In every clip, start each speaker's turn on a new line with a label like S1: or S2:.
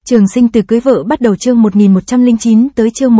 S1: Trường sinh từ cưới vợ bắt đầu chương 1109 tới chương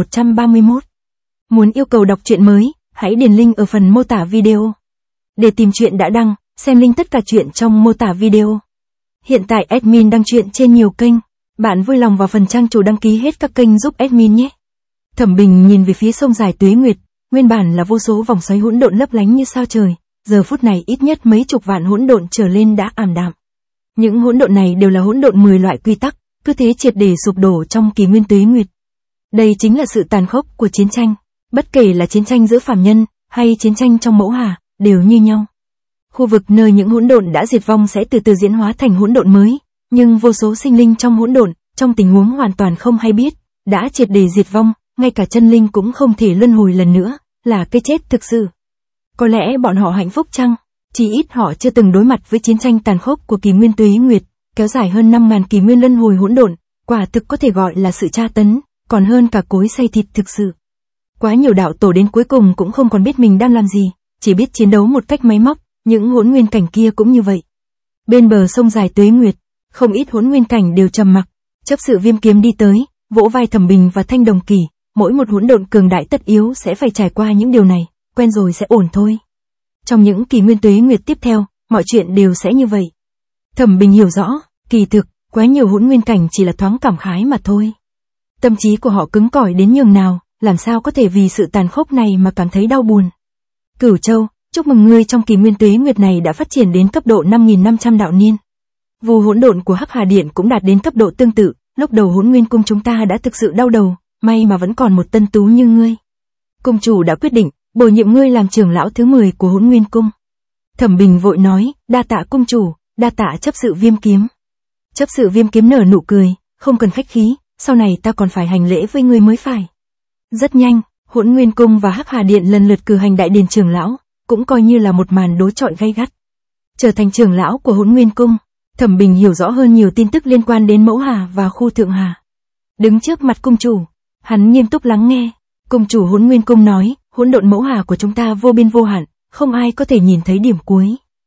S1: 1131. Muốn yêu cầu đọc truyện mới, hãy điền link ở phần mô tả video. Để tìm truyện đã đăng, xem link tất cả truyện trong mô tả video. Hiện tại admin đăng truyện trên nhiều kênh, bạn vui lòng vào phần trang chủ đăng ký hết các kênh giúp admin nhé. Thẩm Bình nhìn về phía sông dài tuế nguyệt, nguyên bản là vô số vòng xoáy hỗn độn lấp lánh như sao trời, giờ phút này ít nhất mấy chục vạn hỗn độn trở lên đã ảm đạm. Những hỗn độn này đều là hỗn độn 10 loại quy tắc, cứ thế triệt để sụp đổ trong kỷ nguyên tuế nguyệt. Đây chính là sự tàn khốc của chiến tranh, bất kể là chiến tranh giữa phàm nhân hay chiến tranh trong mẫu hà, đều như nhau. Khu vực nơi những hỗn độn đã diệt vong sẽ từ từ diễn hóa thành hỗn độn mới, nhưng vô số sinh linh trong hỗn độn, trong tình huống hoàn toàn không hay biết, đã triệt để diệt vong, ngay cả chân linh cũng không thể luân hồi lần nữa, là cái chết thực sự. Có lẽ bọn họ hạnh phúc chăng? Chỉ ít họ chưa từng đối mặt với chiến tranh tàn khốc của kỷ nguyên tuế nguyệt, kéo dài hơn 5.000 kỷ nguyên luân hồi hỗn độn, quả thực có thể gọi là sự tra tấn, còn hơn cả cối xay thịt thực sự. Quá nhiều đạo tổ đến cuối cùng cũng không còn biết mình đang làm gì, chỉ biết chiến đấu một cách máy móc, những hỗn nguyên cảnh kia cũng như vậy. Bên bờ sông dài tuế nguyệt, không ít hỗn nguyên cảnh đều trầm mặc. Chấp sự Viêm Kiếm đi tới, vỗ vai Thẩm Bình và Thanh Đồng Kỳ, mỗi một hỗn độn cường đại tất yếu sẽ phải trải qua những điều này, quen rồi sẽ ổn thôi. Trong những kỷ nguyên tuế nguyệt tiếp theo, mọi chuyện đều sẽ như vậy. Thẩm Bình hiểu rõ, kỳ thực, quá nhiều hỗn nguyên cảnh chỉ là thoáng cảm khái mà thôi. Tâm trí của họ cứng cỏi đến nhường nào, làm sao có thể vì sự tàn khốc này mà cảm thấy đau buồn. Cửu Châu, chúc mừng ngươi trong kỷ nguyên tuế nguyệt này đã phát triển đến cấp độ 5.500 đạo niên. Vu hỗn độn của Hắc Hà Điện cũng đạt đến cấp độ tương tự, lúc đầu Hỗn Nguyên Cung chúng ta đã thực sự đau đầu, may mà vẫn còn một tân tú như ngươi. Cung chủ đã quyết định, bổ nhiệm ngươi làm trưởng lão thứ 10 của Hỗn Nguyên Cung. Thẩm Bình vội nói, đa tạ cung chủ, đa tạ chấp sự Viêm Kiếm. Chấp sự Viêm Kiếm nở nụ cười, không cần khách khí, sau này ta còn phải hành lễ với ngươi mới phải. Rất nhanh, Hỗn Nguyên Cung và Hắc Hà Điện lần lượt cử hành đại điển trưởng lão, cũng coi như là một màn đối chọi gay gắt. Trở thành trưởng lão của Hỗn Nguyên Cung, Thẩm Bình hiểu rõ hơn nhiều tin tức liên quan đến Mẫu Hà và khu Thượng Hà. Đứng trước mặt cung chủ, hắn nghiêm túc lắng nghe. Cung chủ Hỗn Nguyên Cung nói, hỗn độn Mẫu Hà của chúng ta vô biên vô hạn, không ai có thể nhìn thấy điểm cuối.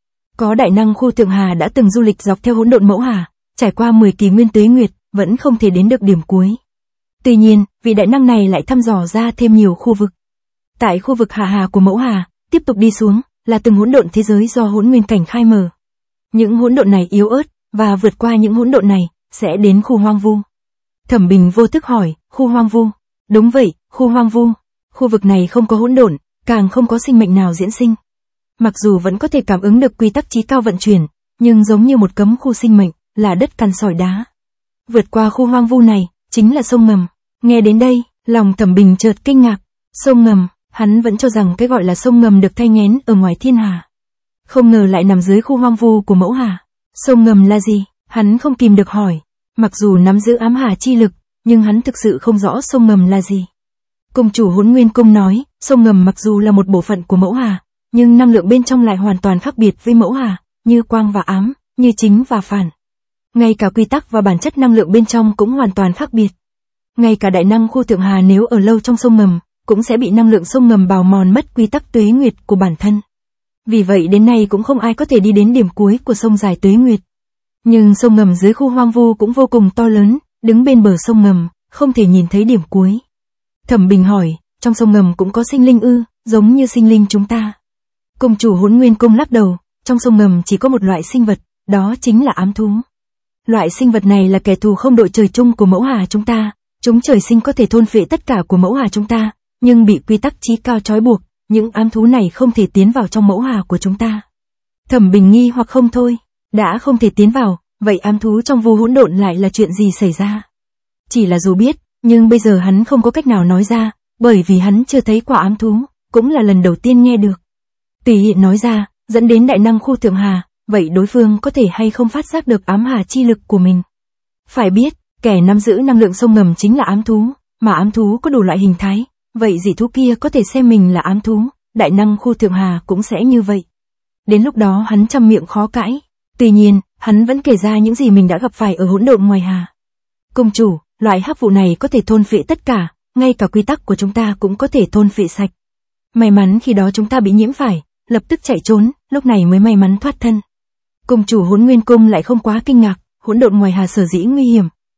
S1: Có đại năng khu Thượng Hà đã từng du lịch dọc theo hỗn độn Mẫu Hà, trải qua 10 kỷ nguyên tuế nguyệt, vẫn không thể đến được điểm cuối. Tuy nhiên, vị đại năng này lại thăm dò ra thêm nhiều khu vực. Tại khu vực Hạ Hà của Mẫu Hà, tiếp tục đi xuống, là từng hỗn độn thế giới do hỗn nguyên cảnh khai mở. Những hỗn độn này yếu ớt, và vượt qua những hỗn độn này, sẽ đến khu hoang vu. Thẩm Bình vô thức hỏi, khu hoang vu? Đúng vậy, khu hoang vu. Khu vực này không có hỗn độn, càng không có sinh mệnh nào diễn sinh. Mặc dù vẫn có thể cảm ứng được quy tắc chí cao vận chuyển, nhưng giống như một cấm khu sinh mệnh, là đất cằn sỏi đá. Vượt qua khu hoang vu này, chính là sông ngầm. Nghe đến đây, lòng Thẩm Bình chợt kinh ngạc. Sông ngầm, hắn vẫn cho rằng cái gọi là sông ngầm được thay ngén ở ngoài thiên hà. Không ngờ lại nằm dưới khu hoang vu của Mẫu Hà. Sông ngầm là gì? Hắn không kìm được hỏi. Mặc dù nắm giữ ám hà chi lực, nhưng hắn thực sự không rõ sông ngầm là gì. Cung chủ Hỗn Nguyên Cung nói, sông ngầm mặc dù là một bộ phận của Mẫu Hà, nhưng năng lượng bên trong lại hoàn toàn khác biệt với Mẫu Hà, như quang và ám, như chính và phản. Ngay cả quy tắc và bản chất năng lượng bên trong cũng hoàn toàn khác biệt. Ngay cả đại năng khu Thượng Hà nếu ở lâu trong sông ngầm, cũng sẽ bị năng lượng sông ngầm bào mòn mất quy tắc tuế nguyệt của bản thân. Vì vậy đến nay cũng không ai có thể đi đến điểm cuối của sông dài tuế nguyệt. Nhưng sông ngầm dưới khu hoang vu cũng vô cùng to lớn, đứng bên bờ sông ngầm, không thể nhìn thấy điểm cuối. Thẩm Bình hỏi, trong sông ngầm cũng có sinh linh ư, giống như sinh linh chúng ta? Cung chủ Hỗn Nguyên Cung lắc đầu, trong sông ngầm chỉ có một loại sinh vật, đó chính là ám thú. Loại sinh vật này là kẻ thù không đội trời chung của Mẫu Hà chúng ta, chúng trời sinh có thể thôn phệ tất cả của Mẫu Hà chúng ta, nhưng bị quy tắc chí cao trói buộc, những ám thú này không thể tiến vào trong Mẫu Hà của chúng ta. Thẩm Bình nghi hoặc không thôi, đã không thể tiến vào, vậy ám thú trong vu hỗn độn lại là chuyện gì xảy ra? Chỉ là dù biết, nhưng bây giờ hắn không có cách nào nói ra, bởi vì hắn chưa thấy qua ám thú, cũng là lần đầu tiên nghe được. Tùy hiện nói ra, dẫn đến đại năng khu Thượng Hà, vậy đối phương có thể hay không phát giác được ám hà chi lực của mình? Phải biết, kẻ nắm giữ năng lượng sông ngầm chính là ám thú, mà ám thú có đủ loại hình thái, vậy dị thú kia có thể xem mình là ám thú, đại năng khu Thượng Hà cũng sẽ như vậy. Đến lúc đó hắn trăm miệng khó cãi. Tuy nhiên, hắn vẫn kể ra những gì mình đã gặp phải ở hỗn độn ngoài hà. Cung chủ, loại hắc vụ này có thể thôn phệ tất cả, ngay cả quy tắc của chúng ta cũng có thể thôn phệ sạch. May mắn khi đó chúng ta bị nhiễm phải, lập tức chạy trốn, lúc này mới may mắn thoát thân. Cung chủ Hỗn Nguyên Cung lại không quá kinh ngạc, hỗn độn ngoài hà sở dĩ nguy hiểm,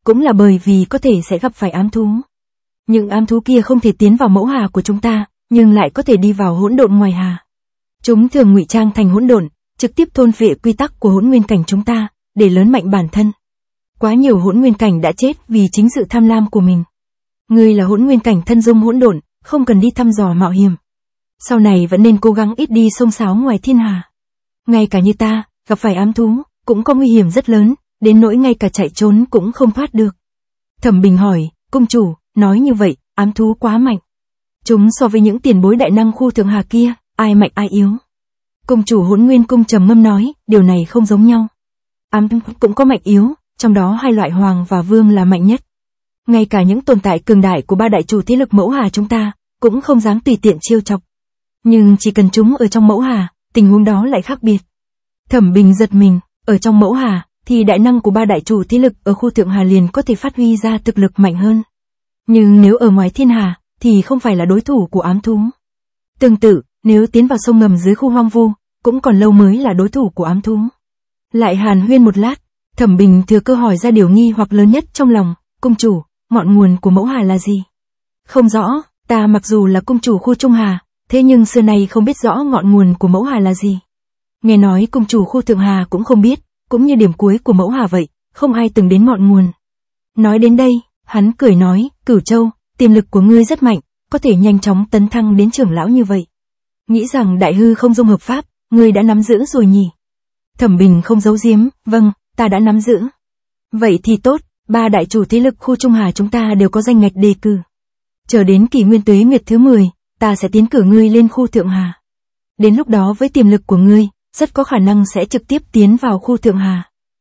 S1: cũng là bởi vì có thể sẽ gặp phải ám thú. Những ám thú kia không thể tiến vào mẫu hà của chúng ta, nhưng lại có thể đi vào hỗn độn ngoài hà. Chúng thường ngụy trang thành hỗn độn, trực tiếp thôn phệ quy tắc của hỗn nguyên cảnh chúng ta, để lớn mạnh bản thân. Quá nhiều hỗn nguyên cảnh đã chết vì chính sự tham lam của mình. Ngươi là hỗn nguyên cảnh thân dung hỗn độn, không cần đi thăm dò mạo hiểm. Sau này vẫn nên cố gắng ít đi xông xáo ngoài thiên hà. Ngay cả như ta, gặp phải ám thú, cũng có nguy hiểm rất lớn, đến nỗi ngay cả chạy trốn cũng không thoát được. Thẩm Bình hỏi, cung chủ, nói như vậy, ám thú quá mạnh. Chúng so với những tiền bối đại năng khu thượng hà kia, ai mạnh ai yếu. Cung chủ Hỗn Nguyên Cung trầm ngâm nói, điều này không giống nhau. Ám thú cũng có mạnh yếu, trong đó hai loại hoàng và vương là mạnh nhất. Ngay cả những tồn tại cường đại của ba đại chủ thế lực mẫu hà chúng ta, cũng không dám tùy tiện chiêu chọc. Nhưng chỉ cần chúng ở trong mẫu hà, tình huống đó lại khác biệt. Thẩm Bình giật mình, ở trong mẫu hà, thì đại năng của ba đại chủ thế lực ở khu thượng hà liền có thể phát huy ra thực lực mạnh hơn. Nhưng nếu ở ngoài thiên hà, thì không phải là đối thủ của ám thú. Tương tự, nếu tiến vào sông ngầm dưới khu hoang vu, cũng còn lâu mới là đối thủ của ám thú. Lại hàn huyên một lát, Thẩm Bình thừa cơ hỏi ra điều nghi hoặc lớn nhất trong lòng, cung chủ, ngọn nguồn của mẫu hà là gì? Không rõ, ta mặc dù là cung chủ khu Trung Hà, thế nhưng xưa nay không biết rõ ngọn nguồn của mẫu hà là gì. Nghe nói cung chủ khu Thượng Hà cũng không biết, cũng như điểm cuối của mẫu hà vậy, không ai từng đến ngọn nguồn. Nói đến đây, hắn cười nói, Cửu Châu, tiềm lực của ngươi rất mạnh, có thể nhanh chóng tấn thăng đến trưởng lão như vậy. Nghĩ rằng đại hư không dung hợp pháp, ngươi đã nắm giữ rồi nhỉ? Thẩm Bình không giấu giếm, vâng, ta đã nắm giữ. Vậy thì tốt, ba đại chủ thế lực khu Trung Hà chúng ta đều có danh ngạch đề cử. Chờ đến kỷ nguyên tuế nguyệt thứ 10, ta sẽ tiến cử ngươi lên khu Thượng Hà. Đến lúc đó với tiềm lực của ngươi, rất có khả năng sẽ trực tiếp tiến vào khu Thượng Hà.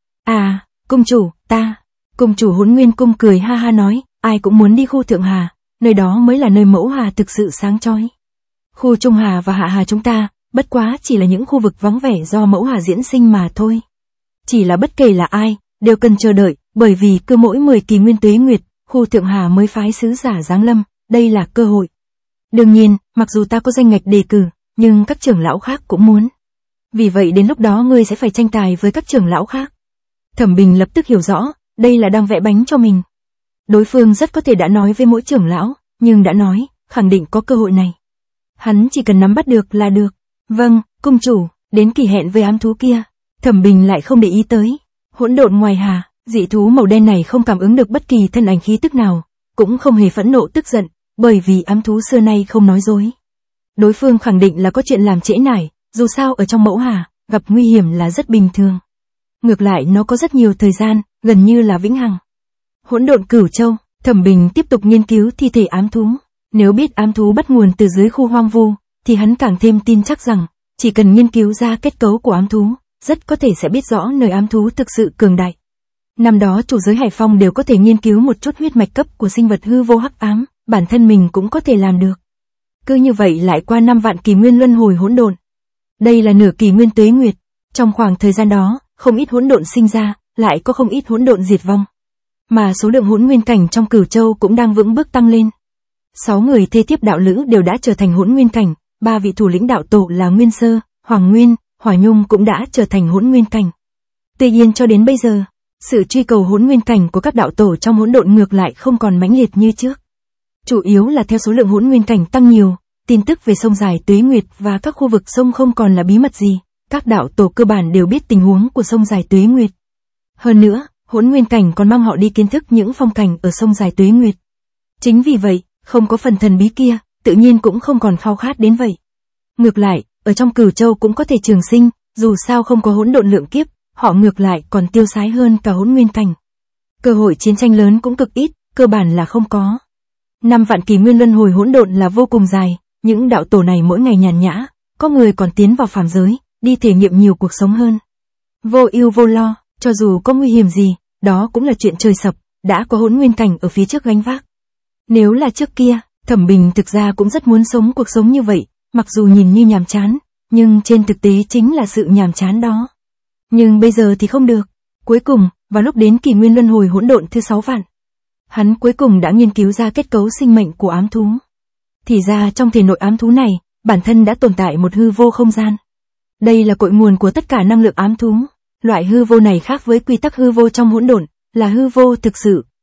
S1: À, cung chủ, cung chủ Hỗn Nguyên Cung cười ha ha nói, ai cũng muốn đi khu Thượng Hà, nơi đó mới là nơi mẫu hà thực sự sáng chói. Khu Trung Hà và Hạ Hà chúng ta, bất quá chỉ là những khu vực vắng vẻ do mẫu hà diễn sinh mà thôi. Chỉ là bất kể là ai, đều cần chờ đợi, bởi vì cứ mỗi 10 kỳ nguyên tuế nguyệt, khu Thượng Hà mới phái sứ giả giáng lâm, đây là cơ hội. Đương nhiên, mặc dù ta có danh ngạch đề cử, nhưng các trưởng lão khác cũng muốn. Vì vậy đến lúc đó ngươi sẽ phải tranh tài với các trưởng lão khác. Thẩm Bình lập tức hiểu rõ, đây là đang vẽ bánh cho mình. Đối phương rất có thể đã nói với mỗi trưởng lão, nhưng đã nói, khẳng định có cơ hội này. Hắn chỉ cần nắm bắt được là được. Vâng, cung chủ, đến kỳ hẹn với ám thú kia. Thẩm Bình lại không để ý tới. Hỗn độn ngoài hà, dị thú màu đen này không cảm ứng được bất kỳ thân ảnh khí tức nào, cũng không hề phẫn nộ tức giận, bởi vì ám thú xưa nay không nói dối. Đối phương khẳng định là có chuyện làm trễ nải, dù sao ở trong mẫu hà, gặp nguy hiểm là rất bình thường. Ngược lại nó có rất nhiều thời gian, gần như là vĩnh hằng. Hỗn độn Cửu Châu, Thẩm Bình tiếp tục nghiên cứu thi thể ám thú. Nếu biết ám thú bắt nguồn từ dưới khu hoang vu, thì hắn càng thêm tin chắc rằng, chỉ cần nghiên cứu ra kết cấu của ám thú, rất có thể sẽ biết rõ nơi ám thú thực sự cường đại. Năm đó chủ giới Hải Phong đều có thể nghiên cứu một chút huyết mạch cấp của sinh vật hư vô hắc ám, bản thân mình cũng có thể làm được. Cứ như vậy lại qua 5 vạn kỷ nguyên luân hồi hỗn độn. Đây là nửa kỷ nguyên tuế nguyệt, trong khoảng thời gian đó, không ít hỗn độn sinh ra, lại có không ít hỗn độn diệt vong. Mà số lượng hỗn nguyên cảnh trong Cửu Châu cũng đang vững bước tăng lên. 6 người thê thiếp đạo lữ đều đã trở thành hỗn nguyên cảnh, 3 vị thủ lĩnh đạo tổ là Nguyên Sơ, Hoàng Nguyên, Hỏa Nhung cũng đã trở thành hỗn nguyên cảnh. Tuy nhiên cho đến bây giờ, sự truy cầu hỗn nguyên cảnh của các đạo tổ trong hỗn độn ngược lại không còn mãnh liệt như trước. Chủ yếu là theo số lượng hỗn nguyên cảnh tăng nhiều, tin tức về sông dài tuế nguyệt và các khu vực sông không còn là bí mật gì, các đạo tổ cơ bản đều biết tình huống của sông dài tuế nguyệt. Hơn nữa, hỗn nguyên cảnh còn mang họ đi kiến thức những phong cảnh ở sông dài tuế nguyệt. Chính vì vậy, không có phần thần bí kia, tự nhiên cũng không còn khao khát đến vậy. Ngược lại, ở trong Cửu Châu cũng có thể trường sinh, dù sao không có hỗn độn lượng kiếp, họ ngược lại còn tiêu sái hơn cả hỗn nguyên cảnh. Cơ hội chiến tranh lớn cũng cực ít, cơ bản là không có. 5 vạn kỷ nguyên luân hồi hỗn độn là vô cùng dài, những đạo tổ này mỗi ngày nhàn nhã, có người còn tiến vào phàm giới, đi thể nghiệm nhiều cuộc sống hơn. Vô ưu vô lo, cho dù có nguy hiểm gì, đó cũng là chuyện trời sập, đã có hỗn nguyên cảnh ở phía trước gánh vác. Nếu là trước kia, Thẩm Bình thực ra cũng rất muốn sống cuộc sống như vậy, mặc dù nhìn như nhàm chán, nhưng trên thực tế chính là sự nhàm chán đó. Nhưng bây giờ thì không được. Cuối cùng, vào lúc đến kỷ nguyên luân hồi hỗn độn thứ 6 vạn, hắn cuối cùng đã nghiên cứu ra kết cấu sinh mệnh của ám thú. Thì ra trong thể nội ám thú này, bản thân đã tồn tại một hư vô không gian. Đây là cội nguồn của tất cả năng lượng ám thú. Loại hư vô này khác với quy tắc hư vô trong hỗn độn, là hư vô thực sự,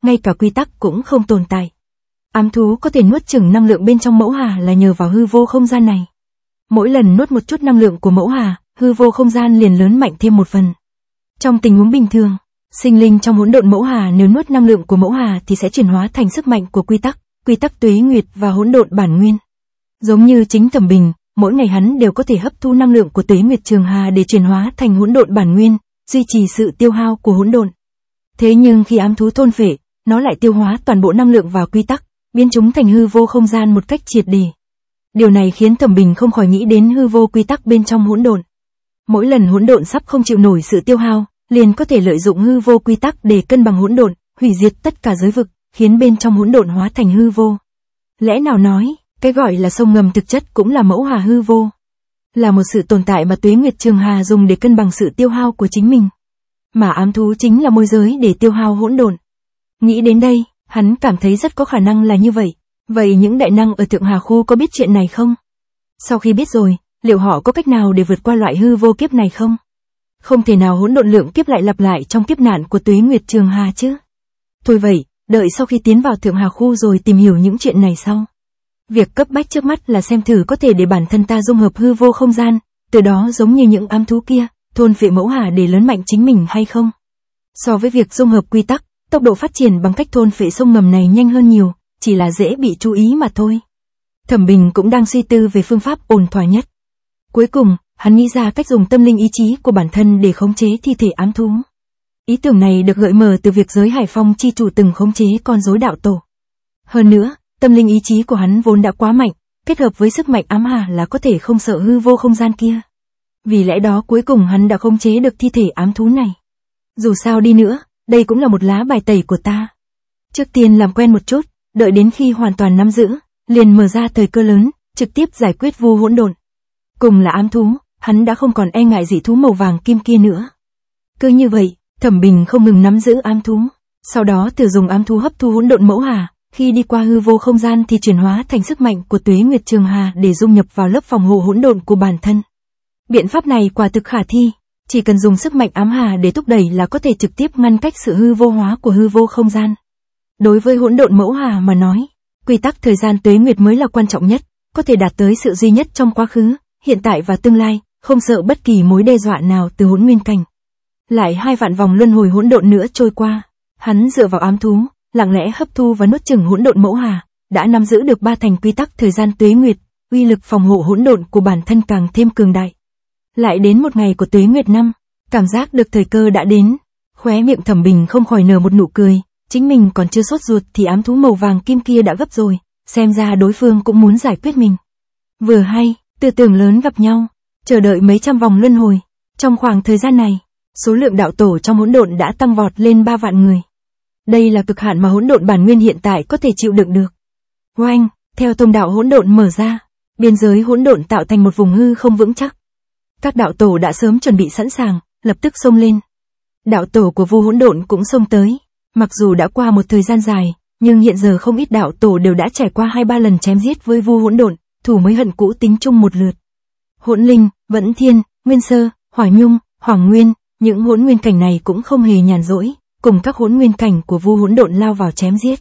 S1: ngay cả quy tắc cũng không tồn tại. Ám thú có thể nuốt chửng năng lượng bên trong mẫu hà là nhờ vào hư vô không gian này. Mỗi lần nuốt một chút năng lượng của mẫu hà, hư vô không gian liền lớn mạnh thêm một phần. Trong tình huống bình thường, sinh linh trong hỗn độn mẫu hà nếu nuốt năng lượng của mẫu hà thì sẽ chuyển hóa thành sức mạnh của quy tắc tuế nguyệt và hỗn độn bản nguyên. Giống như chính Thẩm Bình, mỗi ngày hắn đều có thể hấp thu năng lượng của tuế nguyệt trường hà để chuyển hóa thành hỗn độn bản nguyên, duy trì sự tiêu hao của hỗn độn. Thế nhưng khi ám thú thôn phệ, nó lại tiêu hóa toàn bộ năng lượng vào quy tắc, biến chúng thành hư vô không gian một cách triệt để. Điều này khiến Thẩm Bình không khỏi nghĩ đến hư vô quy tắc bên trong hỗn độn. Mỗi lần hỗn độn sắp không chịu nổi sự tiêu hao, liền có thể lợi dụng hư vô quy tắc để cân bằng hỗn độn, hủy diệt tất cả giới vực, khiến bên trong hỗn độn hóa thành hư vô. Lẽ nào nói, cái gọi là sông ngầm thực chất cũng là mẫu hà hư vô, là một sự tồn tại mà tuế nguyệt trường hà dùng để cân bằng sự tiêu hao của chính mình. Mà ám thú chính là môi giới để tiêu hao hỗn độn. Nghĩ đến đây, hắn cảm thấy rất có khả năng là như vậy. Vậy những đại năng ở Thượng Hà Khu có biết chuyện này không? Sau khi biết rồi, liệu họ có cách nào để vượt qua loại hư vô kiếp này không? Không thể nào hỗn độn lượng kiếp lại lặp lại trong kiếp nạn của tuế nguyệt trường hà chứ. Thôi vậy, đợi sau khi tiến vào Thượng Hà Khu rồi tìm hiểu những chuyện này sau. Việc cấp bách trước mắt là xem thử có thể để bản thân ta dung hợp hư vô không gian, từ đó giống như những ám thú kia, thôn phệ mẫu hà để lớn mạnh chính mình hay không. So với việc dung hợp quy tắc, tốc độ phát triển bằng cách thôn phệ sông ngầm này nhanh hơn nhiều, chỉ là dễ bị chú ý mà thôi. Thẩm Bình cũng đang suy tư về phương pháp ổn thỏa nhất. Cuối cùng, hắn nghĩ ra cách dùng tâm linh ý chí của bản thân để khống chế thi thể ám thú. Ý tưởng này được gợi mở từ việc giới Hải Phong chi chủ từng khống chế con rối đạo tổ. Hơn nữa, tâm linh ý chí của hắn vốn đã quá mạnh, kết hợp với sức mạnh ám hà là có thể không sợ hư vô không gian kia. Vì lẽ đó cuối cùng hắn đã khống chế được thi thể ám thú này. Dù sao đi nữa, đây cũng là một lá bài tẩy của ta. Trước tiên làm quen một chút, đợi đến khi hoàn toàn nắm giữ, liền mở ra thời cơ lớn, trực tiếp giải quyết vu hỗn độn. Cùng là ám thú, hắn đã không còn e ngại dị thú màu vàng kim kia nữa. Cứ như vậy, Thẩm Bình không ngừng nắm giữ ám thú, sau đó thử dùng ám thú hấp thu hỗn độn mẫu hà, khi đi qua hư vô không gian thì chuyển hóa thành sức mạnh của tuế nguyệt trường hà để dung nhập vào lớp phòng hộ hỗn độn của bản thân. Biện pháp này quả thực khả thi, chỉ cần dùng sức mạnh ám hà để thúc đẩy là có thể trực tiếp ngăn cách sự hư vô hóa của hư vô không gian. Đối với hỗn độn mẫu hà mà nói, quy tắc thời gian tuế nguyệt mới là quan trọng nhất, có thể đạt tới sự duy nhất trong quá khứ, hiện tại và tương lai, không sợ bất kỳ mối đe dọa nào từ hỗn nguyên cảnh. Lại 2 vạn vòng luân hồi hỗn độn nữa trôi qua, hắn dựa vào ám thú, lặng lẽ hấp thu và nuốt chửng hỗn độn mẫu hà, đã nắm giữ được 3 thành quy tắc thời gian tuế nguyệt, uy lực phòng hộ hỗn độn của bản thân càng thêm cường đại. Lại đến một ngày của tuế nguyệt năm, cảm giác được thời cơ đã đến, khóe miệng Thẩm Bình không khỏi nở một nụ cười, chính mình còn chưa sốt ruột thì ám thú màu vàng kim kia đã gấp rồi, xem ra đối phương cũng muốn giải quyết mình. Vừa hay, tư tưởng lớn gặp nhau, chờ đợi mấy trăm vòng luân hồi. Trong khoảng thời gian này, số lượng đạo tổ trong hỗn độn đã tăng vọt lên 3 vạn người. Đây là cực hạn mà hỗn độn bản nguyên hiện tại có thể chịu đựng được. Oanh, theo thông đạo hỗn độn mở ra, biên giới hỗn độn tạo thành một vùng hư không vững chắc. Các đạo tổ đã sớm chuẩn bị sẵn sàng, lập tức xông lên. Đạo tổ của vu hỗn độn cũng xông tới. Mặc dù đã qua một thời gian dài, nhưng hiện giờ không ít đạo tổ đều đã trải qua 2-3 lần chém giết với vu hỗn độn, thủ mới hận cũ tính chung một lượt. Hỗn linh, Vẫn Thiên, Nguyên Sơ, Hỏa Nhung, Hoàng Nguyên, những hỗn nguyên cảnh này cũng không hề nhàn rỗi, cùng các hỗn nguyên cảnh của vu hỗn độn lao vào chém giết.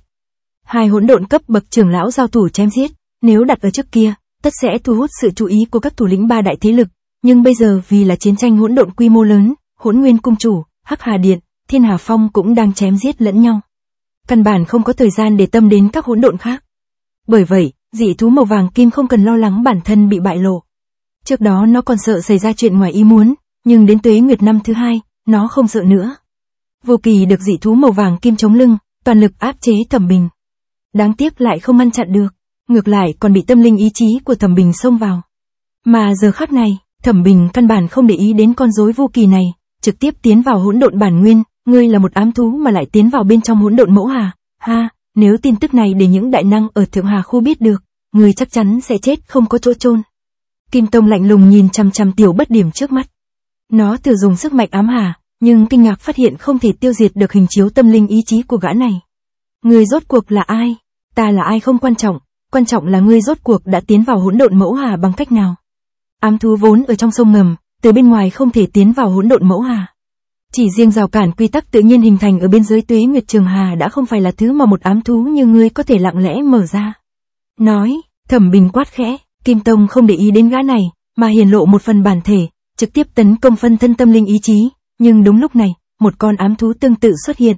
S1: 2 hỗn độn cấp bậc trưởng lão giao thủ chém giết, nếu đặt ở trước kia, tất sẽ thu hút sự chú ý của các thủ lĩnh 3 đại thế lực, nhưng bây giờ vì là chiến tranh hỗn độn quy mô lớn, Hỗn Nguyên cung chủ, Hắc Hà Điện, Thiên Hà Phong cũng đang chém giết lẫn nhau. Căn bản không có thời gian để tâm đến các hỗn độn khác. Bởi vậy, dị thú màu vàng kim không cần lo lắng bản thân bị bại lộ. Trước đó nó còn sợ xảy ra chuyện ngoài ý muốn, nhưng đến tuế nguyệt năm thứ 2, nó không sợ nữa. Vô Kỳ được dị thú màu vàng kim chống lưng, toàn lực áp chế Thẩm Bình. Đáng tiếc lại không ngăn chặn được, ngược lại còn bị tâm linh ý chí của Thẩm Bình xông vào. Mà giờ khắc này, Thẩm Bình căn bản không để ý đến con rối Vô Kỳ này, trực tiếp tiến vào hỗn độn bản nguyên. Ngươi là một ám thú mà lại tiến vào bên trong hỗn độn mẫu hà, ha, nếu tin tức này để những đại năng ở Thượng Hà Khu biết được, ngươi chắc chắn sẽ chết không có chỗ chôn. Kim Tông lạnh lùng nhìn chằm chằm Tiểu Bất Điểm trước mắt. Nó thử dùng sức mạnh ám hà, nhưng kinh ngạc phát hiện không thể tiêu diệt được hình chiếu tâm linh ý chí của gã này. Ngươi rốt cuộc là ai? Ta là ai không quan trọng là ngươi rốt cuộc đã tiến vào hỗn độn mẫu hà bằng cách nào? Ám thú vốn ở trong sông ngầm, từ bên ngoài không thể tiến vào hỗn độn mẫu hà. Chỉ riêng rào cản quy tắc tự nhiên hình thành ở bên dưới Tuế Nguyệt Trường Hà đã không phải là thứ mà một ám thú như ngươi có thể lặng lẽ mở ra. Nói, Thẩm Bình quát khẽ, Kim Tông không để ý đến gã này, mà hiển lộ một phần bản thể, trực tiếp tấn công phân thân tâm linh ý chí, nhưng đúng lúc này, một con ám thú tương tự xuất hiện.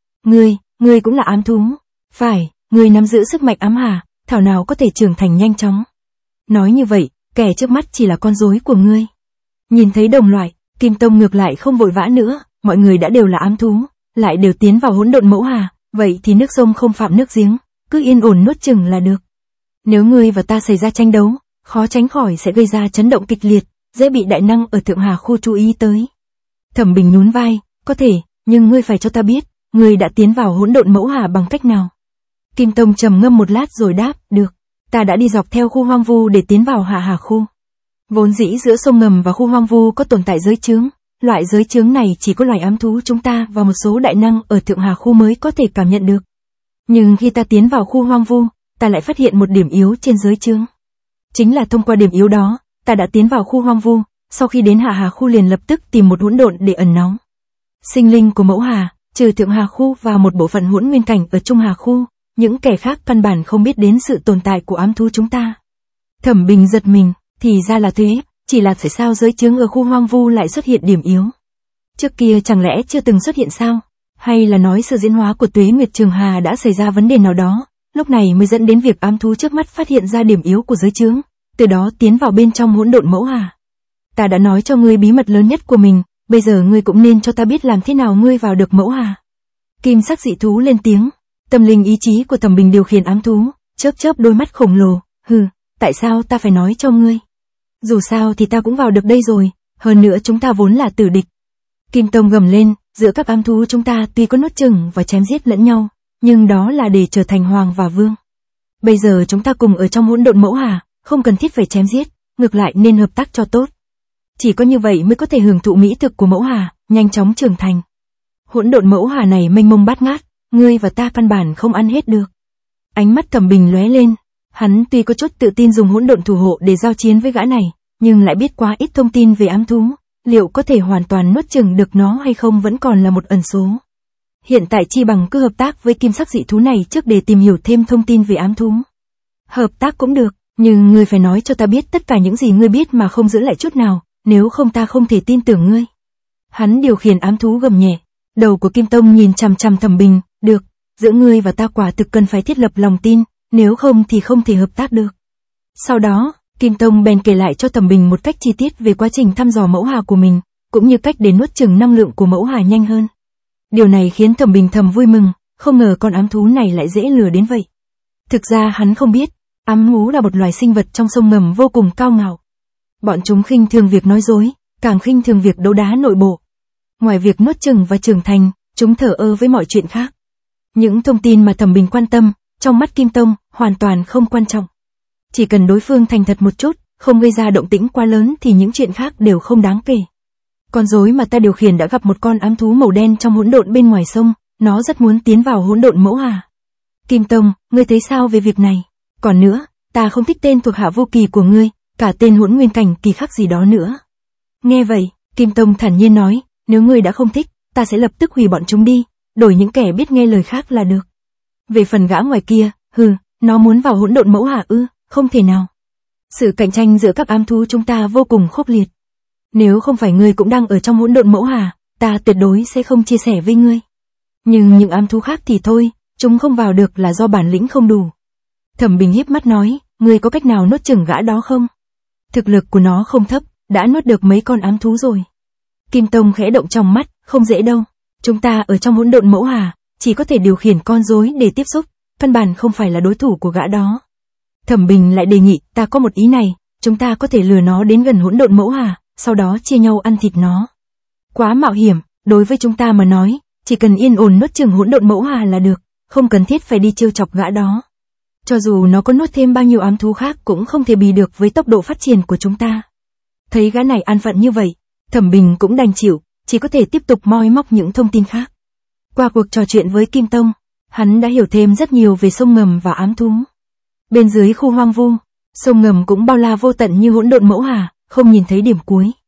S1: Ngươi cũng là ám thú. Phải, ngươi nắm giữ sức mạnh ám hà, thảo nào có thể trưởng thành nhanh chóng. Nói như vậy, kẻ trước mắt chỉ là con rối của ngươi. Nhìn thấy đồng loại, Kim Tông ngược lại không vội vã nữa, mọi người đã đều là ám thú, lại đều tiến vào hỗn độn mẫu hà, vậy thì nước sông không phạm nước giếng, cứ yên ổn nuốt chửng là được. Nếu ngươi và ta xảy ra tranh đấu, khó tránh khỏi sẽ gây ra chấn động kịch liệt, dễ bị đại năng ở Thượng Hà khu chú ý tới. Thẩm Bình nhún vai, có thể, nhưng ngươi phải cho ta biết, ngươi đã tiến vào hỗn độn mẫu hà bằng cách nào? Kim Tông trầm ngâm một lát rồi đáp, được, ta đã đi dọc theo khu hoang vu để tiến vào Hạ Hà khu. Vốn dĩ giữa sông ngầm và khu hoang vu có tồn tại giới chướng, loại giới chướng này chỉ có loài ám thú chúng ta và một số đại năng ở Thượng Hà khu mới có thể cảm nhận được. Nhưng khi ta tiến vào khu hoang vu, ta lại phát hiện một điểm yếu trên giới chướng. Chính là thông qua điểm yếu đó, ta đã tiến vào khu hoang vu, sau khi đến Hạ Hà khu liền lập tức tìm một hỗn độn để ẩn náu. Sinh linh của mẫu hà, trừ Thượng Hà khu và một bộ phận hỗn nguyên cảnh ở Trung Hà khu, những kẻ khác căn bản không biết đến sự tồn tại của ám thú chúng ta. Thẩm Bình giật mình, thì ra là thế, chỉ là tại sao giới chướng ở khu hoang vu lại xuất hiện điểm yếu? Trước kia chẳng lẽ chưa từng xuất hiện sao? Hay là nói sự diễn hóa của Tuế Nguyệt Trường Hà đã xảy ra vấn đề nào đó, lúc này mới dẫn đến việc ám thú trước mắt phát hiện ra điểm yếu của giới chướng, từ đó tiến vào bên trong hỗn độn mẫu hà. Ta đã nói cho ngươi bí mật lớn nhất của mình, bây giờ ngươi cũng nên cho ta biết làm thế nào ngươi vào được mẫu hà. Kim sắc dị thú lên tiếng, tâm linh ý chí của Thẩm Bình điều khiển ám thú, chớp đôi mắt khổng lồ, tại sao ta phải nói cho ngươi? Dù sao thì ta cũng vào được đây rồi, hơn nữa chúng ta vốn là tử địch. Kim Tông gầm lên, giữa các ám thú chúng ta tuy có nuốt chửng và chém giết lẫn nhau, nhưng đó là để trở thành hoàng và vương. Bây giờ chúng ta cùng ở trong hỗn độn mẫu hà, không cần thiết phải chém giết, ngược lại nên hợp tác cho tốt. Chỉ có như vậy mới có thể hưởng thụ mỹ thực của mẫu hà, nhanh chóng trưởng thành. Hỗn độn mẫu hà này mênh mông bát ngát, ngươi và ta căn bản không ăn hết được. Ánh mắt Thẩm Bình lóe lên, hắn tuy có chút tự tin dùng hỗn độn thủ hộ để giao chiến với gã này, nhưng lại biết quá ít thông tin về ám thú, liệu có thể hoàn toàn nuốt chửng được nó hay không vẫn còn là một ẩn số. Hiện tại chi bằng cứ hợp tác với kim sắc dị thú này trước để tìm hiểu thêm thông tin về ám thú. Hợp tác cũng được, nhưng ngươi phải nói cho ta biết tất cả những gì ngươi biết mà không giữ lại chút nào, nếu không ta không thể tin tưởng ngươi. Hắn điều khiển ám thú gầm nhẹ, đầu của Kim Tông nhìn chằm chằm Thẩm Bình, được, giữa ngươi và ta quả thực cần phải thiết lập lòng tin, nếu không thì không thể hợp tác được. Sau đó, Kim Tông bèn kể lại cho Thẩm Bình một cách chi tiết về quá trình thăm dò mẫu hà của mình, cũng như cách để nuốt chửng năng lượng của mẫu hà nhanh hơn. Điều này khiến Thẩm Bình thầm vui mừng, không ngờ con ám thú này lại dễ lừa đến vậy. Thực ra hắn không biết, ám thú là một loài sinh vật trong sông ngầm vô cùng cao ngạo. Bọn chúng khinh thường việc nói dối, càng khinh thường việc đấu đá nội bộ. Ngoài việc nuốt chửng và trưởng thành, chúng thờ ơ với mọi chuyện khác. Những thông tin mà Thẩm Bình quan tâm, trong mắt Kim Tông, hoàn toàn không quan trọng. Chỉ cần đối phương thành thật một chút, không gây ra động tĩnh quá lớn thì những chuyện khác đều không đáng kể. Con rối mà ta điều khiển đã gặp một con ám thú màu đen trong hỗn độn bên ngoài sông, nó rất muốn tiến vào hỗn độn mẫu hà. Kim Tông, ngươi thấy sao về việc này? Còn nữa, ta không thích tên thuộc hạ vô kỳ của ngươi, cả tên hỗn nguyên cảnh kỳ khắc gì đó nữa. Nghe vậy, Kim Tông thản nhiên nói, nếu ngươi đã không thích, ta sẽ lập tức hủy bọn chúng đi, đổi những kẻ biết nghe lời khác là được. Về phần gã ngoài kia, nó muốn vào hỗn độn mẫu hà ư, không thể nào. Sự cạnh tranh giữa các ám thú chúng ta vô cùng khốc liệt. Nếu không phải ngươi cũng đang ở trong hỗn độn mẫu hà, ta tuyệt đối sẽ không chia sẻ với ngươi. Nhưng những ám thú khác thì thôi, chúng không vào được là do bản lĩnh không đủ. Thẩm Bình híp mắt nói, ngươi có cách nào nuốt chửng gã đó không? Thực lực của nó không thấp, đã nuốt được mấy con ám thú rồi. Kim Tông khẽ động trong mắt, không dễ đâu. Chúng ta ở trong hỗn độn mẫu hà, chỉ có thể điều khiển con rối để tiếp xúc, căn bản không phải là đối thủ của gã đó. Thẩm Bình lại đề nghị, ta có một ý này, chúng ta có thể lừa nó đến gần hỗn độn mẫu hà, sau đó chia nhau ăn thịt nó. Quá mạo hiểm, đối với chúng ta mà nói, chỉ cần yên ổn nuốt chửng hỗn độn mẫu hà là được, không cần thiết phải đi trêu chọc gã đó. Cho dù nó có nuốt thêm bao nhiêu ám thú khác cũng không thể bì được với tốc độ phát triển của chúng ta. Thấy gã này an phận như vậy, Thẩm Bình cũng đành chịu, chỉ có thể tiếp tục moi móc những thông tin khác. Qua cuộc trò chuyện với Kim Tông, hắn đã hiểu thêm rất nhiều về sông ngầm và ám thú. Bên dưới khu hoang vu, sông ngầm cũng bao la vô tận như hỗn độn mẫu hà, không nhìn thấy điểm cuối.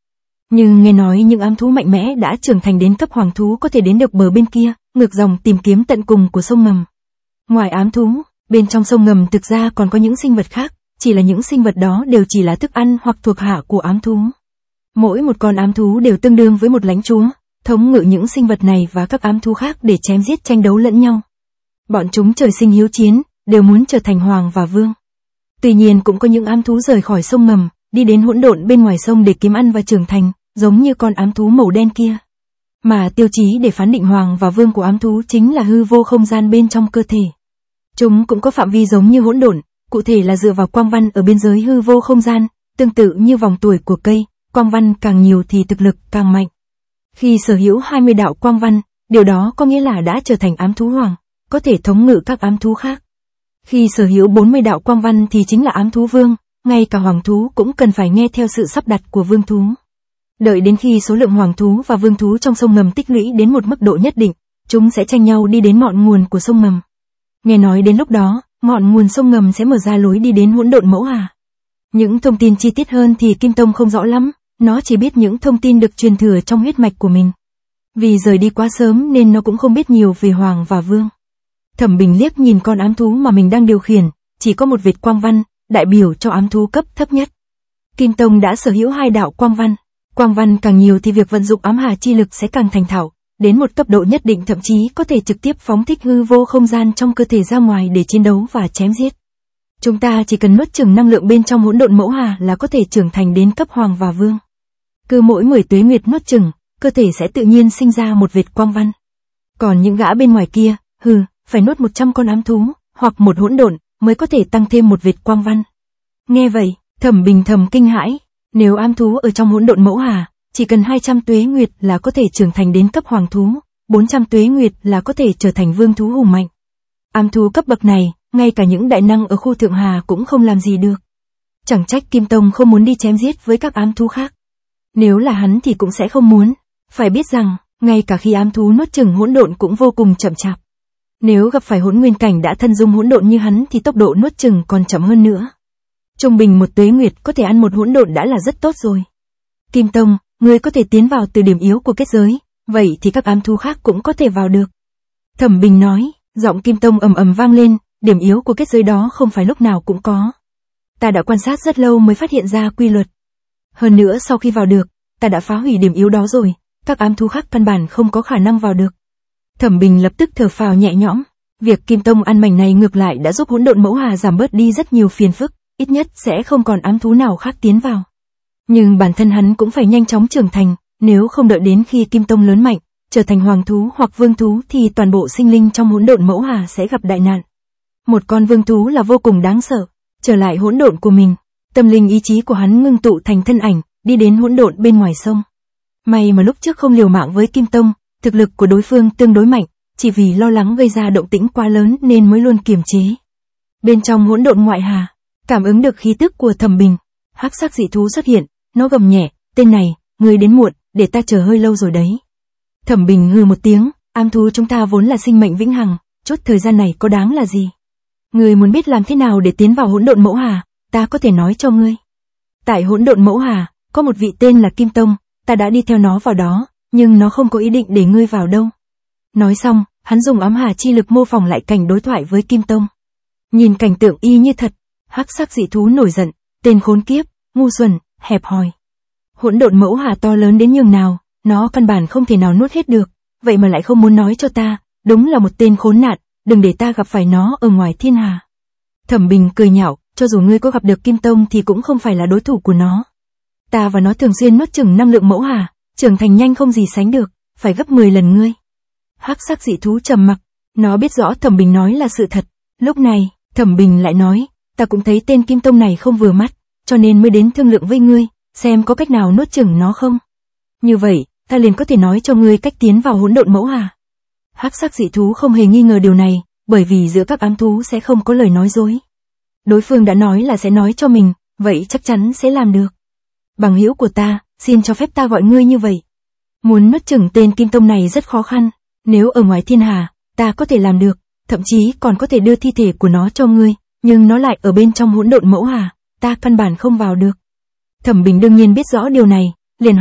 S1: Nhưng nghe nói những ám thú mạnh mẽ đã trưởng thành đến cấp hoàng thú có thể đến được bờ bên kia, ngược dòng tìm kiếm tận cùng của sông ngầm. Ngoài ám thú, bên trong sông ngầm thực ra còn có những sinh vật khác, chỉ là những sinh vật đó đều chỉ là thức ăn hoặc thuộc hạ của ám thú. Mỗi một con ám thú đều tương đương với một lãnh chúa, thống ngự những sinh vật này và các ám thú khác để chém giết tranh đấu lẫn nhau. Bọn chúng trời sinh hiếu chiến, đều muốn trở thành hoàng và vương. Tuy nhiên cũng có những ám thú rời khỏi sông ngầm, đi đến hỗn độn bên ngoài sông để kiếm ăn và trưởng thành, giống như con ám thú màu đen kia. Mà tiêu chí để phán định hoàng và vương của ám thú chính là hư vô không gian bên trong cơ thể. Chúng cũng có phạm vi giống như hỗn độn, cụ thể là dựa vào quang văn ở biên giới hư vô không gian, tương tự như vòng tuổi của cây, quang văn càng nhiều thì thực lực càng mạnh. Khi sở hữu 20 đạo quang văn, điều đó có nghĩa là đã trở thành ám thú hoàng, có thể thống ngự các ám thú khác. Khi sở hữu 40 đạo quang văn thì chính là ám thú vương, ngay cả hoàng thú cũng cần phải nghe theo sự sắp đặt của vương thú. Đợi đến khi số lượng hoàng thú và vương thú trong sông ngầm tích lũy đến một mức độ nhất định, chúng sẽ tranh nhau đi đến ngọn nguồn của sông ngầm. Nghe nói đến lúc đó, ngọn nguồn sông ngầm sẽ mở ra lối đi đến hỗn độn mẫu hà. Những thông tin chi tiết hơn thì Kim Tông không rõ lắm, nó chỉ biết những thông tin được truyền thừa trong huyết mạch của mình. Vì rời đi quá sớm nên nó cũng không biết nhiều về hoàng và vương. Thẩm Bình liếc nhìn con ám thú mà mình đang điều khiển, chỉ có một vệt quang văn, đại biểu cho ám thú cấp thấp nhất. Kim Tông đã sở hữu 2 đạo quang văn. Quang văn càng nhiều thì việc vận dụng ám hà chi lực sẽ càng thành thạo, đến một cấp độ nhất định thậm chí có thể trực tiếp phóng thích hư vô không gian trong cơ thể ra ngoài để chiến đấu và chém giết. Chúng ta chỉ cần nuốt chửng năng lượng bên trong hỗn độn mẫu hà là có thể trưởng thành đến cấp hoàng và vương. Cứ mỗi 10 tuế nguyệt nuốt chửng, cơ thể sẽ tự nhiên sinh ra một vệt quang văn. Còn những gã bên ngoài kia, phải nuốt 100 con ám thú, hoặc một hỗn độn, mới có thể tăng thêm một vệt quang văn. Nghe vậy, Thẩm Bình thầm kinh hãi, nếu ám thú ở trong hỗn độn mẫu hà, chỉ cần 200 tuế nguyệt là có thể trưởng thành đến cấp hoàng thú, 400 tuế nguyệt là có thể trở thành vương thú hùng mạnh. Ám thú cấp bậc này, ngay cả những đại năng ở khu thượng hà cũng không làm gì được. Chẳng trách Kim Tông không muốn đi chém giết với các ám thú khác. Nếu là hắn thì cũng sẽ không muốn. Phải biết rằng, ngay cả khi ám thú nuốt chửng hỗn độn cũng vô cùng chậm chạp. Nếu gặp phải hỗn nguyên cảnh đã thân dung hỗn độn như hắn thì tốc độ nuốt chửng còn chậm hơn nữa. Trung bình một tuế nguyệt có thể ăn một hỗn độn đã là rất tốt rồi. Kim Tông, ngươi có thể tiến vào từ điểm yếu của kết giới, vậy thì các ám thú khác cũng có thể vào được. Thẩm Bình nói, giọng Kim Tông ầm ầm vang lên, điểm yếu của kết giới đó không phải lúc nào cũng có. Ta đã quan sát rất lâu mới phát hiện ra quy luật. Hơn nữa sau khi vào được, ta đã phá hủy điểm yếu đó rồi, các ám thú khác căn bản không có khả năng vào được. Thẩm Bình lập tức thở phào nhẹ nhõm, việc Kim Tông ăn mảnh này ngược lại đã giúp hỗn độn mẫu hà giảm bớt đi rất nhiều phiền phức, ít nhất sẽ không còn ám thú nào khác tiến vào. Nhưng bản thân hắn cũng phải nhanh chóng trưởng thành, nếu không đợi đến khi Kim Tông lớn mạnh, trở thành hoàng thú hoặc vương thú thì toàn bộ sinh linh trong hỗn độn mẫu hà sẽ gặp đại nạn. Một con vương thú là vô cùng đáng sợ, trở lại hỗn độn của mình, tâm linh ý chí của hắn ngưng tụ thành thân ảnh, đi đến hỗn độn bên ngoài sông. May mà lúc trước không liều mạng với Kim Tông, thực lực của đối phương tương đối mạnh, chỉ vì lo lắng gây ra động tĩnh quá lớn nên mới luôn kiềm chế. Bên trong hỗn độn ngoại hà, cảm ứng được khí tức của Thẩm Bình, hắc sắc dị thú xuất hiện, nó gầm nhẹ, tên này, ngươi đến muộn, để ta chờ hơi lâu rồi đấy. Thẩm Bình hừ một tiếng, ám thú chúng ta vốn là sinh mệnh vĩnh hằng, chút thời gian này có đáng là gì? Ngươi muốn biết làm thế nào để tiến vào hỗn độn mẫu hà, ta có thể nói cho ngươi. Tại hỗn độn mẫu hà, có một vị tên là Kim Tông, ta đã đi theo nó vào đó, nhưng nó không có ý định để ngươi vào đâu. Nói xong, hắn dùng ám hà chi lực mô phỏng lại cảnh đối thoại với Kim Tông. Nhìn cảnh tượng y như thật, hắc sắc dị thú nổi giận, tên khốn kiếp, ngu xuẩn, hẹp hòi. Hỗn độn mẫu hà to lớn đến nhường nào, nó căn bản không thể nào nuốt hết được, vậy mà lại không muốn nói cho ta, đúng là một tên khốn nạn, đừng để ta gặp phải nó ở ngoài thiên hà. Thẩm Bình cười nhạo, cho dù ngươi có gặp được Kim Tông thì cũng không phải là đối thủ của nó. Ta và nó thường xuyên nuốt chửng năng lượng mẫu hà, trưởng thành nhanh không gì sánh được, phải gấp 10 lần ngươi. Hắc sắc dị thú trầm mặc, nó biết rõ Thẩm Bình nói là sự thật. Lúc này, Thẩm Bình lại nói, ta cũng thấy tên Kim Tông này không vừa mắt, cho nên mới đến thương lượng với ngươi, xem có cách nào nuốt chửng nó không. Như vậy, ta liền có thể nói cho ngươi cách tiến vào hỗn độn mẫu hà. Hắc sắc dị thú không hề nghi ngờ điều này, bởi vì giữa các ám thú sẽ không có lời nói dối. Đối phương đã nói là sẽ nói cho mình, vậy chắc chắn sẽ làm được. Bằng hữu của ta, xin cho phép ta gọi ngươi như vậy. Muốn nuốt chửng tên Kim Tông này rất khó khăn, nếu ở ngoài thiên hà, ta có thể làm được, thậm chí còn có thể đưa thi thể của nó cho ngươi, nhưng nó lại ở bên trong hỗn độn mẫu hà, ta căn bản không vào được. Thẩm Bình đương nhiên biết rõ điều này, liền hỏi,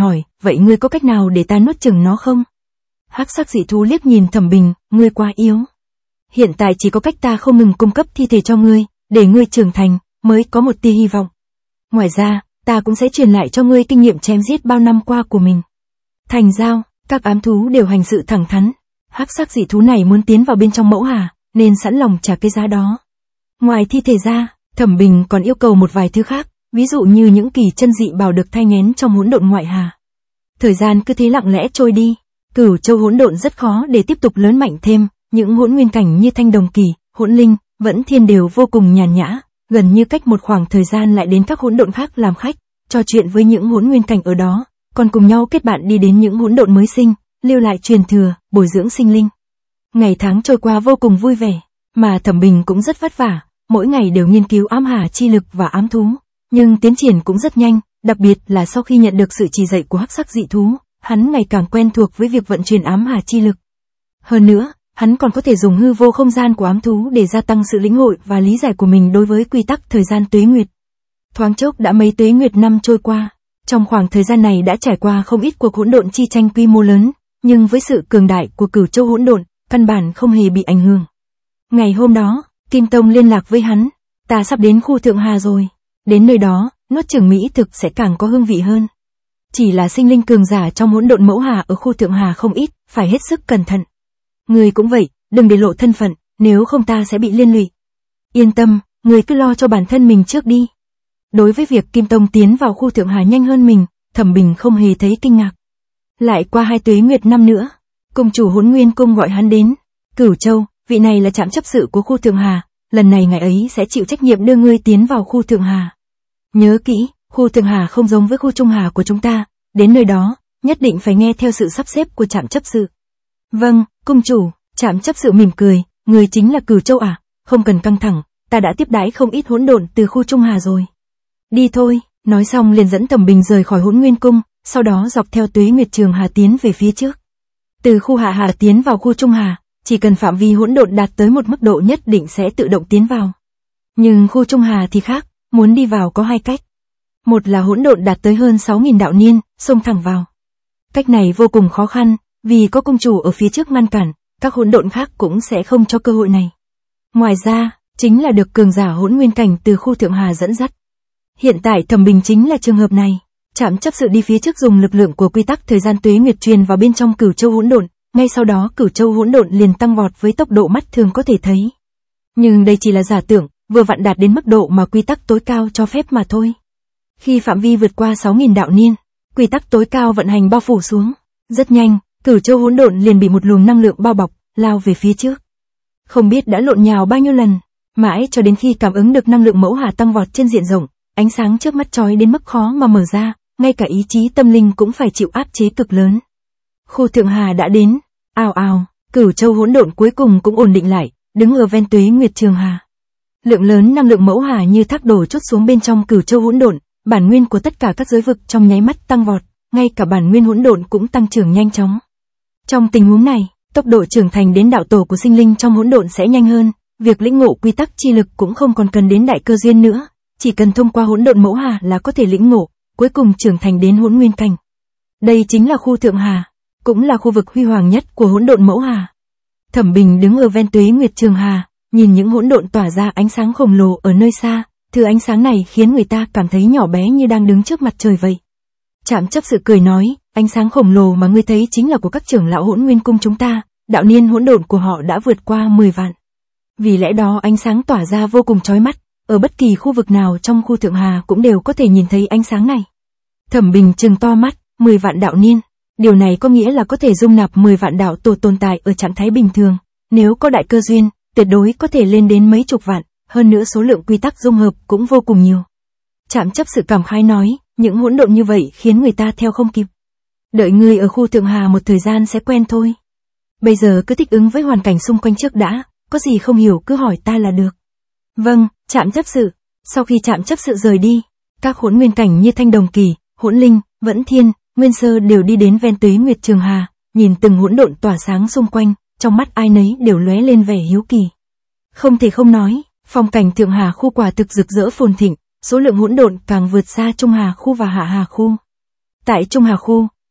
S1: vậy ngươi có cách nào để ta nuốt chửng nó không? Hắc sắc dị thú liếc nhìn Thẩm Bình, ngươi quá yếu. Hiện tại chỉ có cách ta không ngừng cung cấp thi thể cho ngươi, để ngươi trưởng thành, mới có một tia hy vọng. Ngoài ra, ta cũng sẽ truyền lại cho ngươi kinh nghiệm chém giết bao năm qua của mình. Thành giao, các ám thú đều hành sự thẳng thắn. Hắc sắc dị thú này muốn tiến vào bên trong mẫu hà, nên sẵn lòng trả cái giá đó. Ngoài thi thể ra, Thẩm Bình còn yêu cầu một vài thứ khác, ví dụ như những kỳ chân dị bảo được thai nghén trong hỗn độn ngoại hà. Thời gian cứ thế lặng lẽ trôi đi, Cửu Châu hỗn độn rất khó để tiếp tục lớn mạnh thêm, những hỗn nguyên cảnh như Thanh Đồng Kỳ, Hỗn Linh, Vẫn Thiên đều vô cùng nhàn nhã, gần như cách một khoảng thời gian lại đến các hỗn độn khác làm khách, trò chuyện với những hỗn nguyên cảnh ở đó, còn cùng nhau kết bạn đi đến những hỗn độn mới sinh, lưu lại truyền thừa, bồi dưỡng sinh linh. Ngày tháng trôi qua vô cùng vui vẻ, mà Thẩm Bình cũng rất vất vả, mỗi ngày đều nghiên cứu ám hà chi lực và ám thú, nhưng tiến triển cũng rất nhanh, đặc biệt là sau khi nhận được sự chỉ dạy của hắc sắc dị thú, hắn ngày càng quen thuộc với việc vận chuyển ám hà chi lực. Hơn nữa, hắn còn có thể dùng hư vô không gian của ám thú để gia tăng sự lĩnh hội và lý giải của mình đối với quy tắc thời gian tuế nguyệt. Thoáng chốc đã mấy tuế nguyệt năm trôi qua, trong khoảng thời gian này đã trải qua không ít cuộc hỗn độn chi tranh quy mô lớn, nhưng với sự cường đại của Cửu Châu hỗn độn, căn bản không hề bị ảnh hưởng. Ngày hôm đó, Kim Tông liên lạc với hắn, ta sắp đến khu Thượng Hà rồi, đến nơi đó, nuốt chửng mỹ thực sẽ càng có hương vị hơn. Chỉ là sinh linh cường giả trong hỗn độn mẫu hà ở khu Thượng Hà không ít, phải hết sức cẩn thận. Người cũng vậy, đừng để lộ thân phận, nếu không ta sẽ bị liên lụy. Yên tâm, người cứ lo cho bản thân mình trước đi. Đối với việc Kim Tông tiến vào khu Thượng Hà nhanh hơn mình, Thẩm Bình không hề thấy kinh ngạc. Lại qua 2 tuế nguyệt năm nữa, cung chủ Hỗn Nguyên Cung gọi hắn đến. Cửu Châu, vị này là trạm chấp sự của khu Thượng Hà, lần này ngài ấy sẽ chịu trách nhiệm đưa ngươi tiến vào khu Thượng Hà. Nhớ kỹ, khu Thượng Hà không giống với khu Trung Hà của chúng ta, đến nơi đó, nhất định phải nghe theo sự sắp xếp của trạm chấp sự. Vâng, cung chủ, trạm chấp sự mỉm cười, người chính là Cửu Châu à, không cần căng thẳng, ta đã tiếp đãi không ít hỗn độn từ khu Trung Hà rồi. Đi thôi, nói xong liền dẫn Thẩm Bình rời khỏi Hỗn Nguyên Cung, sau đó dọc theo tuế nguyệt trường hà tiến về phía trước. Từ khu Hạ Hà tiến vào khu Trung Hà, chỉ cần phạm vi hỗn độn đạt tới một mức độ nhất định sẽ tự động tiến vào. Nhưng khu Trung Hà thì khác, muốn đi vào có 2 cách. Một là hỗn độn đạt tới hơn 6.000 đạo niên, xông thẳng vào. Cách này vô cùng khó khăn, vì có cung chủ ở phía trước ngăn cản, các hỗn độn khác cũng sẽ không cho cơ hội này. Ngoài ra, chính là được cường giả hỗn nguyên cảnh từ khu Thượng Hà dẫn dắt. Hiện tại Thẩm Bình chính là trường hợp này. Trạm chấp sự đi phía trước dùng lực lượng của quy tắc thời gian tuế nguyệt truyền vào bên trong Cửu Châu hỗn độn, ngay sau đó Cửu Châu hỗn độn liền tăng vọt với tốc độ mắt thường có thể thấy. Nhưng đây chỉ là giả tưởng, vừa vặn đạt đến mức độ mà quy tắc tối cao cho phép mà thôi. Khi phạm vi vượt qua 6.000 đạo niên, quy tắc tối cao vận hành bao phủ xuống. Rất nhanh, Cửu Châu hỗn độn liền bị một luồng năng lượng bao bọc, lao về phía trước. Không biết đã lộn nhào bao nhiêu lần, mãi cho đến khi cảm ứng được năng lượng mẫu hà tăng vọt trên diện rộng, ánh sáng trước mắt chói đến mức khó mà mở ra, ngay cả ý chí tâm linh cũng phải chịu áp chế cực lớn. Khu Thượng Hà đã đến, ào ào, Cửu Châu hỗn độn cuối cùng cũng ổn định lại, đứng ở ven tuế nguyệt trường hà. Lượng lớn năng lượng mẫu hà như thác đổ trút xuống bên trong Cửu Châu hỗn độn, bản nguyên của tất cả các giới vực trong nháy mắt tăng vọt, ngay cả bản nguyên hỗn độn cũng tăng trưởng nhanh chóng. Trong tình huống này, tốc độ trưởng thành đến đạo tổ của sinh linh trong hỗn độn sẽ nhanh hơn, việc lĩnh ngộ quy tắc chi lực cũng không còn cần đến đại cơ duyên nữa, chỉ cần thông qua hỗn độn mẫu hà là có thể lĩnh ngộ, cuối cùng trưởng thành đến hỗn nguyên cảnh. Đây chính là khu Thượng Hà, cũng là khu vực huy hoàng nhất của hỗn độn mẫu hà. Thẩm Bình đứng ở ven tuế nguyệt trường hà, nhìn những hỗn độn tỏa ra ánh sáng khổng lồ ở nơi xa, thứ ánh sáng này khiến người ta cảm thấy nhỏ bé như đang đứng trước mặt trời vậy. Trạm chấp sự cười nói, ánh sáng khổng lồ mà ngươi thấy chính là của các trưởng lão Hỗn Nguyên Cung chúng ta, đạo niên hỗn độn của họ đã vượt qua 10 vạn. Vì lẽ đó ánh sáng tỏa ra vô cùng chói mắt, ở bất kỳ khu vực nào trong khu Thượng Hà cũng đều có thể nhìn thấy ánh sáng này. Thẩm Bình trừng to mắt, 10 vạn đạo niên, điều này có nghĩa là có thể dung nạp 10 vạn đạo tổ tồn tại ở trạng thái bình thường, nếu có đại cơ duyên, tuyệt đối có thể lên đến mấy chục vạn, hơn nữa số lượng quy tắc dung hợp cũng vô cùng nhiều. Trạm chấp sự cảm khái nói, những hỗn độn như vậy khiến người ta theo không kịp. Đợi ngươi ở khu Thượng Hà một thời gian sẽ quen thôi. Bây giờ cứ thích ứng với hoàn cảnh xung quanh trước đã, có gì không hiểu cứ hỏi ta là được. Vâng, Trạm chấp sự. Sau khi Trạm chấp sự rời đi, các hỗn nguyên cảnh như Thanh Đồng Kỳ, Hỗn Linh, Vẫn Thiên, Nguyên Sơ đều đi đến ven tuế nguyệt trường hà, nhìn từng hỗn độn tỏa sáng xung quanh, trong mắt ai nấy đều lóe lên vẻ hiếu kỳ. Không thể không nói, phong cảnh Thượng Hà khu quả thực rực rỡ phồn thịnh, số lượng hỗn độn càng vượt xa Trung Hà khu và Hạ Hà khu. Tại Trung Hà khu,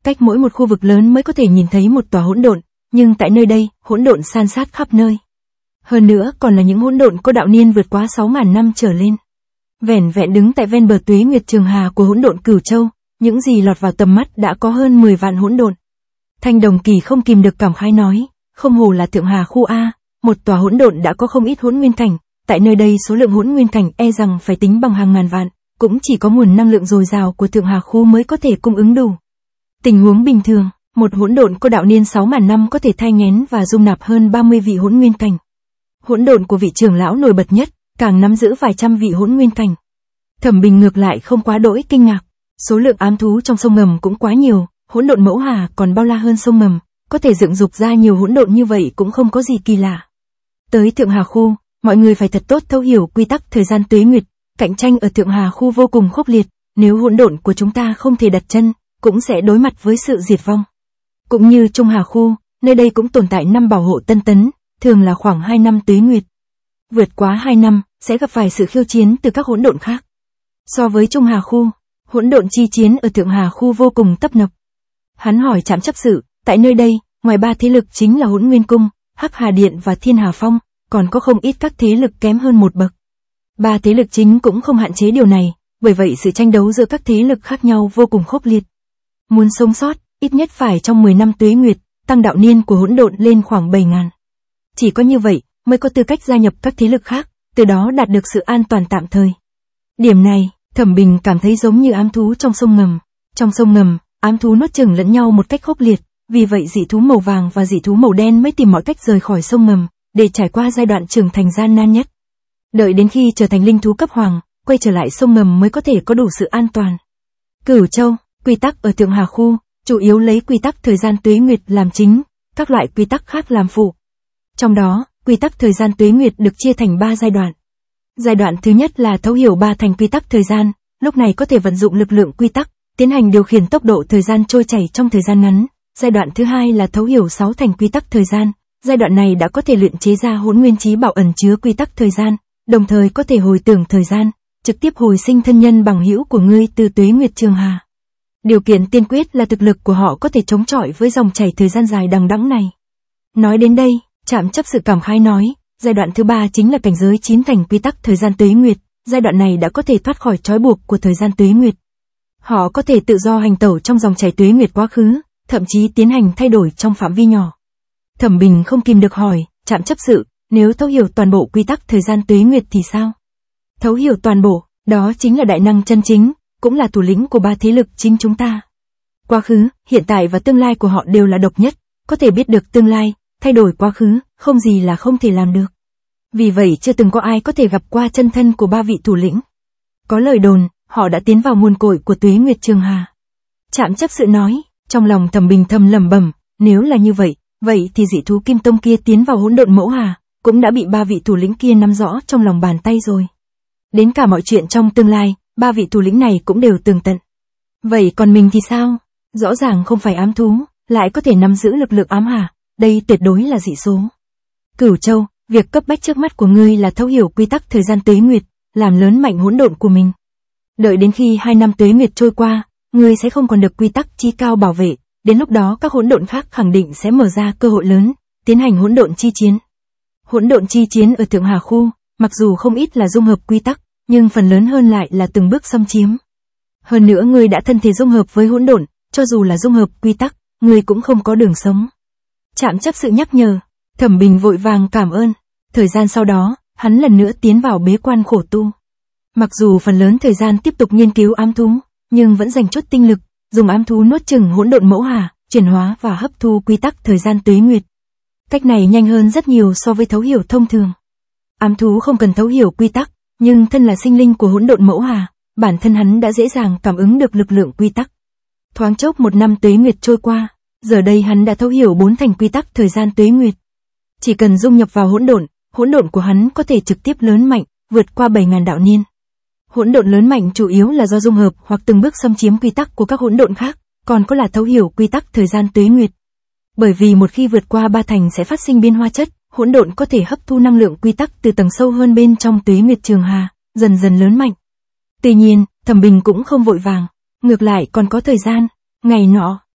S1: cách mỗi một khu vực lớn mới có thể nhìn thấy một tòa hỗn độn, nhưng tại nơi đây, hỗn độn san sát khắp nơi. Hơn nữa còn là những hỗn độn có đạo niên vượt quá 6.000 năm trở lên. Vẻn vẹn đứng tại ven bờ Tuế Nguyệt Trường Hà của hỗn độn Cửu Châu, những gì lọt vào tầm mắt đã có hơn 10 vạn hỗn độn. Thanh Đồng Kỳ không kìm được cảm khái nói, không hổ là Thượng Hà khu A, một tòa hỗn độn đã có không ít hỗn nguyên cảnh, tại nơi đây số lượng hỗn nguyên cảnh e rằng phải tính bằng hàng ngàn vạn, cũng chỉ có nguồn năng lượng dồi dào của Thượng Hà khu mới có thể cung ứng đủ. Tình huống bình thường, một hỗn độn có đạo niên 6.000 năm có thể thai nghén và dung nạp hơn 30 vị hỗn nguyên cảnh. Hỗn độn của vị trưởng lão nổi bật nhất, càng nắm giữ vài trăm vị hỗn nguyên cảnh. Thẩm Bình ngược lại không quá đỗi kinh ngạc, số lượng ám thú trong sông ngầm cũng quá nhiều, hỗn độn mẫu hà còn bao la hơn sông ngầm, có thể dựng dục ra nhiều hỗn độn như vậy cũng không có gì kỳ lạ. Tới Thượng Hà khu, mọi người phải thật tốt thấu hiểu quy tắc thời gian tuế nguyệt, cạnh tranh ở Thượng Hà khu vô cùng khốc liệt, nếu hỗn độn của chúng ta không thể đặt chân, cũng sẽ đối mặt với sự diệt vong. Cũng như Trung Hà khu, nơi đây cũng tồn tại năm bảo hộ tân tấn, thường là khoảng 2 năm tuế nguyệt. Vượt quá 2 năm, sẽ gặp phải sự khiêu chiến từ các hỗn độn khác. So với Trung Hà khu, hỗn độn chi chiến ở Thượng Hà khu vô cùng tấp nập. Hắn hỏi Trạm chấp sự, tại nơi đây, ngoài 3 thế lực chính là Hỗn Nguyên Cung, Hắc Hà Điện và Thiên Hà Phong, còn có không ít các thế lực kém hơn một bậc. 3 thế lực chính cũng không hạn chế điều này, bởi vậy sự tranh đấu giữa các thế lực khác nhau vô cùng khốc liệt. Muốn sống sót, ít nhất phải trong 10 năm tuế nguyệt, tăng đạo niên của hỗn độn lên khoảng 7.000. Chỉ có như vậy, mới có tư cách gia nhập các thế lực khác, từ đó đạt được sự an toàn tạm thời. Điểm này, Thẩm Bình cảm thấy giống như ám thú trong sông ngầm. Trong sông ngầm, ám thú nuốt chửng lẫn nhau một cách khốc liệt, vì vậy dị thú màu vàng và dị thú màu đen mới tìm mọi cách rời khỏi sông ngầm, để trải qua giai đoạn trưởng thành gian nan nhất. Đợi đến khi trở thành linh thú cấp hoàng, quay trở lại sông ngầm mới có thể có đủ sự an toàn. Cửu Châu, quy tắc ở Thượng Hà khu, chủ yếu lấy quy tắc thời gian tuế nguyệt làm chính, các loại quy tắc khác làm phụ. Trong đó, quy tắc thời gian tuế nguyệt được chia thành 3 giai đoạn. Giai đoạn thứ nhất là thấu hiểu 3 thành quy tắc thời gian, lúc này có thể vận dụng lực lượng quy tắc, tiến hành điều khiển tốc độ thời gian trôi chảy trong thời gian ngắn. Giai đoạn thứ hai là thấu hiểu 6 thành quy tắc thời gian, giai đoạn này đã có thể luyện chế ra hỗn nguyên chí bảo ẩn chứa quy tắc thời gian, đồng thời có thể hồi tưởng thời gian, trực tiếp hồi sinh thân nhân bằng hữu của ngươi từ tuế nguyệt trường hà. Điều kiện tiên quyết là thực lực của họ có thể chống chọi với dòng chảy thời gian dài đằng đẵng này. Nói đến đây, Trạm chấp sự cảm khái nói, giai đoạn thứ 3 chính là cảnh giới 9 thành quy tắc thời gian tuế nguyệt, giai đoạn này đã có thể thoát khỏi trói buộc của thời gian tuế nguyệt. Họ có thể tự do hành tẩu trong dòng chảy tuế nguyệt quá khứ, thậm chí tiến hành thay đổi trong phạm vi nhỏ. Thẩm Bình không kìm được hỏi, Trạm chấp sự, nếu thấu hiểu toàn bộ quy tắc thời gian tuế nguyệt thì sao? Thấu hiểu toàn bộ, đó chính là đại năng chân chính, cũng là thủ lĩnh của 3 thế lực chính chúng ta. Quá khứ, hiện tại và tương lai của họ đều là độc nhất, có thể biết được tương lai, thay đổi quá khứ, không gì là không thể làm được. Vì vậy chưa từng có ai có thể gặp qua chân thân của 3 vị thủ lĩnh. Có lời đồn, họ đã tiến vào nguồn cội của tuế nguyệt trường hà. Trạm chấp sự nói, trong lòng Thẩm Bình thầm lẩm bẩm, nếu là như vậy, vậy thì dị thú Kim Tông kia tiến vào hỗn độn mẫu hà, cũng đã bị 3 vị thủ lĩnh kia nắm rõ trong lòng bàn tay rồi. Đến cả mọi chuyện trong tương lai, 3 vị thủ lĩnh này cũng đều tường tận. Vậy còn mình thì sao? Rõ ràng không phải ám thú, lại có thể nắm giữ lực lượng ám hà, đây tuyệt đối là dị số. Cửu Châu, việc cấp bách trước mắt của ngươi là thấu hiểu quy tắc thời gian tuế nguyệt, làm lớn mạnh hỗn độn của mình. Đợi đến khi 2 năm tuế nguyệt trôi qua, ngươi sẽ không còn được quy tắc chi cao bảo vệ, đến lúc đó các hỗn độn khác khẳng định sẽ mở ra cơ hội lớn, tiến hành hỗn độn chi chiến. Hỗn độn chi chiến ở Thượng Hà khu, mặc dù không ít là dung hợp quy tắc, nhưng phần lớn hơn lại là từng bước xâm chiếm. Hơn nữa ngươi đã thân thể dung hợp với hỗn độn, cho dù là dung hợp quy tắc, ngươi cũng không có đường sống. Trạm chấp sự nhắc nhở, Thẩm Bình vội vàng cảm ơn. Thời gian sau đó, hắn lần nữa tiến vào bế quan khổ tu. Mặc dù phần lớn thời gian tiếp tục nghiên cứu ám thú, nhưng vẫn dành chút tinh lực, dùng ám thú nuốt chửng hỗn độn mẫu hà, chuyển hóa và hấp thu quy tắc thời gian tuế nguyệt. Cách này nhanh hơn rất nhiều so với thấu hiểu thông thường. Ám thú không cần thấu hiểu quy tắc, nhưng thân là sinh linh của hỗn độn mẫu hà, bản thân hắn đã dễ dàng cảm ứng được lực lượng quy tắc. Thoáng chốc 1 năm tuế nguyệt trôi qua, giờ đây hắn đã thấu hiểu 4 thành quy tắc thời gian tuế nguyệt. Chỉ cần dung nhập vào hỗn độn của hắn có thể trực tiếp lớn mạnh, vượt qua 7.000 đạo niên. Hỗn độn lớn mạnh chủ yếu là do dung hợp hoặc từng bước xâm chiếm quy tắc của các hỗn độn khác, còn có là thấu hiểu quy tắc thời gian tuế nguyệt. Bởi vì một khi vượt qua 3 thành sẽ phát sinh biến hóa chất, hỗn độn có thể hấp thu năng lượng quy tắc từ tầng sâu hơn bên trong tuế nguyệt trường hà, dần dần lớn mạnh. Tuy nhiên, Thẩm Bình cũng không vội vàng, ngược lại còn có thời gian. Ngày nọ,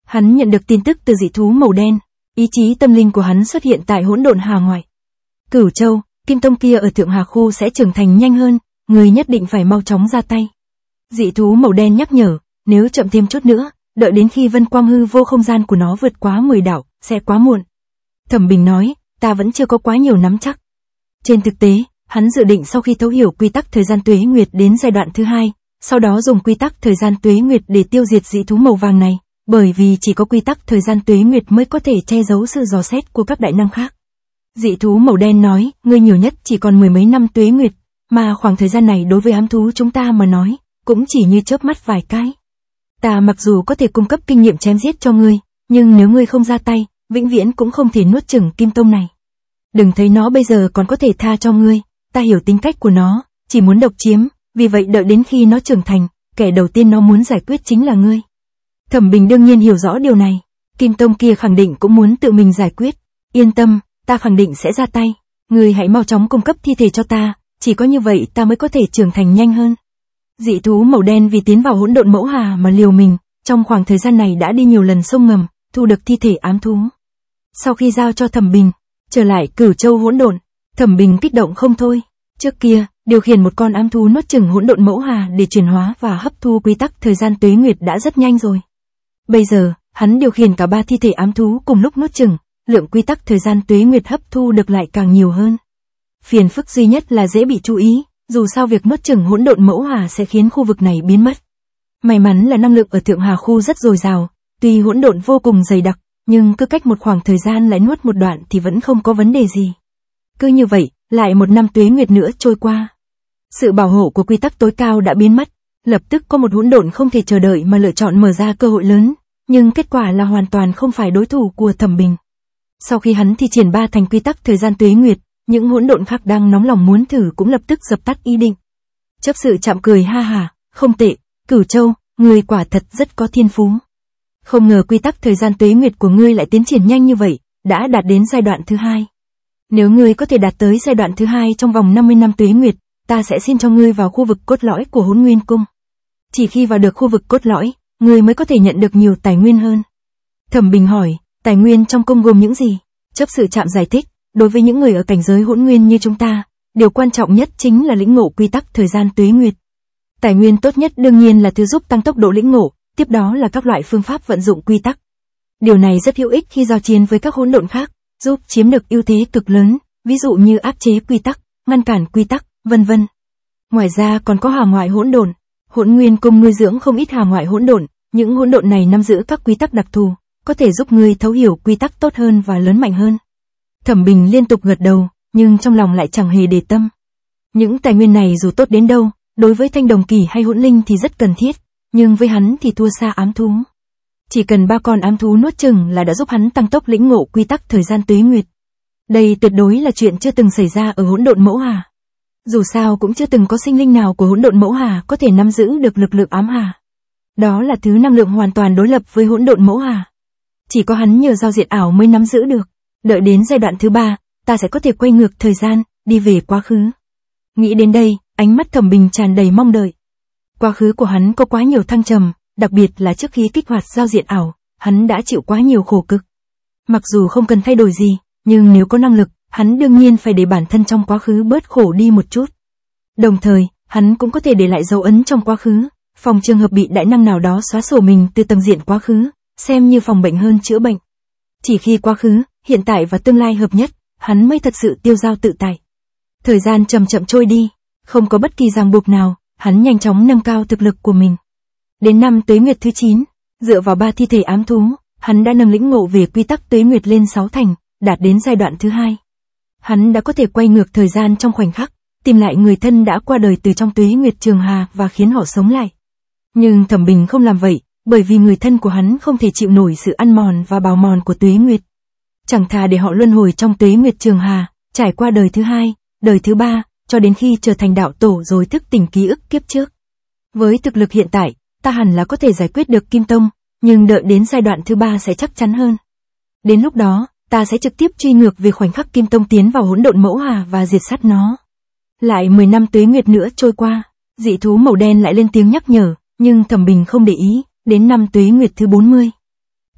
S1: Hắn nhận được tin tức từ dị thú màu đen, ý chí tâm linh của hắn xuất hiện tại hỗn độn hà ngoại. Cửu Châu, Kim Tông kia ở Thượng Hà khu sẽ trưởng thành nhanh hơn, người nhất định phải mau chóng ra tay. Dị thú màu đen nhắc nhở, nếu chậm thêm chút nữa, đợi đến khi vân quang hư vô không gian của nó vượt quá 10 đảo, sẽ quá muộn. Thẩm Bình nói, ta vẫn chưa có quá nhiều nắm chắc. Trên thực tế, hắn dự định sau khi thấu hiểu quy tắc thời gian tuế nguyệt đến giai đoạn thứ 2, sau đó dùng quy tắc thời gian tuế nguyệt để tiêu diệt dị thú màu vàng này, bởi vì chỉ có quy tắc thời gian tuế nguyệt mới có thể che giấu sự dò xét của các đại năng khác. Dị thú màu đen nói, ngươi nhiều nhất chỉ còn 10 mấy năm tuế nguyệt, mà khoảng thời gian này đối với ám thú chúng ta mà nói, cũng chỉ như chớp mắt vài cái. Ta mặc dù có thể cung cấp kinh nghiệm chém giết cho ngươi, nhưng nếu ngươi không ra tay, vĩnh viễn cũng không thể nuốt chửng Kim Tông này. Đừng thấy nó bây giờ còn có thể tha cho ngươi, ta hiểu tính cách của nó, chỉ muốn độc chiếm, vì vậy đợi đến khi nó trưởng thành, kẻ đầu tiên nó muốn giải quyết chính là ngươi. Thẩm Bình đương nhiên hiểu rõ điều này, Kim Tông kia khẳng định cũng muốn tự mình giải quyết. Yên tâm, ta khẳng định sẽ ra tay, ngươi hãy mau chóng cung cấp thi thể cho ta, chỉ có như vậy ta mới có thể trưởng thành nhanh hơn. Dị thú màu đen vì tiến vào hỗn độn mẫu hà mà liều mình, trong khoảng thời gian này đã đi nhiều lần sông ngầm, thu được thi thể ám thú. Sau khi giao cho Thẩm Bình, trở lại Cửu Châu hỗn độn, Thẩm Bình kích động không thôi. Trước kia, điều khiển một con ám thú nuốt chửng hỗn độn mẫu hà để chuyển hóa và hấp thu quy tắc thời gian tuế nguyệt đã rất nhanh rồi. Bây giờ, hắn điều khiển cả 3 thi thể ám thú cùng lúc nuốt chửng, lượng quy tắc thời gian tuế nguyệt hấp thu được lại càng nhiều hơn. Phiền phức duy nhất là dễ bị chú ý, dù sao việc nuốt chửng hỗn độn mẫu hà sẽ khiến khu vực này biến mất. May mắn là năng lượng ở Thượng Hà khu rất dồi dào, tuy hỗn độn vô cùng dày đặc, nhưng cứ cách một khoảng thời gian lại nuốt một đoạn thì vẫn không có vấn đề gì. Cứ như vậy, lại một năm tuế nguyệt nữa trôi qua. Sự bảo hộ của quy tắc tối cao đã biến mất, lập tức có một hỗn độn không thể chờ đợi mà lựa chọn mở ra cơ hội lớn, nhưng kết quả là hoàn toàn không phải đối thủ của Thẩm Bình. Sau khi hắn thi triển 3 thành quy tắc thời gian tuế nguyệt, những hỗn độn khác đang nóng lòng muốn thử cũng lập tức dập tắt ý định. Chấp sự chạm cười ha hả, không tệ, Cửu Châu, ngươi quả thật rất có thiên phú. Không ngờ quy tắc thời gian tuế nguyệt của ngươi lại tiến triển nhanh như vậy, đã đạt đến giai đoạn thứ 2. Nếu ngươi có thể đạt tới giai đoạn thứ 2 trong vòng 50 năm tuế nguyệt, ta sẽ xin cho ngươi vào khu vực cốt lõi của Hỗn Nguyên Cung. Chỉ khi vào được khu vực cốt lõi, ngươi mới có thể nhận được nhiều tài nguyên hơn. Thẩm Bình hỏi, tài nguyên trong cung gồm những gì? Chấp sự chạm giải thích, đối với những người ở cảnh giới hỗn nguyên như chúng ta, điều quan trọng nhất chính là lĩnh ngộ quy tắc thời gian tuế nguyệt. Tài nguyên tốt nhất đương nhiên là thứ giúp tăng tốc độ lĩnh ngộ, tiếp đó là các loại phương pháp vận dụng quy tắc. Điều này rất hữu ích khi giao chiến với các hỗn độn khác, giúp chiếm được ưu thế cực lớn, ví dụ như áp chế quy tắc, ngăn cản quy tắc, vân vân. Ngoài ra còn có hà ngoại hỗn độn, Hỗn Nguyên Cung nuôi dưỡng không ít hà ngoại hỗn độn, những hỗn độn này nắm giữ các quy tắc đặc thù, có thể giúp ngươi thấu hiểu quy tắc tốt hơn và lớn mạnh hơn. Thẩm Bình liên tục gật đầu, nhưng trong lòng lại chẳng hề để tâm. Những tài nguyên này dù tốt đến đâu, đối với thanh đồng kỳ hay hỗn linh thì rất cần thiết, nhưng với hắn thì thua xa ám thú. Chỉ cần 3 con ám thú nuốt chửng là đã giúp hắn tăng tốc lĩnh ngộ quy tắc thời gian tuế nguyệt. Đây tuyệt đối là chuyện chưa từng xảy ra ở hỗn độn mẫu hà. Dù sao cũng chưa từng có sinh linh nào của hỗn độn mẫu hà có thể nắm giữ được lực lượng ám hà. Đó là thứ năng lượng hoàn toàn đối lập với hỗn độn mẫu hà. Chỉ có hắn nhờ giao diện ảo mới nắm giữ được. Đợi đến giai đoạn thứ 3, ta sẽ có thể quay ngược thời gian, đi về quá khứ. Nghĩ đến đây, ánh mắt Thẩm Bình tràn đầy mong đợi. Quá khứ của hắn có quá nhiều thăng trầm, đặc biệt là trước khi kích hoạt giao diện ảo, hắn đã chịu quá nhiều khổ cực. Mặc dù không cần thay đổi gì, nhưng nếu có năng lực, hắn đương nhiên phải để bản thân trong quá khứ bớt khổ đi một chút. Đồng thời, hắn cũng có thể để lại dấu ấn trong quá khứ, phòng trường hợp bị đại năng nào đó xóa sổ mình từ tầng diện quá khứ, xem như phòng bệnh hơn chữa bệnh. Chỉ khi quá khứ, hiện tại và tương lai hợp nhất, hắn mới thật sự tiêu dao tự tại. Thời gian chậm chậm trôi đi, không có bất kỳ ràng buộc nào, hắn nhanh chóng nâng cao thực lực của mình. Đến năm tuế nguyệt thứ 9, dựa vào 3 thi thể ám thú, hắn đã nâng lĩnh ngộ về quy tắc tuế nguyệt lên 6 thành, đạt đến giai đoạn thứ 2. Hắn đã có thể quay ngược thời gian trong khoảnh khắc, tìm lại người thân đã qua đời từ trong tuế nguyệt trường hà và khiến họ sống lại. Nhưng Thẩm Bình không làm vậy, bởi vì người thân của hắn không thể chịu nổi sự ăn mòn và bào mòn của tuế nguyệt. Chẳng thà để họ luân hồi trong tuế nguyệt trường hà, trải qua đời thứ 2, đời thứ 3, cho đến khi trở thành đạo tổ rồi thức tỉnh ký ức kiếp trước. Với thực lực hiện tại, ta hẳn là có thể giải quyết được Kim Tông, nhưng đợi đến giai đoạn thứ 3 sẽ chắc chắn hơn. Đến lúc đó, ta sẽ trực tiếp truy ngược về khoảnh khắc Kim Tông tiến vào hỗn độn mẫu hà và diệt sát nó. Lại 10 năm tuế nguyệt nữa trôi qua, dị thú màu đen lại lên tiếng nhắc nhở, nhưng Thẩm Bình không để ý, đến năm tuế nguyệt thứ 40.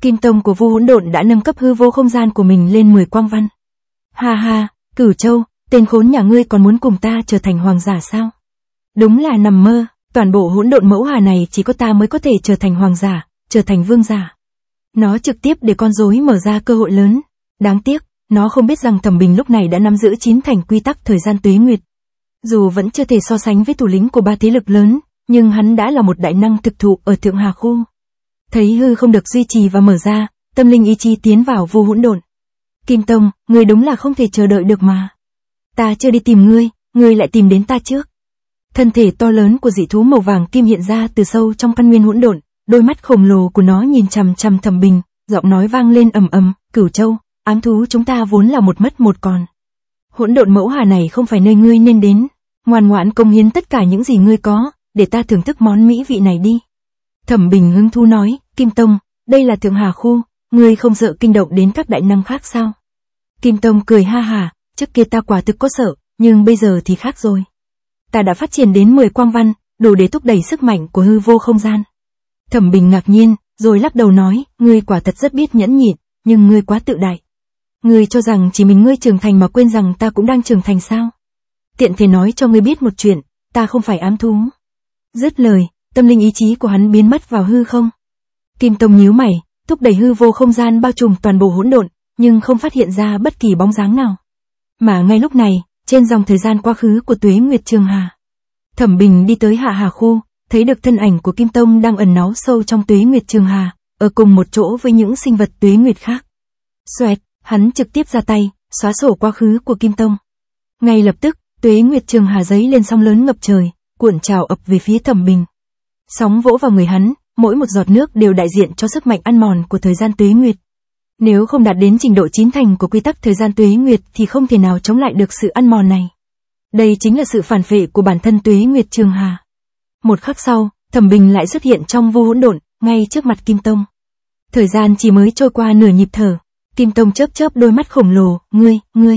S1: Kim tông của Vu Hỗn Độn đã nâng cấp hư vô không gian của mình lên 10 quang văn. Ha ha, Cửu Châu, tên khốn nhà ngươi còn muốn cùng ta trở thành hoàng giả sao? Đúng là nằm mơ, toàn bộ hỗn độn mẫu hà này chỉ có ta mới có thể trở thành hoàng giả, trở thành vương giả. Nó trực tiếp để con rối mở ra cơ hội lớn. Đáng tiếc, nó không biết rằng Thẩm Bình lúc này đã nắm giữ 9 thành quy tắc thời gian tuế nguyệt. Dù vẫn chưa thể so sánh với thủ lĩnh của 3 thế lực lớn, nhưng hắn đã là một đại năng thực thụ ở Thượng Hà khu. Thấy hư không được duy trì và mở ra, tâm linh ý chí tiến vào Vu Hỗn Độn. Kim Tông, ngươi đúng là không thể chờ đợi được mà. Ta chưa đi tìm ngươi lại tìm đến ta trước. Thân thể to lớn của dị thú màu vàng kim hiện ra từ sâu trong căn nguyên hỗn độn, đôi mắt khổng lồ của nó nhìn chằm chằm Thẩm Bình, giọng nói vang lên ầm ầm, Cửu Châu, ám thú chúng ta vốn là một mất một còn. Hỗn độn mẫu hà này không phải nơi ngươi nên đến, ngoan ngoãn cống hiến tất cả những gì ngươi có, để ta thưởng thức món mỹ vị này đi. Thẩm Bình hứng thú nói, Kim Tông, đây là Thượng Hà khu, ngươi không sợ kinh động đến các đại năng khác sao? Kim Tông cười ha hả, trước kia ta quả thực có sợ, nhưng bây giờ thì khác rồi. Ta đã phát triển đến 10 quang văn, đủ để thúc đẩy sức mạnh của hư vô không gian. Thẩm Bình ngạc nhiên, rồi lắc đầu nói, ngươi quả thật rất biết nhẫn nhịn, nhưng ngươi quá tự đại. Ngươi cho rằng chỉ mình ngươi trưởng thành mà quên rằng ta cũng đang trưởng thành sao? Tiện thể nói cho ngươi biết một chuyện, ta không phải ám thú. Dứt lời, tâm linh ý chí của hắn biến mất vào hư không. Kim Tông nhíu mày, thúc đẩy hư vô không gian bao trùm toàn bộ hỗn độn, nhưng không phát hiện ra bất kỳ bóng dáng nào. Mà ngay lúc này, trên dòng thời gian quá khứ của Tuế Nguyệt Trường Hà, Thẩm Bình đi tới Hạ Hà khu, thấy được thân ảnh của Kim Tông đang ẩn náu sâu trong Tuế Nguyệt Trường Hà, ở cùng một chỗ với những sinh vật Tuế Nguyệt khác. Xoẹt, hắn trực tiếp ra tay, xóa sổ quá khứ của Kim Tông. Ngay lập tức, Tuế Nguyệt Trường Hà giấy lên sóng lớn ngập trời, cuộn trào ập về phía Thẩm Bình. Sóng vỗ vào người hắn, mỗi một giọt nước đều đại diện cho sức mạnh ăn mòn của thời gian Tuế Nguyệt. Nếu không đạt đến trình độ 9 thành của quy tắc thời gian Tuế Nguyệt thì không thể nào chống lại được sự ăn mòn này. Đây chính là sự phản phệ của bản thân Tuế Nguyệt Trường Hà. Một khắc sau, Thẩm Bình lại xuất hiện trong Vu Hỗn Độn, ngay trước mặt Kim Tông. Thời gian chỉ mới trôi qua nửa nhịp thở, Kim Tông chớp chớp đôi mắt khổng lồ, ngươi.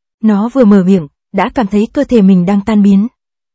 S1: Nó vừa mở miệng, đã cảm thấy cơ thể mình đang tan biến.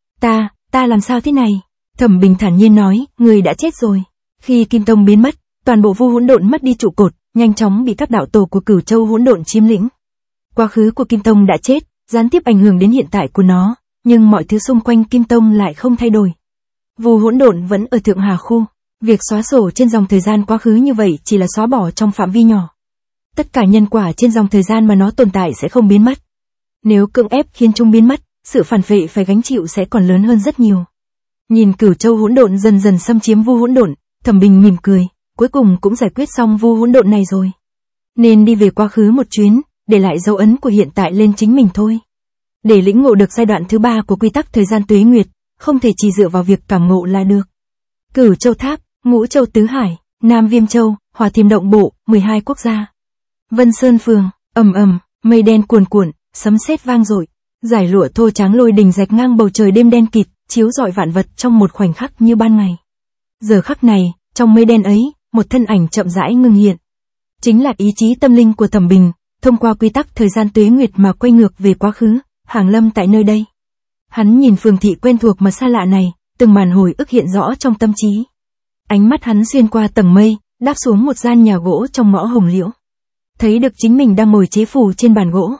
S1: Ta làm sao thế này? Thẩm Bình thản nhiên nói, ngươi đã chết rồi. Khi Kim Tông biến mất, toàn bộ Vu Hỗn Độn mất đi trụ cột, nhanh chóng bị các đạo tổ của Cửu Châu Hỗn Độn chiếm lĩnh. Quá khứ của Kim Tông đã chết, gián tiếp ảnh hưởng đến hiện tại của nó, nhưng mọi thứ xung quanh Kim Tông lại không thay đổi. Vu Hỗn Độn vẫn ở Thượng Hà khu, việc xóa sổ trên dòng thời gian quá khứ như vậy chỉ là xóa bỏ trong phạm vi nhỏ. Tất cả nhân quả trên dòng thời gian mà nó tồn tại sẽ không biến mất. Nếu cưỡng ép khiến chúng biến mất, sự phản phệ phải gánh chịu sẽ còn lớn hơn rất nhiều. Nhìn Cửu Châu Hỗn Độn dần dần xâm chiếm Vu Hỗn Độn, Thẩm Bình mỉm cười, cuối cùng cũng giải quyết xong Vu Hỗn Độn này rồi. Nên đi về quá khứ một chuyến, để lại dấu ấn của hiện tại lên chính mình thôi. Để lĩnh ngộ được giai đoạn thứ 3 của quy tắc thời gian Tuế Nguyệt, không thể chỉ dựa vào việc cảm ngộ là được. Cửu Châu Tháp, Ngũ Châu Tứ Hải, Nam Viêm Châu, Hỏa Thiềm Động Bộ, 12 quốc gia. Vân Sơn Phường, ầm ầm, mây đen cuồn cuộn, sấm sét vang dội, dải lụa thô tráng lôi đình rạch ngang bầu trời đêm đen kịt, chiếu rọi vạn vật trong một khoảnh khắc như ban ngày. Giờ khắc này, trong mây đen ấy, một thân ảnh chậm rãi ngưng hiện. Chính là ý chí tâm linh của Thẩm Bình, thông qua quy tắc thời gian Tuế Nguyệt mà quay ngược về quá khứ, hàng lâm tại nơi đây. Hắn nhìn phường thị quen thuộc mà xa lạ này, từng màn hồi ức hiện rõ trong tâm trí. Ánh mắt hắn xuyên qua tầng mây, đáp xuống một gian nhà gỗ trong ngõ Hồng Liễu. Thấy được chính mình đang ngồi chế phù trên bàn gỗ.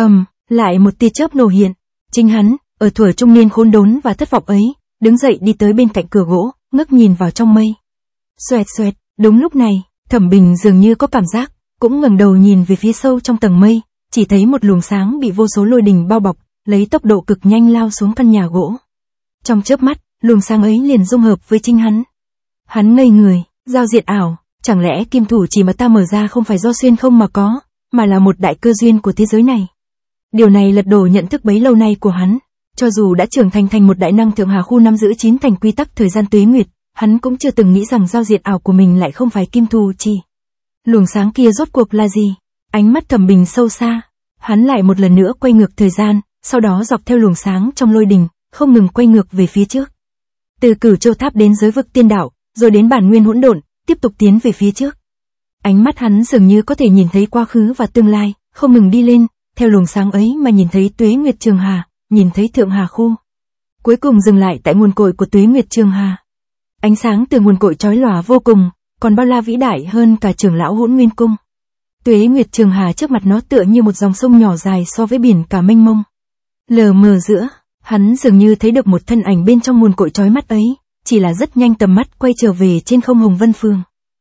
S1: Lại một tia chớp nổ hiện. Chính hắn, ở thuở trung niên khốn đốn và thất vọng ấy, đứng dậy đi tới bên cạnh cửa gỗ, ngước nhìn vào trong mây. Xoẹt xoẹt, đúng lúc này, Thẩm Bình dường như có cảm giác, cũng ngẩng đầu nhìn về phía sâu trong tầng mây, chỉ thấy một luồng sáng bị vô số lôi đình bao bọc, lấy tốc độ cực nhanh lao xuống căn nhà gỗ. Trong chớp mắt, luồng sáng ấy liền dung hợp với chính hắn. Hắn ngây người, giao diện ảo, chẳng lẽ kim thủ chỉ mà ta mở ra không phải do xuyên không mà có, mà là một đại cơ duyên của thế giới này. Điều này lật đổ nhận thức bấy lâu nay của hắn. Cho dù đã trưởng thành một đại năng Thượng Hà khu nắm giữ 9 thành quy tắc thời gian Tuế Nguyệt, hắn cũng chưa từng nghĩ rằng giao diện ảo của mình lại không phải kim thủ chỉ. Luồng sáng kia rốt cuộc là gì? Ánh mắt Thẩm Bình sâu xa. Hắn lại một lần nữa quay ngược thời gian, sau đó dọc theo luồng sáng trong lôi đình, không ngừng quay ngược về phía trước. Từ Cửu Châu Tháp đến giới vực tiên đạo, rồi đến bản nguyên hỗn độn, tiếp tục tiến về phía trước. Ánh mắt hắn dường như có thể nhìn thấy quá khứ và tương lai, không ngừng đi lên, theo luồng sáng ấy mà nhìn thấy Tuế Nguyệt Trường Hà, nhìn thấy Thượng Hà khu. Cuối cùng dừng lại tại nguồn cội của Tuế Nguyệt Trường Hà. Ánh sáng từ nguồn cội chói lòa vô cùng, còn bao la vĩ đại hơn cả trưởng lão Hỗn Nguyên Cung. Tuế Nguyệt Trường Hà trước mặt nó tựa như một dòng sông nhỏ dài so với biển cả mênh mông. Lờ mờ giữa, hắn dường như thấy được một thân ảnh bên trong nguồn cội chói mắt ấy, chỉ là rất nhanh tầm mắt quay trở về trên không Hồng Vân Phường.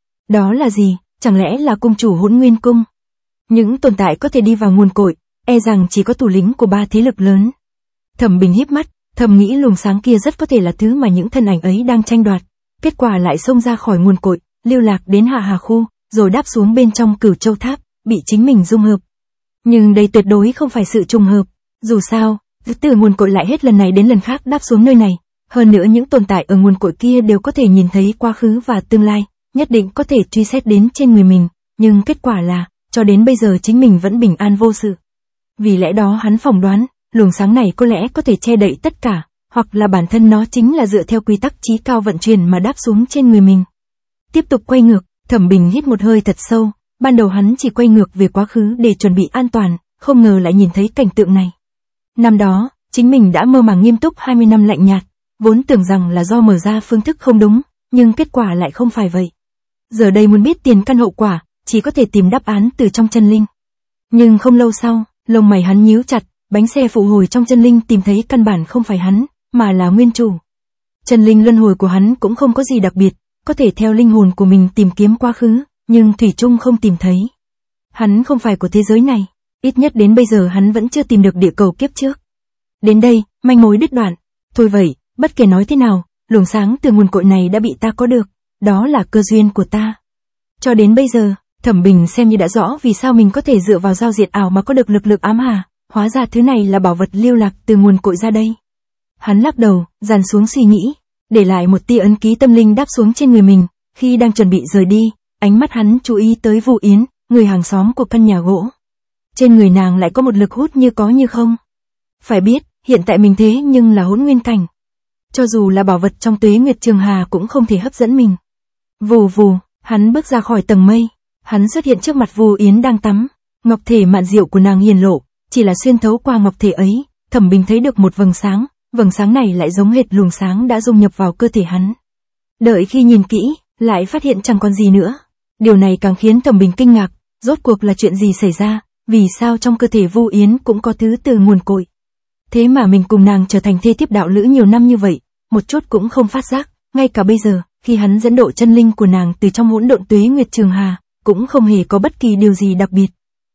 S1: Đó là gì, chẳng lẽ là cung chủ Hỗn Nguyên Cung? Những tồn tại có thể đi vào nguồn cội, e rằng chỉ có thủ lĩnh của 3 thế lực lớn. Thẩm Bình híp mắt, thầm nghĩ luồng sáng kia rất có thể là thứ mà những thân ảnh ấy đang tranh đoạt. Kết quả lại xông ra khỏi nguồn cội, lưu lạc đến Hạ Hà khu, rồi đáp xuống bên trong Cửu Châu Tháp, bị chính mình dung hợp. Nhưng đây tuyệt đối không phải sự trùng hợp. Dù sao, từ nguồn cội lại hết lần này đến lần khác đáp xuống nơi này. Hơn nữa những tồn tại ở nguồn cội kia đều có thể nhìn thấy quá khứ và tương lai, nhất định có thể truy xét đến trên người mình. Nhưng kết quả là, cho đến bây giờ chính mình vẫn bình an vô sự. Vì lẽ đó hắn phỏng đoán, luồng sáng này có lẽ có thể che đậy tất cả, hoặc là bản thân nó chính là dựa theo quy tắc chí cao vận chuyển mà đáp xuống trên người mình. Tiếp tục quay ngược, Thẩm Bình hít một hơi thật sâu, ban đầu hắn chỉ quay ngược về quá khứ để chuẩn bị an toàn, không ngờ lại nhìn thấy cảnh tượng này. Năm đó, chính mình đã mơ màng nghiêm túc 20 năm lạnh nhạt, vốn tưởng rằng là do mở ra phương thức không đúng, nhưng kết quả lại không phải vậy. Giờ đây muốn biết tiền căn hậu quả, chỉ có thể tìm đáp án từ trong chân linh. Nhưng không lâu sau, lông mày hắn nhíu chặt, bánh xe phụ hồi trong chân linh tìm thấy căn bản không phải hắn, mà là nguyên chủ. Chân linh luân hồi của hắn cũng không có gì đặc biệt, có thể theo linh hồn của mình tìm kiếm quá khứ, nhưng thủy chung không tìm thấy. Hắn không phải của thế giới này, ít nhất đến bây giờ hắn vẫn chưa tìm được địa cầu kiếp trước. Đến đây, manh mối đứt đoạn. Thôi vậy, bất kể nói thế nào, luồng sáng từ nguồn cội này đã bị ta có được, đó là cơ duyên của ta. Cho đến bây giờ, Thẩm Bình xem như đã rõ vì sao mình có thể dựa vào giao diệt ảo mà có được lực lượng ám hà, hóa ra thứ này là bảo vật lưu lạc từ nguồn cội ra đây. Hắn lắc đầu, dàn xuống suy nghĩ, để lại một tia ấn ký tâm linh đáp xuống trên người mình, khi đang chuẩn bị rời đi, ánh mắt hắn chú ý tới Vu Yến, người hàng xóm của căn nhà gỗ. Trên người nàng lại có một lực hút như có như không. Phải biết, hiện tại mình thế nhưng là hỗn nguyên cảnh. Cho dù là bảo vật trong Tuế Nguyệt Trường Hà cũng không thể hấp dẫn mình. Vù vù, hắn bước ra khỏi tầng mây, hắn xuất hiện trước mặt Vu Yến đang tắm, ngọc thể mạn diệu của nàng hiển lộ, chỉ là xuyên thấu qua ngọc thể ấy, Thẩm Bình thấy được một vầng sáng này lại giống hệt luồng sáng đã dung nhập vào cơ thể hắn. Đợi khi nhìn kỹ, lại phát hiện chẳng còn gì nữa. Điều này càng khiến Thẩm Bình kinh ngạc, rốt cuộc là chuyện gì xảy ra, vì sao trong cơ thể Vu Yến cũng có thứ từ nguồn cội. Thế mà mình cùng nàng trở thành thê thiếp đạo lữ nhiều năm như vậy, một chút cũng không phát giác, ngay cả bây giờ, khi hắn dẫn độ chân linh của nàng từ trong hỗn độn Tuế Nguyệt Trường Hà, cũng không hề có bất kỳ điều gì đặc biệt.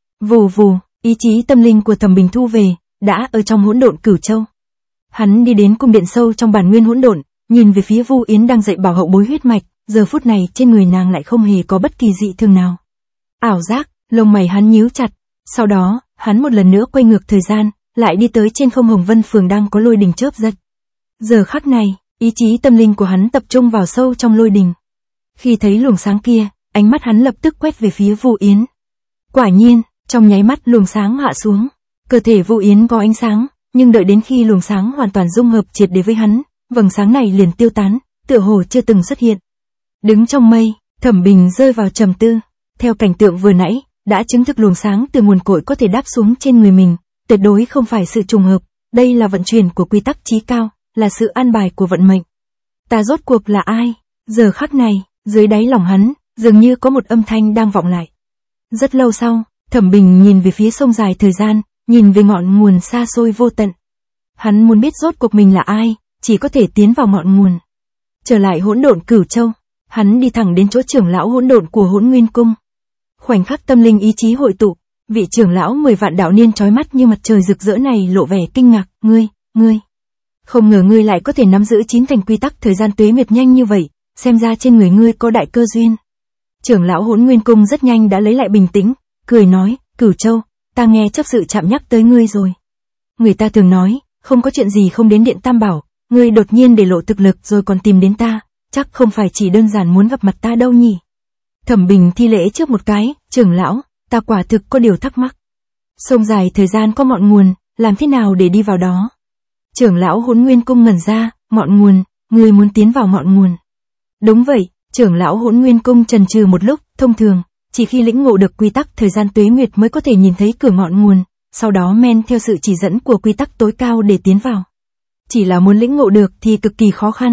S1: Vù vù, ý chí tâm linh của Thẩm Bình thu về, đã ở trong hỗn độn Cửu Châu. Hắn đi đến cung điện sâu trong bản nguyên hỗn độn, nhìn về phía Vu Yến đang dạy bảo hậu bối huyết mạch, giờ phút này trên người nàng lại không hề có bất kỳ dị thường nào. Ảo giác, lông mày hắn nhíu chặt, sau đó, hắn một lần nữa quay ngược thời gian, lại đi tới trên không Hồng Vân Phường đang có lôi đình chớp giật. Giờ khắc này, ý chí tâm linh của hắn tập trung vào sâu trong lôi đình. Khi thấy luồng sáng kia, ánh mắt hắn lập tức quét về phía Vu Yến. Quả nhiên, trong nháy mắt luồng sáng hạ xuống, cơ thể Vu Yến có ánh sáng, nhưng đợi đến khi luồng sáng hoàn toàn dung hợp triệt để với hắn, vầng sáng này liền tiêu tán, tựa hồ chưa từng xuất hiện. Đứng trong mây, Thẩm Bình rơi vào trầm tư, theo cảnh tượng vừa nãy, đã chứng thực luồng sáng từ nguồn cội có thể đáp xuống trên người mình, tuyệt đối không phải sự trùng hợp, đây là vận chuyển của quy tắc chí cao, là sự an bài của vận mệnh. Ta rốt cuộc là ai? Giờ khắc này, dưới đáy lòng hắn, dường như có một âm thanh đang vọng lại. Rất lâu sau, Thẩm Bình nhìn về phía sông dài thời gian, nhìn về ngọn nguồn xa xôi vô tận. Hắn muốn biết rốt cuộc mình là ai, chỉ có thể tiến vào ngọn nguồn. Trở lại hỗn độn Cửu Châu, hắn đi thẳng đến chỗ trưởng lão hỗn độn của Hỗn Nguyên Cung. Khoảnh khắc tâm linh ý chí hội tụ, vị trưởng lão 10 vạn đạo niên chói mắt như mặt trời rực rỡ này lộ vẻ kinh ngạc, ngươi. Không ngờ ngươi lại có thể nắm giữ 9 thành quy tắc thời gian tuế nguyệt nhanh như vậy, xem ra trên người ngươi có đại cơ duyên. Trưởng lão Hỗn Nguyên Cung rất nhanh đã lấy lại bình tĩnh, cười nói, Cửu Châu, ta nghe chấp sự chạm nhắc tới ngươi rồi. Người ta thường nói, không có chuyện gì không đến Điện Tam Bảo, ngươi đột nhiên để lộ thực lực rồi còn tìm đến ta, chắc không phải chỉ đơn giản muốn gặp mặt ta đâu nhỉ. Thẩm Bình thi lễ trước một cái, trưởng lão, ta quả thực có điều thắc mắc. Sông dài thời gian có ngọn nguồn, làm thế nào để đi vào đó? Trưởng lão Hỗn Nguyên Cung ngẩn ra, ngọn nguồn, ngươi muốn tiến vào ngọn nguồn. Đúng vậy, trưởng lão Hỗn Nguyên Cung chần chừ một lúc, thông thường, chỉ khi lĩnh ngộ được quy tắc thời gian tuế nguyệt mới có thể nhìn thấy cửa ngọn nguồn, sau đó men theo sự chỉ dẫn của quy tắc tối cao để tiến vào. Chỉ là muốn lĩnh ngộ được thì cực kỳ khó khăn,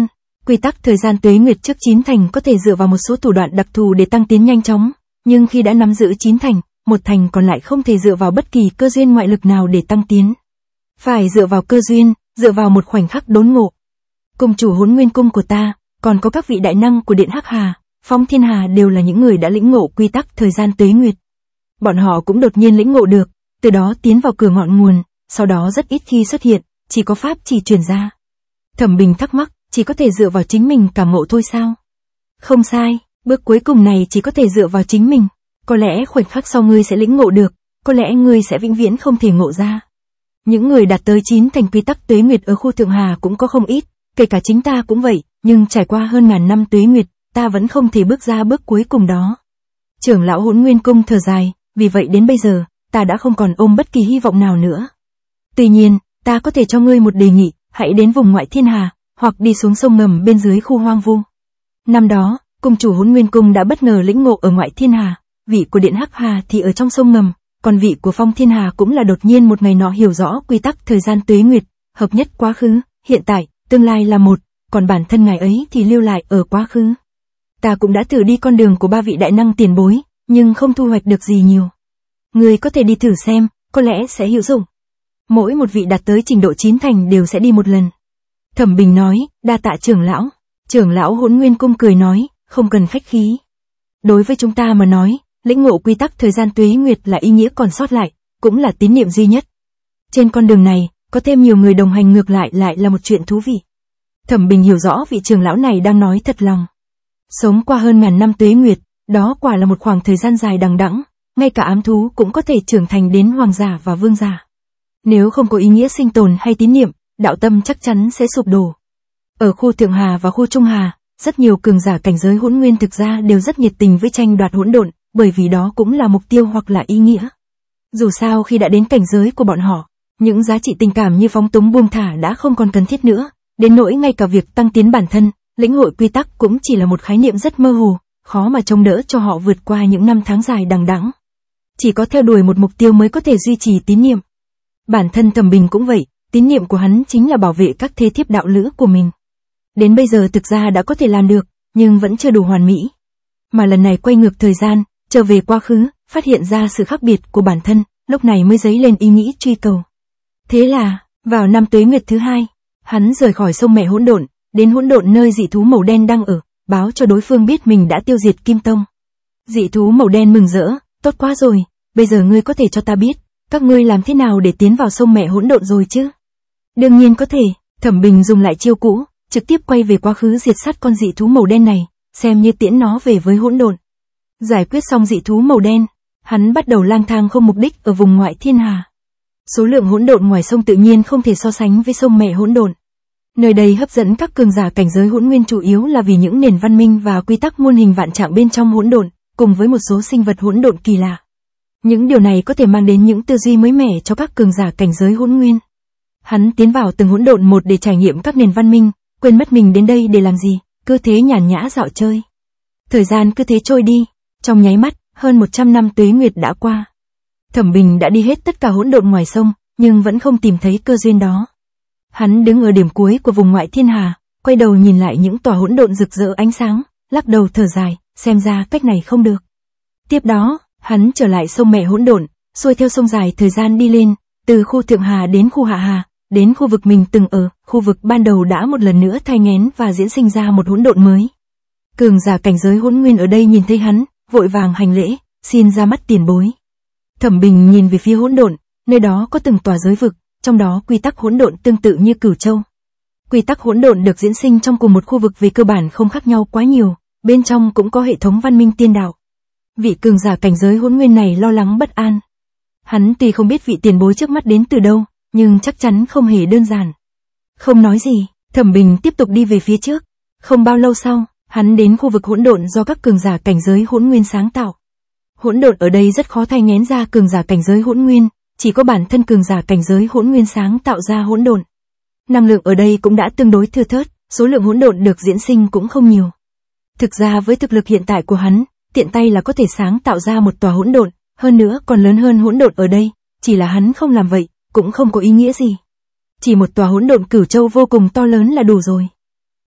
S1: Quy tắc thời gian tuế nguyệt trước chín thành có thể dựa vào một số thủ đoạn đặc thù để tăng tiến nhanh chóng, nhưng khi đã nắm giữ chín thành, một thành còn lại không thể dựa vào bất kỳ cơ duyên ngoại lực nào để tăng tiến. Phải dựa vào cơ duyên, dựa vào một khoảnh khắc đốn ngộ. Cung chủ Hỗn Nguyên Cung của ta, còn có các vị đại năng của Điện Hắc Hà, Phong Thiên Hà đều là những người đã lĩnh ngộ quy tắc thời gian tuế nguyệt. Bọn họ cũng đột nhiên lĩnh ngộ được, từ đó tiến vào cửa ngọn nguồn, sau đó rất ít khi xuất hiện, chỉ có pháp chỉ truyền ra. Thẩm Bình thắc mắc, chỉ có thể dựa vào chính mình cảm ngộ thôi sao? Không sai, bước cuối cùng này chỉ có thể dựa vào chính mình. Có lẽ khoảnh khắc sau ngươi sẽ lĩnh ngộ được, có lẽ ngươi sẽ vĩnh viễn không thể ngộ ra. Những người đạt tới 9 thành quy tắc tuế nguyệt ở khu Thượng Hà cũng có không ít, kể cả chính ta cũng vậy, nhưng trải qua hơn ngàn năm tuế nguyệt, ta vẫn không thể bước ra bước cuối cùng đó. Trưởng lão Hỗn Nguyên Cung thở dài, vì vậy đến bây giờ, ta đã không còn ôm bất kỳ hy vọng nào nữa. Tuy nhiên, ta có thể cho ngươi một đề nghị, hãy đến vùng ngoại thiên hà, hoặc đi xuống sông ngầm bên dưới khu hoang vu. Năm đó, cung chủ Hỗn Nguyên Cung đã bất ngờ lĩnh ngộ ở ngoại thiên hà, vị của Điện Hắc Hà thì ở trong sông ngầm, còn vị của Phong Thiên Hà cũng là đột nhiên một ngày nọ hiểu rõ quy tắc thời gian tuế nguyệt, hợp nhất quá khứ, hiện tại, tương lai là một, còn bản thân ngài ấy thì lưu lại ở quá khứ. Ta cũng đã thử đi con đường của ba vị đại năng tiền bối, nhưng không thu hoạch được gì nhiều. Ngươi có thể đi thử xem, có lẽ sẽ hữu dụng. Mỗi một vị đạt tới trình độ 9 thành đều sẽ đi một lần. Thẩm Bình nói, đa tạ trưởng lão. Trưởng lão Hỗn Nguyên Cung cười nói, không cần khách khí. Đối với chúng ta mà nói, lĩnh ngộ quy tắc thời gian tuế nguyệt là ý nghĩa còn sót lại, cũng là tín niệm duy nhất. Trên con đường này, có thêm nhiều người đồng hành ngược lại là một chuyện thú vị. Thẩm Bình hiểu rõ vị trưởng lão này đang nói thật lòng. Sống qua hơn ngàn năm tuế nguyệt, đó quả là một khoảng thời gian dài đằng đẵng, ngay cả ám thú cũng có thể trưởng thành đến hoàng giả và vương giả. Nếu không có ý nghĩa sinh tồn hay tín niệm, đạo tâm chắc chắn sẽ sụp đổ. Ở khu Thượng Hà và khu Trung Hà, rất nhiều cường giả cảnh giới hỗn nguyên thực ra đều rất nhiệt tình với tranh đoạt hỗn độn, bởi vì đó cũng là mục tiêu hoặc là ý nghĩa. Dù sao khi đã đến cảnh giới của bọn họ, những giá trị tình cảm như phóng túng buông thả đã không còn cần thiết nữa, đến nỗi ngay cả việc tăng tiến bản thân, lĩnh hội quy tắc cũng chỉ là một khái niệm rất mơ hồ, khó mà trông đỡ cho họ vượt qua những năm tháng dài đằng đẵng. Chỉ có theo đuổi một mục tiêu mới có thể duy trì tín niệm. Bản thân Thẩm Bình cũng vậy, tín niệm của hắn chính là bảo vệ các thế thiếp đạo lữ của mình. Đến bây giờ thực ra đã có thể làm được, nhưng vẫn chưa đủ hoàn mỹ. Mà lần này quay ngược thời gian, trở về quá khứ, phát hiện ra sự khác biệt của bản thân, lúc này mới dấy lên ý nghĩ truy cầu. Thế là, vào năm tuế nguyệt thứ 2, hắn rời khỏi sông mẹ hỗn độn, đến hỗn độn nơi dị thú màu đen đang ở, báo cho đối phương biết mình đã tiêu diệt Kim Tông. Dị thú màu đen mừng rỡ, tốt quá rồi, bây giờ ngươi có thể cho ta biết, các ngươi làm thế nào để tiến vào sông mẹ hỗn độn rồi chứ? Đương nhiên có thể, Thẩm Bình dùng lại chiêu cũ, trực tiếp quay về quá khứ diệt sát con dị thú màu đen này, xem như tiễn nó về với hỗn độn. Giải quyết xong dị thú màu đen, hắn bắt đầu lang thang không mục đích ở vùng ngoại thiên hà. Số lượng hỗn độn ngoài sông tự nhiên không thể so sánh với sông mẹ hỗn độn. Nơi đây hấp dẫn các cường giả cảnh giới hỗn nguyên chủ yếu là vì những nền văn minh và quy tắc muôn hình vạn trạng bên trong hỗn độn, cùng với một số sinh vật hỗn độn kỳ lạ. Những điều này có thể mang đến những tư duy mới mẻ cho các cường giả cảnh giới hỗn nguyên. Hắn tiến vào từng hỗn độn một để trải nghiệm các nền văn minh, quên mất mình đến đây để làm gì, cứ thế nhàn nhã dạo chơi. Thời gian cứ thế trôi đi, trong nháy mắt, hơn 100 năm tuế nguyệt đã qua. Thẩm Bình đã đi hết tất cả hỗn độn ngoài sông, nhưng vẫn không tìm thấy cơ duyên đó. Hắn đứng ở điểm cuối của vùng ngoại thiên hà, quay đầu nhìn lại những tòa hỗn độn rực rỡ ánh sáng, lắc đầu thở dài, xem ra cách này không được. Tiếp đó, hắn trở lại sông mẹ hỗn độn, xuôi theo sông dài thời gian đi lên, từ khu Thượng Hà đến khu Hạ Hà, đến khu vực mình từng ở, khu vực ban đầu đã một lần nữa thai nghén và diễn sinh ra một hỗn độn mới. Cường giả cảnh giới hỗn nguyên ở đây nhìn thấy hắn, vội vàng hành lễ, xin ra mắt tiền bối. Thẩm Bình nhìn về phía hỗn độn, nơi đó có từng tòa giới vực, trong đó quy tắc hỗn độn tương tự như Cửu Châu. Quy tắc hỗn độn được diễn sinh trong cùng một khu vực về cơ bản không khác nhau quá nhiều, bên trong cũng có hệ thống văn minh tiên đạo. Vị cường giả cảnh giới hỗn nguyên này lo lắng bất an. Hắn tuy không biết vị tiền bối trước mắt đến từ đâu, nhưng chắc chắn không hề đơn giản. Không nói gì, Thẩm Bình tiếp tục đi về phía trước. Không bao lâu sau, hắn đến khu vực hỗn độn do các cường giả cảnh giới hỗn nguyên sáng tạo. Hỗn độn ở đây rất khó thai nghén ra cường giả cảnh giới hỗn nguyên, chỉ có bản thân cường giả cảnh giới hỗn nguyên sáng tạo ra hỗn độn. Năng lượng ở đây cũng đã tương đối thưa thớt, số lượng hỗn độn được diễn sinh cũng không nhiều. Thực ra với thực lực hiện tại của hắn, tiện tay là có thể sáng tạo ra một tòa hỗn độn, hơn nữa còn lớn hơn hỗn độn ở đây, chỉ là hắn không làm vậy, cũng không có ý nghĩa gì. Chỉ một tòa hỗn độn Cửu Châu vô cùng to lớn là đủ rồi.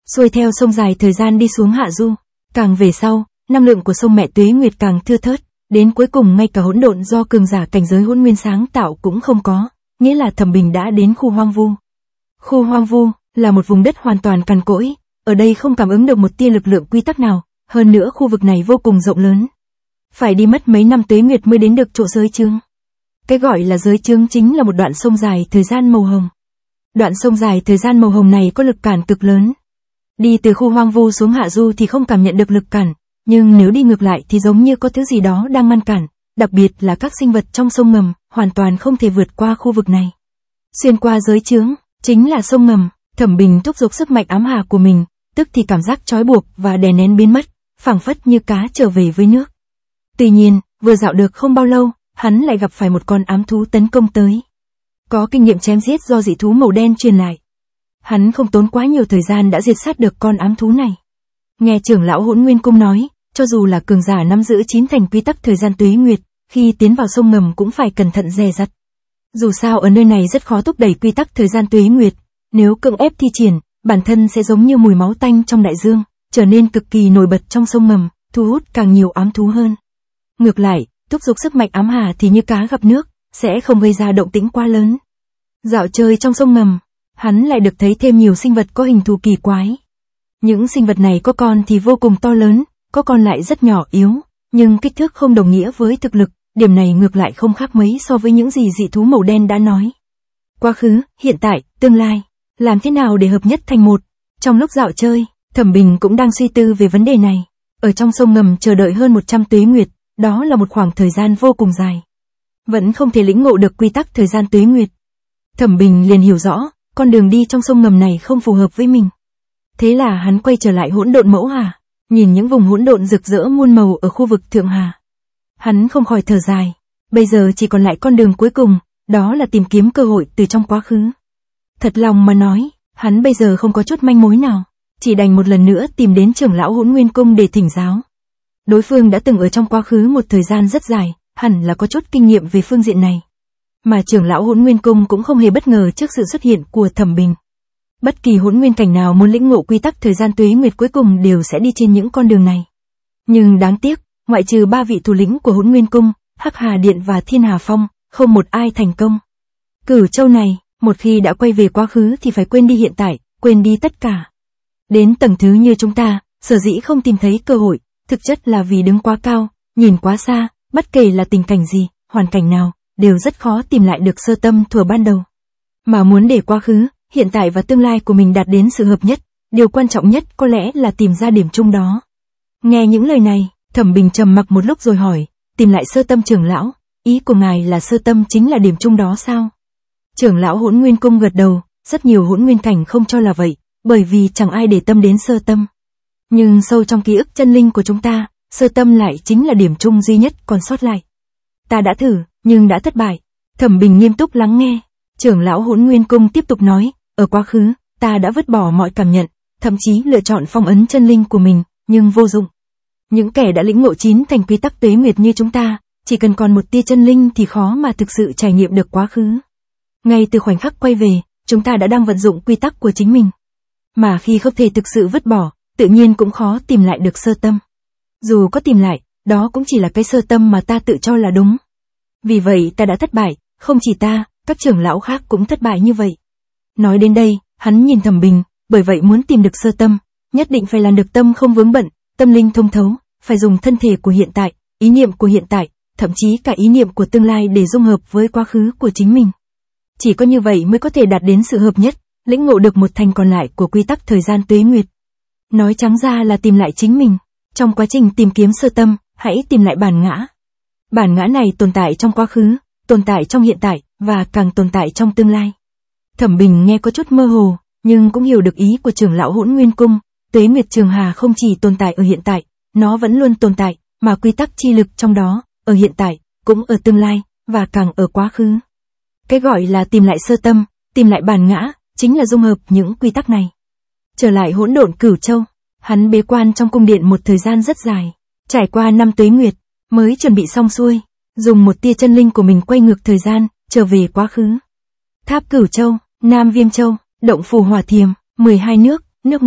S1: xuôi theo sông dài thời gian đi xuống hạ du. Càng về sau, năng lượng của sông mẹ Tuế Nguyệt càng thưa thớt, đến cuối cùng ngay cả hỗn độn do cường giả cảnh giới hỗn nguyên sáng tạo cũng không có, nghĩa là Thẩm Bình đã đến khu hoang vu. Khu hoang vu là một vùng đất hoàn toàn cằn cỗi, ở đây không cảm ứng được một tia lực lượng quy tắc nào, hơn nữa khu vực này vô cùng rộng lớn. Phải đi mất mấy năm tuế nguyệt mới đến được chỗ giới chướng. Cái gọi là giới chướng chính là một đoạn sông dài thời gian màu hồng. Đoạn sông dài thời gian màu hồng này có lực cản cực lớn. Đi từ khu hoang vu xuống hạ du thì không cảm nhận được lực cản, nhưng nếu đi ngược lại thì giống như có thứ gì đó đang ngăn cản, đặc biệt là các sinh vật trong sông ngầm, hoàn toàn không thể vượt qua khu vực này. Xuyên qua giới chướng, chính là sông ngầm, Thẩm Bình thúc giục sức mạnh ám hà của mình, tức thì cảm giác trói buộc và đè nén biến mất, phảng phất như cá trở về với nước. Tuy nhiên, vừa dạo được không bao lâu, hắn lại gặp phải một con ám thú tấn công tới. Có kinh nghiệm chém giết do dị thú màu đen truyền lại. Hắn không tốn quá nhiều thời gian đã diệt sát được con ám thú này. Nghe trưởng lão Hỗn Nguyên Cung nói, cho dù là cường giả nắm giữ 9 thành quy tắc thời gian tuế nguyệt, khi tiến vào sông ngầm cũng phải cẩn thận dè dặt. Dù sao ở nơi này rất khó thúc đẩy quy tắc thời gian tuế nguyệt, nếu cưỡng ép thi triển, bản thân sẽ giống như mùi máu tanh trong đại dương, trở nên cực kỳ nổi bật trong sông ngầm, thu hút càng nhiều ám thú hơn. Ngược lại, thúc giục sức mạnh ám hà thì như cá gặp nước, sẽ không gây ra động tĩnh quá lớn. Dạo chơi trong sông ngầm, hắn lại được thấy thêm nhiều sinh vật có hình thù kỳ quái. Những sinh vật này có con thì vô cùng to lớn, có con lại rất nhỏ yếu, nhưng kích thước không đồng nghĩa với thực lực, điểm này ngược lại không khác mấy so với những gì dị thú màu đen đã nói. Quá khứ, hiện tại, tương lai, làm thế nào để hợp nhất thành một? Trong lúc dạo chơi, Thẩm Bình cũng đang suy tư về vấn đề này. Ở trong sông ngầm chờ đợi hơn 100 tuế nguyệt, đó là một khoảng thời gian vô cùng dài. Vẫn không thể lĩnh ngộ được quy tắc thời gian tuế nguyệt. Thẩm Bình liền hiểu rõ, con đường đi trong sông ngầm này không phù hợp với mình. Thế là hắn quay trở lại hỗn độn mẫu hà, nhìn những vùng hỗn độn rực rỡ muôn màu ở khu vực thượng hà. Hắn không khỏi thở dài, bây giờ chỉ còn lại con đường cuối cùng, đó là tìm kiếm cơ hội từ trong quá khứ. Thật lòng mà nói, hắn bây giờ không có chút manh mối nào, chỉ đành một lần nữa tìm đến trưởng lão Hỗn Nguyên Cung để thỉnh giáo. Đối phương đã từng ở trong quá khứ một thời gian rất dài, hẳn là có chút kinh nghiệm về phương diện này. Mà trưởng lão Hỗn Nguyên Cung cũng không hề bất ngờ trước sự xuất hiện của Thẩm Bình. Bất kỳ hỗn nguyên cảnh nào muốn lĩnh ngộ quy tắc thời gian tuế nguyệt cuối cùng đều sẽ đi trên những con đường này. Nhưng đáng tiếc, ngoại trừ 3 vị thủ lĩnh của Hỗn Nguyên Cung, Hắc Hà Điện và Thiên Hà Phong, không một ai thành công. Cửu Châu này, một khi đã quay về quá khứ thì phải quên đi hiện tại, quên đi tất cả. Đến tầng thứ như chúng ta, sở dĩ không tìm thấy cơ hội, thực chất là vì đứng quá cao, nhìn quá xa, bất kể là tình cảnh gì, hoàn cảnh nào, đều rất khó tìm lại được sơ tâm thuở ban đầu. Mà muốn để quá khứ, hiện tại và tương lai của mình đạt đến sự hợp nhất, điều quan trọng nhất có lẽ là tìm ra điểm chung đó. Nghe những lời này, Thẩm Bình trầm mặc một lúc rồi hỏi, tìm lại sơ tâm trưởng lão, ý của ngài là sơ tâm chính là điểm chung đó sao? Trưởng lão Hỗn Nguyên Cung gật đầu, rất nhiều hỗn nguyên cảnh không cho là vậy, bởi vì chẳng ai để tâm đến sơ tâm. Nhưng sâu trong ký ức chân linh của chúng ta, sơ tâm lại chính là điểm chung duy nhất còn sót lại. Ta đã thử, nhưng đã thất bại. Thẩm Bình nghiêm túc lắng nghe. Trưởng lão Hỗn Nguyên Cung tiếp tục nói, ở quá khứ, ta đã vứt bỏ mọi cảm nhận, thậm chí lựa chọn phong ấn chân linh của mình, nhưng vô dụng. Những kẻ đã lĩnh ngộ 9 thành quy tắc tuế nguyệt như chúng ta, chỉ cần còn một tia chân linh thì khó mà thực sự trải nghiệm được quá khứ. Ngay từ khoảnh khắc quay về, chúng ta đã đang vận dụng quy tắc của chính mình. Mà khi không thể thực sự vứt bỏ, tự nhiên cũng khó tìm lại được sơ tâm. Dù có tìm lại, đó cũng chỉ là cái sơ tâm mà ta tự cho là đúng. Vì vậy ta đã thất bại, không chỉ ta, các trưởng lão khác cũng thất bại như vậy. Nói đến đây, hắn nhìn Thẩm Bình, bởi vậy muốn tìm được sơ tâm, nhất định phải làm được tâm không vướng bận, tâm linh thông thấu, phải dùng thân thể của hiện tại, ý niệm của hiện tại, thậm chí cả ý niệm của tương lai để dung hợp với quá khứ của chính mình. Chỉ có như vậy mới có thể đạt đến sự hợp nhất, lĩnh ngộ được một thành còn lại của quy tắc thời gian tuế nguyệt. Nói trắng ra là tìm lại chính mình. Trong quá trình tìm kiếm sơ tâm, hãy tìm lại bản ngã. Bản ngã này tồn tại trong quá khứ, tồn tại trong hiện tại, và càng tồn tại trong tương lai. Thẩm Bình nghe có chút mơ hồ, nhưng cũng hiểu được ý của trưởng lão Hỗn Nguyên Cung. Tuế nguyệt trường hà không chỉ tồn tại ở hiện tại, nó vẫn luôn tồn tại, mà quy tắc chi lực trong đó, ở hiện tại, cũng ở tương lai, và càng ở quá khứ. Cái gọi là tìm lại sơ tâm, tìm lại bản ngã, chính là dung hợp những quy tắc này. Trở lại hỗn độn Cửu Châu, hắn bế quan trong cung điện một thời gian rất dài, trải qua 5 tuế nguyệt, mới chuẩn bị xong xuôi, dùng một tia chân linh của mình quay ngược thời gian, trở về quá khứ. Tháp Cửu Châu, Nam Viêm Châu, Động Phủ Hỏa Thiềm, 12 nước, nước Ngụy,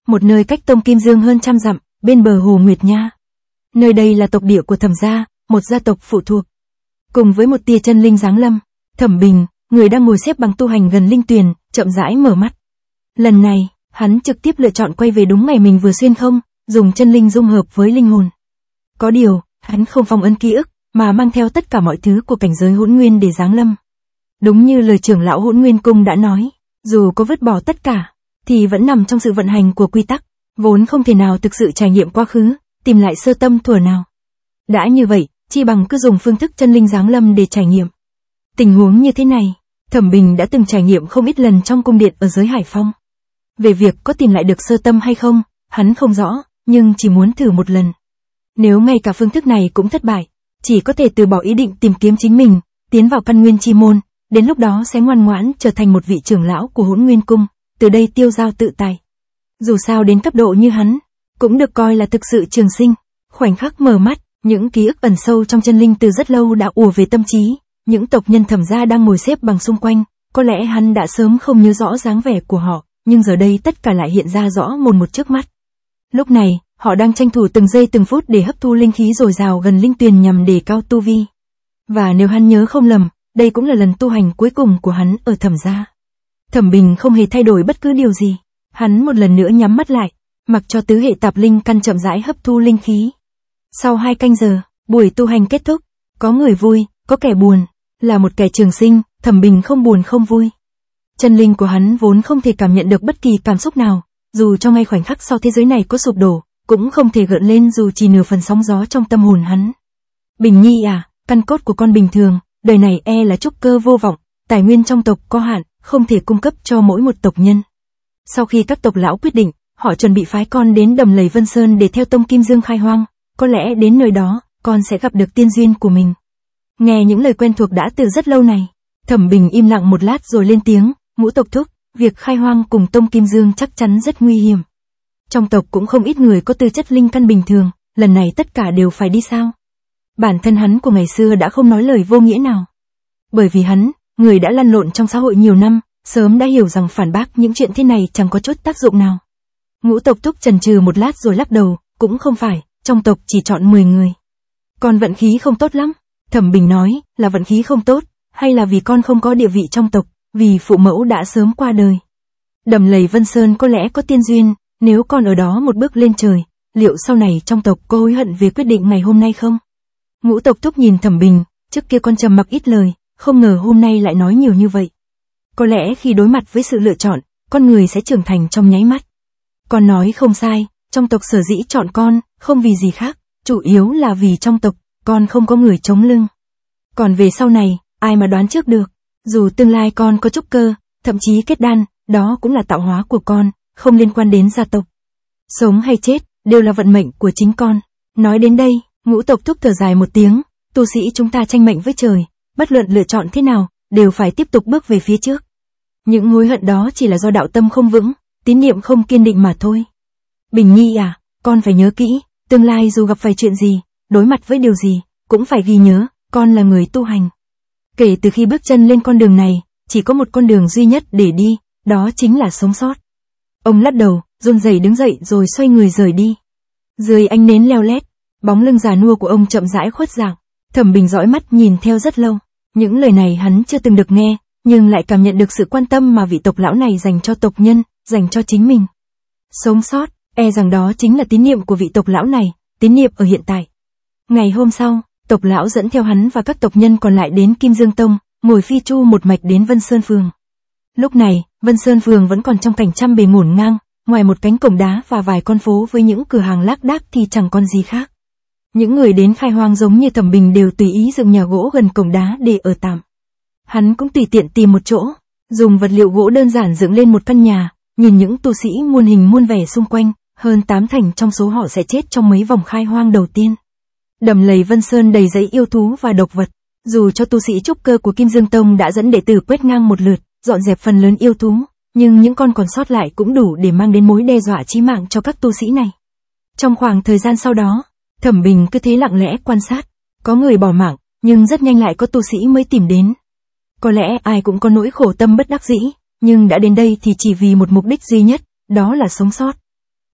S1: một nơi cách Tông Kim Dương hơn 100 dặm, bên bờ hồ Nguyệt Nha. Nơi đây là tộc địa của Thẩm gia, một gia tộc phụ thuộc. Cùng với một tia chân linh giáng lâm, Thẩm Bình, người đang ngồi xếp bằng tu hành gần linh tuyền, chậm rãi mở mắt. Lần này, hắn trực tiếp lựa chọn quay về đúng ngày mình vừa xuyên không, dùng chân linh dung hợp với linh hồn. Có điều, hắn không phong ấn ký ức, mà mang theo tất cả mọi thứ của cảnh giới Hỗn Nguyên để giáng lâm. Đúng như lời trưởng lão Hỗn Nguyên Cung đã nói, dù có vứt bỏ tất cả, thì vẫn nằm trong sự vận hành của quy tắc, vốn không thể nào thực sự trải nghiệm quá khứ, tìm lại sơ tâm thuở nào. Đã như vậy, chi bằng cứ dùng phương thức chân linh giáng lâm để trải nghiệm. Tình huống như thế này, Thẩm Bình đã từng trải nghiệm không ít lần trong cung điện ở giới Hải Phong. Về việc có tìm lại được sơ tâm hay không, hắn không rõ, nhưng chỉ muốn thử một lần. Nếu ngay cả phương thức này cũng thất bại, chỉ có thể từ bỏ ý định tìm kiếm chính mình, tiến vào căn nguyên chi môn, đến lúc đó sẽ ngoan ngoãn trở thành một vị trưởng lão của Hỗn Nguyên Cung, từ đây tiêu dao tự tại. Dù sao đến cấp độ như hắn, cũng được coi là thực sự trường sinh. Khoảnh khắc mở mắt, những ký ức ẩn sâu trong chân linh từ rất lâu đã ùa về tâm trí, những tộc nhân Thẩm gia đang ngồi xếp bằng xung quanh, có lẽ hắn đã sớm không nhớ rõ dáng vẻ của họ, nhưng giờ đây tất cả lại hiện ra rõ một trước mắt. Lúc này, họ đang tranh thủ từng giây từng phút để hấp thu linh khí dồi dào gần linh tuyền nhằm đề cao tu vi. Và nếu hắn nhớ không lầm, đây cũng là lần tu hành cuối cùng của hắn ở Thẩm gia. Thẩm Bình không hề thay đổi bất cứ điều gì, hắn một lần nữa nhắm mắt lại, mặc cho tứ hệ tạp linh căn chậm rãi hấp thu linh khí. Sau 2 canh giờ, buổi tu hành kết thúc, có người vui, có kẻ buồn, là một kẻ trường sinh, Thẩm Bình không buồn không vui. Chân linh của hắn vốn không thể cảm nhận được bất kỳ cảm xúc nào, dù trong ngay khoảnh khắc sau thế giới này có sụp đổ, cũng không thể gợn lên dù chỉ nửa phần sóng gió trong tâm hồn hắn. Bình Nhi à, căn cốt của con bình thường, đời này là trúc cơ vô vọng, tài nguyên trong tộc có hạn, không thể cung cấp cho mỗi một tộc nhân. Sau khi các tộc lão quyết định, họ chuẩn bị phái con đến Đầm Lầy Vân Sơn để theo Tông Kim Dương khai hoang, có lẽ đến nơi đó, con sẽ gặp được tiên duyên của mình. Nghe những lời quen thuộc đã từ rất lâu này, Thẩm Bình im lặng một lát rồi lên tiếng, Ngũ tộc thúc, việc khai hoang cùng Tông Kim Dương chắc chắn rất nguy hiểm. Trong tộc cũng không ít người có tư chất linh căn bình thường, lần này tất cả đều phải đi sao? Bản thân hắn của ngày xưa đã không nói lời vô nghĩa nào. Bởi vì hắn, người đã lăn lộn trong xã hội nhiều năm, sớm đã hiểu rằng phản bác những chuyện thế này chẳng có chút tác dụng nào. Ngũ tộc thúc chần chừ một lát rồi lắc đầu, cũng không phải, trong tộc chỉ chọn 10 người. Con vận khí không tốt lắm. Thẩm Bình nói, là vận khí không tốt, hay là vì con không có địa vị trong tộc, vì phụ mẫu đã sớm qua đời. Đầm Lầy Vân Sơn có lẽ có tiên duyên, nếu con ở đó một bước lên trời, liệu sau này trong tộc có hối hận về quyết định ngày hôm nay không? Ngũ tộc thúc nhìn Thẩm Bình, trước kia con trầm mặc ít lời, không ngờ hôm nay lại nói nhiều như vậy. Có lẽ khi đối mặt với sự lựa chọn, con người sẽ trưởng thành trong nháy mắt. Con nói không sai, trong tộc sở dĩ chọn con, không vì gì khác, chủ yếu là vì trong tộc, con không có người chống lưng. Còn về sau này, ai mà đoán trước được, dù tương lai con có trúc cơ, thậm chí kết đan, đó cũng là tạo hóa của con, không liên quan đến gia tộc. Sống hay chết, đều là vận mệnh của chính con. Nói đến đây, Ngũ tộc thúc thở dài một tiếng, tu sĩ chúng ta tranh mệnh với trời, bất luận lựa chọn thế nào, đều phải tiếp tục bước về phía trước. Những hối hận đó chỉ là do đạo tâm không vững, tín niệm không kiên định mà thôi. Bình Nhi à, con phải nhớ kỹ, tương lai dù gặp phải chuyện gì, đối mặt với điều gì, cũng phải ghi nhớ, con là người tu hành. Kể từ khi bước chân lên con đường này, chỉ có một con đường duy nhất để đi, đó chính là sống sót. Ông lắc đầu, run rẩy đứng dậy rồi xoay người rời đi. Dưới ánh nến leo lét, bóng lưng già nua của ông chậm rãi khuất dạng. Thẩm Bình dõi mắt nhìn theo rất lâu. Những lời này hắn chưa từng được nghe, nhưng lại cảm nhận được sự quan tâm mà vị tộc lão này dành cho tộc nhân, dành cho chính mình. Sống sót, rằng đó chính là tín niệm của vị tộc lão này, tín niệm ở hiện tại. Ngày hôm sau, tộc lão dẫn theo hắn và các tộc nhân còn lại đến Kim Dương Tông, ngồi phi chu một mạch đến Vân Sơn Phường. Lúc này, Vân Sơn Phường vẫn còn trong cảnh trăm bề ngổn ngang, ngoài một cánh cổng đá và vài con phố với những cửa hàng lác đác thì chẳng còn gì khác. Những người đến khai hoang giống như Thẩm Bình đều tùy ý dựng nhà gỗ gần cổng đá để ở tạm. Hắn cũng tùy tiện tìm một chỗ, dùng vật liệu gỗ đơn giản dựng lên một căn nhà, nhìn những tu sĩ muôn hình muôn vẻ xung quanh, hơn 8 thành trong số họ sẽ chết trong mấy vòng khai hoang đầu tiên. Đầm Lầy Vân Sơn đầy dẫy yêu thú và độc vật, dù cho tu sĩ trúc cơ của Kim Dương Tông đã dẫn đệ tử quét ngang một lượt, dọn dẹp phần lớn yêu thú, nhưng những con còn sót lại cũng đủ để mang đến mối đe dọa chí mạng cho các tu sĩ này. Trong khoảng thời gian sau đó, Thẩm Bình cứ thế lặng lẽ quan sát, có người bỏ mạng, nhưng rất nhanh lại có tu sĩ mới tìm đến. Có lẽ ai cũng có nỗi khổ tâm bất đắc dĩ, nhưng đã đến đây thì chỉ vì một mục đích duy nhất, đó là sống sót.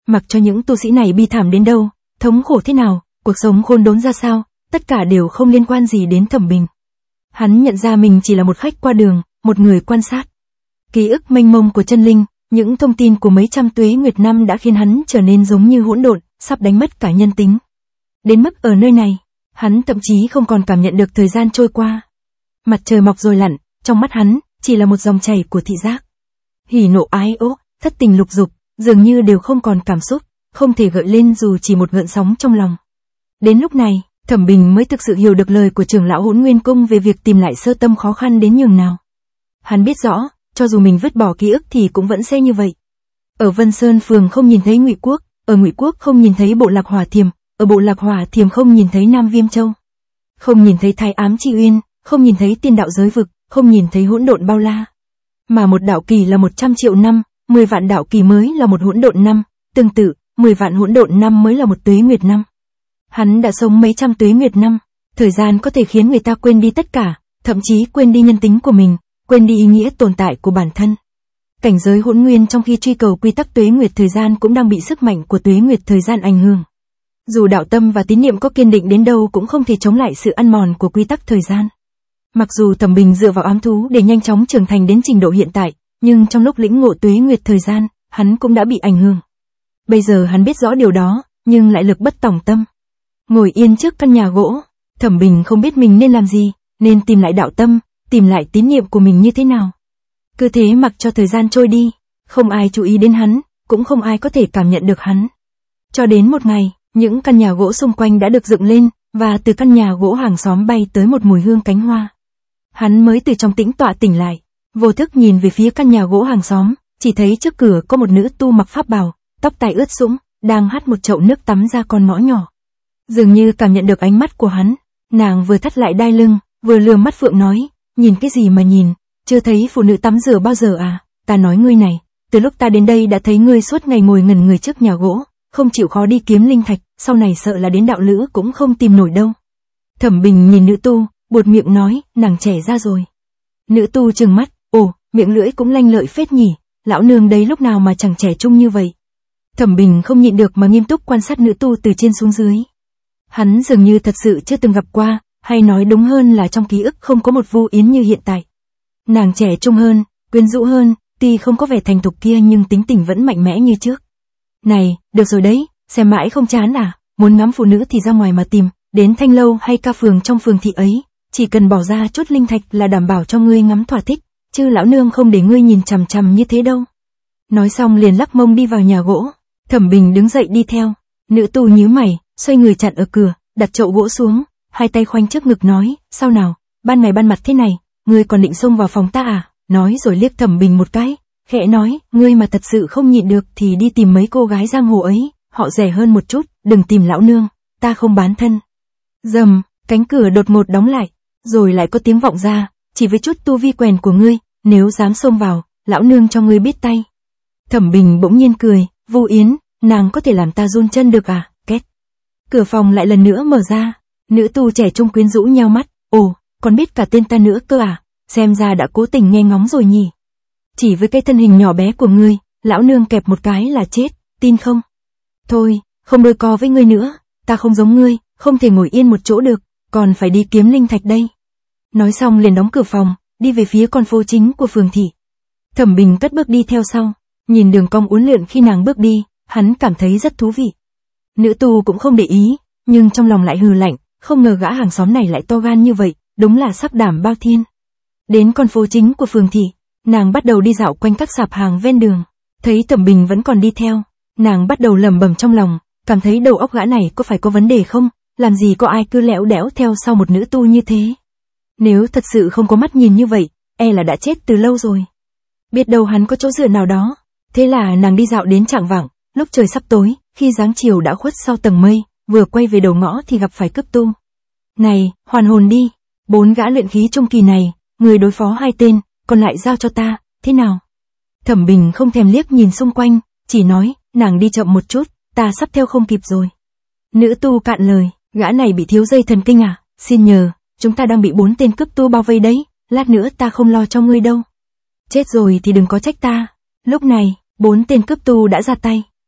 S1: Mặc cho những tu sĩ này bi thảm đến đâu, thống khổ thế nào, cuộc sống khốn đốn ra sao, tất cả đều không liên quan gì đến Thẩm Bình. Hắn nhận ra mình chỉ là một khách qua đường, một người quan sát. Ký ức mênh mông của chân linh, những thông tin của mấy trăm tuế nguyệt năm đã khiến hắn trở nên giống như hỗn độn, sắp đánh mất cả nhân tính. Đến mức ở nơi này, hắn thậm chí không còn cảm nhận được thời gian trôi qua. Mặt trời mọc rồi lặn, trong mắt hắn, chỉ là một dòng chảy của thị giác. Hỉ nộ ái ố, thất tình lục dục, dường như đều không còn cảm xúc, không thể gợi lên dù chỉ một gợn sóng trong lòng. Đến lúc này, Thẩm Bình mới thực sự hiểu được lời của trưởng lão Hỗn Nguyên Cung về việc tìm lại sơ tâm khó khăn đến nhường nào. Hắn biết rõ, cho dù mình vứt bỏ ký ức thì cũng vẫn sẽ như vậy. Ở Vân Sơn phường không nhìn thấy Ngụy Quốc, ở Ngụy Quốc không nhìn thấy Bộ Lạc Hỏa Thiềm, ở Bộ Lạc Hỏa Thiềm không nhìn thấy Nam Viêm Châu, không nhìn thấy Thái Ám Chi Uyên, không nhìn thấy Tiên Đạo Giới Vực, không nhìn thấy hỗn độn bao la. Mà một đạo kỳ là 100 triệu năm, 10 vạn đạo kỳ mới là một hỗn độn năm, tương tự, 10 vạn hỗn độn năm mới là một tuế nguyệt năm. Hắn đã sống mấy trăm tuế nguyệt năm, thời gian có thể khiến người ta quên đi tất cả, thậm chí quên đi nhân tính của mình, quên đi ý nghĩa tồn tại của bản thân. Cảnh giới hỗn nguyên trong khi truy cầu quy tắc tuế nguyệt thời gian cũng đang bị sức mạnh của tuế nguyệt thời gian ảnh hưởng. Dù đạo tâm và tín niệm có kiên định đến đâu cũng không thể chống lại sự ăn mòn của quy tắc thời gian. Mặc dù Thẩm Bình dựa vào ám thú để nhanh chóng trưởng thành đến trình độ hiện tại, nhưng trong lúc lĩnh ngộ tuế nguyệt thời gian, hắn cũng đã bị ảnh hưởng. Bây giờ hắn biết rõ điều đó, nhưng lại lực bất tòng tâm. Ngồi yên trước căn nhà gỗ, Thẩm Bình không biết mình nên làm gì, nên tìm lại đạo tâm, tìm lại tín niệm của mình như thế nào. Cứ thế mặc cho thời gian trôi đi, không ai chú ý đến hắn, cũng không ai có thể cảm nhận được hắn. Cho đến một ngày, những căn nhà gỗ xung quanh đã được dựng lên, và từ căn nhà gỗ hàng xóm bay tới một mùi hương cánh hoa. Hắn mới từ trong tĩnh tọa tỉnh lại, vô thức nhìn về phía căn nhà gỗ hàng xóm, chỉ thấy trước cửa có một nữ tu mặc pháp bào, tóc tai ướt sũng, đang hắt một chậu nước tắm ra con ngõ nhỏ. Dường như cảm nhận được ánh mắt của hắn, nàng vừa thắt lại đai lưng, vừa lườm mắt phượng nói, nhìn cái gì mà nhìn, chưa thấy phụ nữ tắm rửa bao giờ à, ta nói ngươi này, từ lúc ta đến đây đã thấy ngươi suốt ngày ngồi ngẩn người trước nhà gỗ, không chịu khó đi kiếm linh thạch, sau này sợ là đến đạo lữ cũng không tìm nổi đâu. Thẩm Bình nhìn nữ tu, buột miệng nói, nàng trẻ ra rồi. Nữ tu trừng mắt, ồ, miệng lưỡi cũng lanh lợi phết nhỉ, lão nương đấy lúc nào mà chẳng trẻ trung như vậy. Thẩm Bình không nhịn được mà nghiêm túc quan sát nữ tu từ trên xuống dưới. Hắn dường như thật sự chưa từng gặp qua, hay nói đúng hơn là trong ký ức không có một Vu Yến như hiện tại. Nàng trẻ trung hơn, quyến rũ hơn, tuy không có vẻ thành thục kia nhưng tính tình vẫn mạnh mẽ như trước. Này, được rồi đấy, xem mãi không chán à, muốn ngắm phụ nữ thì ra ngoài mà tìm, đến Thanh Lâu hay ca phường trong phường thị ấy, chỉ cần bỏ ra chút linh thạch là đảm bảo cho ngươi ngắm thỏa thích, chứ lão nương không để ngươi nhìn chằm chằm như thế đâu. Nói xong liền lắc mông đi vào nhà gỗ. Thẩm Bình đứng dậy đi theo. Nữ tu nhíu mày, xoay người chặn ở cửa, đặt chậu gỗ xuống, hai tay khoanh trước ngực nói, sao nào, ban ngày ban mặt thế này, ngươi còn định xông vào phòng ta à? Nói rồi liếc Thẩm Bình một cái, khẽ nói, ngươi mà thật sự không nhịn được thì đi tìm mấy cô gái giang hồ ấy, họ rẻ hơn một chút, đừng tìm lão nương, ta không bán thân. Rầm, cánh cửa đột ngột đóng lại, rồi lại có tiếng vọng ra, chỉ với chút tu vi quèn của ngươi, nếu dám xông vào, lão nương cho ngươi biết tay. Thẩm Bình bỗng nhiên cười, Vu Yến, nàng có thể làm ta run chân được à? Két. Cửa phòng lại lần nữa mở ra, nữ tu trẻ trung quyến rũ nheo mắt, ồ, còn biết cả tên ta nữa cơ à? Xem ra đã cố tình nghe ngóng rồi nhỉ. Chỉ với cái thân hình nhỏ bé của ngươi, lão nương kẹp một cái là chết, tin không? Thôi, không đôi co với ngươi nữa, ta không giống ngươi, không thể ngồi yên một chỗ được, còn phải đi kiếm linh thạch đây. Nói xong liền đóng cửa phòng, đi về phía con phố chính của phường thị. Thẩm Bình cất bước đi theo sau, nhìn đường cong uốn lượn khi nàng bước đi, hắn cảm thấy rất thú vị. Nữ tu cũng không để ý, nhưng trong lòng lại hừ lạnh, không ngờ gã hàng xóm này lại to gan như vậy, đúng là sắc đảm bao thiên. Đến con phố chính của phường thị, nàng bắt đầu đi dạo quanh các sạp hàng ven đường, thấy Thẩm Bình vẫn còn đi theo, nàng bắt đầu lẩm bẩm trong lòng, cảm thấy đầu óc gã này có phải có vấn đề không, làm gì có ai cứ lẽo đẽo theo sau một nữ tu như thế. Nếu thật sự không có mắt nhìn như vậy, e là đã chết từ lâu rồi. Biết đâu hắn có chỗ dựa nào đó. Thế là nàng đi dạo đến chạng vạng, lúc trời sắp tối, khi dáng chiều đã khuất sau tầng mây, vừa quay về đầu ngõ thì gặp phải cướp tu. Này, hoàn hồn đi, 4 gã luyện khí trung kỳ này, người đối phó 2 tên, còn lại giao cho ta, thế nào? Thẩm Bình không thèm liếc nhìn xung quanh, chỉ nói, nàng đi chậm một chút, ta sắp theo không kịp rồi. Nữ tu cạn lời, gã này bị thiếu dây thần kinh à, xin nhờ, chúng ta đang bị 4 tên cướp tu bao vây đấy, lát nữa ta không lo cho ngươi đâu. Chết rồi thì đừng có trách ta. Lúc này, 4 tên cướp tu đã ra tay,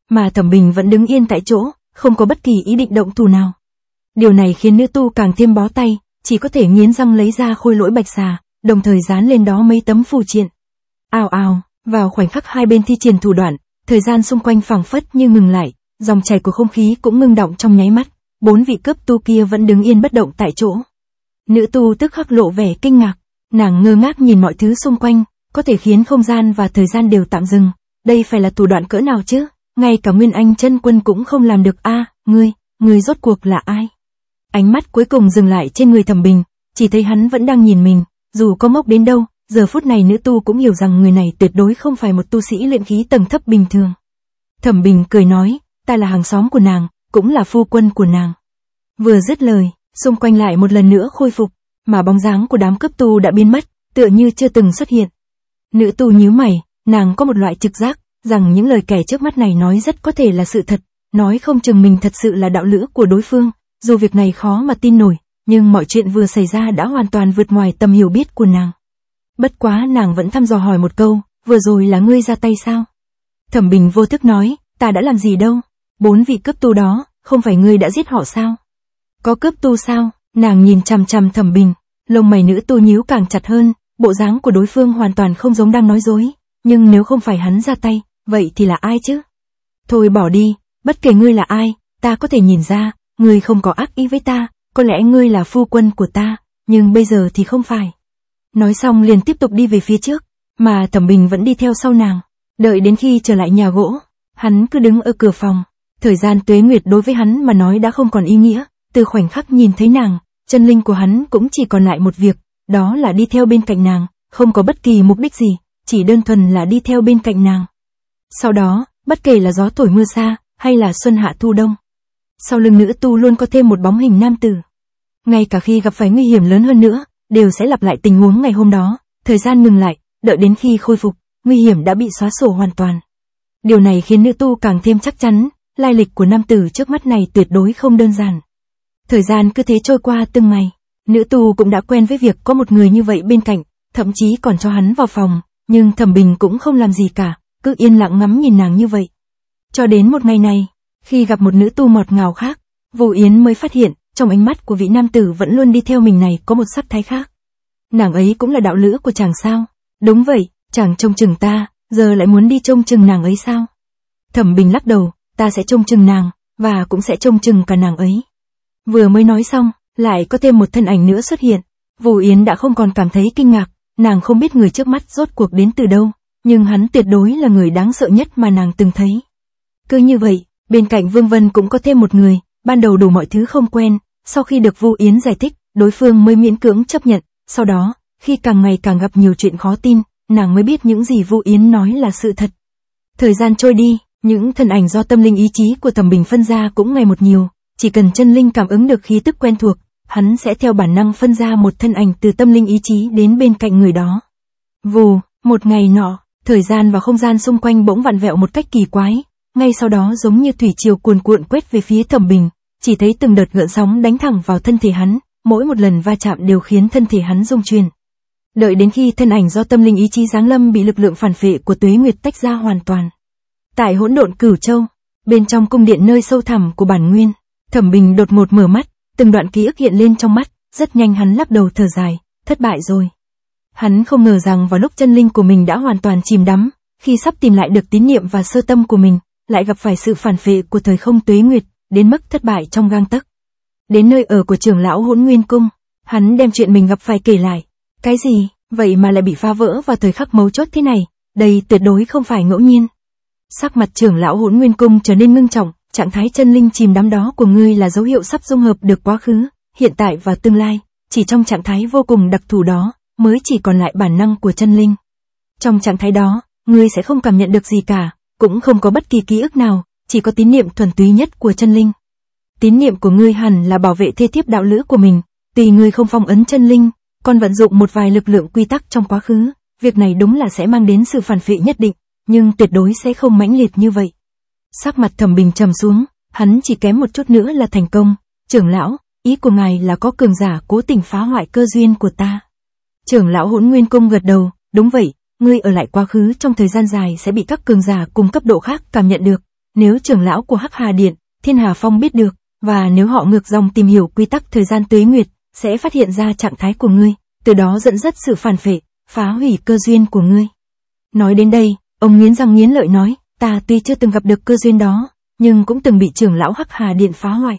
S1: mà Thẩm Bình vẫn đứng yên tại chỗ, không có bất kỳ ý định động thủ nào. Điều này khiến nữ tu càng thêm bó tay, chỉ có thể nghiến răng lấy ra khôi lỗi bạch xà, đồng thời dán lên đó mấy tấm phù triện. Ào ào, vào khoảnh khắc hai bên thi triển thủ đoạn, thời gian xung quanh phảng phất như ngừng lại, dòng chảy của không khí cũng ngưng đọng trong nháy mắt, 4 vị cấp tu kia vẫn đứng yên bất động tại chỗ. Nữ tu tức khắc lộ vẻ kinh ngạc, nàng ngơ ngác nhìn mọi thứ xung quanh, có thể khiến không gian và thời gian đều tạm dừng, đây phải là thủ đoạn cỡ nào chứ, ngay cả Nguyên Anh chân quân cũng không làm được a, ngươi rốt cuộc là ai? Ánh mắt cuối cùng dừng lại trên người Thẩm Bình, chỉ thấy hắn vẫn đang nhìn mình, dù có ngốc đến đâu, giờ phút này nữ tu cũng hiểu rằng người này tuyệt đối không phải một tu sĩ luyện khí tầng thấp bình thường. Thẩm Bình cười nói, ta là hàng xóm của nàng, cũng là phu quân của nàng. Vừa dứt lời, xung quanh lại một lần nữa khôi phục, mà bóng dáng của đám cấp tu đã biến mất, tựa như chưa từng xuất hiện. Nữ tu nhíu mày, nàng có một loại trực giác, rằng những lời kẻ trước mắt này nói rất có thể là sự thật, nói không chừng mình thật sự là đạo lữ của đối phương, dù việc này khó mà tin nổi, nhưng mọi chuyện vừa xảy ra đã hoàn toàn vượt ngoài tầm hiểu biết của nàng. Bất quá nàng vẫn thăm dò hỏi một câu, vừa rồi là ngươi ra tay sao? Thẩm Bình vô thức nói, ta đã làm gì đâu, 4 vị cấp tu đó, không phải ngươi đã giết họ sao? Có cấp tu sao? Nàng nhìn chằm chằm Thẩm Bình, lông mày nữ tu nhíu càng chặt hơn, bộ dáng của đối phương hoàn toàn không giống đang nói dối, nhưng nếu không phải hắn ra tay, vậy thì là ai chứ? Thôi bỏ đi, bất kể ngươi là ai, ta có thể nhìn ra, ngươi không có ác ý với ta, có lẽ ngươi là phu quân của ta, nhưng bây giờ thì không phải. Nói xong liền tiếp tục đi về phía trước, mà Thẩm Bình vẫn đi theo sau nàng, đợi đến khi trở lại nhà gỗ, hắn cứ đứng ở cửa phòng, thời gian tuế nguyệt đối với hắn mà nói đã không còn ý nghĩa, từ khoảnh khắc nhìn thấy nàng, chân linh của hắn cũng chỉ còn lại một việc, đó là đi theo bên cạnh nàng, không có bất kỳ mục đích gì, chỉ đơn thuần là đi theo bên cạnh nàng. Sau đó, bất kể là gió thổi mưa xa, hay là xuân hạ thu đông, sau lưng nữ tu luôn có thêm một bóng hình nam tử. Ngay cả khi gặp phải nguy hiểm lớn hơn nữa, đều sẽ lặp lại tình huống ngày hôm đó, thời gian ngừng lại, đợi đến khi khôi phục, nguy hiểm đã bị xóa sổ hoàn toàn. Điều này khiến nữ tu càng thêm chắc chắn, lai lịch của nam tử trước mắt này tuyệt đối không đơn giản. Thời gian cứ thế trôi qua từng ngày, nữ tu cũng đã quen với việc có một người như vậy bên cạnh, thậm chí còn cho hắn vào phòng, nhưng Thẩm Bình cũng không làm gì cả, cứ yên lặng ngắm nhìn nàng như vậy. Cho đến một ngày này, khi gặp một nữ tu ngọt ngào khác, Vô Yến mới phát hiện, trong ánh mắt của vị nam tử vẫn luôn đi theo mình này có một sắc thái khác. Nàng ấy cũng là đạo lữ của chàng sao? Đúng vậy, chàng trông chừng ta, giờ lại muốn đi trông chừng nàng ấy sao? Thẩm Bình lắc đầu, ta sẽ trông chừng nàng, và cũng sẽ trông chừng cả nàng ấy. Vừa mới nói xong, lại có thêm một thân ảnh nữa xuất hiện. Vô Yến đã không còn cảm thấy kinh ngạc, nàng không biết người trước mắt rốt cuộc đến từ đâu, nhưng hắn tuyệt đối là người đáng sợ nhất mà nàng từng thấy. Cứ như vậy, bên cạnh Vương Vân cũng có thêm một người, ban đầu đủ mọi thứ không quen, sau khi được Vô Yến giải thích, đối phương mới miễn cưỡng chấp nhận, sau đó, khi càng ngày càng gặp nhiều chuyện khó tin, nàng mới biết những gì Vô Yến nói là sự thật. Thời gian trôi đi, những thân ảnh do tâm linh ý chí của Thẩm Bình phân ra cũng ngày một nhiều, chỉ cần chân linh cảm ứng được khí tức quen thuộc, hắn sẽ theo bản năng phân ra một thân ảnh từ tâm linh ý chí đến bên cạnh người đó. Vù, một ngày nọ, thời gian và không gian xung quanh bỗng vặn vẹo một cách kỳ quái, ngay sau đó giống như thủy triều cuồn cuộn quét về phía Thẩm Bình, chỉ thấy từng đợt gợn sóng đánh thẳng vào thân thể hắn, mỗi một lần va chạm đều khiến thân thể hắn rung chuyển. Đợi đến khi thân ảnh do tâm linh ý chí giáng lâm bị lực lượng phản phệ của Tuế Nguyệt tách ra hoàn toàn. Tại hỗn độn Cửu Châu, bên trong cung điện nơi sâu thẳm của bản nguyên, Thẩm Bình đột ngột mở mắt, từng đoạn ký ức hiện lên trong mắt, rất nhanh hắn lắc đầu thở dài, thất bại rồi. Hắn không ngờ rằng vào lúc chân linh của mình đã hoàn toàn chìm đắm, khi sắp tìm lại được tín niệm và sơ tâm của mình, lại gặp phải sự phản phệ của thời không Tuế Nguyệt, đến mức thất bại trong gang tấc. Đến nơi ở của trưởng lão Hỗn Nguyên Cung, hắn đem chuyện mình gặp phải kể lại. Cái gì, vậy mà lại bị phá vỡ vào thời khắc mấu chốt thế này, đây tuyệt đối không phải ngẫu nhiên. Sắc mặt trưởng lão Hỗn Nguyên Cung trở nên ngưng trọng, trạng thái chân linh chìm đắm đó của ngươi là dấu hiệu sắp dung hợp được quá khứ, hiện tại và tương lai, chỉ trong trạng thái vô cùng đặc thù đó, mới chỉ còn lại bản năng của chân linh. Trong trạng thái đó, ngươi sẽ không cảm nhận được gì cả, cũng không có bất kỳ ký ức nào, chỉ có tín niệm thuần túy nhất của chân linh. Tín niệm của ngươi hẳn là bảo vệ thê thiếp đạo lữ của mình, tùy ngươi không phong ấn chân linh, còn vận dụng một vài lực lượng quy tắc trong quá khứ, việc này đúng là sẽ mang đến sự phản phệ nhất định, nhưng tuyệt đối sẽ không mãnh liệt như vậy. Sắc mặt Thẩm Bình trầm xuống, hắn chỉ kém một chút nữa là thành công. Trưởng lão, ý của ngài là có cường giả cố tình phá hoại cơ duyên của ta. Trưởng lão Hỗn Nguyên Cung gật đầu, đúng vậy, ngươi ở lại quá khứ trong thời gian dài sẽ bị các cường giả cùng cấp độ khác cảm nhận được, nếu trưởng lão của Hắc Hà Điện, Thiên Hà Phong biết được, và nếu họ ngược dòng tìm hiểu quy tắc thời gian tuế nguyệt, sẽ phát hiện ra trạng thái của ngươi, từ đó dẫn dắt sự phản phệ, phá hủy cơ duyên của ngươi. Nói đến đây, ông nghiến răng nghiến lợi nói, ta tuy chưa từng gặp được cơ duyên đó, nhưng cũng từng bị trưởng lão Hắc Hà Điện phá hoại.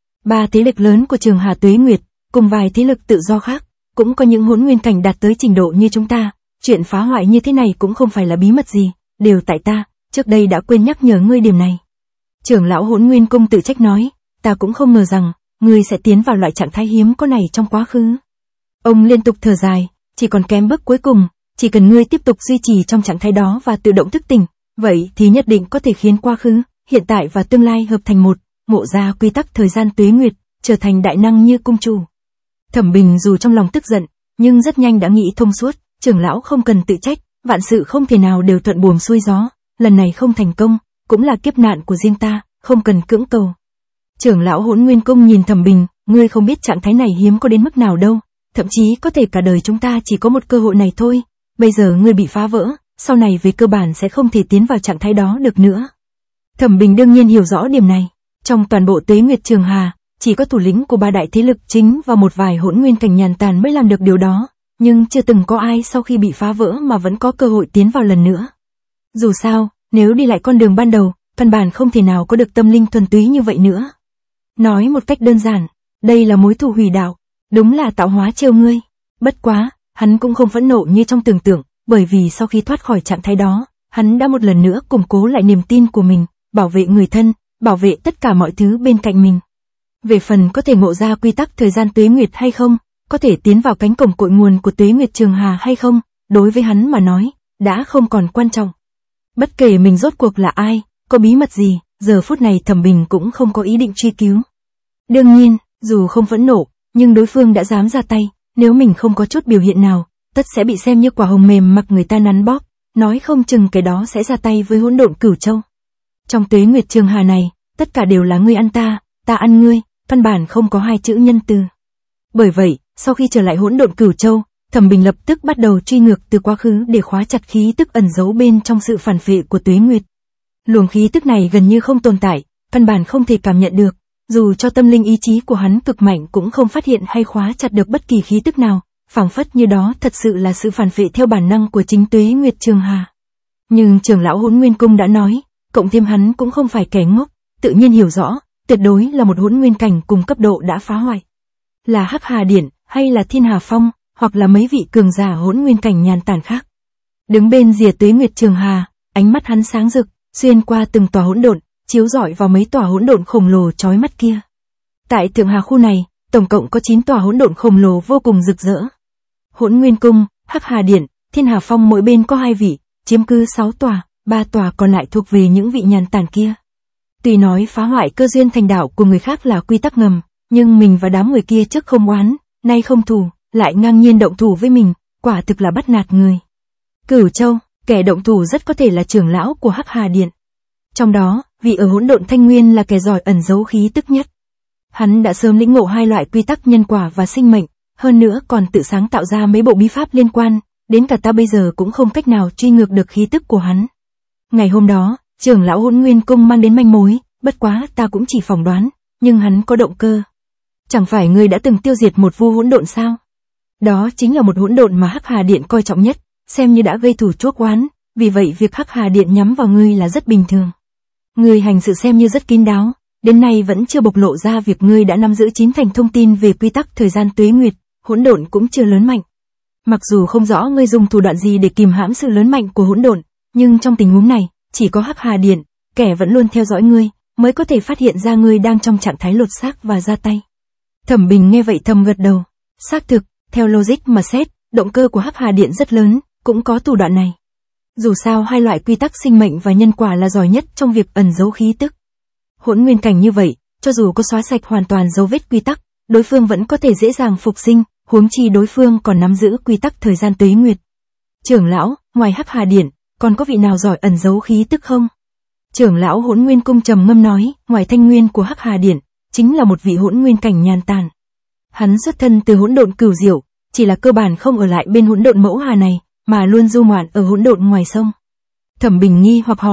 S1: 3 thế lực lớn của Trường Hà Tuế Nguyệt, cùng vài thế lực tự do khác, cũng có những hỗn nguyên cảnh đạt tới trình độ như chúng ta, chuyện phá hoại như thế này cũng không phải là bí mật gì, đều tại ta, trước đây đã quên nhắc nhở ngươi điểm này. Trưởng lão Hỗn Nguyên Cung tự trách nói, ta cũng không ngờ rằng, ngươi sẽ tiến vào loại trạng thái hiếm có này trong quá khứ. Ông liên tục thở dài, chỉ còn kém bước cuối cùng, chỉ cần ngươi tiếp tục duy trì trong trạng thái đó và tự động thức tỉnh, vậy thì nhất định có thể khiến quá khứ, hiện tại và tương lai hợp thành một, ngộ ra quy tắc thời gian tuế nguyệt, trở thành đại năng như cung chủ. Thẩm Bình dù trong lòng tức giận, nhưng rất nhanh đã nghĩ thông suốt, trưởng lão không cần tự trách, vạn sự không thể nào đều thuận buồm xuôi gió, lần này không thành công, cũng là kiếp nạn của riêng ta, không cần cưỡng cầu. Trưởng lão Hỗn Nguyên Cung nhìn Thẩm Bình, ngươi không biết trạng thái này hiếm có đến mức nào đâu, thậm chí có thể cả đời chúng ta chỉ có một cơ hội này thôi, bây giờ ngươi bị phá vỡ, sau này về cơ bản sẽ không thể tiến vào trạng thái đó được nữa. Thẩm Bình đương nhiên hiểu rõ điểm này, trong toàn bộ Tuế Nguyệt Trường Hà, chỉ có thủ lĩnh của 3 đại thế lực chính và một vài hỗn nguyên cảnh nhàn tản mới làm được điều đó, nhưng chưa từng có ai sau khi bị phá vỡ mà vẫn có cơ hội tiến vào lần nữa. Dù sao, nếu đi lại con đường ban đầu, căn bản không thể nào có được tâm linh thuần túy như vậy nữa. Nói một cách đơn giản, đây là mối thù hủy đạo, đúng là tạo hóa trêu ngươi. Bất quá, hắn cũng không phẫn nộ như trong tưởng tượng, bởi vì sau khi thoát khỏi trạng thái đó, hắn đã một lần nữa củng cố lại niềm tin của mình, bảo vệ người thân, bảo vệ tất cả mọi thứ bên cạnh mình. Về phần có thể ngộ ra quy tắc thời gian tuế nguyệt hay không, có thể tiến vào cánh cổng cội nguồn của Tuế Nguyệt Trường Hà hay không, đối với hắn mà nói, đã không còn quan trọng. Bất kể mình rốt cuộc là ai, có bí mật gì, giờ phút này Thẩm Bình cũng không có ý định truy cứu. Đương nhiên, dù không phẫn nộ, nhưng đối phương đã dám ra tay, nếu mình không có chút biểu hiện nào, tất sẽ bị xem như quả hồng mềm mặc người ta nắn bóp, nói không chừng cái đó sẽ ra tay với hỗn độn Cửu Châu. Trong Tuế Nguyệt Trường Hà này, tất cả đều là ngươi ăn ta ăn ngươi, căn bản không có hai chữ nhân từ. Bởi vậy, sau khi trở lại hỗn độn Cửu Châu, Thẩm Bình lập tức bắt đầu truy ngược từ quá khứ để khóa chặt khí tức ẩn giấu bên trong sự phản phệ của Tuế Nguyệt. Luồng khí tức này gần như không tồn tại, căn bản không thể cảm nhận được, dù cho tâm linh ý chí của hắn cực mạnh cũng không phát hiện hay khóa chặt được bất kỳ khí tức nào, phảng phất như đó thật sự là sự phản phệ theo bản năng của chính Tuế Nguyệt Trường Hà. Nhưng trưởng lão Hỗn Nguyên Cung đã nói, cộng thêm hắn cũng không phải kẻ ngốc, tự nhiên hiểu rõ, tuyệt đối là một hỗn nguyên cảnh cùng cấp độ đã phá hoại. Là Hắc Hà Điện, hay là Thiên Hà Phong, hoặc là mấy vị cường giả hỗn nguyên cảnh nhàn tản khác. Đứng bên rìa Tuế Nguyệt Trường Hà, ánh mắt hắn sáng rực, xuyên qua từng tòa hỗn độn, chiếu rọi vào mấy tòa hỗn độn khổng lồ chói mắt kia. Tại Thượng Hà khu này, tổng cộng có 9 tòa hỗn độn khổng lồ vô cùng rực rỡ. Hỗn Nguyên Cung, Hắc Hà Điện, Thiên Hà Phong mỗi bên có 2 vị, chiếm cứ 6 tòa, 3 tòa còn lại thuộc về những vị nhàn tản kia. Tuy nói phá hoại cơ duyên thành đạo của người khác là quy tắc ngầm, nhưng mình và đám người kia trước không oán, nay không thù, lại ngang nhiên động thủ với mình, quả thực là bắt nạt người. Cửu Châu, kẻ động thủ rất có thể là trưởng lão của Hắc Hà Điện. Trong đó, vị ở hỗn độn Thanh Nguyên là kẻ giỏi ẩn giấu khí tức nhất. Hắn đã sớm lĩnh ngộ 2 loại quy tắc nhân quả và sinh mệnh, hơn nữa còn tự sáng tạo ra mấy bộ bí pháp liên quan, đến cả ta bây giờ cũng không cách nào truy ngược được khí tức của hắn. Ngày hôm đó, trưởng lão Hỗn Nguyên Cung mang đến manh mối, bất quá ta cũng chỉ phỏng đoán, nhưng hắn có động cơ. Chẳng phải ngươi đã từng tiêu diệt một vu hỗn độn sao? Đó chính là một hỗn độn mà Hắc Hà Điện coi trọng nhất, xem như đã gây thù chuốc oán, vì vậy việc Hắc Hà Điện nhắm vào ngươi là rất bình thường. Ngươi hành sự xem như rất kín đáo, đến nay vẫn chưa bộc lộ ra việc ngươi đã nắm giữ 9 thành thông tin về quy tắc thời gian tuế nguyệt, hỗn độn cũng chưa lớn mạnh. Mặc dù không rõ ngươi dùng thủ đoạn gì để kìm hãm sự lớn mạnh của hỗn độn, nhưng trong tình huống này, chỉ có Hắc Hà Điện, kẻ vẫn luôn theo dõi ngươi, mới có thể phát hiện ra ngươi đang trong trạng thái lột xác và ra tay. Thẩm Bình nghe vậy thầm gật đầu. Xác thực, theo logic mà xét, động cơ của Hắc Hà Điện rất lớn, cũng có thủ đoạn này. Dù sao 2 loại quy tắc sinh mệnh và nhân quả là giỏi nhất trong việc ẩn giấu khí tức. Hỗn nguyên cảnh như vậy, cho dù có xóa sạch hoàn toàn dấu vết quy tắc, đối phương vẫn có thể dễ dàng phục sinh, huống chi đối phương còn nắm giữ quy tắc thời gian tuế nguyệt. Trưởng lão, ngoài Hắc Hà Điện, còn có vị nào giỏi ẩn giấu khí tức không? Trưởng lão Hỗn Nguyên Cung trầm ngâm nói, ngoài Thanh Nguyên của Hắc Hà Điện, chính là một vị hỗn nguyên cảnh nhàn tản. Hắn xuất thân từ hỗn độn Cửu Diệu, chỉ là cơ bản không ở lại bên hỗn độn Mẫu Hà này, mà luôn du ngoạn ở hỗn độn ngoài sông. Thẩm Bình nghi hoặc hỏi,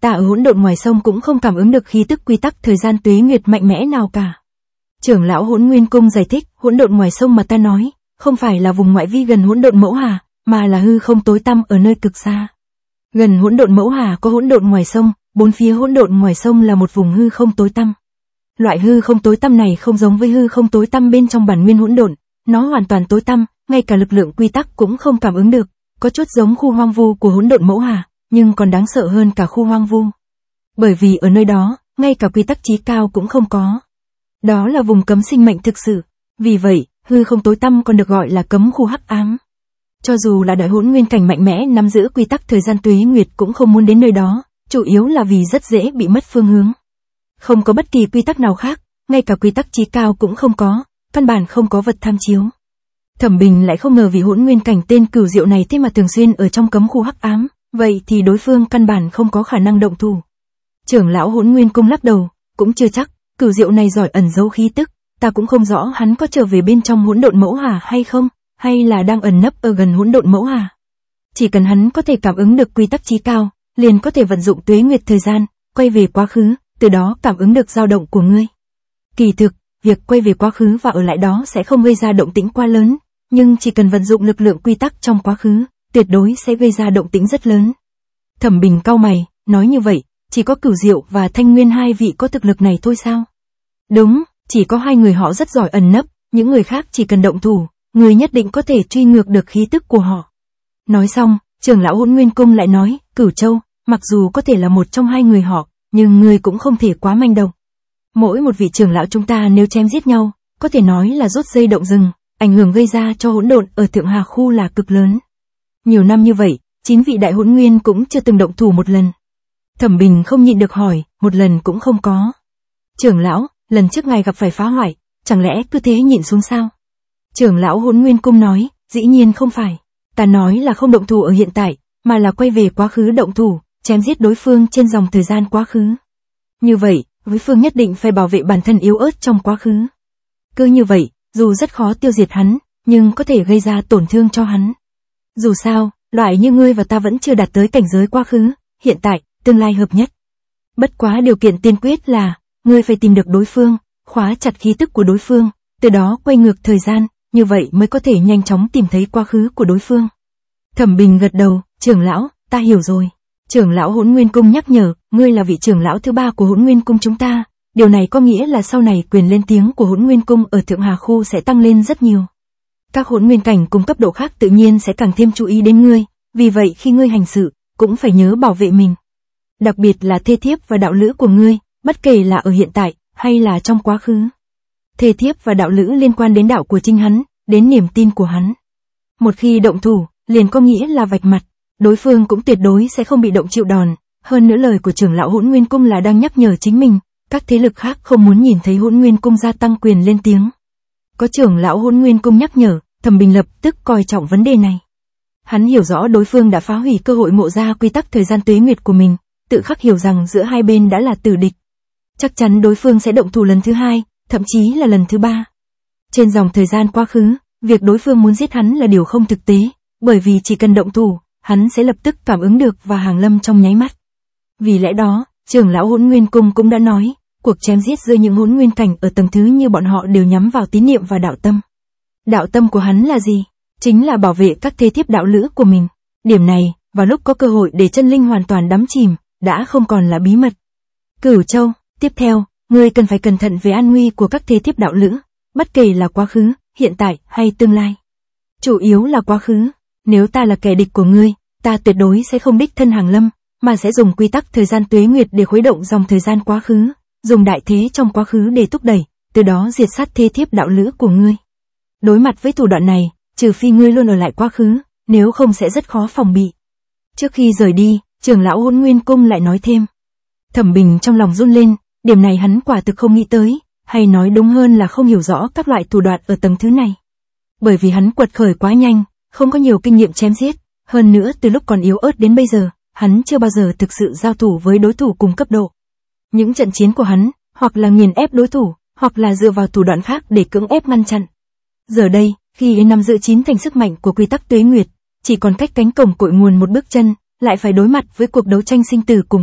S1: ta ở hỗn độn ngoài sông cũng không cảm ứng được khí tức quy tắc thời gian tuế nguyệt mạnh mẽ nào cả. Trưởng lão Hỗn Nguyên Cung giải thích, hỗn độn ngoài sông mà ta nói, không phải là vùng ngoại vi gần hỗn độn mẫu hà, mà là hư không tối tăm ở nơi cực xa. Gần hỗn độn mẫu hà có hỗn độn ngoài sông, bốn phía hỗn độn ngoài sông là một vùng hư không tối tăm. Loại hư không tối tăm này không giống với hư không tối tăm bên trong bản nguyên hỗn độn, nó hoàn toàn tối tăm, ngay cả lực lượng quy tắc cũng không cảm ứng được, có chút giống khu hoang vu của hỗn độn mẫu hà, nhưng còn đáng sợ hơn cả khu hoang vu. Bởi vì ở nơi đó, ngay cả quy tắc chí cao cũng không có. Đó là vùng cấm sinh mệnh thực sự. Vì vậy, hư không tối tăm còn được gọi là cấm khu hắc ám. Cho dù là đại hỗn nguyên cảnh mạnh mẽ nắm giữ quy tắc thời gian tuế nguyệt cũng không muốn đến nơi đó, chủ yếu là vì rất dễ bị mất phương hướng. Không có bất kỳ quy tắc nào khác, ngay cả quy tắc chí cao cũng không có, căn bản không có vật tham chiếu. Thẩm Bình lại không ngờ vì hỗn nguyên cảnh tên Cửu Diệu này thế mà thường xuyên ở trong cấm khu hắc ám, vậy thì đối phương căn bản không có khả năng động thủ. Trưởng lão Hỗn Nguyên Cung lắc đầu, cũng chưa chắc, Cửu Diệu này giỏi ẩn giấu khí tức, ta cũng không rõ hắn có trở về bên trong hỗn độn mẫu hà hay không, hay là đang ẩn nấp ở gần hỗn độn mẫu hà. Chỉ cần hắn có thể cảm ứng được quy tắc chí cao, liền có thể vận dụng tuế nguyệt thời gian, quay về quá khứ, từ đó cảm ứng được dao động của ngươi. Kỳ thực, việc quay về quá khứ và ở lại đó sẽ không gây ra động tĩnh quá lớn, nhưng chỉ cần vận dụng lực lượng quy tắc trong quá khứ, tuyệt đối sẽ gây ra động tĩnh rất lớn. Thẩm Bình cau mày, nói như vậy, chỉ có Cửu Diệu và Thanh Nguyên hai vị có thực lực này thôi sao? Đúng, chỉ có hai người họ rất giỏi ẩn nấp, những người khác chỉ cần động thủ, người nhất định có thể truy ngược được khí tức của họ. Nói xong, trưởng lão Hỗn Nguyên Cung lại nói, Cửu Châu, mặc dù có thể là một trong hai người họ, nhưng ngươi cũng không thể quá manh động. Mỗi một vị trưởng lão chúng ta nếu chém giết nhau, có thể nói là rút dây động rừng, ảnh hưởng gây ra cho hỗn độn ở Thượng Hà khu là cực lớn. Nhiều năm như vậy, 9 vị đại hỗn nguyên cũng chưa từng động thủ một lần. Thẩm Bình không nhịn được hỏi, một lần cũng không có. Trưởng lão, lần trước ngài gặp phải phá hoại, chẳng lẽ cứ thế nhịn xuống sao? Trưởng lão Hỗn Nguyên Cung nói, dĩ nhiên không phải. Ta nói là không động thủ ở hiện tại, mà là quay về quá khứ động thủ, chém giết đối phương trên dòng thời gian quá khứ. Như vậy, đối phương nhất định phải bảo vệ bản thân yếu ớt trong quá khứ. Cứ như vậy, dù rất khó tiêu diệt hắn, nhưng có thể gây ra tổn thương cho hắn. Dù sao, loại như ngươi và ta vẫn chưa đạt tới cảnh giới quá khứ, hiện tại, tương lai hợp nhất. Bất quá điều kiện tiên quyết là, ngươi phải tìm được đối phương, khóa chặt khí tức của đối phương, từ đó quay ngược thời gian, như vậy mới có thể nhanh chóng tìm thấy quá khứ của đối phương. Thẩm Bình gật đầu, trưởng lão, ta hiểu rồi. Trưởng lão Hỗn Nguyên Cung nhắc nhở, ngươi là vị trưởng lão thứ 3 của Hỗn Nguyên Cung chúng ta, điều này có nghĩa là sau này quyền lên tiếng của Hỗn Nguyên Cung ở Thượng Hà khu sẽ tăng lên rất nhiều. Các hỗn nguyên cảnh cùng cấp độ khác tự nhiên sẽ càng thêm chú ý đến ngươi, vì vậy khi ngươi hành sự, cũng phải nhớ bảo vệ mình. Đặc biệt là thê thiếp và đạo lữ của ngươi, bất kể là ở hiện tại, hay là trong quá khứ. Thê thiếp và đạo lữ liên quan đến đạo của chính hắn, đến niềm tin của hắn. Một khi động thủ, liền có nghĩa là vạch mặt, đối phương cũng tuyệt đối sẽ không bị động chịu đòn. Hơn nữa lời của trưởng lão Hỗn Nguyên Cung là đang nhắc nhở chính mình, các thế lực khác không muốn nhìn thấy Hỗn Nguyên Cung gia tăng quyền lên tiếng. Có trưởng lão Hỗn Nguyên Cung nhắc nhở, Thẩm Bình lập tức coi trọng vấn đề này. Hắn hiểu rõ đối phương đã phá hủy cơ hội ngộ ra quy tắc thời gian tuế nguyệt của mình, tự khắc hiểu rằng giữa hai bên đã là tử địch. Chắc chắn đối phương sẽ động thủ lần thứ 2, thậm chí là lần thứ 3. Trên dòng thời gian quá khứ, việc đối phương muốn giết hắn là điều không thực tế, bởi vì chỉ cần động thủ, hắn sẽ lập tức cảm ứng được và hàng lâm trong nháy mắt. Vì lẽ đó, trưởng lão Hỗn Nguyên Cung cũng đã nói, cuộc chém giết giữa những hỗn nguyên cảnh ở tầng thứ như bọn họ đều nhắm vào tín niệm và đạo tâm. Đạo tâm của hắn là gì? Chính là bảo vệ các thê thiếp đạo lữ của mình. Điểm này, vào lúc có cơ hội để chân linh hoàn toàn đắm chìm, đã không còn là bí mật. Cửu Châu, tiếp theo, ngươi cần phải cẩn thận về an nguy của các thê thiếp đạo lữ, bất kể là quá khứ, hiện tại hay tương lai. Chủ yếu là quá khứ, nếu ta là kẻ địch của ngươi, ta tuyệt đối sẽ không đích thân hàng lâm, mà sẽ dùng quy tắc thời gian tuế nguyệt để khuấy động dòng thời gian quá khứ, dùng đại thế trong quá khứ để thúc đẩy, từ đó diệt sát thê thiếp đạo lữ của ngươi. Đối mặt với thủ đoạn này, trừ phi ngươi luôn ở lại quá khứ, nếu không sẽ rất khó phòng bị. Trước khi rời đi, trưởng lão Hỗn Nguyên Cung lại nói thêm. Thẩm Bình trong lòng run lên, điểm này hắn quả thực không nghĩ tới, hay nói đúng hơn là không hiểu rõ các loại thủ đoạn ở tầng thứ này. Bởi vì hắn quật khởi quá nhanh, không có nhiều kinh nghiệm chém giết, hơn nữa từ lúc còn yếu ớt đến bây giờ, hắn chưa bao giờ thực sự giao thủ với đối thủ cùng cấp độ. Những trận chiến của hắn, hoặc là nghiền ép đối thủ, hoặc là dựa vào thủ đoạn khác để cưỡng ép ngăn chặn. Giờ đây, khi nắm giữ 9 thành sức mạnh của quy tắc tuế nguyệt, chỉ còn cách cánh cổng cội nguồn một bước chân, lại phải đối mặt với cuộc đấu tranh sinh tử cùng cấp,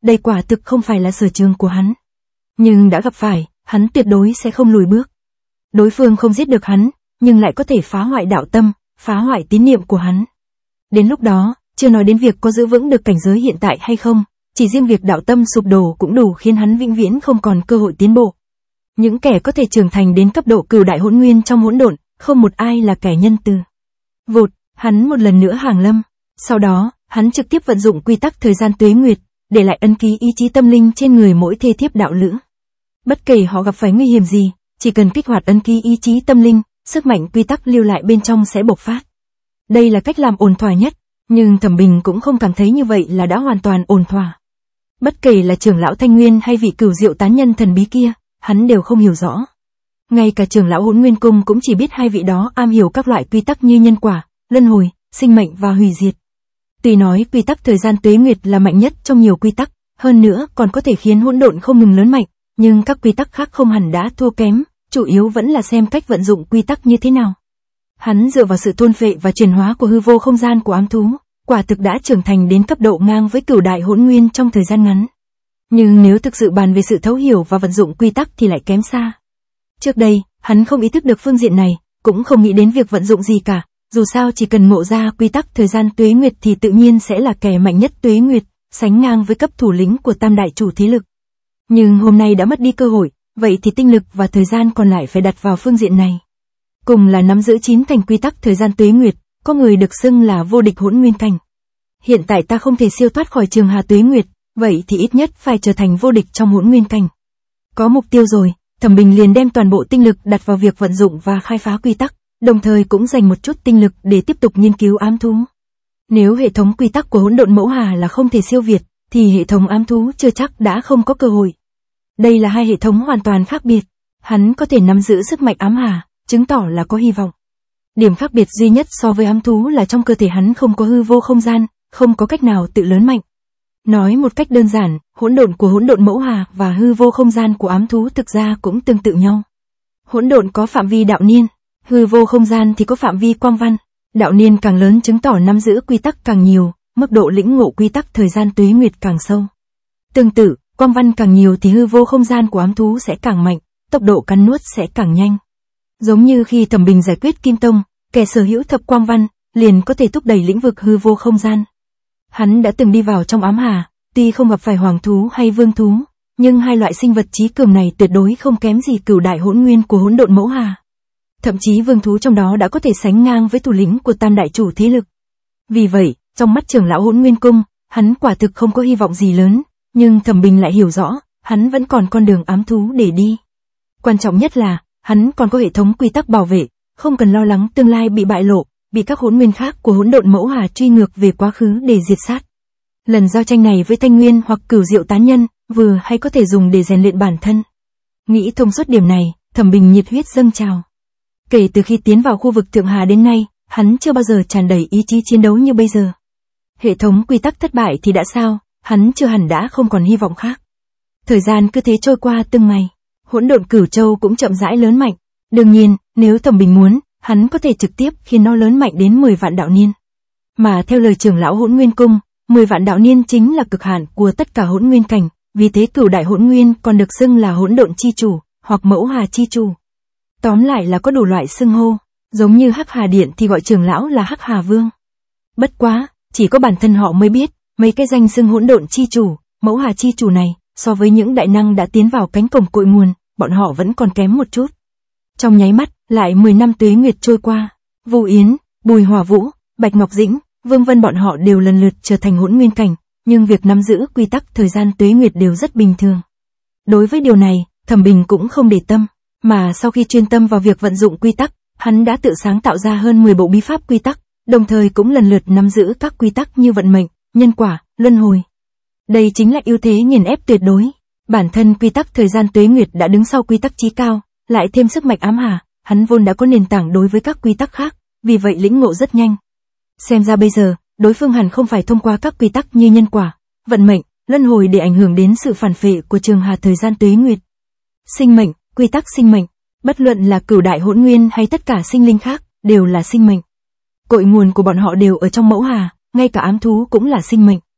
S1: đây quả thực không phải là sở trường của hắn. Nhưng đã gặp phải, hắn tuyệt đối sẽ không lùi bước. Đối phương không giết được hắn, nhưng lại có thể phá hoại đạo tâm, phá hoại tín niệm của hắn. Đến lúc đó, chưa nói đến việc có giữ vững được cảnh giới hiện tại hay không, chỉ riêng việc đạo tâm sụp đổ cũng đủ khiến hắn vĩnh viễn không còn cơ hội tiến bộ. Những kẻ có thể trưởng thành đến cấp độ cửu đại hỗn nguyên trong hỗn độn, không một ai là kẻ nhân từ. Vụt, hắn một lần nữa hàng lâm. Sau đó, hắn trực tiếp vận dụng quy tắc thời gian tuế nguyệt, để lại ấn ký ý chí tâm linh trên người mỗi thê thiếp đạo lữ. Bất kể họ gặp phải nguy hiểm gì, chỉ cần kích hoạt ấn ký ý chí tâm linh, sức mạnh quy tắc lưu lại bên trong sẽ bộc phát. Đây là cách làm ổn thỏa nhất, nhưng Thẩm Bình cũng không cảm thấy như vậy là đã hoàn toàn ổn thỏa. Bất kể là trưởng lão Thanh Nguyên hay vị Cửu Diệu tán nhân thần bí kia, hắn đều không hiểu rõ. Ngay cả trưởng lão Hỗn Nguyên Cung cũng chỉ biết hai vị đó am hiểu các loại quy tắc như nhân quả, luân hồi, sinh mệnh và hủy diệt. Tuy nói quy tắc thời gian tuế nguyệt là mạnh nhất trong nhiều quy tắc, hơn nữa còn có thể khiến hỗn độn không ngừng lớn mạnh, nhưng các quy tắc khác không hẳn đã thua kém, chủ yếu vẫn là xem cách vận dụng quy tắc như thế nào. Hắn dựa vào sự thôn phệ và chuyển hóa của hư vô không gian của ám thú, quả thực đã trưởng thành đến cấp độ ngang với cửu đại hỗn nguyên trong thời gian ngắn. Nhưng nếu thực sự bàn về sự thấu hiểu và vận dụng quy tắc thì lại kém xa. Trước đây, hắn không ý thức được phương diện này, cũng không nghĩ đến việc vận dụng gì cả, dù sao chỉ cần ngộ ra quy tắc thời gian tuế nguyệt thì tự nhiên sẽ là kẻ mạnh nhất tuế nguyệt, sánh ngang với cấp thủ lĩnh của tam đại chủ thế lực. Nhưng hôm nay đã mất đi cơ hội, vậy thì tinh lực và thời gian còn lại phải đặt vào phương diện này. Cùng là nắm giữ 9 thành quy tắc thời gian tuế nguyệt, có người được xưng là vô địch hỗn nguyên cảnh. Hiện tại ta không thể siêu thoát khỏi trường hà tuế nguyệt, vậy thì ít nhất phải trở thành vô địch trong hỗn nguyên cảnh. Có mục tiêu rồi, Thẩm Bình liền đem toàn bộ tinh lực đặt vào việc vận dụng và khai phá quy tắc, đồng thời cũng dành một chút tinh lực để tiếp tục nghiên cứu ám thú. Nếu hệ thống quy tắc của hỗn độn mẫu hà là không thể siêu việt, thì hệ thống ám thú chưa chắc đã không có cơ hội. Đây là hai hệ thống hoàn toàn khác biệt, hắn có thể nắm giữ sức mạnh ám hà, chứng tỏ là có hy vọng. Điểm khác biệt duy nhất so với ám thú là trong cơ thể hắn không có hư vô không gian, không có cách nào tự lớn mạnh. Nói một cách đơn giản, hỗn độn của hỗn độn mẫu hà và hư vô không gian của ám thú thực ra cũng tương tự nhau. Hỗn độn có phạm vi đạo niên, hư vô không gian thì có phạm vi quang văn. Đạo niên càng lớn chứng tỏ nắm giữ quy tắc càng nhiều, mức độ lĩnh ngộ quy tắc thời gian tuế nguyệt càng sâu. Tương tự, quang văn càng nhiều thì hư vô không gian của ám thú sẽ càng mạnh, tốc độ cắn nuốt sẽ càng nhanh. Giống như khi Thẩm Bình giải quyết Kim Tông, kẻ sở hữu thập quang văn, liền có thể thúc đẩy lĩnh vực hư vô không gian. Hắn đã từng đi vào trong ám hà, tuy không gặp phải hoàng thú hay vương thú, nhưng hai loại sinh vật trí cường này tuyệt đối không kém gì cửu đại hỗn nguyên của hỗn độn mẫu hà. Thậm chí vương thú trong đó đã có thể sánh ngang với thủ lĩnh của tam đại chủ thế lực. Vì vậy, trong mắt trưởng lão Hỗn Nguyên Cung, hắn quả thực không có hy vọng gì lớn, nhưng Thẩm Bình lại hiểu rõ, hắn vẫn còn con đường ám thú để đi. Quan trọng nhất là, hắn còn có hệ thống quy tắc bảo vệ, không cần lo lắng tương lai bị bại lộ, bị các hỗn nguyên khác của hỗn độn mẫu hà truy ngược về quá khứ để diệt sát. Lần giao tranh này với Thanh Nguyên hoặc Cửu Diệu tán nhân, vừa hay có thể dùng để rèn luyện bản thân. Nghĩ thông suốt điểm này, Thẩm Bình nhiệt huyết dâng trào. Kể từ khi tiến vào khu vực Thượng Hà đến nay, hắn chưa bao giờ tràn đầy ý chí chiến đấu như bây giờ. Hệ thống quy tắc thất bại thì đã sao, hắn chưa hẳn đã không còn hy vọng khác. Thời gian cứ thế trôi qua từng ngày, hỗn độn Cửu Châu cũng chậm rãi lớn mạnh. Đương nhiên, nếu Thẩm Bình muốn, hắn có thể trực tiếp khiến nó lớn mạnh đến 10 vạn đạo niên. Mà theo lời trưởng lão Hỗn Nguyên Cung, 10 vạn đạo niên chính là cực hạn của tất cả hỗn nguyên cảnh, vì thế cửu đại hỗn nguyên còn được xưng là hỗn độn chi chủ, hoặc mẫu hà chi chủ. Tóm lại là có đủ loại xưng hô, giống như Hắc Hà Điện thì gọi trưởng lão là Hắc Hà Vương. Bất quá, chỉ có bản thân họ mới biết, mấy cái danh xưng hỗn độn chi chủ, mẫu hà chi chủ này, so với những đại năng đã tiến vào cánh cổng cội nguồn, bọn họ vẫn còn kém một chút. Trong nháy mắt, lại 10 năm tuế nguyệt trôi qua, Vu Yến, Bùi Hỏa Vũ, Bạch Ngọc Dĩnh, Vương Vân bọn họ đều lần lượt trở thành hỗn nguyên cảnh, nhưng việc nắm giữ quy tắc thời gian tuế nguyệt đều rất bình thường. Đối với điều này, Thẩm Bình cũng không để tâm, mà sau khi chuyên tâm vào việc vận dụng quy tắc, hắn đã tự sáng tạo ra hơn 10 bộ bí pháp quy tắc, đồng thời cũng lần lượt nắm giữ các quy tắc như vận mệnh, nhân quả, luân hồi. Đây chính là ưu thế nghiền ép tuyệt đối. Bản thân quy tắc thời gian tuế nguyệt đã đứng sau quy tắc chí cao, lại thêm sức mạnh ám hà, hắn vốn đã có nền tảng đối với các quy tắc khác, vì vậy lĩnh ngộ rất nhanh. Xem ra bây giờ, đối phương hẳn không phải thông qua các quy tắc như nhân quả, vận mệnh, luân hồi để ảnh hưởng đến sự phản phệ của trường hà thời gian tuế nguyệt. Sinh mệnh, quy tắc sinh mệnh, bất luận là cửu đại hỗn nguyên hay tất cả sinh linh khác, đều là sinh mệnh. Cội nguồn của bọn họ đều ở trong mẫu hà, ngay cả ám thú cũng là sinh mệnh.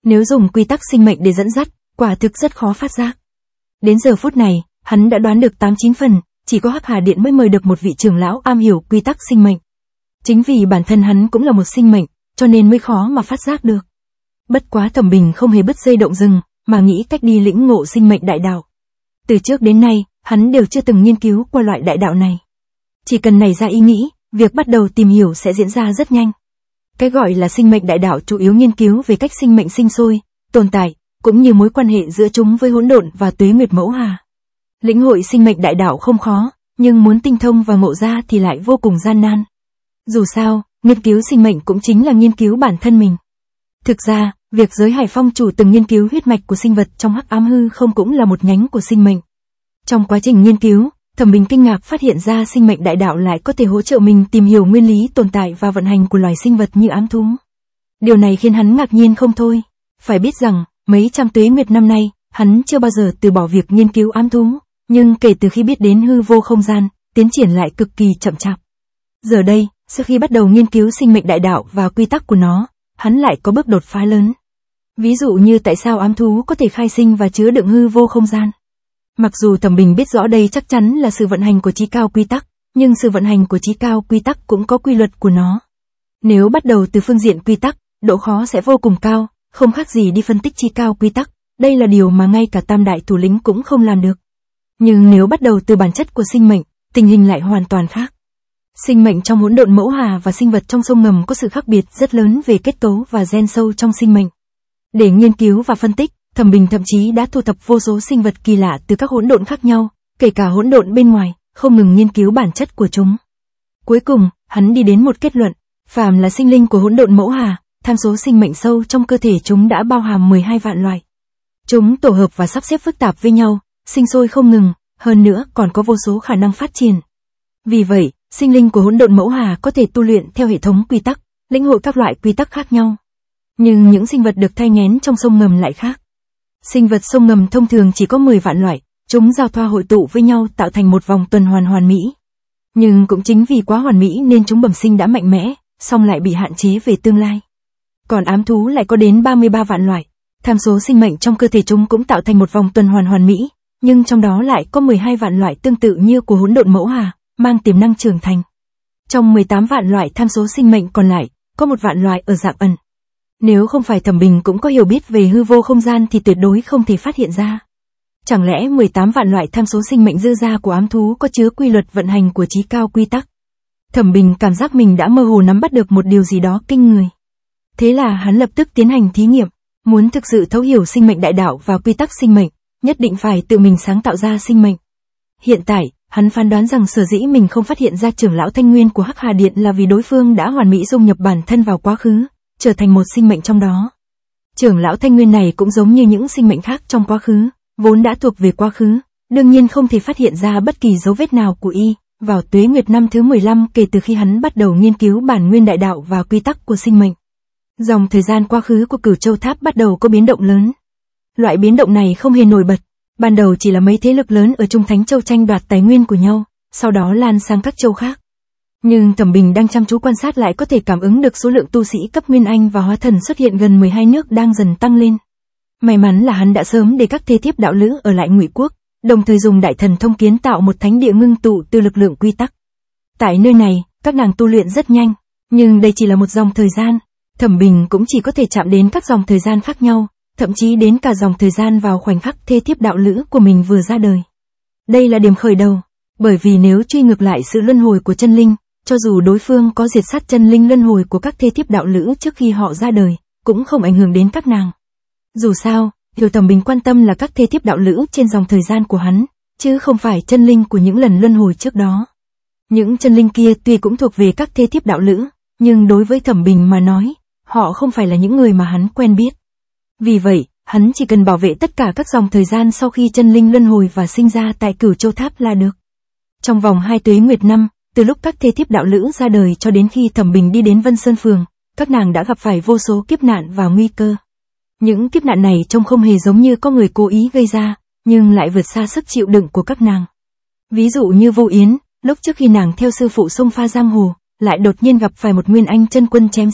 S1: Nếu dùng quy tắc sinh mệnh để dẫn dắt, quả thực rất khó phát giác. Đến giờ phút này, hắn đã đoán được 8-9 phần, chỉ có Hắc Hà Điện mới mời được một vị trưởng lão am hiểu quy tắc sinh mệnh. Chính vì bản thân hắn cũng là một sinh mệnh, cho nên mới khó mà phát giác được. Bất quá Thẩm Bình không hề bứt dây động rừng, mà nghĩ cách đi lĩnh ngộ sinh mệnh đại đạo. Từ trước đến nay, hắn đều chưa từng nghiên cứu qua loại đại đạo này. Chỉ cần nảy ra ý nghĩ, việc bắt đầu tìm hiểu sẽ diễn ra rất nhanh. Cái gọi là sinh mệnh đại đạo chủ yếu nghiên cứu về cách sinh mệnh sinh sôi, tồn tại, cũng như mối quan hệ giữa chúng với hỗn độn và tuế nguyệt mẫu hà. Lĩnh hội sinh mệnh đại đạo không khó, nhưng muốn tinh thông và ngộ ra thì lại vô cùng gian nan. Dù sao, nghiên cứu sinh mệnh cũng chính là nghiên cứu bản thân mình. Thực ra, việc Giới Hải Phong chủ từng nghiên cứu huyết mạch của sinh vật trong Hắc Ám Hư Không cũng là một nhánh của sinh mệnh. Trong quá trình nghiên cứu, Thẩm Bình kinh ngạc phát hiện ra sinh mệnh đại đạo lại có thể hỗ trợ mình tìm hiểu nguyên lý tồn tại và vận hành của loài sinh vật như ám thú. Điều này khiến hắn ngạc nhiên không thôi. Phải biết rằng, mấy trăm tuế nguyệt năm nay, hắn chưa bao giờ từ bỏ việc nghiên cứu ám thú, nhưng kể từ khi biết đến hư vô không gian, tiến triển lại cực kỳ chậm chạp. Giờ đây, sau khi bắt đầu nghiên cứu sinh mệnh đại đạo và quy tắc của nó, hắn lại có bước đột phá lớn. Ví dụ như tại sao ám thú có thể khai sinh và chứa đựng hư vô không gian. Mặc dù Thẩm Bình biết rõ đây chắc chắn là sự vận hành của chí cao quy tắc, nhưng sự vận hành của chí cao quy tắc cũng có quy luật của nó. Nếu bắt đầu từ phương diện quy tắc, độ khó sẽ vô cùng cao, không khác gì đi phân tích chí cao quy tắc, đây là điều mà ngay cả Tam Đại thủ lĩnh cũng không làm được. Nhưng nếu bắt đầu từ bản chất của sinh mệnh, tình hình lại hoàn toàn khác. Sinh mệnh trong hỗn độn mẫu hà và sinh vật trong sông ngầm có sự khác biệt rất lớn về kết cấu và gen sâu trong sinh mệnh. Để nghiên cứu và phân tích, Thẩm Bình thậm chí đã thu thập vô số sinh vật kỳ lạ từ các hỗn độn khác nhau, kể cả hỗn độn bên ngoài, không ngừng nghiên cứu bản chất của chúng. Cuối cùng, hắn đi đến một kết luận, phàm là sinh linh của hỗn độn mẫu hà, tham số sinh mệnh sâu trong cơ thể chúng đã bao hàm 12 vạn loài. Chúng tổ hợp và sắp xếp phức tạp với nhau, sinh sôi không ngừng, hơn nữa còn có vô số khả năng phát triển. Vì vậy, sinh linh của hỗn độn mẫu hà có thể tu luyện theo hệ thống quy tắc, lĩnh hội các loại quy tắc khác nhau. Nhưng những sinh vật được thai nghén trong sông ngầm lại khác. Sinh vật sông ngầm thông thường chỉ có 10 vạn loại, chúng giao thoa hội tụ với nhau tạo thành một vòng tuần hoàn hoàn mỹ. Nhưng cũng chính vì quá hoàn mỹ nên chúng bẩm sinh đã mạnh mẽ, song lại bị hạn chế về tương lai. Còn ám thú lại có đến 33 vạn loại, tham số sinh mệnh trong cơ thể chúng cũng tạo thành một vòng tuần hoàn hoàn mỹ, nhưng trong đó lại có 12 vạn loại tương tự như của hỗn độn mẫu hà, mang tiềm năng trưởng thành. Trong 18 vạn loại tham số sinh mệnh còn lại, có một vạn loại ở dạng ẩn. Nếu không phải Thẩm Bình cũng có hiểu biết về hư vô không gian thì tuyệt đối không thể phát hiện ra. Chẳng lẽ 18 vạn loại tham số sinh mệnh dư ra của ám thú có chứa quy luật vận hành của chí cao quy tắc? Thẩm Bình cảm giác mình đã mơ hồ nắm bắt được một điều gì đó kinh người. Thế là hắn lập tức tiến hành thí nghiệm, muốn thực sự thấu hiểu sinh mệnh đại đạo và quy tắc sinh mệnh, nhất định phải tự mình sáng tạo ra sinh mệnh. Hiện tại, hắn phán đoán rằng sở dĩ mình không phát hiện ra trưởng lão Thanh Nguyên của Hắc Hà Điện là vì đối phương đã hoàn mỹ dung nhập bản thân vào quá khứ, trở thành một sinh mệnh trong đó. Trưởng lão Thanh Nguyên này cũng giống như những sinh mệnh khác trong quá khứ, vốn đã thuộc về quá khứ, đương nhiên không thể phát hiện ra bất kỳ dấu vết nào của y. Vào tuế nguyệt năm thứ 15 kể từ khi hắn bắt đầu nghiên cứu bản nguyên đại đạo và quy tắc của sinh mệnh, dòng thời gian quá khứ của Cửu Châu Tháp bắt đầu có biến động lớn. Loại biến động này không hề nổi bật, ban đầu chỉ là mấy thế lực lớn ở Trung Thánh Châu tranh đoạt tài nguyên của nhau, sau đó lan sang các châu khác. Nhưng Thẩm Bình đang chăm chú quan sát lại có thể cảm ứng được số lượng tu sĩ cấp Nguyên Anh và Hóa Thần xuất hiện gần 12 nước đang dần tăng lên. May mắn là hắn đã sớm để các thê thiếp đạo lữ ở lại Ngụy Quốc, đồng thời dùng đại thần thông kiến tạo một thánh địa ngưng tụ từ lực lượng quy tắc. Tại nơi này, các nàng tu luyện rất nhanh, nhưng đây chỉ là một dòng thời gian. Thẩm Bình cũng chỉ có thể chạm đến các dòng thời gian khác nhau, thậm chí đến cả dòng thời gian vào khoảnh khắc thê thiếp đạo lữ của mình vừa ra đời. Đây là điểm khởi đầu, bởi vì nếu truy ngược lại sự luân hồi của chân linh, cho dù đối phương có diệt sát chân linh luân hồi của các thê thiếp đạo lữ trước khi họ ra đời, cũng không ảnh hưởng đến các nàng. Dù sao, điều Thẩm Bình quan tâm là các thê thiếp đạo lữ trên dòng thời gian của hắn, chứ không phải chân linh của những lần luân hồi trước đó. Những chân linh kia tuy cũng thuộc về các thê thiếp đạo lữ, nhưng đối với Thẩm Bình mà nói, họ không phải là những người mà hắn quen biết. Vì vậy, hắn chỉ cần bảo vệ tất cả các dòng thời gian sau khi chân linh luân hồi và sinh ra tại Cửu Châu Tháp là được. Trong vòng 2 tuế nguyệt năm, từ lúc các thê thiếp đạo lữ ra đời cho đến khi Thẩm Bình đi đến Vân Sơn Phường, các nàng đã gặp phải vô số kiếp nạn và nguy cơ. Những kiếp nạn này trông không hề giống như có người cố ý gây ra, nhưng lại vượt xa sức chịu đựng của các nàng. Ví dụ như Vô Yến, lúc trước khi nàng theo sư phụ xông pha giang hồ, lại đột nhiên gặp phải một Nguyên Anh chân quân chém giết,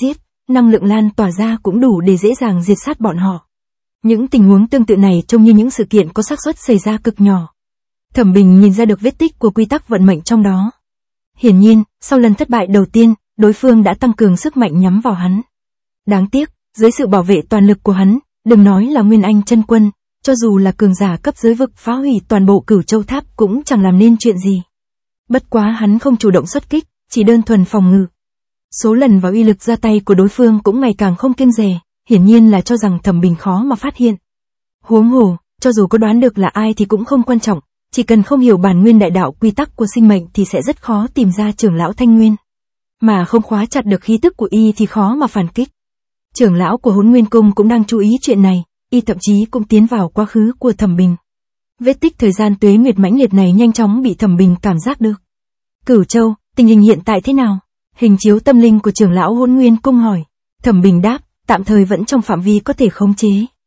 S1: năng lượng lan tỏa ra cũng đủ để dễ dàng diệt sát bọn họ. Những tình huống tương tự này trông như những sự kiện có xác suất xảy ra cực nhỏ. Thẩm Bình nhìn ra được vết tích của quy tắc vận mệnh trong đó. Hiển nhiên, sau lần thất bại đầu tiên, đối phương đã tăng cường sức mạnh nhắm vào hắn. Đáng tiếc, dưới sự bảo vệ toàn lực của hắn, đừng nói là Nguyên Anh chân quân, cho dù là cường giả cấp giới vực phá hủy toàn bộ Cửu Châu Tháp cũng chẳng làm nên chuyện gì. Bất quá hắn không chủ động xuất kích, chỉ đơn thuần phòng ngự. Số lần và uy lực ra tay của đối phương cũng ngày càng không kiêng dè, hiển nhiên là cho rằng Thẩm Bình khó mà phát hiện. Huống hồ, cho dù có đoán được là ai thì cũng không quan trọng, chỉ cần không hiểu bản nguyên đại đạo quy tắc của sinh mệnh thì sẽ rất khó tìm ra trưởng lão Thanh Nguyên. Mà không khóa chặt được khí tức của y thì khó mà phản kích. Trưởng lão của Hỗn Nguyên Cung cũng đang chú ý chuyện này, y thậm chí cũng tiến vào quá khứ của Thẩm Bình. Vết tích thời gian tuế nguyệt mãnh liệt này nhanh chóng bị Thẩm Bình cảm giác được. Cửu Châu, tình hình hiện tại thế nào? Hình chiếu tâm linh của trưởng lão Hỗn Nguyên Cung hỏi. Thẩm Bình đáp, tạm thời vẫn trong phạm vi có thể khống chế.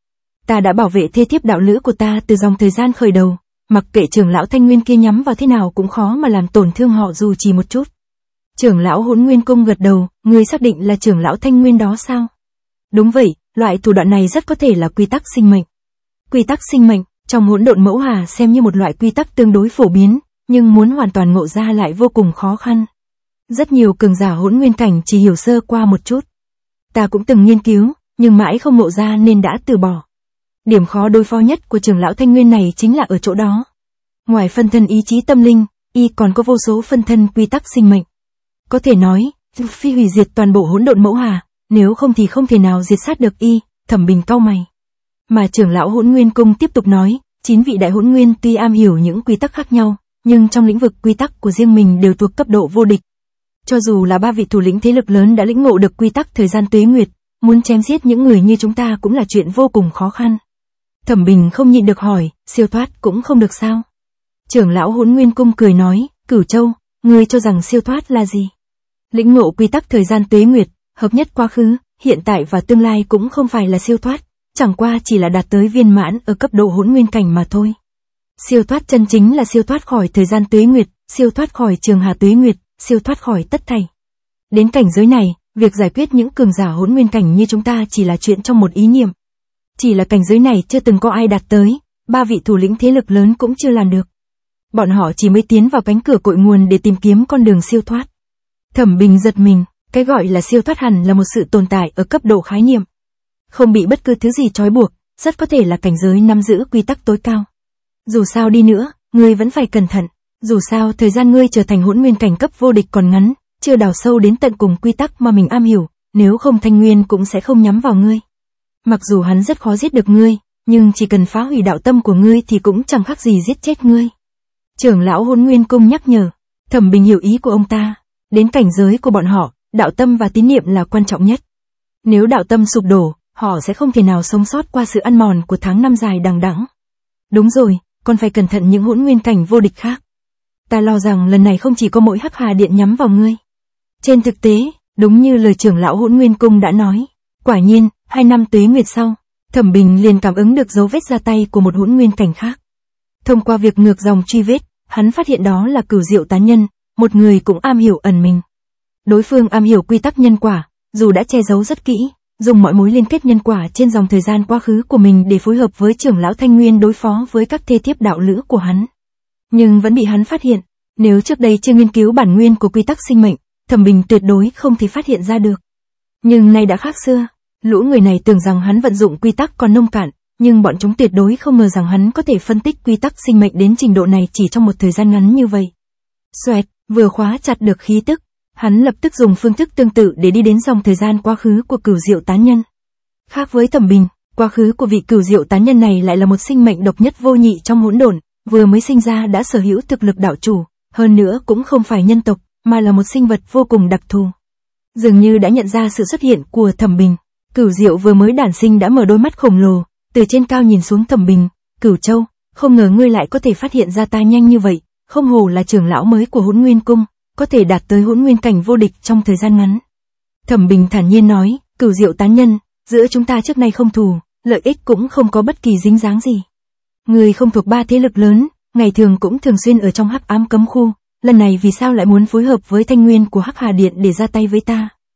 S1: Ta đã bảo vệ thê thiếp đạo lữ của ta từ dòng thời gian khởi đầu, mặc kệ trưởng lão Thanh Nguyên kia nhắm vào thế nào cũng khó mà làm tổn thương họ dù chỉ một chút. Trưởng lão Hỗn Nguyên Cung gật đầu, ngươi xác định là trưởng lão Thanh Nguyên đó sao? Đúng vậy, loại thủ đoạn này rất có thể là quy tắc sinh mệnh. Quy tắc sinh mệnh, trong hỗn độn mẫu hà xem như một loại quy tắc tương đối phổ biến, nhưng muốn hoàn toàn ngộ ra lại vô cùng khó khăn. Rất nhiều cường giả hỗn nguyên cảnh chỉ hiểu sơ qua một chút. Ta cũng từng nghiên cứu, nhưng mãi không ngộ ra nên đã từ bỏ. Điểm khó đối phó nhất của trưởng lão Thanh Nguyên này chính là ở chỗ đó. Ngoài phân thân ý chí tâm linh, y còn có vô số phân thân quy tắc sinh mệnh. Có thể nói, phi hủy diệt toàn bộ hỗn độn mẫu hà, nếu không thì không thể nào diệt sát được y. Thẩm Bình cau mày. Mà trưởng lão Hỗn Nguyên Cung tiếp tục nói, 9 vị đại hỗn nguyên tuy am hiểu những quy tắc khác nhau, nhưng trong lĩnh vực quy tắc của riêng mình đều thuộc cấp độ vô địch. Cho dù là 3 vị thủ lĩnh thế lực lớn đã lĩnh ngộ được quy tắc thời gian tuế nguyệt, muốn chém giết những người như chúng ta cũng là chuyện vô cùng khó khăn. Thẩm Bình không nhịn được hỏi, siêu thoát cũng không được sao? Trưởng lão Hỗn Nguyên Cung cười nói, Cửu Châu, ngươi cho rằng siêu thoát là gì? Lĩnh ngộ quy tắc thời gian tuế nguyệt, hợp nhất quá khứ, hiện tại và tương lai cũng không phải là siêu thoát, chẳng qua chỉ là đạt tới viên mãn ở cấp độ hỗn nguyên cảnh mà thôi. Siêu thoát chân chính là siêu thoát khỏi thời gian tuế nguyệt, siêu thoát khỏi trường hà tuế nguyệt, siêu thoát khỏi tất thảy. Đến cảnh giới này, việc giải quyết những cường giả hỗn nguyên cảnh như chúng ta chỉ là chuyện trong một ý niệm. Chỉ là cảnh giới này chưa từng có ai đạt tới, 3 vị thủ lĩnh thế lực lớn cũng chưa làm được. Bọn họ chỉ mới tiến vào cánh cửa cội nguồn để tìm kiếm con đường siêu thoát. Thẩm Bình giật mình, cái gọi là siêu thoát hẳn là một sự tồn tại ở cấp độ khái niệm. Không bị bất cứ thứ gì trói buộc, rất có thể là cảnh giới nắm giữ quy tắc tối cao. Dù sao đi nữa, ngươi vẫn phải cẩn thận. Dù sao thời gian ngươi trở thành hỗn nguyên cảnh cấp vô địch còn ngắn, chưa đào sâu đến tận cùng quy tắc mà mình am hiểu, nếu không Thanh Nguyên cũng sẽ không nhắm vào ngươi. Mặc dù hắn rất khó giết được ngươi, nhưng chỉ cần phá hủy đạo tâm của ngươi thì cũng chẳng khác gì giết chết ngươi. Trưởng lão Hỗn Nguyên Cung nhắc nhở. Thẩm Bình hiểu ý của ông ta. Đến cảnh giới của bọn họ, đạo tâm và tín niệm là quan trọng nhất. Nếu đạo tâm sụp đổ, họ sẽ không thể nào sống sót qua sự ăn mòn của tháng năm dài đằng đẵng. Đúng rồi, còn phải cẩn thận những hỗn nguyên cảnh vô địch khác. Ta lo rằng lần này không chỉ có mỗi Hắc Hà Điện nhắm vào ngươi. Trên thực tế, đúng như lời trưởng lão Hỗn Nguyên Cung đã nói, quả nhiên, 2 năm tuế nguyệt sau, Thẩm Bình liền cảm ứng được dấu vết ra tay của một hỗn nguyên cảnh khác. Thông qua việc ngược dòng truy vết, hắn phát hiện đó là Cửu Diệu Tán Nhân, một người cũng am hiểu ẩn mình. Đối phương am hiểu quy tắc nhân quả, dù đã che giấu rất kỹ, dùng mọi mối liên kết nhân quả trên dòng thời gian quá khứ của mình để phối hợp với trưởng lão Thanh Nguyên đối phó với các thê thiếp đạo lữ của hắn. Nhưng vẫn bị hắn phát hiện, nếu trước đây chưa nghiên cứu bản nguyên của quy tắc sinh mệnh, Thẩm Bình tuyệt đối không thể phát hiện ra được. Nhưng nay đã khác xưa, lũ người này tưởng rằng hắn vận dụng quy tắc còn nông cạn, nhưng bọn chúng tuyệt đối không ngờ rằng hắn có thể phân tích quy tắc sinh mệnh đến trình độ này chỉ trong một thời gian ngắn như vậy. Xoẹt, vừa khóa chặt được khí tức, hắn lập tức dùng phương thức tương tự để đi đến dòng thời gian quá khứ của Cửu Diệu Tán Nhân. Khác với Thẩm Bình, quá khứ của vị Cửu Diệu Tán Nhân này lại là một sinh mệnh độc nhất vô nhị trong hỗn độn, vừa mới sinh ra đã sở hữu thực lực đạo chủ, hơn nữa cũng không phải nhân tộc, mà là một sinh vật vô cùng đặc thù. Dường như đã nhận ra sự xuất hiện của Thẩm Bình, Cửu Diệu vừa mới đản sinh đã mở đôi mắt khổng lồ, từ trên cao nhìn xuống Thẩm Bình, Cửu Châu, không ngờ ngươi lại có thể phát hiện ra ta nhanh như vậy, không hổ là trưởng lão mới của Hỗn Nguyên Cung, có thể đạt tới hỗn nguyên cảnh vô địch trong thời gian ngắn. Thẩm Bình thản nhiên nói, Cửu Diệu Tán Nhân, giữa chúng ta trước nay không thù, lợi ích cũng không có bất kỳ dính dáng gì. Ngươi không thuộc 3 thế lực lớn, ngày thường cũng thường xuyên ở trong hắc ám cấm khu, lần này vì sao lại muốn phối hợp với Thanh Nguyên của Hắc Hà Điện để ra tay với ta?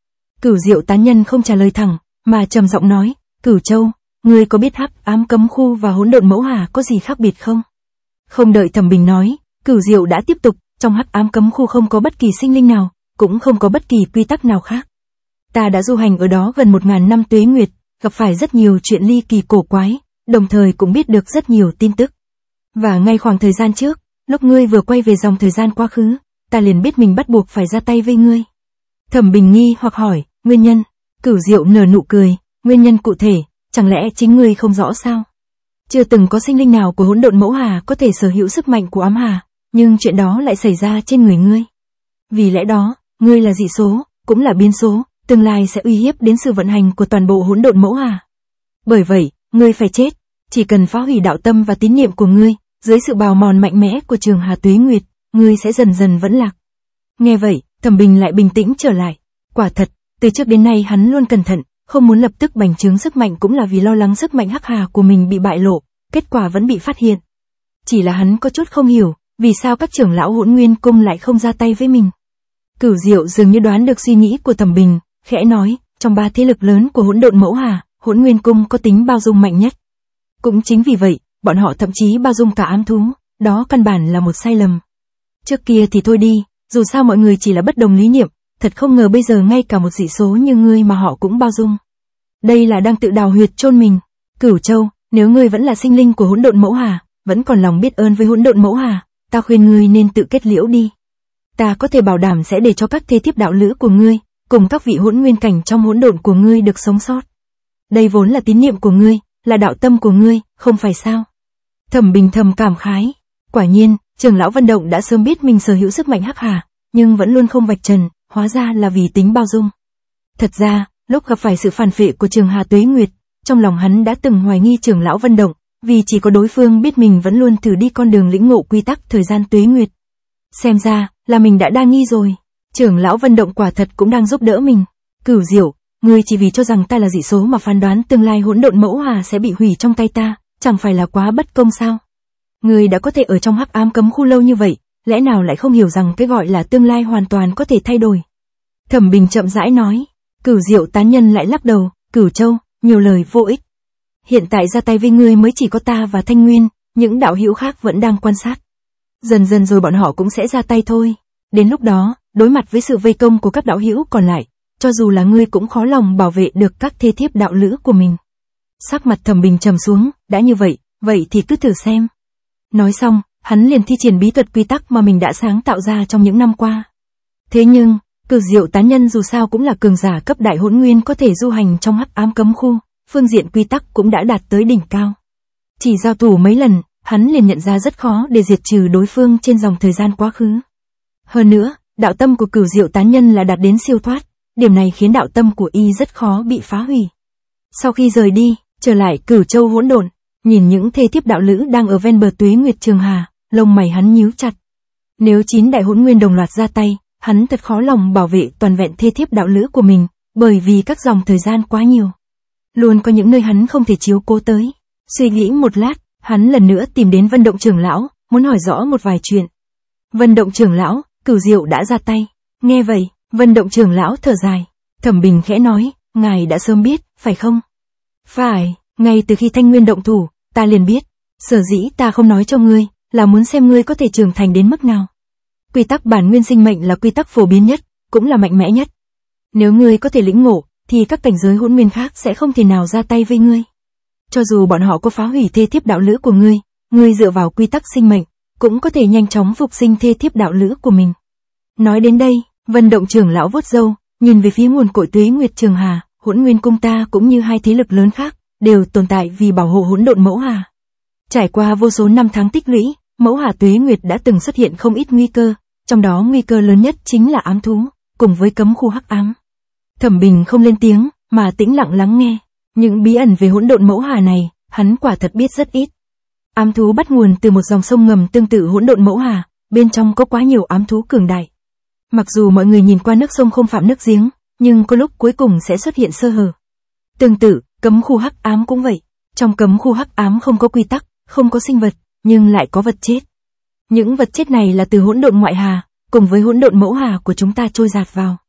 S1: Cửu Diệu tán nhân không trả lời thẳng, mà trầm giọng nói, Cửu Châu, ngươi có biết hắc ám cấm khu và hỗn độn mẫu hà có gì khác biệt không? Không đợi Thẩm Bình nói, Cửu Diệu đã tiếp tục, trong hắc ám cấm khu không có bất kỳ sinh linh nào, cũng không có bất kỳ quy tắc nào khác. Ta đã du hành ở đó gần 1000 năm tuế nguyệt, gặp phải rất nhiều chuyện ly kỳ cổ quái, đồng thời cũng biết được rất nhiều tin tức. Và ngay khoảng thời gian trước, lúc ngươi vừa quay về dòng thời gian quá khứ, ta liền biết mình bắt buộc phải ra tay với ngươi. Thẩm Bình nghi hoặc hỏi, nguyên nhân? Cửu Diệu nở nụ cười, nguyên nhân cụ thể, chẳng lẽ chính ngươi không rõ sao? Chưa từng có sinh linh nào của hỗn độn mẫu hà có thể sở hữu sức mạnh của ám hà, nhưng chuyện đó lại xảy ra trên người ngươi. Vì lẽ đó, ngươi là dị số, cũng là biến số, tương lai sẽ uy hiếp đến sự vận hành của toàn bộ hỗn độn mẫu hà. Bởi vậy, ngươi phải chết, chỉ cần phá hủy đạo tâm và tín niệm của ngươi, dưới sự bào mòn mạnh mẽ của trường hà tuế nguyệt, ngươi sẽ dần dần vẫn lạc. Nghe vậy, Thẩm Bình lại bình tĩnh trở lại. Quả thật, từ trước đến nay hắn luôn cẩn thận, không muốn lập tức bành trướng sức mạnh cũng là vì lo lắng sức mạnh hắc hà của mình bị bại lộ, kết quả vẫn bị phát hiện. Chỉ là hắn có chút không hiểu, vì sao các trưởng lão Hỗn Nguyên Cung lại không ra tay với mình. Cửu Diệu dường như đoán được suy nghĩ của Thẩm Bình, khẽ nói, trong 3 thế lực lớn của hỗn độn mẫu hà, Hỗn Nguyên Cung có tính bao dung mạnh nhất. Cũng chính vì vậy, bọn họ thậm chí bao dung cả ám thú, đó căn bản là một sai lầm. Trước kia thì thôi đi, dù sao mọi người chỉ là bất đồng lý niệm, thật không ngờ bây giờ ngay cả một dị số như ngươi mà họ cũng bao dung. Đây là đang tự đào huyệt chôn mình. Cửu Châu, nếu ngươi vẫn là sinh linh của hỗn độn mẫu hà, vẫn còn lòng biết ơn với hỗn độn mẫu hà, ta khuyên ngươi nên tự kết liễu đi. Ta có thể bảo đảm sẽ để cho các thê thiếp đạo lữ của ngươi, cùng các vị hỗn nguyên cảnh trong hỗn độn của ngươi được sống sót. Đây vốn là tín niệm của ngươi, là đạo tâm của ngươi, không phải sao? Thẩm Bình thầm cảm khái. Quả nhiên, trưởng lão Vân Động đã sớm biết mình sở hữu sức mạnh hắc hà, nhưng vẫn luôn không vạch trần, hóa ra là vì tính bao dung. Thật ra, lúc gặp phải sự phản phệ của trường hà tuế nguyệt, trong lòng hắn đã từng hoài nghi trưởng lão Vân Động, vì chỉ có đối phương biết mình vẫn luôn thử đi con đường lĩnh ngộ quy tắc thời gian tuế nguyệt. Xem ra, là mình đã đa nghi rồi. Trưởng lão Vân Động quả thật cũng đang giúp đỡ mình. Cửu Diệu, ngươi chỉ vì cho rằng ta là dị số mà phán đoán tương lai hỗn độn mẫu hà sẽ bị hủy trong tay ta, chẳng phải là quá bất công sao? Ngươi đã có thể ở trong hắc ám cấm khu lâu như vậy, lẽ nào lại không hiểu rằng cái gọi là tương lai hoàn toàn có thể thay đổi? Thẩm Bình chậm rãi nói. Cửu Diệu tán nhân lại lắc đầu, Cửu Châu, nhiều lời vô ích. Hiện tại ra tay với ngươi mới chỉ có ta và Thanh Nguyên, những đạo hữu khác vẫn đang quan sát. Dần dần rồi bọn họ cũng sẽ ra tay thôi. Đến lúc đó, đối mặt với sự vây công của các đạo hữu còn lại, cho dù là ngươi cũng khó lòng bảo vệ được các thê thiếp đạo lữ của mình. Sắc mặt Thẩm Bình trầm xuống, đã như vậy, vậy thì cứ thử xem. Nói xong, hắn liền thi triển bí thuật quy tắc mà mình đã sáng tạo ra trong những năm qua. Thế nhưng, Cửu Diệu tán nhân dù sao cũng là cường giả cấp đại hỗn nguyên có thể du hành trong hắc ám cấm khu, phương diện quy tắc cũng đã đạt tới đỉnh cao. Chỉ giao thủ mấy lần, hắn liền nhận ra rất khó để diệt trừ đối phương trên dòng thời gian quá khứ. Hơn nữa, đạo tâm của Cửu Diệu tán nhân là đạt đến siêu thoát, điểm này khiến đạo tâm của y rất khó bị phá hủy. Sau khi rời đi, trở lại Cửu Châu hỗn độn, nhìn những thê thiếp đạo lữ đang ở ven bờ tuế nguyệt trường hà, lông mày hắn nhíu chặt. Nếu 9 đại hỗn nguyên đồng loạt ra tay, hắn thật khó lòng bảo vệ toàn vẹn thê thiếp đạo lữ của mình, bởi vì các dòng thời gian quá nhiều. Luôn có những nơi hắn không thể chiếu cố tới. Suy nghĩ một lát, hắn lần nữa tìm đến Vân Động trưởng lão, muốn hỏi rõ một vài chuyện. Vân Động trưởng lão, Cửu Diệu đã ra tay. Nghe vậy, Vân Động trưởng lão thở dài. Thẩm Bình khẽ nói, ngài đã sớm biết, phải không? Phải, ngay từ khi Thanh Nguyên động thủ, ta liền biết. Sở dĩ ta không nói cho ngươi, là muốn xem ngươi có thể trưởng thành đến mức nào. Quy tắc bản nguyên sinh mệnh là quy tắc phổ biến nhất, cũng là mạnh mẽ nhất. Nếu ngươi có thể lĩnh ngộ, thì các cảnh giới hỗn nguyên khác sẽ không thể nào ra tay với ngươi. Cho dù bọn họ có phá hủy thê thiếp đạo lữ của ngươi dựa vào quy tắc sinh mệnh, cũng có thể nhanh chóng phục sinh thê thiếp đạo lữ của mình. Nói đến đây, Vân Động trưởng lão vuốt râu, nhìn về phía nguồn cội tuế nguyệt trường hà, Hỗn Nguyên Cung ta cũng như hai thế lực lớn khác, đều tồn tại vì bảo hộ hỗn độn mẫu hà. Trải qua vô số năm tháng tích lũy, mẫu hà tuế nguyệt đã từng xuất hiện không ít nguy cơ, trong đó nguy cơ lớn nhất chính là ám thú, cùng với cấm khu hắc ám. Thẩm Bình không lên tiếng, mà tĩnh lặng lắng nghe. Những bí ẩn về hỗn độn mẫu hà này, hắn quả thật biết rất ít. Ám thú bắt nguồn từ một dòng sông ngầm tương tự hỗn độn mẫu hà, bên trong có quá nhiều ám thú cường đại. Mặc dù mọi người nhìn qua nước sông không phạm nước giếng, nhưng có lúc cuối cùng sẽ xuất hiện sơ hở. Tương tự, cấm khu hắc ám cũng vậy. Trong cấm khu hắc ám không có quy tắc, không có sinh vật, nhưng lại có vật chết. Những vật chết này là từ hỗn độn ngoại hà, cùng với hỗn độn mẫu hà của chúng ta trôi dạt vào.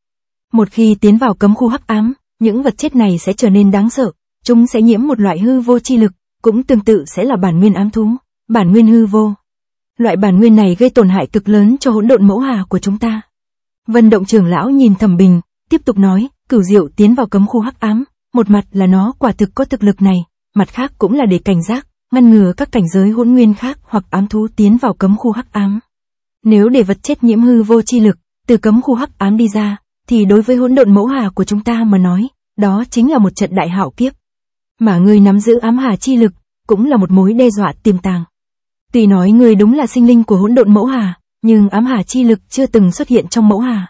S1: Một khi tiến vào cấm khu hắc ám, những vật chết này sẽ trở nên đáng sợ, chúng sẽ nhiễm một loại hư vô chi lực, cũng tương tự sẽ là bản nguyên ám thú, bản nguyên hư vô. Loại bản nguyên này gây tổn hại cực lớn cho hỗn độn mẫu hà của chúng ta. Vân Động trưởng lão nhìn Thẩm Bình, tiếp tục nói, Cửu Diệu tiến vào cấm khu hắc ám, một mặt là nó quả thực có thực lực này, mặt khác cũng là để cảnh giác, ngăn ngừa các cảnh giới hỗn nguyên khác hoặc ám thú tiến vào cấm khu hắc ám. Nếu để vật chết nhiễm hư vô chi lực, từ cấm khu hắc ám đi ra, thì đối với hỗn độn mẫu hà của chúng ta mà nói, đó chính là một trận đại hạo kiếp. Mà ngươi nắm giữ ám hà chi lực, cũng là một mối đe dọa tiềm tàng. Tuy nói ngươi đúng là sinh linh của hỗn độn mẫu hà, nhưng ám hà chi lực chưa từng xuất hiện trong mẫu hà.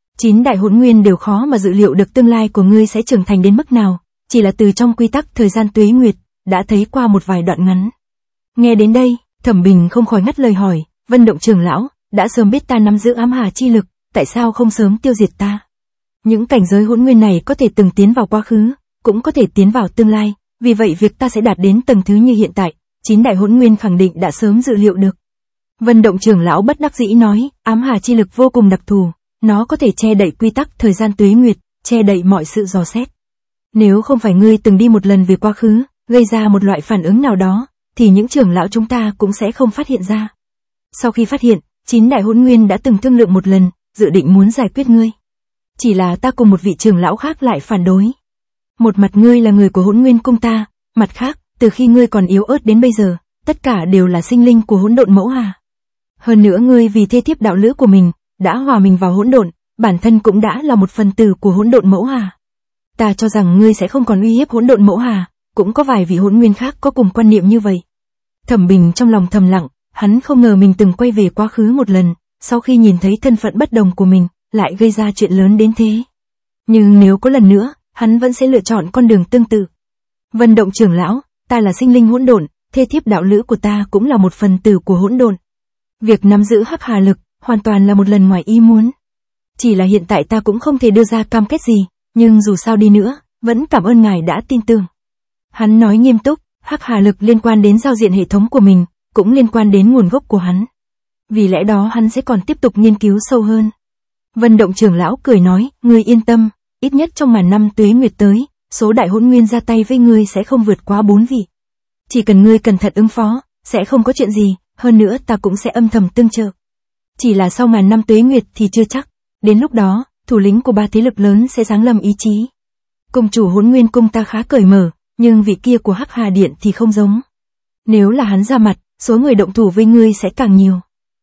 S1: 9 đại hỗn nguyên đều khó mà dự liệu được tương lai của ngươi sẽ trưởng thành đến mức nào, chỉ là từ trong quy tắc thời gian tuế nguyệt, đã thấy qua một vài đoạn ngắn. Nghe đến đây, Thẩm Bình không khỏi ngắt lời hỏi, Vân Động trưởng lão, đã sớm biết ta nắm giữ ám hà chi lực, tại sao không sớm tiêu diệt ta? Những cảnh giới hỗn nguyên này có thể từng tiến vào quá khứ, cũng có thể tiến vào tương lai, vì vậy việc ta sẽ đạt đến tầng thứ như hiện tại, 9 đại hỗn nguyên khẳng định đã sớm dự liệu được. Vân Động trưởng lão bất đắc dĩ nói, ám hà chi lực vô cùng đặc thù, nó có thể che đậy quy tắc thời gian tuế nguyệt, che đậy mọi sự dò xét. Nếu không phải ngươi từng đi một lần về quá khứ, gây ra một loại phản ứng nào đó, thì những trưởng lão chúng ta cũng sẽ không phát hiện ra. Sau khi phát hiện, 9 đại hỗn nguyên đã từng thương lượng một lần, dự định muốn giải quyết ngươi. Chỉ là ta cùng một vị trưởng lão khác lại phản đối. Một mặt ngươi là người của hỗn nguyên cung ta, mặt khác, từ khi ngươi còn yếu ớt đến bây giờ, tất cả đều là sinh linh của hỗn độn mẫu hà. Hơn nữa ngươi vì thê thiếp đạo lữ của mình, đã hòa mình vào hỗn độn, bản thân cũng đã là một phần tử của hỗn độn mẫu hà. Ta cho rằng ngươi sẽ không còn uy hiếp hỗn độn mẫu hà, cũng có vài vị hỗn nguyên khác có cùng quan niệm như vậy. Thẩm Bình trong lòng thầm lặng, hắn không ngờ mình từng quay về quá khứ một lần, sau khi nhìn thấy thân phận bất đồng của mình, lại gây ra chuyện lớn đến thế. Nhưng nếu có lần nữa, hắn vẫn sẽ lựa chọn con đường tương tự. Vân Động trưởng lão, ta là sinh linh hỗn độn, thê thiếp đạo lữ của ta cũng là một phần tử của hỗn độn. Việc nắm giữ hắc hà lực, hoàn toàn là một lần ngoài ý muốn. Chỉ là hiện tại ta cũng không thể đưa ra cam kết gì, nhưng dù sao đi nữa, vẫn cảm ơn ngài đã tin tưởng. Hắn nói nghiêm túc, hắc hà lực liên quan đến giao diện hệ thống của mình, cũng liên quan đến nguồn gốc của hắn. Vì lẽ đó hắn sẽ còn tiếp tục nghiên cứu sâu hơn. Vân Động trưởng lão cười nói, ngươi yên tâm, ít nhất trong ngàn năm tuế nguyệt tới, số đại hỗn nguyên ra tay với ngươi sẽ không vượt quá 4 vị. Chỉ cần ngươi cẩn thận ứng phó, sẽ không có chuyện gì, hơn nữa ta cũng sẽ âm thầm tương trợ. Chỉ là sau ngàn năm tuế nguyệt thì chưa chắc, đến lúc đó, thủ lĩnh của 3 thế lực lớn sẽ giáng lâm ý chí. Cung chủ hỗn nguyên cung ta khá cởi mở, nhưng vị kia của Hắc Hà Điện thì không giống. Nếu là hắn ra mặt, số người động thủ với ngươi sẽ càng nhiều.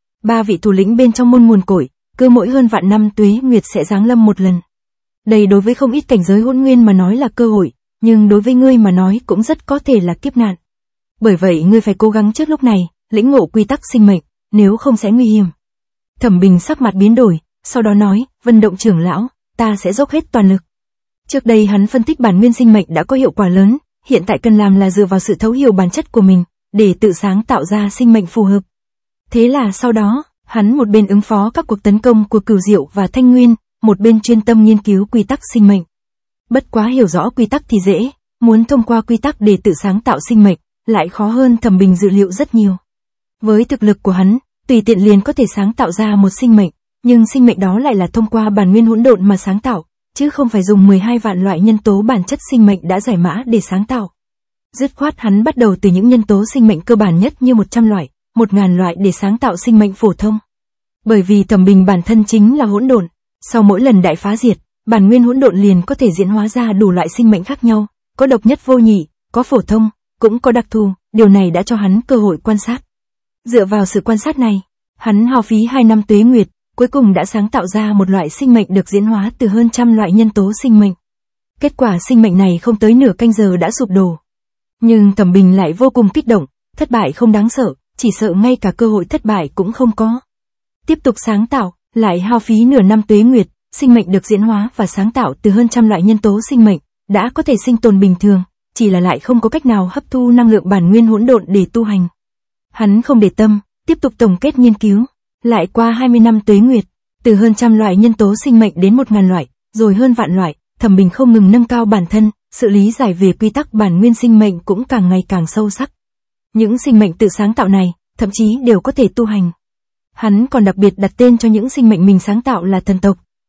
S1: 3 vị thủ lĩnh bên trong môn nguồn cội, cứ mỗi hơn vạn năm tuế nguyệt sẽ giáng lâm một lần. Đây đối với không ít cảnh giới hỗn nguyên mà nói là cơ hội, nhưng đối với ngươi mà nói cũng rất có thể là kiếp nạn. Bởi vậy ngươi phải cố gắng trước lúc này, lĩnh ngộ quy tắc sinh mệnh, nếu không sẽ nguy hiểm. Thẩm Bình sắc mặt biến đổi, sau đó nói, Vân Động trưởng lão, ta sẽ dốc hết toàn lực. Trước đây hắn phân tích bản nguyên sinh mệnh đã có hiệu quả lớn, hiện tại cần làm là dựa vào sự thấu hiểu bản chất của mình, để tự sáng tạo ra sinh mệnh phù hợp. Thế là sau đó, hắn một bên ứng phó các cuộc tấn công của Cửu Diệu và Thanh Nguyên, một bên chuyên tâm nghiên cứu quy tắc sinh mệnh. Bất quá hiểu rõ quy tắc thì dễ, muốn thông qua quy tắc để tự sáng tạo sinh mệnh, lại khó hơn Thẩm Bình dự liệu rất nhiều. Với thực lực của hắn, tùy tiện liền có thể sáng tạo ra một sinh mệnh, nhưng sinh mệnh đó lại là thông qua bản nguyên hỗn độn mà sáng tạo, chứ không phải dùng 12 vạn loại nhân tố bản chất sinh mệnh đã giải mã để sáng tạo. Dứt khoát hắn bắt đầu từ những nhân tố sinh mệnh cơ bản nhất như 100 loại, 1000 loại để sáng tạo sinh mệnh phổ thông. Bởi vì Thẩm Bình bản thân chính là hỗn độn, sau mỗi lần đại phá diệt, bản nguyên hỗn độn liền có thể diễn hóa ra đủ loại sinh mệnh khác nhau, có độc nhất vô nhị, có phổ thông, cũng có đặc thù, điều này đã cho hắn cơ hội quan sát. Dựa vào sự quan sát này, hắn hao phí 2 năm tuế nguyệt, cuối cùng đã sáng tạo ra một loại sinh mệnh được diễn hóa từ hơn trăm loại nhân tố sinh mệnh. Kết quả sinh mệnh này không tới nửa canh giờ đã sụp đổ. Nhưng Thẩm Bình lại vô cùng kích động, thất bại không đáng sợ, chỉ sợ ngay cả cơ hội thất bại cũng không có. Tiếp tục sáng tạo, lại hao phí nửa năm tuế nguyệt, sinh mệnh được diễn hóa và sáng tạo từ hơn trăm loại nhân tố sinh mệnh, đã có thể sinh tồn bình thường, chỉ là lại không có cách nào hấp thu năng lượng bản nguyên hỗn độn để tu hành. Hắn không để tâm, tiếp tục tổng kết nghiên cứu, lại qua 20 năm tuế nguyệt, từ hơn trăm loại nhân tố sinh mệnh đến 1000 loại, rồi hơn vạn loại, Thẩm Bình không ngừng nâng cao bản thân, sự lý giải về quy tắc bản nguyên sinh mệnh cũng càng ngày càng sâu sắc. Những sinh mệnh tự sáng tạo này, thậm chí đều có thể tu hành. Hắn còn đặc biệt đặt tên cho những sinh mệnh mình sáng tạo là thần tộc,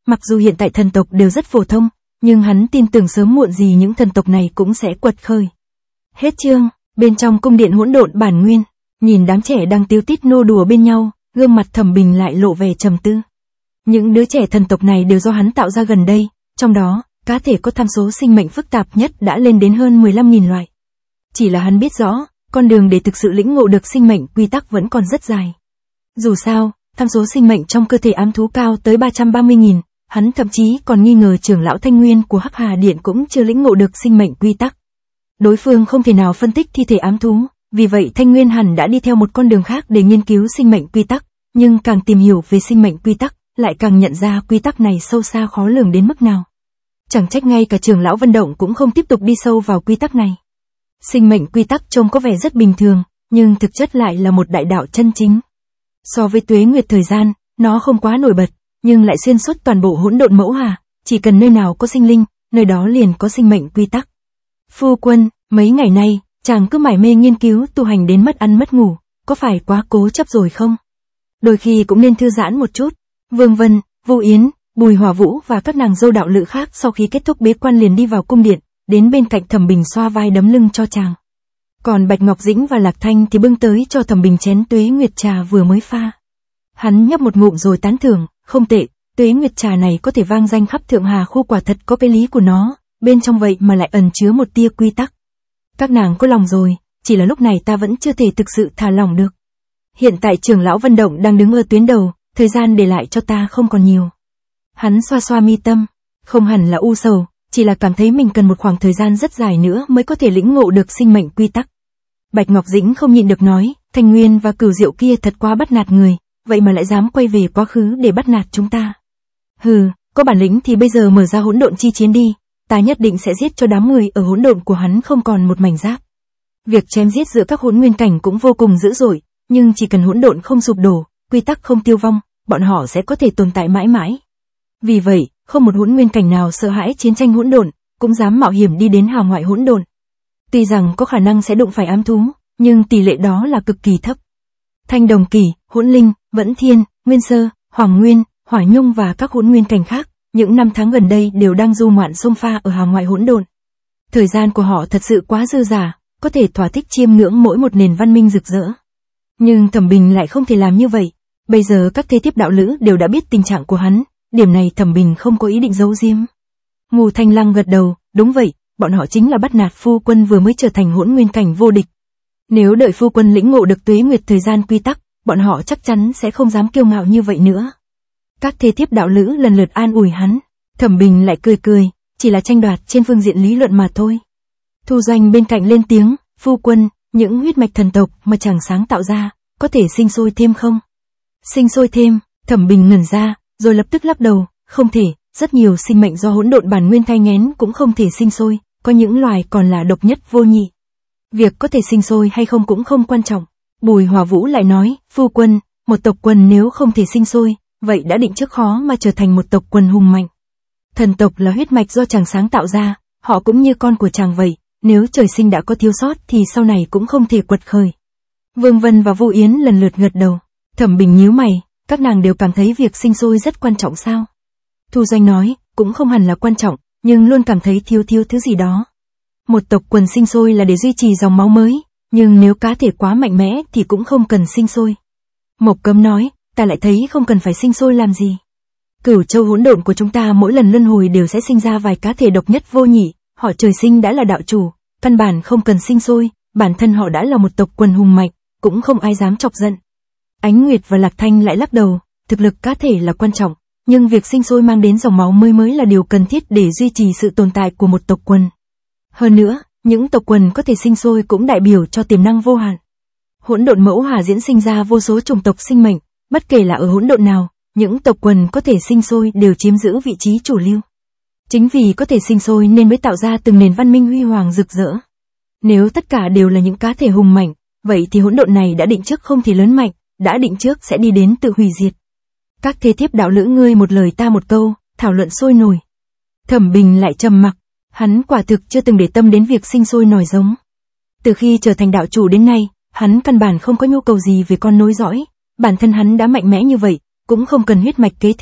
S1: Mặc dù hiện tại thần tộc đều rất phổ thông, nhưng hắn tin tưởng sớm muộn gì những thần tộc này cũng sẽ quật khởi. Hết chương, bên trong cung điện hỗn độn bản nguyên, nhìn đám trẻ đang tíu tít nô đùa bên nhau, gương mặt Thẩm Bình lại lộ vẻ trầm tư. Những đứa trẻ thần tộc này đều do hắn tạo ra gần đây, trong đó, cá thể có tham số sinh mệnh phức tạp nhất đã lên đến hơn 15.000 loại. Chỉ là hắn biết rõ, con đường để thực sự lĩnh ngộ được sinh mệnh quy tắc vẫn còn rất dài. Dù sao, tham số sinh mệnh trong cơ thể ám thú cao tới 330.000, hắn thậm chí còn nghi ngờ trưởng lão Thanh Nguyên của Hắc Hà Điện cũng chưa lĩnh ngộ được sinh mệnh quy tắc. Đối phương không thể nào phân tích thi thể ám thú, vì vậy Thanh Nguyên hẳn đã đi theo một con đường khác để nghiên cứu sinh mệnh quy tắc, nhưng càng tìm hiểu về sinh mệnh quy tắc, lại càng nhận ra quy tắc này sâu xa khó lường đến mức nào. Chẳng trách ngay cả trưởng lão Vân Động cũng không tiếp tục đi sâu vào quy tắc này. Sinh mệnh quy tắc trông có vẻ rất bình thường, nhưng thực chất lại là một đại đạo chân chính. So với tuế nguyệt thời gian, nó không quá nổi bật, nhưng lại xuyên suốt toàn bộ hỗn độn mẫu hà, chỉ cần nơi nào có sinh linh, nơi đó liền có sinh mệnh quy tắc. Phu quân, mấy ngày nay, chàng cứ mải mê nghiên cứu tu hành đến mất ăn mất ngủ, có phải quá cố chấp rồi không? Đôi khi cũng nên thư giãn một chút. Vương Vân, Vu Yến, Bùi Hỏa Vũ và các nàng dâu đạo lữ khác sau khi kết thúc bế quan liền đi vào cung điện, đến bên cạnh Thẩm Bình xoa vai đấm lưng cho chàng. Còn Bạch Ngọc Dĩnh và Lạc Thanh thì bưng tới cho Thẩm Bình chén tuế nguyệt trà vừa mới pha. Hắn nhấp một ngụm rồi tán thưởng, không tệ, tuế nguyệt trà này có thể vang danh khắp Thượng Hà khu, quả thật có cái lý của nó, bên trong vậy mà lại ẩn chứa một tia quy tắc. Các nàng có lòng rồi, chỉ là lúc này ta vẫn chưa thể thực sự thả lỏng được. Hiện tại trưởng lão Vân Động đang đứng ở tuyến đầu, thời gian để lại cho ta không còn nhiều. Hắn xoa xoa mi tâm, không hẳn là u sầu, chỉ là cảm thấy mình cần một khoảng thời gian rất dài nữa mới có thể lĩnh ngộ được sinh mệnh quy tắc. Bạch Ngọc Dĩnh không nhịn được nói, Thanh Nguyên và Cửu Diệu kia thật quá bắt nạt người, vậy mà lại dám quay về quá khứ để bắt nạt chúng ta. Hừ, có bản lĩnh thì bây giờ mở ra hỗn độn chi chiến đi, ta nhất định sẽ giết cho đám người ở hỗn độn của hắn không còn một mảnh giáp. Việc chém giết giữa các hỗn nguyên cảnh cũng vô cùng dữ dội, nhưng chỉ cần hỗn độn không sụp đổ, quy tắc không tiêu vong, bọn họ sẽ có thể tồn tại mãi mãi. Vì vậy, không một hỗn nguyên cảnh nào sợ hãi chiến tranh hỗn độn, cũng dám mạo hiểm đi đến hào ngoại hỗn độn. Tuy rằng có khả năng sẽ đụng phải ám thú, nhưng tỷ lệ đó là cực kỳ thấp. Thanh Đồng Kỳ, Hỗn Linh, Vẫn Thiên, Nguyên Sơ, Hoàng Nguyên, Hỏa Nhung và các hỗn nguyên cảnh khác, những năm tháng gần đây đều đang du ngoạn xông pha ở hào ngoại hỗn độn. Thời gian của họ thật sự quá dư dả, có thể thỏa thích chiêm ngưỡng mỗi một nền văn minh rực rỡ. Nhưng Thẩm Bình lại không thể làm như vậy. Bây giờ các thế tiếp đạo lữ đều đã biết tình trạng của hắn, điểm này Thẩm Bình không có ý định giấu giếm. Ngô Thanh Lăng gật đầu, đúng vậy, bọn họ chính là bắt nạt phu quân vừa mới trở thành hỗn nguyên cảnh vô địch. Nếu đợi phu quân lĩnh ngộ được tuế nguyệt thời gian quy tắc, bọn họ chắc chắn sẽ không dám kiêu ngạo như vậy nữa. Các thế thiếp đạo lữ lần lượt an ủi hắn, Thẩm Bình lại cười cười, chỉ là tranh đoạt trên phương diện lý luận mà thôi. Thu Doanh bên cạnh lên tiếng, phu quân, những huyết mạch thần tộc mà chàng sáng tạo ra, có thể sinh sôi thêm không? Sinh sôi thêm, Thẩm Bình ngẩn ra, rồi lập tức lắc đầu, không thể, rất nhiều sinh mệnh do hỗn độn bản nguyên thai nghén cũng không thể sinh sôi, có những loài còn là độc nhất vô nhị. Việc có thể sinh sôi hay không cũng không quan trọng. Bùi Hỏa Vũ lại nói, phu quân, một tộc quần nếu không thể sinh sôi, vậy đã định trước khó mà trở thành một tộc quần hùng mạnh. Thần tộc là huyết mạch do chàng sáng tạo ra, họ cũng như con của chàng vậy, nếu trời sinh đã có thiếu sót thì sau này cũng không thể quật khởi. Vương Vân và Vu Yến lần lượt gật đầu. Thẩm Bình nhíu mày, các nàng đều cảm thấy việc sinh sôi rất quan trọng sao? Thu Doanh nói, cũng không hẳn là quan trọng, nhưng luôn cảm thấy thiếu thứ gì đó. Một tộc quần sinh sôi là để duy trì dòng máu mới, nhưng nếu cá thể quá mạnh mẽ thì cũng không cần sinh sôi. Mộc Cấm nói, ta lại thấy không cần phải sinh sôi làm gì. Cửu châu hỗn độn của chúng ta mỗi lần luân hồi đều sẽ sinh ra vài cá thể độc nhất vô nhị, họ trời sinh đã là đạo chủ, căn bản không cần sinh sôi, bản thân họ đã là một tộc quần hùng mạnh, cũng không ai dám chọc giận. Ánh Nguyệt và Lạc Thanh lại lắc đầu, thực lực cá thể là quan trọng, nhưng việc sinh sôi mang đến dòng máu mới là điều cần thiết để duy trì sự tồn tại của một tộc quần. Hơn nữa, những tộc quần có thể sinh sôi cũng đại biểu cho tiềm năng vô hạn. Hỗn độn mẫu hà diễn sinh ra vô số chủng tộc sinh mệnh, bất kể là ở hỗn độn nào, những tộc quần có thể sinh sôi đều chiếm giữ vị trí chủ lưu. Chính vì có thể sinh sôi nên mới tạo ra từng nền văn minh huy hoàng rực rỡ. Nếu tất cả đều là những cá thể hùng mạnh, vậy thì hỗn độn này đã định trước không thể lớn mạnh, đã định trước sẽ đi đến tự hủy diệt. Các thế thiếp đạo lữ ngươi một lời ta một câu, thảo luận sôi nổi. Thẩm Bình lại trầm mặc, hắn quả thực chưa từng để tâm đến việc sinh sôi nổi giống. Từ khi trở thành đạo chủ đến nay, hắn căn bản không có nhu cầu gì về con nối dõi, bản thân hắn đã mạnh mẽ như vậy, cũng không cần huyết mạch kế thừa,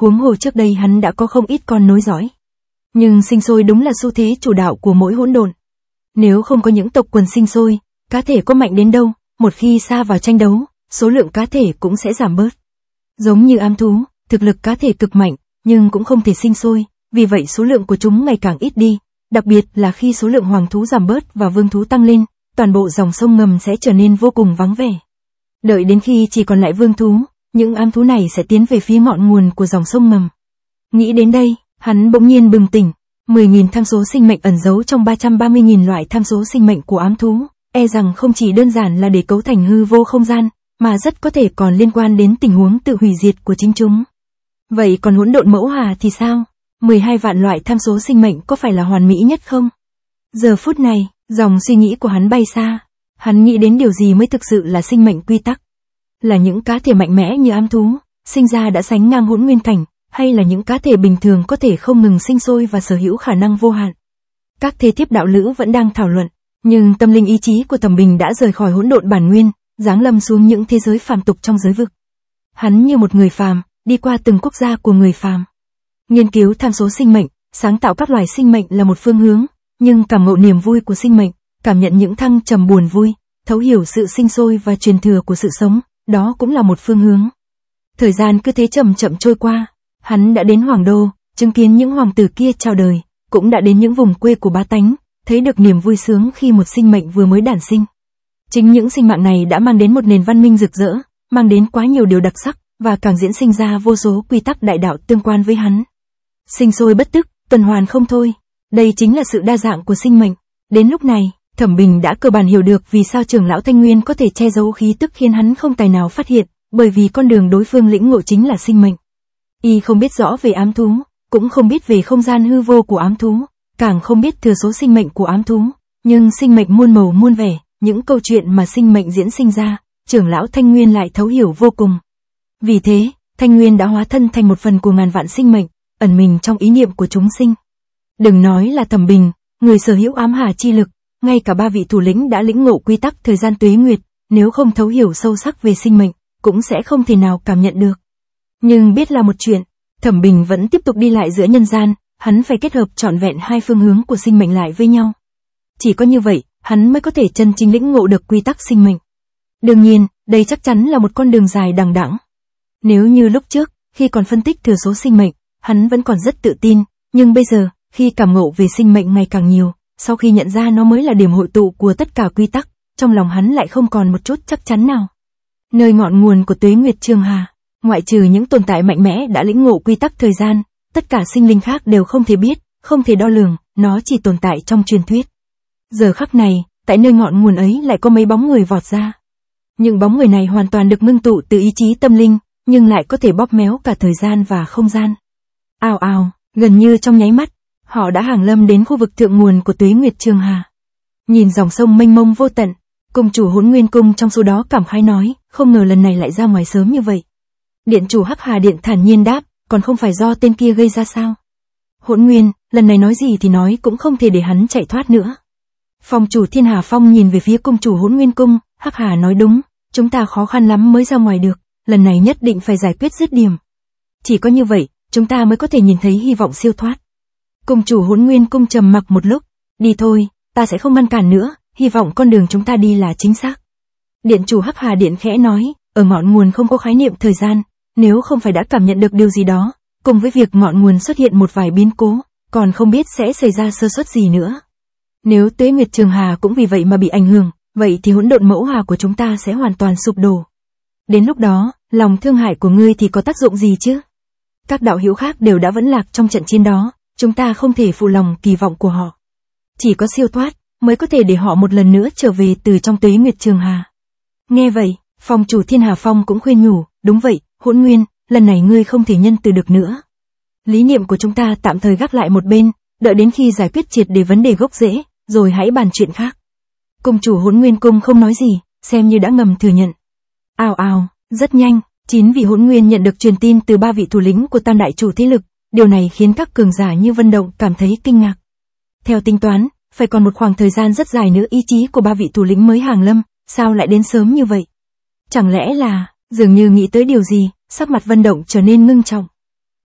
S1: huống hồ trước đây hắn đã có không ít con nối dõi. Nhưng sinh sôi đúng là xu thế chủ đạo của mỗi hỗn độn. Nếu không có những tộc quần sinh sôi, cá thể có mạnh đến đâu, một khi sa vào tranh đấu, số lượng cá thể cũng sẽ giảm bớt. Giống như ám thú, thực lực cá thể cực mạnh, nhưng cũng không thể sinh sôi, vì vậy số lượng của chúng ngày càng ít đi, đặc biệt là khi số lượng hoàng thú giảm bớt và vương thú tăng lên, toàn bộ dòng sông ngầm sẽ trở nên vô cùng vắng vẻ. Đợi đến khi chỉ còn lại vương thú, những ám thú này sẽ tiến về phía ngọn nguồn của dòng sông ngầm. Nghĩ đến đây, hắn bỗng nhiên bừng tỉnh, 10.000 tham số sinh mệnh ẩn giấu trong 330.000 loại tham số sinh mệnh của ám thú, e rằng không chỉ đơn giản là để cấu thành hư vô không gian, mà rất có thể còn liên quan đến tình huống tự hủy diệt của chính chúng. Vậy còn hỗn độn mẫu hà thì sao? 12 vạn loại tham số sinh mệnh có phải là hoàn mỹ nhất không? Giờ phút này, dòng suy nghĩ của hắn bay xa. Hắn nghĩ đến điều gì mới thực sự là sinh mệnh quy tắc? Là những cá thể mạnh mẽ như ám thú, sinh ra đã sánh ngang hỗn nguyên cảnh, hay là những cá thể bình thường có thể không ngừng sinh sôi và sở hữu khả năng vô hạn? Các thế tiếp đạo lữ vẫn đang thảo luận, nhưng tâm linh ý chí của Thẩm Bình đã rời khỏi hỗn độn bản nguyên, giáng lâm xuống những thế giới phàm tục trong giới vực. Hắn như một người phàm, đi qua từng quốc gia của người phàm. Nghiên cứu tham số sinh mệnh, sáng tạo các loài sinh mệnh là một phương hướng, nhưng cảm ngộ niềm vui của sinh mệnh, cảm nhận những thăng trầm buồn vui, thấu hiểu sự sinh sôi và truyền thừa của sự sống, đó cũng là một phương hướng. Thời gian cứ thế chậm chậm trôi qua, hắn đã đến Hoàng Đô, chứng kiến những hoàng tử kia chào đời, cũng đã đến những vùng quê của bá tánh, thấy được niềm vui sướng khi một sinh mệnh vừa mới đản sinh. Chính những sinh mạng này đã mang đến một nền văn minh rực rỡ, mang đến quá nhiều điều đặc sắc, và càng diễn sinh ra vô số quy tắc đại đạo tương quan với hắn. Sinh sôi bất tức, tuần hoàn không thôi. Đây chính là sự đa dạng của sinh mệnh. Đến lúc này, Thẩm Bình đã cơ bản hiểu được vì sao trưởng lão Thanh Nguyên có thể che giấu khí tức khiến hắn không tài nào phát hiện, bởi vì con đường đối phương lĩnh ngộ chính là sinh mệnh. Y không biết rõ về ám thú, cũng không biết về không gian hư vô của ám thú, càng không biết thừa số sinh mệnh của ám thú, nhưng sinh mệnh muôn màu muôn vẻ, những câu chuyện mà sinh mệnh diễn sinh ra, trưởng lão Thanh Nguyên lại thấu hiểu vô cùng. Vì thế, Thanh Nguyên đã hóa thân thành một phần của ngàn vạn sinh mệnh, ẩn mình trong ý niệm của chúng sinh. Đừng nói là Thẩm Bình, người sở hữu ám hà chi lực, ngay cả ba vị thủ lĩnh đã lĩnh ngộ quy tắc thời gian tuế nguyệt, nếu không thấu hiểu sâu sắc về sinh mệnh, cũng sẽ không thể nào cảm nhận được. Nhưng biết là một chuyện, Thẩm Bình vẫn tiếp tục đi lại giữa nhân gian, hắn phải kết hợp trọn vẹn hai phương hướng của sinh mệnh lại với nhau. Chỉ có như vậy, hắn mới có thể chân chính lĩnh ngộ được quy tắc sinh mệnh. Đương nhiên, đây chắc chắn là một con đường dài đằng đẵng. Nếu như lúc trước, khi còn phân tích thừa số sinh mệnh, hắn vẫn còn rất tự tin, nhưng bây giờ, khi cảm ngộ về sinh mệnh ngày càng nhiều, sau khi nhận ra nó mới là điểm hội tụ của tất cả quy tắc, trong lòng hắn lại không còn một chút chắc chắn nào. Nơi ngọn nguồn của tuế nguyệt Trường Hà, ngoại trừ những tồn tại mạnh mẽ đã lĩnh ngộ quy tắc thời gian, tất cả sinh linh khác đều không thể biết, không thể đo lường, nó chỉ tồn tại trong truyền thuyết. Giờ khắc này, tại nơi ngọn nguồn ấy lại có mấy bóng người vọt ra. Những bóng người này hoàn toàn được ngưng tụ từ ý chí tâm linh, nhưng lại có thể bóp méo cả thời gian và không gian. Ào ào, gần như trong nháy mắt, họ đã hàng lâm đến khu vực thượng nguồn của tuế nguyệt Trường Hà. Nhìn dòng sông mênh mông vô tận, cung chủ Hỗn Nguyên Cung trong số đó cảm khái nói, không ngờ lần này lại ra ngoài sớm như vậy. Điện chủ Hắc Hà Điện thản nhiên đáp, còn không phải do tên kia gây ra sao? Hỗn Nguyên, lần này nói gì thì nói cũng không thể để hắn chạy thoát nữa. Phong chủ Thiên Hà Phong nhìn về phía cung chủ Hỗn Nguyên Cung, Hắc Hà nói đúng, chúng ta khó khăn lắm mới ra ngoài được, lần này nhất định phải giải quyết dứt điểm. Chỉ có như vậy, chúng ta mới có thể nhìn thấy hy vọng siêu thoát. Cung chủ Hỗn Nguyên Cung trầm mặc một lúc, đi thôi, ta sẽ không ngăn cản nữa, hy vọng con đường chúng ta đi là chính xác. Điện chủ Hắc Hà Điện khẽ nói, ở ngọn nguồn không có khái niệm thời gian, nếu không phải đã cảm nhận được điều gì đó, cùng với việc ngọn nguồn xuất hiện một vài biến cố, còn không biết sẽ xảy ra sơ suất gì nữa. Nếu tuế nguyệt Trường Hà cũng vì vậy mà bị ảnh hưởng, vậy thì hỗn độn mẫu hà của chúng ta sẽ hoàn toàn sụp đổ. Đến lúc đó, lòng thương hại của ngươi thì có tác dụng gì chứ? Các đạo hữu khác đều đã vẫn lạc trong trận chiến đó, chúng ta không thể phụ lòng kỳ vọng của họ. Chỉ có siêu thoát, mới có thể để họ một lần nữa trở về từ trong tuế nguyệt Trường Hà. Nghe vậy, Phong chủ Thiên Hà Phong cũng khuyên nhủ, đúng vậy, Hỗn Nguyên, lần này ngươi không thể nhân từ được nữa. Lý niệm của chúng ta tạm thời gác lại một bên, đợi đến khi giải quyết triệt để vấn đề gốc rễ, rồi hãy bàn chuyện khác. Cung chủ Hỗn Nguyên Cung không nói gì, xem như đã ngầm thừa nhận. Ào ào, rất nhanh, 9 vị Hỗn Nguyên nhận được truyền tin từ 3 vị thủ lĩnh của tam đại chủ thế lực, điều này khiến các cường giả như Vân Động cảm thấy kinh ngạc. Theo tính toán, phải còn một khoảng thời gian rất dài nữa ý chí của 3 vị thủ lĩnh mới hàng lâm, sao lại đến sớm như vậy? Chẳng lẽ là, dường như nghĩ tới điều gì, sắc mặt Vân Động trở nên ngưng trọng.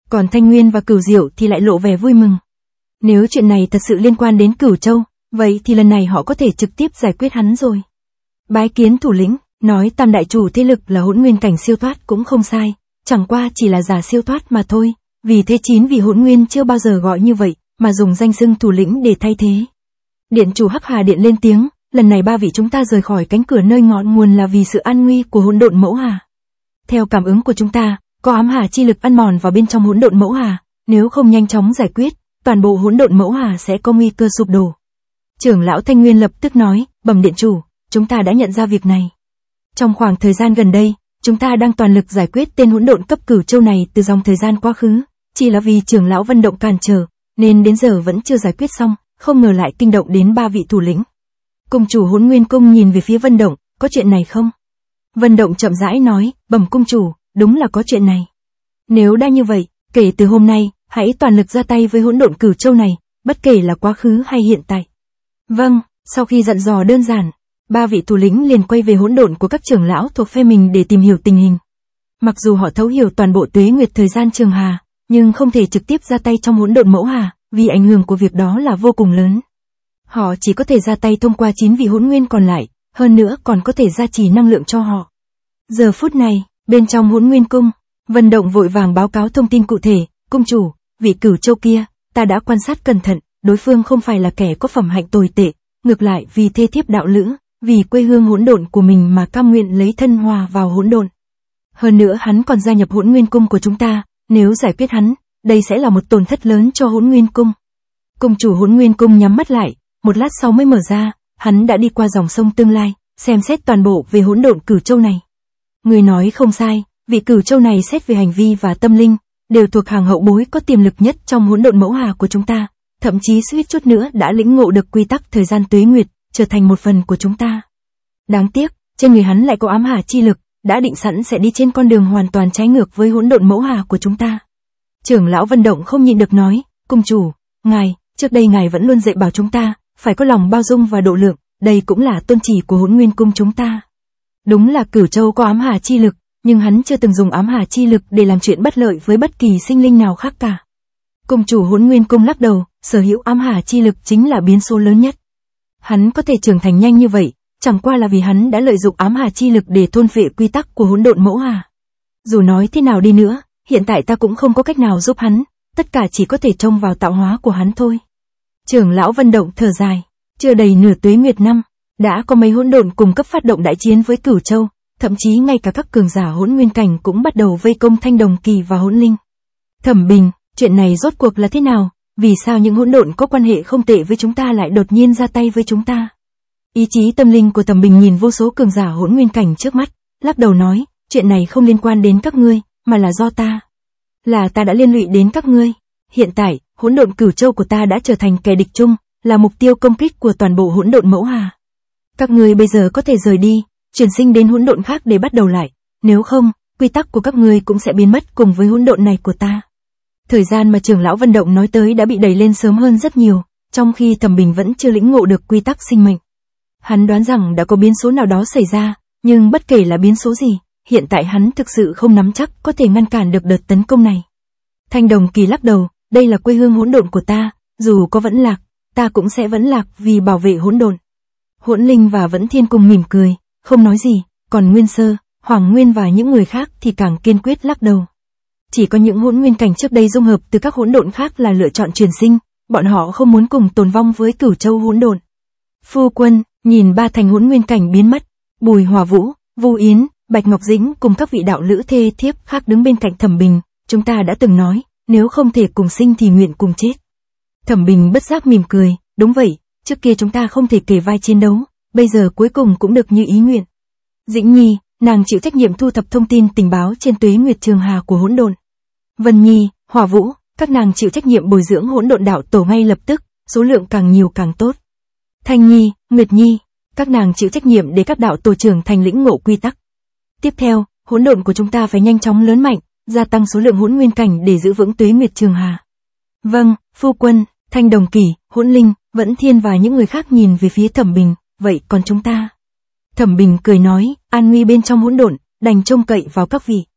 S1: Còn Thanh Nguyên và Cửu Diệu thì lại lộ vẻ vui mừng. Nếu chuyện này thật sự liên quan đến Cửu Châu, vậy thì lần này họ có thể trực tiếp giải quyết hắn rồi. Bái kiến thủ lĩnh, nói tam đại chủ thế lực là hỗn nguyên cảnh siêu thoát cũng không sai, chẳng qua chỉ là giả siêu thoát mà thôi, vì thế 9 vị hỗn nguyên chưa bao giờ gọi như vậy, mà dùng danh xưng thủ lĩnh để thay thế. Điện chủ Hắc Hà Điện lên tiếng, lần này 3 vị chúng ta rời khỏi cánh cửa nơi ngọn nguồn là vì sự an nguy của hỗn độn mẫu hà. Theo cảm ứng của chúng ta, có ám hà chi lực ăn mòn vào bên trong hỗn độn mẫu hà, nếu không nhanh chóng giải quyết, toàn bộ hỗn độn mẫu hà sẽ có nguy cơ sụp đổ. Trưởng lão Thanh Nguyên lập tức nói, bẩm điện chủ, chúng ta đã nhận ra việc này. Trong khoảng thời gian gần đây, chúng ta đang toàn lực giải quyết tên hỗn độn cấp Cửu Châu này từ dòng thời gian quá khứ, chỉ là vì trưởng lão Vân Động cản trở, nên đến giờ vẫn chưa giải quyết xong, không ngờ lại kinh động đến 3 vị thủ lĩnh. Cung chủ Hỗn Nguyên Cung nhìn về phía Vân Động, có chuyện này không? Vân Động chậm rãi nói, bẩm cung chủ, đúng là có chuyện này. Nếu đã như vậy, kể từ hôm nay, hãy toàn lực ra tay với hỗn độn Cửu Châu này, bất kể là quá khứ hay hiện tại. Vâng, sau khi dặn dò đơn giản, 3 vị thủ lĩnh liền quay về hỗn độn của các trưởng lão thuộc phe mình để tìm hiểu tình hình. Mặc dù họ thấu hiểu toàn bộ tuế nguyệt thời gian trường hà, nhưng không thể trực tiếp ra tay trong hỗn độn mẫu hà, vì ảnh hưởng của việc đó là vô cùng lớn. Họ chỉ có thể ra tay thông qua 9 vị hỗn nguyên còn lại, hơn nữa còn có thể gia trì năng lượng cho họ. Giờ phút này, bên trong Hỗn Nguyên Cung, Vân Động vội vàng báo cáo thông tin cụ thể, cung chủ, vị Cửu Châu kia, ta đã quan sát cẩn thận, đối phương không phải là kẻ có phẩm hạnh tồi tệ, ngược lại vì thê thiếp đạo lữ, vì quê hương hỗn độn của mình mà cam nguyện lấy thân hòa vào hỗn độn. Hơn nữa hắn còn gia nhập Hỗn Nguyên Cung của chúng ta, nếu giải quyết hắn, đây sẽ là một tổn thất lớn cho Hỗn Nguyên Cung. Cung chủ Hỗn Nguyên Cung nhắm mắt lại, một lát sau mới mở ra, hắn đã đi qua dòng sông tương lai, xem xét toàn bộ về hỗn độn Cửu Châu này. Người nói không sai, vị Cửu Châu này xét về hành vi và tâm linh, đều thuộc hàng hậu bối có tiềm lực nhất trong hỗn độn mẫu hà của chúng ta, thậm chí suýt chút nữa đã lĩnh ngộ được quy tắc thời gian tuế nguyệt, trở thành một phần của chúng ta. Đáng tiếc, trên người hắn lại có ám hà chi lực, đã định sẵn sẽ đi trên con đường hoàn toàn trái ngược với hỗn độn mẫu hà của chúng ta. Trưởng lão Vân Động không nhịn được nói, cung chủ, ngài, trước đây ngài vẫn luôn dạy bảo chúng ta, phải có lòng bao dung và độ lượng, đây cũng là tôn chỉ của Hỗn Nguyên Cung chúng ta. Đúng là Cửu Châu có ám hà chi lực, nhưng hắn chưa từng dùng ám hà chi lực để làm chuyện bất lợi với bất kỳ sinh linh nào khác cả. Cung chủ Hỗn Nguyên Cung lắc đầu, sở hữu ám hà chi lực chính là biến số lớn nhất. Hắn có thể trưởng thành nhanh như vậy, chẳng qua là vì hắn đã lợi dụng ám hà chi lực để thôn phệ quy tắc của hỗn độn mẫu hà. Dù nói thế nào đi nữa, hiện tại ta cũng không có cách nào giúp hắn, tất cả chỉ có thể trông vào tạo hóa của hắn thôi. Trưởng lão Vân Động thở dài, chưa đầy nửa tuế nguyệt năm, đã có mấy hỗn độn cùng cấp phát động đại chiến với Cửu Châu, thậm chí ngay cả các cường giả hỗn nguyên cảnh cũng bắt đầu vây công Thanh Đồng Kỳ và Hỗn Linh. Thẩm Bình, chuyện này rốt cuộc là thế nào? Vì sao những hỗn độn có quan hệ không tệ với chúng ta lại đột nhiên ra tay với chúng ta? Ý chí tâm linh của Thẩm Bình nhìn vô số cường giả hỗn nguyên cảnh trước mắt, lắc đầu nói, chuyện này không liên quan đến các ngươi, mà là do ta. Là ta đã liên lụy đến các ngươi. Hiện tại, hỗn độn Cửu Châu của ta đã trở thành kẻ địch chung, là mục tiêu công kích của toàn bộ hỗn độn mẫu hà. Các ngươi bây giờ có thể rời đi, chuyển sinh đến hỗn độn khác để bắt đầu lại, nếu không, quy tắc của các ngươi cũng sẽ biến mất cùng với hỗn độn này của ta. Thời gian mà trưởng lão Vân Động nói tới đã bị đẩy lên sớm hơn rất nhiều, trong khi Thẩm Bình vẫn chưa lĩnh ngộ được quy tắc sinh mệnh. Hắn đoán rằng đã có biến số nào đó xảy ra, nhưng bất kể là biến số gì, hiện tại hắn thực sự không nắm chắc có thể ngăn cản được đợt tấn công này. Thanh Đồng Kỳ lắc đầu, đây là quê hương hỗn độn của ta, dù có vẫn lạc, ta cũng sẽ vẫn lạc vì bảo vệ hỗn độn. Hỗn Linh và Vẫn Thiên cùng mỉm cười, không nói gì, còn Nguyên Sơ, Hoàng Nguyên và những người khác thì càng kiên quyết lắc đầu. Chỉ có những hỗn nguyên cảnh trước đây dung hợp từ các hỗn độn khác là lựa chọn truyền sinh, bọn họ không muốn cùng tồn vong với Cửu Châu hỗn độn. Phu quân, nhìn ba thành hỗn nguyên cảnh biến mất, Bùi Hòa Vũ, Vu Yến, Bạch Ngọc Dĩnh cùng các vị đạo lữ thê thiếp khác đứng bên cạnh Thẩm Bình, chúng ta đã từng nói, nếu không thể cùng sinh thì nguyện cùng chết. Thẩm Bình bất giác mỉm cười, đúng vậy, trước kia chúng ta không thể kề vai chiến đấu, bây giờ cuối cùng cũng được như ý nguyện. Dĩnh Nhi, nàng chịu trách nhiệm thu thập thông tin tình báo trên tuế nguyệt trường hà của hỗn độn. Vân Nhi, Hòa Vũ, các nàng chịu trách nhiệm bồi dưỡng hỗn độn đạo tổ ngay lập tức, số lượng càng nhiều càng tốt. Thanh Nhi, Nguyệt Nhi, các nàng chịu trách nhiệm để các đạo tổ trưởng thành lĩnh ngộ quy tắc. Tiếp theo, hỗn độn của chúng ta phải nhanh chóng lớn mạnh, gia tăng số lượng hỗn nguyên cảnh để giữ vững tuế nguyệt trường hà. Vâng, phu quân. Thanh Đồng Kỳ, Hỗn Linh, Vẫn Thiên và những người khác nhìn về phía Thẩm Bình, vậy còn chúng ta? Thẩm Bình cười nói, an nguy bên trong hỗn độn, đành trông cậy vào các vị.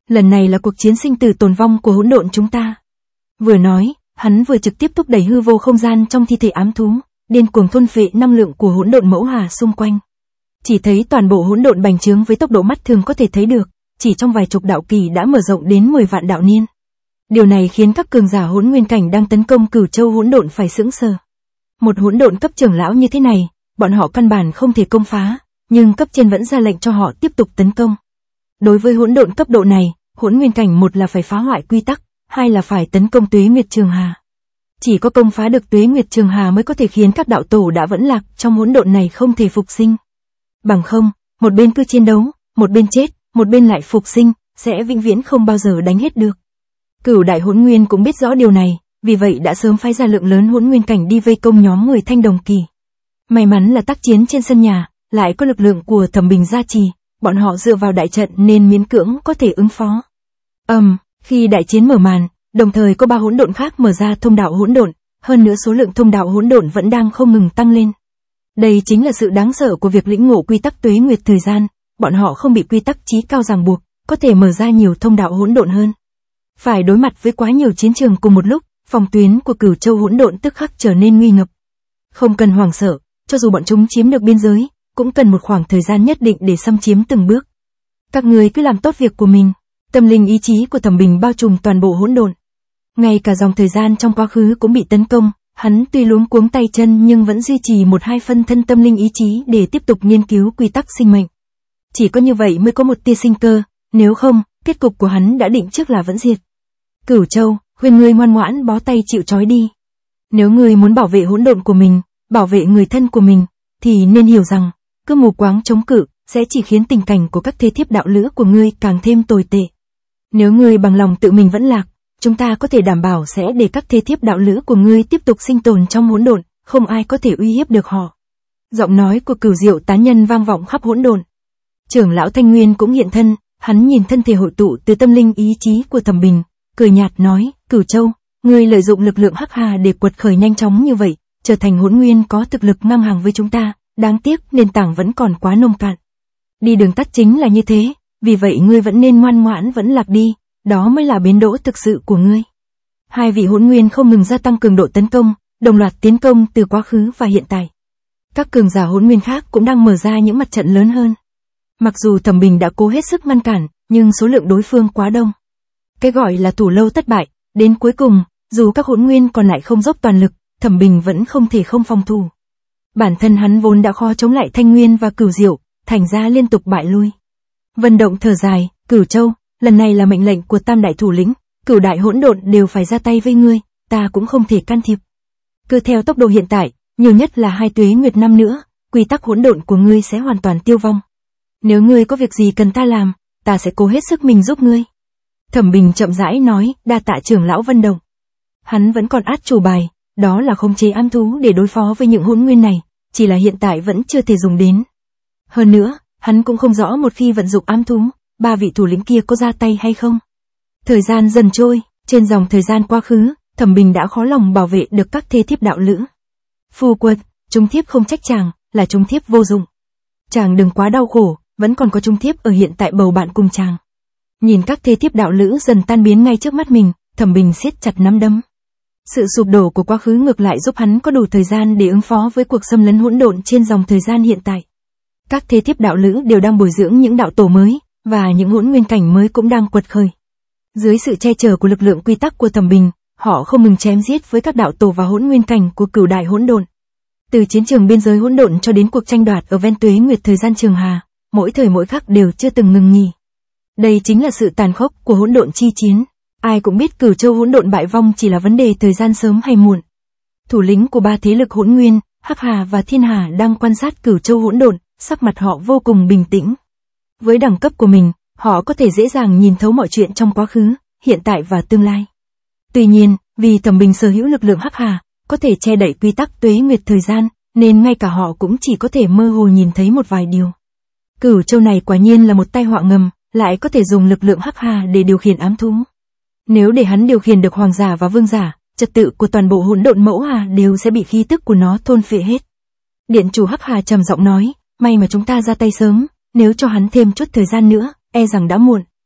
S1: Lần này là cuộc chiến sinh tử tồn vong của hỗn độn chúng ta. Vừa nói, hắn vừa trực tiếp thúc đẩy hư vô không gian trong thi thể ám thú, điên cuồng thôn phệ năng lượng của hỗn độn mẫu hà xung quanh. Chỉ thấy toàn bộ hỗn độn bành trướng với tốc độ mắt thường có thể thấy được, chỉ trong vài chục đạo kỳ đã mở rộng đến 10 vạn đạo niên. Điều này khiến các cường giả hỗn nguyên cảnh đang tấn công Cửu Châu hỗn độn phải sững sờ. Một hỗn độn cấp trưởng lão như thế này, bọn họ căn bản không thể công phá, nhưng cấp trên vẫn ra lệnh cho họ tiếp tục tấn công. Đối với hỗn độn cấp độ này, hỗn nguyên cảnh một là phải phá hoại quy tắc, hai là phải tấn công Tuế Nguyệt Trường Hà. Chỉ có công phá được Tuế Nguyệt Trường Hà mới có thể khiến các đạo tổ đã vẫn lạc trong hỗn độn này không thể phục sinh. Bằng không, một bên cứ chiến đấu, một bên chết, một bên lại phục sinh, sẽ vĩnh viễn không bao giờ đánh hết được. Cửu đại hỗn nguyên cũng biết rõ điều này, vì vậy đã sớm phái ra lượng lớn hỗn nguyên cảnh đi vây công nhóm người Thanh Đồng Kỳ. May mắn là tác chiến trên sân nhà, lại có lực lượng của Thẩm Bình gia trì, bọn họ dựa vào đại trận nên miễn cưỡng có thể ứng phó. Khi đại chiến mở màn, đồng thời có 3 hỗn độn khác mở ra thông đạo hỗn độn, hơn nữa số lượng thông đạo hỗn độn vẫn đang không ngừng tăng lên. Đây chính là sự đáng sợ của việc lĩnh ngộ quy tắc tuế nguyệt thời gian, bọn họ không bị quy tắc chí cao ràng buộc, có thể mở ra nhiều thông đạo hỗn độn hơn. Phải đối mặt với quá nhiều chiến trường cùng một lúc, phòng tuyến của Cửu Châu hỗn độn tức khắc trở nên nguy ngập. Không cần hoảng sợ, cho dù bọn chúng chiếm được biên giới, cũng cần một khoảng thời gian nhất định để xâm chiếm từng bước. Các người cứ làm tốt việc của mình. Tâm linh ý chí của Thẩm Bình bao trùm toàn bộ hỗn độn. Ngay cả dòng thời gian trong quá khứ cũng bị tấn công, hắn tuy luống cuống tay chân nhưng vẫn duy trì 1-2 phân thân tâm linh ý chí để tiếp tục nghiên cứu quy tắc sinh mệnh. Chỉ có như vậy mới có một tia sinh cơ, nếu không, kết cục của hắn đã định trước là vẫn diệt. Cửu Châu, khuyên ngươi ngoan ngoãn bó tay chịu trói đi. Nếu ngươi muốn bảo vệ hỗn độn của mình, bảo vệ người thân của mình, thì nên hiểu rằng, cứ mù quáng chống cự, sẽ chỉ khiến tình cảnh của các thế thiếp đạo lữ của ngươi càng thêm tồi tệ. Nếu ngươi bằng lòng tự mình vẫn lạc, chúng ta có thể đảm bảo sẽ để các thế thiếp đạo lữ của ngươi tiếp tục sinh tồn trong hỗn độn, không ai có thể uy hiếp được họ. Giọng nói của Cửu Diệu tán nhân vang vọng khắp hỗn độn. Trưởng lão Thanh Nguyên cũng hiện thân, hắn nhìn thân thể hội tụ từ tâm linh ý chí của Thẩm Bình, cười nhạt nói, Cửu Châu, ngươi lợi dụng lực lượng hắc hà để quật khởi nhanh chóng như vậy, trở thành hỗn nguyên có thực lực ngang hàng với chúng ta, đáng tiếc nền tảng vẫn còn quá nông cạn. Đi đường tắt chính là như thế, vì vậy ngươi vẫn nên ngoan ngoãn vẫn lạc đi, đó mới là bến đỗ thực sự của ngươi. Hai vị hỗn nguyên không ngừng gia tăng cường độ tấn công, đồng loạt tiến công từ quá khứ và hiện tại. Các cường giả hỗn nguyên khác cũng đang mở ra những mặt trận lớn hơn. Mặc dù Thẩm Bình đã cố hết sức ngăn cản, nhưng số lượng đối phương quá đông. Cái gọi là thủ lâu thất bại, đến cuối cùng, dù các hỗn nguyên còn lại không dốc toàn lực, Thẩm Bình vẫn không thể không phòng thủ. Bản thân hắn vốn đã khó chống lại Thanh Nguyên và Cửu Diệu, thành ra liên tục bại lui. Vân Động thở dài, Cửu Châu, lần này là mệnh lệnh của Tam đại thủ lĩnh, Cửu đại hỗn độn đều phải ra tay với ngươi, ta cũng không thể can thiệp. Cứ theo tốc độ hiện tại, nhiều nhất là 2 tuế nguyệt năm nữa, quy tắc hỗn độn của ngươi sẽ hoàn toàn tiêu vong. Nếu ngươi có việc gì cần ta làm, ta sẽ cố hết sức mình giúp ngươi. Thẩm Bình chậm rãi nói, đa tạ trưởng lão Vân Động. Hắn vẫn còn át chủ bài, đó là khống chế ám thú để đối phó với những hỗn nguyên này, chỉ là hiện tại vẫn chưa thể dùng đến. Hơn nữa, hắn cũng không rõ một khi vận dụng ám thú, 3 vị thủ lĩnh kia có ra tay hay không. Thời gian dần trôi, trên dòng thời gian quá khứ, Thẩm Bình đã khó lòng bảo vệ được các thê thiếp đạo lữ. Phu quân, chúng thiếp không trách chàng, là chúng thiếp vô dụng. Chàng đừng quá đau khổ, vẫn còn có chúng thiếp ở hiện tại bầu bạn cùng chàng. Nhìn các thê thiếp đạo lữ dần tan biến ngay trước mắt mình, Thẩm Bình siết chặt nắm đấm. Sự sụp đổ của quá khứ ngược lại giúp hắn có đủ thời gian để ứng phó với cuộc xâm lấn hỗn độn trên dòng thời gian hiện tại. Các thế thiếp đạo lữ đều đang bồi dưỡng những đạo tổ mới, và những hỗn nguyên cảnh mới cũng đang quật khởi. Dưới sự che chở của lực lượng quy tắc của Thẩm Bình, họ không ngừng chém giết với các đạo tổ và hỗn nguyên cảnh của Cửu đại hỗn độn. Từ chiến trường biên giới hỗn độn cho đến cuộc tranh đoạt ở ven tuế nguyệt thời gian Trường Hà, mỗi thời mỗi khắc đều chưa từng ngừng nghỉ. Đây chính là sự tàn khốc của hỗn độn chi chiến. Ai cũng biết Cửu Châu hỗn độn bại vong chỉ là vấn đề thời gian sớm hay muộn. Thủ lĩnh của 3 thế lực hỗn nguyên, Hắc Hà và Thiên Hà đang quan sát Cửu Châu hỗn độn, sắc mặt họ vô cùng bình tĩnh. Với đẳng cấp của mình, họ có thể dễ dàng nhìn thấu mọi chuyện trong quá khứ, hiện tại và tương lai. Tuy nhiên, vì Thẩm Bình sở hữu lực lượng Hắc Hà, có thể che đậy quy tắc tuế nguyệt thời gian, nên ngay cả họ cũng chỉ có thể mơ hồ nhìn thấy một vài điều. Cửu Châu này quả nhiên là một tai họa ngầm, lại có thể dùng lực lượng Hắc Hà để điều khiển ám thú. Nếu để hắn điều khiển được hoàng giả và vương giả, trật tự của toàn bộ hỗn độn mẫu hà đều sẽ bị khí tức của nó thôn phệ hết. Điện chủ Hắc Hà trầm giọng nói, may mà chúng ta ra tay sớm, nếu cho hắn thêm chút thời gian nữa, e rằng đã muộn.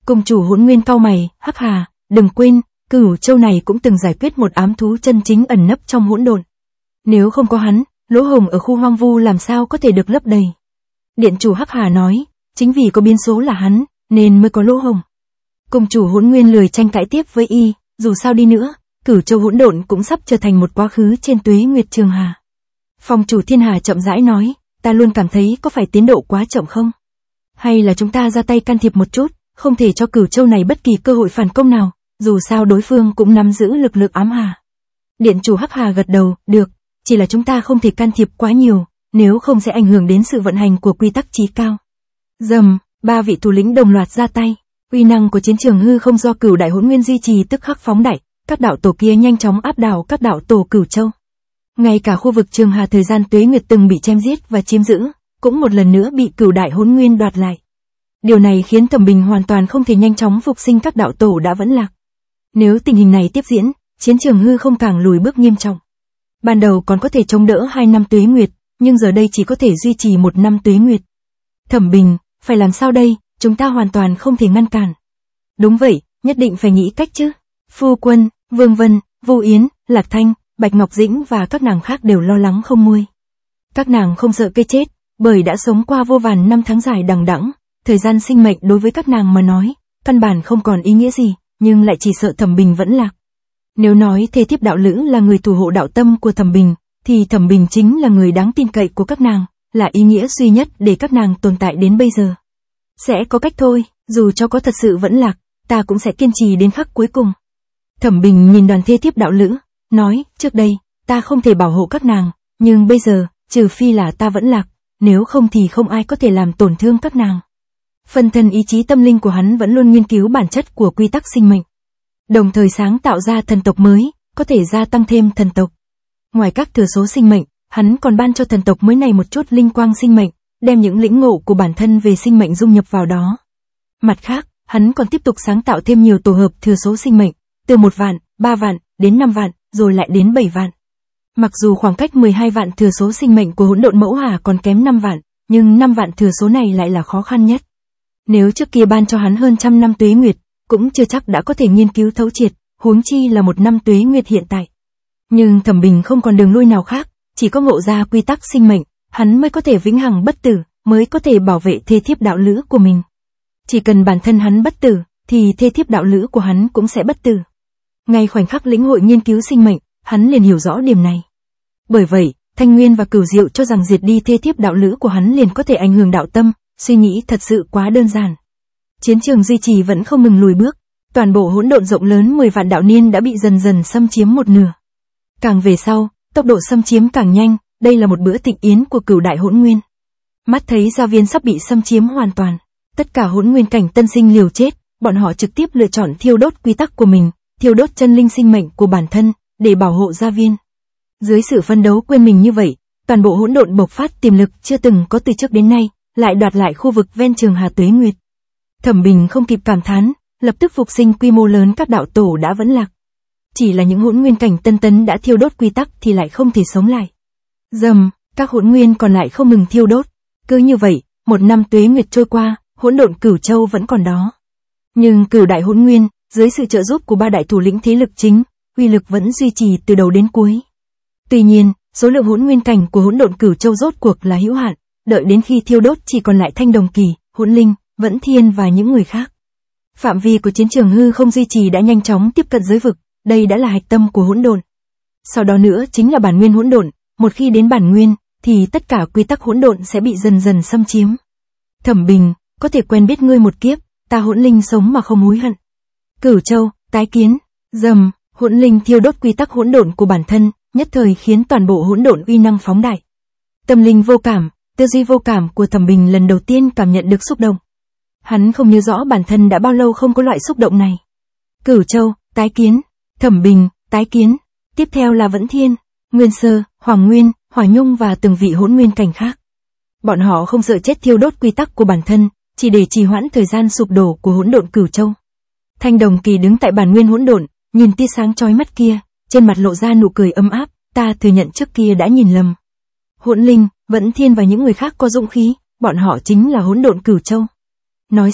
S1: Cung chủ Hỗn Nguyên cau mày, Hắc Hà, đừng quên, Cửu Châu này cũng từng giải quyết một ám thú chân chính ẩn nấp trong hỗn độn. Nếu không có hắn, lỗ hổng ở khu hoang vu làm sao có thể được lấp đầy. Điện chủ Hắc Hà nói, chính vì có biến số là hắn, nên mới có lỗ hổng. Cung chủ Hỗn Nguyên lười tranh cãi tiếp với y, dù sao đi nữa, Cửu Châu hỗn độn cũng sắp trở thành một quá khứ trên Tuế Nguyệt Trường Hà. Phong chủ Thiên Hà chậm rãi nói, ta luôn cảm thấy có phải tiến độ quá chậm không? Hay là chúng ta ra tay can thiệp một chút, không thể cho Cửu Châu này bất kỳ cơ hội phản công nào, dù sao đối phương cũng nắm giữ lực lượng ám hà. Điện chủ Hắc Hà gật đầu, được, chỉ là chúng ta không thể can thiệp quá nhiều, nếu không sẽ ảnh hưởng đến sự vận hành của quy tắc chí cao. Dầm, 3 vị thủ lĩnh đồng loạt ra tay, uy năng của chiến trường hư không do Cửu Đại Hỗn Nguyên duy trì tức khắc phóng đại, các đạo tổ kia nhanh chóng áp đảo các đạo tổ Cửu Châu. Ngay cả khu vực Trường Hà thời gian Tuế Nguyệt từng bị chém giết và chiếm giữ, cũng một lần nữa bị Cửu Đại Hỗn Nguyên đoạt lại. Điều này khiến Thẩm Bình hoàn toàn không thể nhanh chóng phục sinh các đạo tổ đã vẫn lạc. Nếu tình hình này tiếp diễn, chiến trường hư không càng lùi bước nghiêm trọng. Ban đầu còn có thể chống đỡ 2 năm Tuế Nguyệt, nhưng giờ đây chỉ có thể duy trì 1 năm Tuế Nguyệt. Thẩm Bình, phải làm sao đây, chúng ta hoàn toàn không thể ngăn cản. Đúng vậy, nhất định phải nghĩ cách chứ. Phu Quân, Vương Vân, Vô Yến, Lạc Thanh, Bạch Ngọc Dĩnh và các nàng khác đều lo lắng không nguôi. Các nàng không sợ cái chết, bởi đã sống qua vô vàn năm tháng dài đằng đẵng, thời gian sinh mệnh đối với các nàng mà nói, căn bản không còn ý nghĩa gì, nhưng lại chỉ sợ Thẩm Bình vẫn lạc. Nếu nói thê thiếp đạo lữ là người thủ hộ đạo tâm của Thẩm Bình, thì Thẩm Bình chính là người đáng tin cậy của các nàng, là ý nghĩa duy nhất để các nàng tồn tại đến bây giờ. Sẽ có cách thôi, dù cho có thật sự vẫn lạc, ta cũng sẽ kiên trì đến khắc cuối cùng. Thẩm Bình nhìn đoàn thê thiếp đạo lữ, nói, trước đây, ta không thể bảo hộ các nàng, nhưng bây giờ, trừ phi là ta vẫn lạc, nếu không thì không ai có thể làm tổn thương các nàng. Phân thân ý chí tâm linh của hắn vẫn luôn nghiên cứu bản chất của quy tắc sinh mệnh, đồng thời sáng tạo ra thần tộc mới, có thể gia tăng thêm thần tộc. Ngoài các thừa số sinh mệnh, hắn còn ban cho thần tộc mới này một chút linh quang sinh mệnh, đem những lĩnh ngộ của bản thân về sinh mệnh dung nhập vào đó. Mặt khác, hắn còn tiếp tục sáng tạo thêm nhiều tổ hợp thừa số sinh mệnh, từ 1 vạn, 3 vạn, đến 5 vạn, rồi lại đến 7 vạn. Mặc dù khoảng cách 12 vạn thừa số sinh mệnh của hỗn độn mẫu hà còn kém 5 vạn, nhưng 5 vạn thừa số này lại là khó khăn nhất. Nếu trước kia ban cho hắn hơn trăm năm Tuế Nguyệt, cũng chưa chắc đã có thể nghiên cứu thấu triệt, huống chi là 1 năm Tuế Nguyệt hiện tại. Nhưng Thẩm Bình không còn đường lui nào khác, chỉ có ngộ ra quy tắc sinh mệnh, hắn mới có thể vĩnh hằng bất tử, mới có thể bảo vệ thê thiếp đạo lữ của mình. Chỉ cần bản thân hắn bất tử, thì thê thiếp đạo lữ của hắn cũng sẽ bất tử. Ngay khoảnh khắc lĩnh hội nghiên cứu sinh mệnh, hắn liền hiểu rõ điểm này. Bởi vậy, Thanh Nguyên và Cửu Diệu cho rằng diệt đi thê thiếp đạo lữ của hắn liền có thể ảnh hưởng đạo tâm, suy nghĩ thật sự quá đơn giản. Chiến trường duy trì vẫn không ngừng lùi bước, toàn bộ hỗn độn rộng lớn 10 vạn đạo niên đã bị dần dần xâm chiếm một nửa. Càng về sau, tốc độ xâm chiếm càng nhanh, đây là một bữa thịnh yến của Cửu Đại Hỗn Nguyên. Mắt thấy gia viên sắp bị xâm chiếm hoàn toàn, tất cả hỗn nguyên cảnh tân sinh liều chết, bọn họ trực tiếp lựa chọn thiêu đốt quy tắc của mình, thiêu đốt chân linh sinh mệnh của bản thân, để bảo hộ gia viên. Dưới sự phân đấu quên mình như vậy, toàn bộ hỗn độn bộc phát tiềm lực chưa từng có từ trước đến nay, lại đoạt lại khu vực ven Trường Hà Tuế Nguyệt. Thẩm Bình không kịp cảm thán, lập tức phục sinh quy mô lớn các đạo tổ đã vẫn lạc. Chỉ là những hỗn nguyên cảnh tân tấn đã thiêu đốt quy tắc thì lại không thể sống lại. Dầm, các hỗn nguyên còn lại không ngừng thiêu đốt. Cứ như vậy, 1 năm Tuế Nguyệt trôi qua, hỗn độn Cửu Châu vẫn còn đó. Nhưng Cửu Đại Hỗn Nguyên, dưới sự trợ giúp của 3 đại thủ lĩnh thế lực chính, uy lực vẫn duy trì từ đầu đến cuối. Tuy nhiên, số lượng hỗn nguyên cảnh của hỗn độn Cửu Châu rốt cuộc là hữu hạn, đợi đến khi thiêu đốt chỉ còn lại Thanh Đồng Kỳ, Hỗn Linh, Vẫn Thiên và những người khác. Phạm vi của chiến trường hư không duy trì đã nhanh chóng tiếp cận giới vực, đây đã là hạch tâm của hỗn độn. Sau đó nữa chính là bản nguyên hỗn độn, một khi đến bản nguyên, thì tất cả quy tắc hỗn độn sẽ bị dần dần xâm chiếm. Thẩm Bình, có thể quen biết ngươi một kiếp, ta Hỗn Linh sống mà không hối hận. Cửu Châu, tái kiến. Dầm, Hỗn Linh thiêu đốt quy tắc hỗn độn của bản thân, nhất thời khiến toàn bộ hỗn độn uy năng phóng đại. Tâm linh vô cảm, tư duy vô cảm của Thẩm Bình lần đầu tiên cảm nhận được xúc động. Hắn không nhớ rõ bản thân đã bao lâu không có loại xúc động này. Cửu Châu, tái kiến. Thẩm Bình, tái kiến. Tiếp theo là Vẫn Thiên, Nguyên Sơ, Hoàng Nguyên, Hỏa Nhung và từng vị hỗn nguyên cảnh khác. Bọn họ không sợ chết thiêu đốt quy tắc của bản thân, chỉ để trì hoãn thời gian sụp đổ của hỗn độn Cửu Châu. Thanh Đồng Kỳ đứng tại bản nguyên hỗn độn, nhìn tia sáng chói mắt kia, trên mặt lộ ra nụ cười ấm áp, ta thừa nhận trước kia đã nhìn lầm. Hỗn Linh, Vẫn Thiên và những người khác có dũng khí, bọn họ chính là hỗn độn Cửu Châu. Nói xong,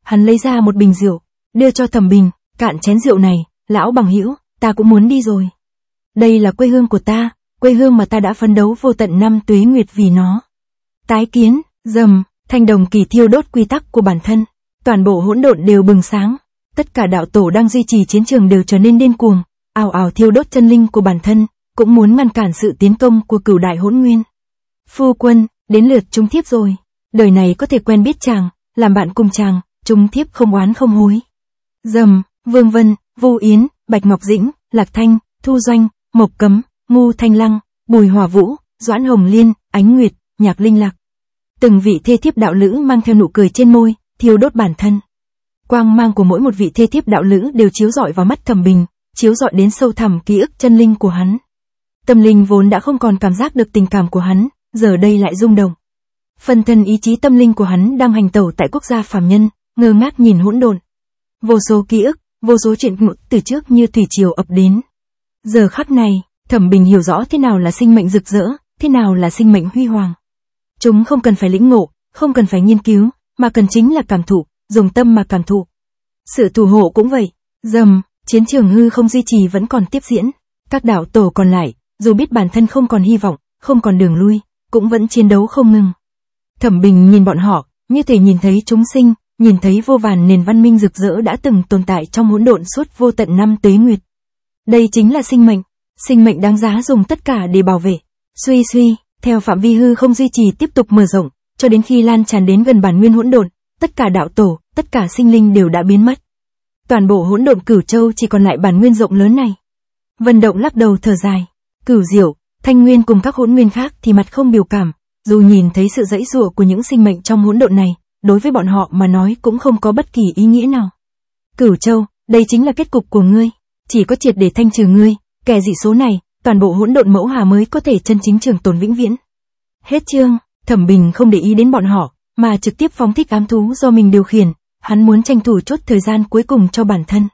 S1: hắn lấy ra một bình rượu, đưa cho Thẩm Bình, cạn chén rượu này, lão bằng hữu, ta cũng muốn đi rồi. Đây là quê hương của ta, quê hương mà ta đã phấn đấu vô tận năm tuế nguyệt vì nó. Tái kiến, rầm, thanh đồng kỳ thiêu đốt quy tắc của bản thân, toàn bộ hỗn độn đều bừng sáng, tất cả đạo tổ đang duy trì chiến trường đều trở nên điên cuồng, ào ào thiêu đốt chân linh của bản thân, cũng muốn ngăn cản sự tiến công của Cửu Đại Hỗn Nguyên. Phu quân, đến lượt chúng thiếp rồi, đời này có thể quen biết chàng, làm bạn cùng chàng, chúng thiếp không oán không hối. Rầm, Vương Vân, Vu Yến, Bạch Ngọc Dĩnh, Lạc Thanh, Thu Doanh, Mộc Cấm, Ngu Thanh Lăng, Bùi Hòa Vũ, Doãn Hồng Liên, Ánh Nguyệt, Nhạc Linh Lạc. Từng vị thê thiếp đạo lữ mang theo nụ cười trên môi, thiêu đốt bản thân. Quang mang của mỗi một vị thê thiếp đạo lữ đều chiếu rọi vào mắt Thẩm Bình, chiếu rọi đến sâu thẳm ký ức chân linh của hắn. Tâm linh vốn đã không còn cảm giác được tình cảm của hắn, giờ đây lại rung động. Phân thân ý chí tâm linh của hắn đang hành tẩu tại quốc gia phàm nhân, ngơ ngác nhìn hỗn độn. Vô số ký ức, vô số chuyện ngụ từ trước như thủy triều ập đến. Giờ khắc này, Thẩm Bình hiểu rõ thế nào là sinh mệnh rực rỡ, thế nào là sinh mệnh huy hoàng. Chúng không cần phải lĩnh ngộ, không cần phải nghiên cứu, mà cần chính là cảm thụ, dùng tâm mà cảm thụ. Sự thủ hộ cũng vậy. Rầm, chiến trường hư không duy trì vẫn còn tiếp diễn. Các đạo tổ còn lại, dù biết bản thân không còn hy vọng, không còn đường lui, cũng vẫn chiến đấu không ngừng. Thẩm Bình nhìn bọn họ, như thể nhìn thấy chúng sinh, nhìn thấy vô vàn nền văn minh rực rỡ đã từng tồn tại trong hỗn độn suốt vô tận năm tuế nguyệt. Đây chính là sinh mệnh đáng giá dùng tất cả để bảo vệ. Suy, theo phạm vi hư không duy trì tiếp tục mở rộng, cho đến khi lan tràn đến gần bản nguyên hỗn độn, tất cả đạo tổ, tất cả sinh linh đều đã biến mất. Toàn bộ hỗn độn Cửu Châu chỉ còn lại bản nguyên rộng lớn này. Vân Động lắc đầu thở dài, Cửu Diệu, Thanh Nguyên cùng các hỗn nguyên khác thì mặt không biểu cảm, dù nhìn thấy sự giãy giụa của những sinh mệnh trong hỗn độn này, đối với bọn họ mà nói cũng không có bất kỳ ý nghĩa nào. Cửu Châu, đây chính là kết cục của ngươi, chỉ có triệt để thanh trừ ngươi, kẻ dị số này, toàn bộ hỗn độn mẫu hà mới có thể chân chính trường tồn vĩnh viễn. Hết chương. Thẩm Bình không để ý đến bọn họ, mà trực tiếp phóng thích ám thú do mình điều khiển, hắn muốn tranh thủ chốt thời gian cuối cùng cho bản thân.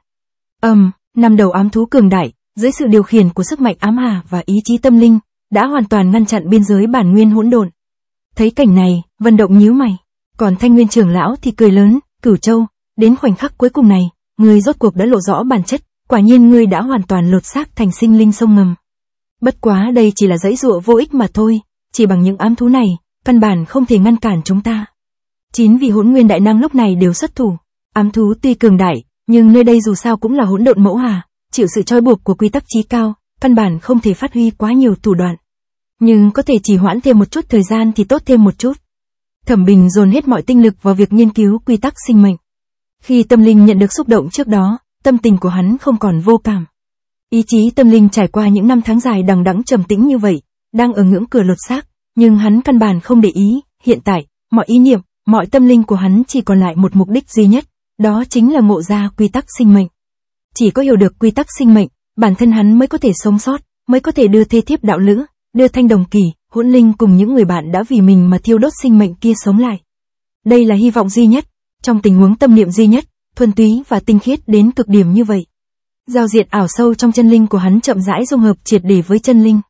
S1: Năm đầu ám thú cường đại, dưới sự điều khiển của sức mạnh ám hà và ý chí tâm linh, đã hoàn toàn ngăn chặn biên giới bản nguyên hỗn độn. Thấy cảnh này, Vân Động nhíu mày, còn Thanh Nguyên trưởng lão thì cười lớn, Cửu Châu, đến khoảnh khắc cuối cùng này, ngươi rốt cuộc đã lộ rõ bản chất, quả nhiên ngươi đã hoàn toàn lột xác thành sinh linh sông ngầm. Bất quá đây chỉ là giãy giụa vô ích mà thôi, chỉ bằng những ám thú này, căn bản không thể ngăn cản chúng ta. 9 vị hỗn nguyên đại năng lúc này đều xuất thủ. Ám thú tuy cường đại, nhưng nơi đây dù sao cũng là hỗn độn mẫu hà, chịu sự trói buộc của quy tắc chí cao, căn bản không thể phát huy quá nhiều thủ đoạn. Nhưng có thể chỉ hoãn thêm một chút thời gian thì tốt thêm một chút. Thẩm Bình dồn hết mọi tinh lực vào việc nghiên cứu quy tắc sinh mệnh. Khi tâm linh nhận được xúc động trước đó, tâm tình của hắn không còn vô cảm. Ý chí tâm linh trải qua những năm tháng dài đằng đẵng trầm tĩnh như vậy, đang ở ngưỡng cửa lột xác, nhưng hắn căn bản không để ý, hiện tại, mọi ý niệm, mọi tâm linh của hắn chỉ còn lại một mục đích duy nhất, đó chính là ngộ ra quy tắc sinh mệnh. Chỉ có hiểu được quy tắc sinh mệnh, bản thân hắn mới có thể sống sót, mới có thể đưa thê thiếp đạo lữ, đưa Thanh Đồng Kỳ, Hỗn Linh cùng những người bạn đã vì mình mà thiêu đốt sinh mệnh kia sống lại. Đây là hy vọng duy nhất, trong tình huống tâm niệm duy nhất, thuần túy và tinh khiết đến cực điểm như vậy. Giao diện ảo sâu trong chân linh của hắn chậm rãi dung hợp triệt để với chân linh.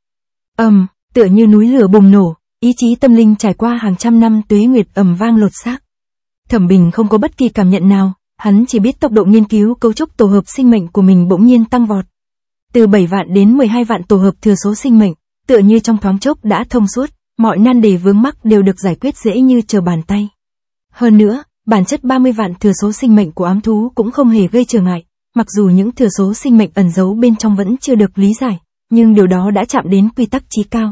S1: Tựa như núi lửa bùng nổ, ý chí tâm linh trải qua hàng trăm năm tuế nguyệt ầm vang lột xác. Thẩm Bình không có bất kỳ cảm nhận nào, hắn chỉ biết tốc độ nghiên cứu cấu trúc tổ hợp sinh mệnh của mình bỗng nhiên tăng vọt. Từ 7 vạn đến 12 vạn tổ hợp thừa số sinh mệnh, tựa như trong thoáng chốc đã thông suốt, mọi nan đề vướng mắc đều được giải quyết dễ như trở bàn tay. Hơn nữa, bản chất 30 vạn thừa số sinh mệnh của ám thú cũng không hề gây trở ngại, mặc dù những thừa số sinh mệnh ẩn giấu bên trong vẫn chưa được lý giải, nhưng điều đó đã chạm đến quy tắc chí cao.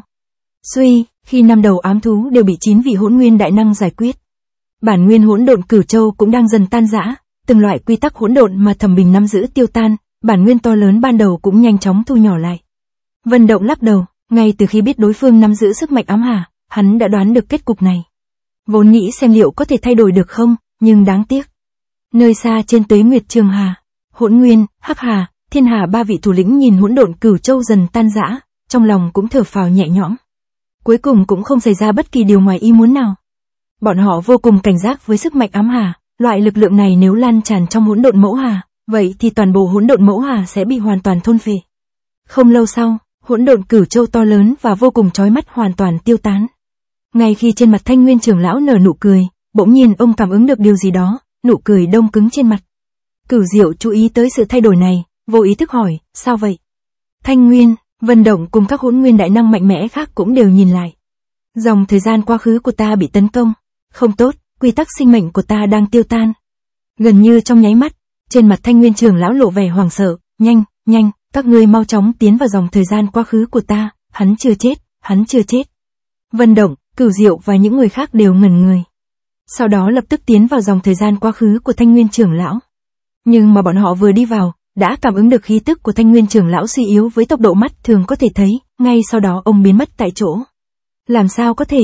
S1: Khi 5 đầu ám thú đều bị 9 vị hỗn nguyên đại năng giải quyết, bản nguyên hỗn độn Cửu Châu cũng đang dần tan rã, từng loại quy tắc hỗn độn mà Thẩm Bình nắm giữ tiêu tan, bản nguyên to lớn ban đầu cũng nhanh chóng thu nhỏ lại. Vân Động lắc đầu, ngay từ khi biết đối phương nắm giữ sức mạnh ám hà, hắn đã đoán được kết cục này. Vốn nghĩ xem liệu có thể thay đổi được không, nhưng đáng tiếc. Nơi xa trên tuế nguyệt Trường Hà, Hỗn Nguyên, Hắc Hà, Thiên Hà ba vị thủ lĩnh nhìn hỗn độn Cửu Châu dần tan rã, trong lòng cũng thở phào nhẹ nhõm. Cuối cùng cũng không xảy ra bất kỳ điều ngoài ý muốn nào. Bọn họ vô cùng cảnh giác với sức mạnh ám hà, loại lực lượng này nếu lan tràn trong hỗn độn mẫu hà, vậy thì toàn bộ hỗn độn mẫu hà sẽ bị hoàn toàn thôn phệ. Không lâu sau, hỗn độn Cửu Châu to lớn và vô cùng chói mắt hoàn toàn tiêu tán. Ngay khi trên mặt Thanh Nguyên trưởng lão nở nụ cười, bỗng nhiên ông cảm ứng được điều gì đó, nụ cười đông cứng trên mặt. Cửu Diệu chú ý tới sự thay đổi này, vô ý thức hỏi, sao vậy? Thanh Nguyên, Vân Động cùng các hỗn nguyên đại năng mạnh mẽ khác cũng đều nhìn lại. Dòng thời gian quá khứ của ta bị tấn công. Không tốt, quy tắc sinh mệnh của ta đang tiêu tan. Gần như trong nháy mắt, trên mặt Thanh Nguyên trưởng lão lộ vẻ hoảng sợ, nhanh, các ngươi mau chóng tiến vào dòng thời gian quá khứ của ta, hắn chưa chết. Vân Động, Cửu Diệu và những người khác đều ngẩn người. Sau đó lập tức tiến vào dòng thời gian quá khứ của Thanh Nguyên trưởng lão. Nhưng mà bọn họ vừa đi vào, đã cảm ứng được khí tức của Thanh Nguyên trưởng lão suy yếu với tốc độ mắt thường có thể thấy, ngay sau đó ông biến mất tại chỗ. Làm sao có thể,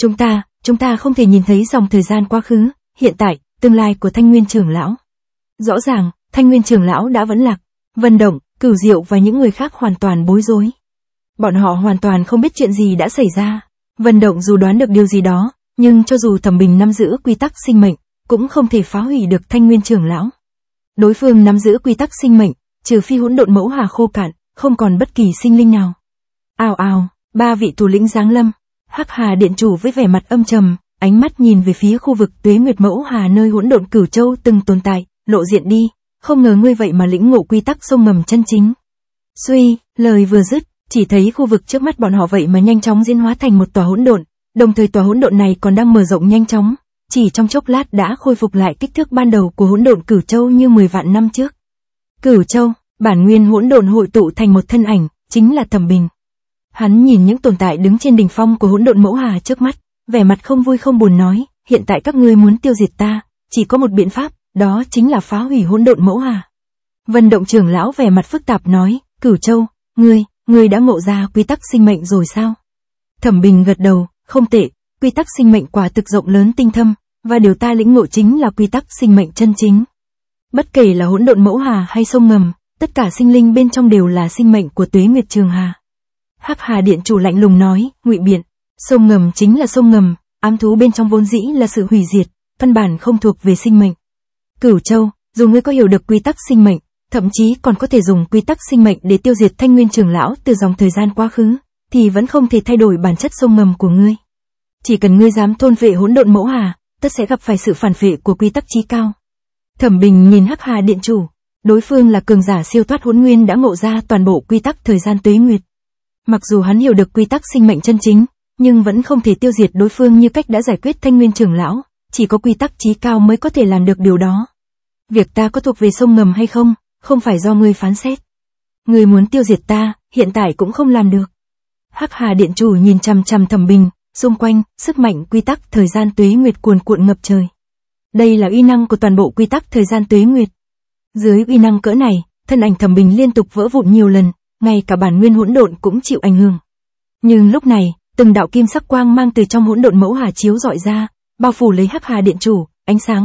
S1: chúng ta không thể nhìn thấy dòng thời gian quá khứ, hiện tại, tương lai của Thanh Nguyên trưởng lão. Rõ ràng, Thanh Nguyên trưởng lão đã vẫn lạc. Vân Động, Cửu Diệu và những người khác hoàn toàn bối rối. Bọn họ hoàn toàn không biết chuyện gì đã xảy ra. Vân Động dù đoán được điều gì đó, nhưng cho dù Thẩm Bình nắm giữ quy tắc sinh mệnh, cũng không thể phá hủy được Thanh Nguyên trưởng lão. Đối phương nắm giữ quy tắc sinh mệnh, trừ phi hỗn độn mẫu hà khô cạn, không còn bất kỳ sinh linh nào. Ào ào, 3 vị thủ lĩnh giáng lâm. Hắc Hà Điện chủ với vẻ mặt âm trầm, ánh mắt nhìn về phía khu vực Tuế Nguyệt Mẫu Hà nơi hỗn độn Cửu Châu từng tồn tại, lộ diện đi, không ngờ ngươi vậy mà lĩnh ngộ quy tắc sông ngầm chân chính. Suy, lời vừa dứt, chỉ thấy khu vực trước mắt bọn họ vậy mà nhanh chóng diễn hóa thành một tòa hỗn độn, đồng thời tòa hỗn độn này còn đang mở rộng nhanh chóng, chỉ trong chốc lát đã khôi phục lại kích thước ban đầu của hỗn độn Cửu Châu như 10 vạn năm trước. Cửu Châu, bản nguyên hỗn độn hội tụ thành một thân ảnh, chính là Thẩm Bình. Hắn nhìn những tồn tại đứng trên đỉnh phong của hỗn độn mẫu hà trước mắt, vẻ mặt không vui không buồn nói, hiện tại các ngươi muốn tiêu diệt ta, chỉ có một biện pháp, đó chính là phá hủy hỗn độn mẫu hà. Vân Động trưởng lão vẻ mặt phức tạp nói, Cửu Châu, ngươi đã ngộ ra quy tắc sinh mệnh rồi sao? Thẩm Bình gật đầu, không tệ, quy tắc sinh mệnh quả thực rộng lớn tinh thâm, và điều ta lĩnh ngộ chính là quy tắc sinh mệnh chân chính. Bất kể là hỗn độn mẫu hà hay sông ngầm, tất cả sinh linh bên trong đều là sinh mệnh của Tuế Nguyệt Trường Hà. Hắc Hà Điện chủ lạnh lùng nói, ngụy biện, sông ngầm chính là sông ngầm, ám thú bên trong vốn dĩ là sự hủy diệt, căn bản không thuộc về sinh mệnh. Cửu Châu, dù ngươi có hiểu được quy tắc sinh mệnh, thậm chí còn có thể dùng quy tắc sinh mệnh để tiêu diệt Thanh Nguyên trưởng lão từ dòng thời gian quá khứ, thì vẫn không thể thay đổi bản chất sông ngầm của ngươi. Chỉ cần ngươi dám thôn phệ hỗn độn mẫu hà, tất sẽ gặp phải sự phản phệ của quy tắc chí cao. Thẩm Bình nhìn Hắc Hà Điện chủ, đối phương là cường giả siêu thoát hỗn nguyên đã ngộ ra toàn bộ quy tắc thời gian tuế nguyệt. Mặc dù hắn hiểu được quy tắc sinh mệnh chân chính, nhưng vẫn không thể tiêu diệt đối phương như cách đã giải quyết Thanh Nguyên trưởng lão, chỉ có quy tắc chí cao mới có thể làm được điều đó. Việc ta có thuộc về sông ngầm hay không, không phải do ngươi phán xét. Ngươi muốn tiêu diệt ta, hiện tại cũng không làm được. Hắc Hà Điện chủ nhìn chằm chằm Thẩm Bình, xung quanh, sức mạnh quy tắc thời gian tuế nguyệt cuồn cuộn ngập trời. Đây là uy năng của toàn bộ quy tắc thời gian tuế nguyệt. Dưới uy năng cỡ này, thân ảnh Thẩm Bình liên tục vỡ vụn nhiều lần, ngay cả bản nguyên hỗn độn cũng chịu ảnh hưởng. Nhưng lúc này, từng đạo kim sắc quang mang từ trong hỗn độn mẫu hà chiếu rọi ra, bao phủ lấy Hắc Hà Điện chủ, ánh sáng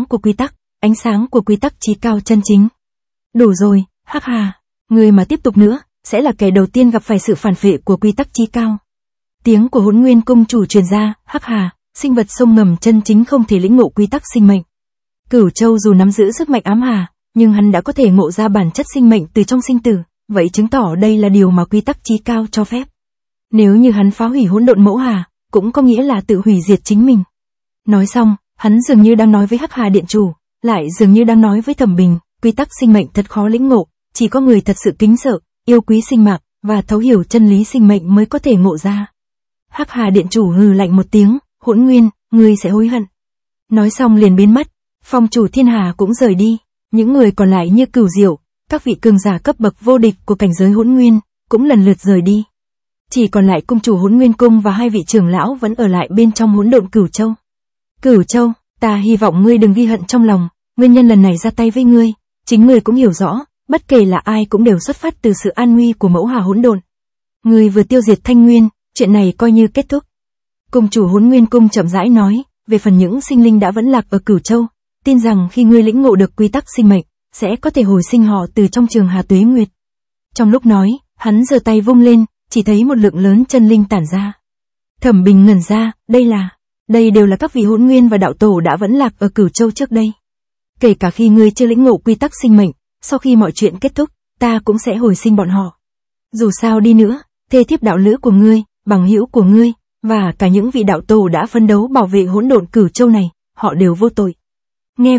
S1: của quy tắc chí cao chân chính. Đủ rồi, Hắc Hà, ngươi mà tiếp tục nữa, sẽ là kẻ đầu tiên gặp phải sự phản phệ của quy tắc chí cao. Tiếng của Hỗn Nguyên cung chủ truyền ra, Hắc Hà, sinh vật sông ngầm chân chính không thể lĩnh ngộ quy tắc sinh mệnh. Cửu Châu dù nắm giữ sức mạnh ám hà, nhưng hắn đã có thể ngộ ra bản chất sinh mệnh từ trong sinh tử, vậy chứng tỏ đây là điều mà quy tắc chí cao cho phép. Nếu như hắn phá hủy hỗn độn mẫu hà, cũng có nghĩa là tự hủy diệt chính mình. Nói xong, hắn dường như đang nói với Hắc Hà Điện chủ, lại dường như đang nói với Thẩm Bình, quy tắc sinh mệnh thật khó lĩnh ngộ, chỉ có người thật sự kính sợ, yêu quý sinh mạng và thấu hiểu chân lý sinh mệnh mới có thể ngộ ra. Hắc Hà Điện chủ hừ lạnh một tiếng, Hỗn Nguyên, ngươi sẽ hối hận. Nói xong liền biến mất, Phong chủ Thiên Hà cũng rời đi, những người còn lại như Cửu Diệu, các vị cường giả cấp bậc vô địch của cảnh giới Hỗn Nguyên, cũng lần lượt rời đi. Chỉ còn lại cung chủ Hỗn Nguyên cung và 2 vị trưởng lão vẫn ở lại bên trong hỗn độn Cửu Châu. Cửu Châu, ta hy vọng ngươi đừng ghi hận trong lòng, nguyên nhân lần này ra tay với ngươi, chính ngươi cũng hiểu rõ, bất kể là ai cũng đều xuất phát từ sự an nguy của mẫu hà hỗn độn. Ngươi vừa tiêu diệt Thanh Nguyên, chuyện này coi như kết thúc. Cung chủ Hỗn Nguyên cung chậm rãi nói, về phần những sinh linh đã vẫn lạc ở Cửu Châu, tin rằng khi ngươi lĩnh ngộ được quy tắc sinh mệnh, sẽ có thể hồi sinh họ từ trong trường hà tuế nguyệt. Trong lúc nói, hắn giơ tay vung lên, chỉ thấy một lượng lớn chân linh tản ra. Thẩm Bình ngẩn ra, đây đều là các vị hỗn nguyên và đạo tổ đã vẫn lạc ở Cửu Châu trước đây. Kể cả khi ngươi chưa lĩnh ngộ quy tắc sinh mệnh, sau khi mọi chuyện kết thúc, ta cũng sẽ hồi sinh bọn họ. Dù sao đi nữa, thê thiếp đạo lữ của ngươi, bằng hữu của ngươi, và cả những vị đạo tổ đã phấn đấu bảo vệ hỗn độn Cửu Châu này, họ đều vô tội. Nghe vậy,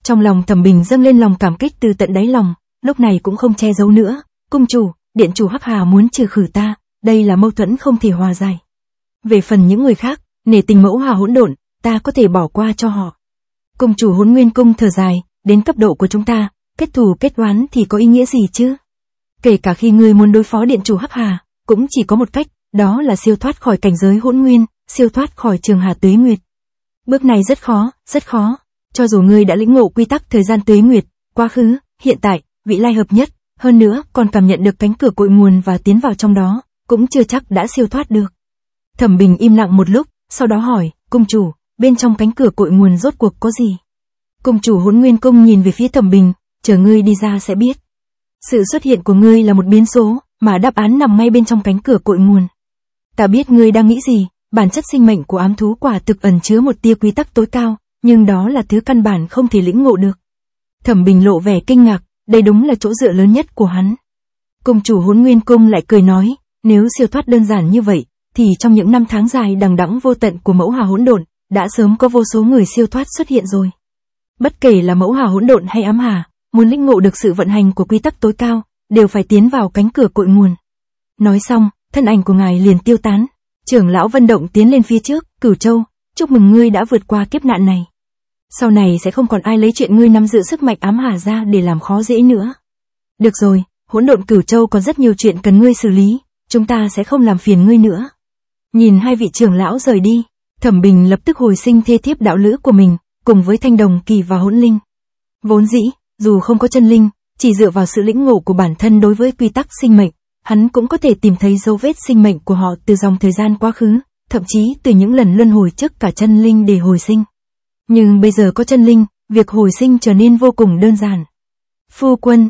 S1: Trong lòng Thẩm Bình dâng lên lòng cảm kích từ tận đáy lòng, lúc này cũng không che giấu nữa. Cung chủ, điện chủ Hắc Hà muốn trừ khử ta, đây là mâu thuẫn không thể hòa giải. Về phần những người khác, nể tình Mẫu Hà hỗn độn, ta có thể bỏ qua cho họ. Cung chủ Hỗn Nguyên Cung thở dài, đến cấp độ của chúng ta, kết thù kết oán thì có ý nghĩa gì chứ? Kể cả khi ngươi muốn đối phó điện chủ Hắc Hà, cũng chỉ có một cách, đó là siêu thoát khỏi cảnh giới hỗn nguyên, siêu thoát khỏi trường hà tuế nguyệt. Bước này rất khó, rất khó. Cho dù ngươi đã lĩnh ngộ quy tắc thời gian tuế nguyệt, quá khứ, hiện tại, vị lai hợp nhất, hơn nữa còn cảm nhận được cánh cửa cội nguồn và tiến vào trong đó, cũng chưa chắc đã siêu thoát được. Thẩm Bình im lặng một lúc, sau đó hỏi, cung chủ, bên trong cánh cửa cội nguồn rốt cuộc có gì? Cung chủ Hỗn Nguyên Cung nhìn về phía Thẩm Bình, chờ ngươi đi ra sẽ biết. Sự xuất hiện của ngươi là một biến số, mà đáp án nằm ngay bên trong cánh cửa cội nguồn. Ta biết ngươi đang nghĩ gì, bản chất sinh mệnh của ám thú quả thực ẩn chứa một tia quy tắc tối cao, nhưng đó là thứ căn bản không thể lĩnh ngộ được. Thẩm Bình lộ vẻ kinh ngạc, đây đúng là chỗ dựa lớn nhất của hắn. Cung chủ Hỗn Nguyên Cung lại cười nói, nếu siêu thoát đơn giản như vậy, thì trong những năm tháng dài đằng đẵng vô tận của Mẫu Hà hỗn độn, đã sớm có vô số người siêu thoát xuất hiện rồi. Bất kể là Mẫu Hà hỗn độn hay ám hà, muốn lĩnh ngộ được sự vận hành của quy tắc tối cao, đều phải tiến vào cánh cửa cội nguồn. Nói xong, thân ảnh của ngài liền tiêu tán. Trưởng lão Vân Động tiến lên phía trước, Cửu Châu, chúc mừng ngươi đã vượt qua kiếp nạn này. Sau này sẽ không còn ai lấy chuyện ngươi nắm giữ sức mạnh ám hà ra để làm khó dễ nữa. Được rồi, hỗn độn Cửu Châu còn rất nhiều chuyện cần ngươi xử lý, chúng ta sẽ không làm phiền ngươi nữa. Nhìn hai vị trưởng lão rời đi, Thẩm Bình lập tức hồi sinh thê thiếp đạo lữ của mình, cùng với Thanh Đồng Kỳ và Hỗn Linh. Vốn dĩ, dù không có chân linh, chỉ dựa vào sự lĩnh ngộ của bản thân đối với quy tắc sinh mệnh, hắn cũng có thể tìm thấy dấu vết sinh mệnh của họ từ dòng thời gian quá khứ, thậm chí từ những lần luân hồi trước cả chân linh để hồi sinh. Nhưng bây giờ có chân linh, việc hồi sinh trở nên vô cùng đơn giản. Phu quân,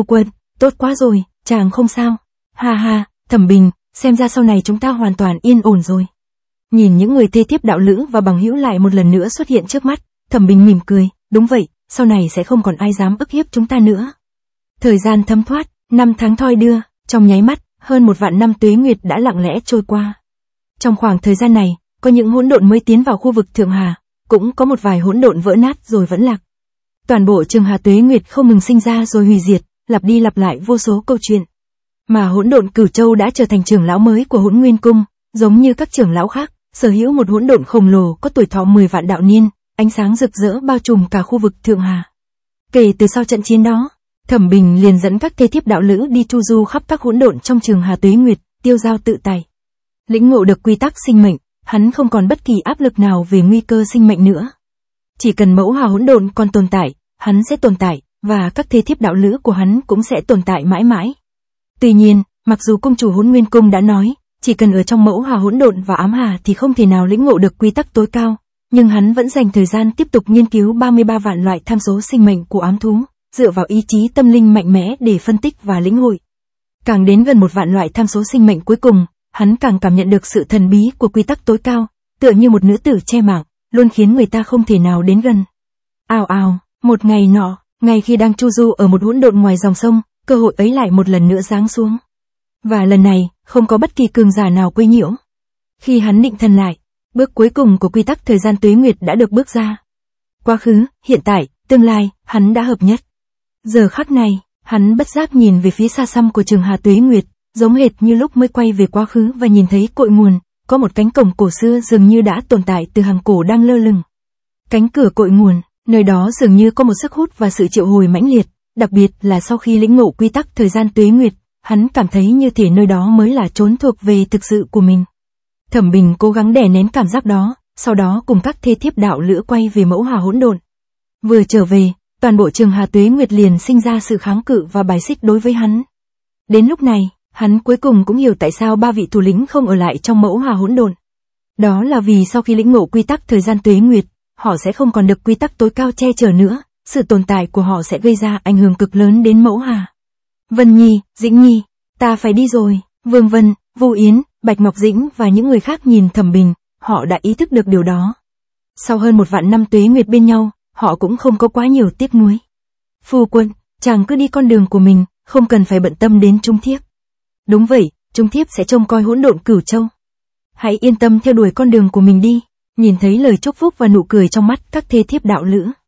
S1: tốt quá rồi, chàng không sao. Ha ha, Thẩm Bình, xem ra sau này chúng ta hoàn toàn yên ổn rồi. Nhìn những người thê thiếp đạo lữ và bằng hữu lại một lần nữa xuất hiện trước mắt, Thẩm Bình mỉm cười, đúng vậy, sau này sẽ không còn ai dám ức hiếp chúng ta nữa. Thời gian thấm thoát, 5 tháng thoi đưa, trong nháy mắt, hơn 1 vạn năm tuế nguyệt đã lặng lẽ trôi qua. Trong khoảng thời gian này, có những hỗn độn mới tiến vào khu vực Thượng Hà, cũng có một vài hỗn độn vỡ nát rồi vẫn lạc. Toàn bộ trường hà tuế nguyệt không ngừng sinh ra rồi hủy diệt, lặp đi lặp lại vô số câu chuyện. Mà hỗn độn Cửu Châu đã trở thành trưởng lão mới của Hỗn Nguyên Cung, giống như các trưởng lão khác, sở hữu một hỗn độn khổng lồ có tuổi thọ 10 vạn đạo niên, ánh sáng rực rỡ bao trùm cả khu vực Thượng Hà. Kể từ sau trận chiến đó, Thẩm Bình liền dẫn các thê thiếp đạo lữ đi chu du khắp các hỗn độn trong trường hà tuế nguyệt, tiêu dao tự tại. Lĩnh ngộ được quy tắc sinh mệnh, hắn không còn bất kỳ áp lực nào về nguy cơ sinh mệnh nữa. Chỉ cần Mẫu Hà hỗn độn còn tồn tại, hắn sẽ tồn tại, và các thê thiếp đạo lữ của hắn cũng sẽ tồn tại mãi mãi. Tuy nhiên, mặc dù cung chủ Hỗn Nguyên Cung đã nói, chỉ cần ở trong Mẫu Hà hỗn độn và ám hà thì không thể nào lĩnh ngộ được quy tắc tối cao, nhưng hắn vẫn dành thời gian tiếp tục nghiên cứu 33 vạn loại tham số sinh mệnh của ám thú, dựa vào ý chí tâm linh mạnh mẽ để phân tích và lĩnh hội. Càng đến gần 1 vạn loại tham số sinh mệnh cuối cùng, hắn càng cảm nhận được sự thần bí của quy tắc tối cao, tựa như một nữ tử che mạng, luôn khiến người ta không thể nào đến gần. Ào ào, một ngày nọ, ngay khi đang chu du ở một hỗn độn ngoài dòng sông, cơ hội ấy lại một lần nữa giáng xuống. Và lần này, không có bất kỳ cường giả nào quấy nhiễu. Khi hắn định thần lại, bước cuối cùng của quy tắc thời gian tuế nguyệt đã được bước ra. Quá khứ, hiện tại, tương lai, hắn đã hợp nhất. Giờ khắc này, hắn bất giác nhìn về phía xa xăm của trường hà tuế nguyệt, giống hệt như lúc mới quay về quá khứ và nhìn thấy cội nguồn, có một cánh cổng cổ xưa dường như đã tồn tại từ hàng cổ đang lơ lửng. Cánh cửa cội nguồn, nơi đó dường như có một sức hút và sự triệu hồi mãnh liệt, đặc biệt là sau khi lĩnh ngộ quy tắc thời gian tuế nguyệt, hắn cảm thấy như thể nơi đó mới là chốn thuộc về thực sự của mình. Thẩm Bình cố gắng đè nén cảm giác đó, sau đó cùng các thê thiếp đạo lữ quay về Mẫu Hà hỗn độn. Vừa trở về, toàn bộ trường hà tuế nguyệt liền sinh ra sự kháng cự và bài xích đối với hắn. Đến lúc này, hắn cuối cùng cũng hiểu tại sao 3 vị thủ lĩnh không ở lại trong Mẫu Hà hỗn độn. Đó là vì sau khi lĩnh ngộ quy tắc thời gian tuế nguyệt, họ sẽ không còn được quy tắc tối cao che chở nữa, sự tồn tại của họ sẽ gây ra ảnh hưởng cực lớn đến Mẫu Hà. Vân Nhi, Dĩnh Nhi, ta phải đi rồi. Vương Vân, Vu Yến, Bạch Ngọc Dĩnh và những người khác nhìn Thẩm Bình, họ đã ý thức được điều đó. Sau hơn 1 vạn năm tuế nguyệt bên nhau, họ cũng không có quá nhiều tiếc nuối. Phu quân, chàng cứ đi con đường của mình, không cần phải bận tâm đến Trung Thiếp. Đúng vậy, Trung Thiếp sẽ trông coi hỗn độn Cửu Châu. Hãy yên tâm theo đuổi con đường của mình đi. Nhìn thấy lời chúc phúc và nụ cười trong mắt các thê thiếp đạo lữ,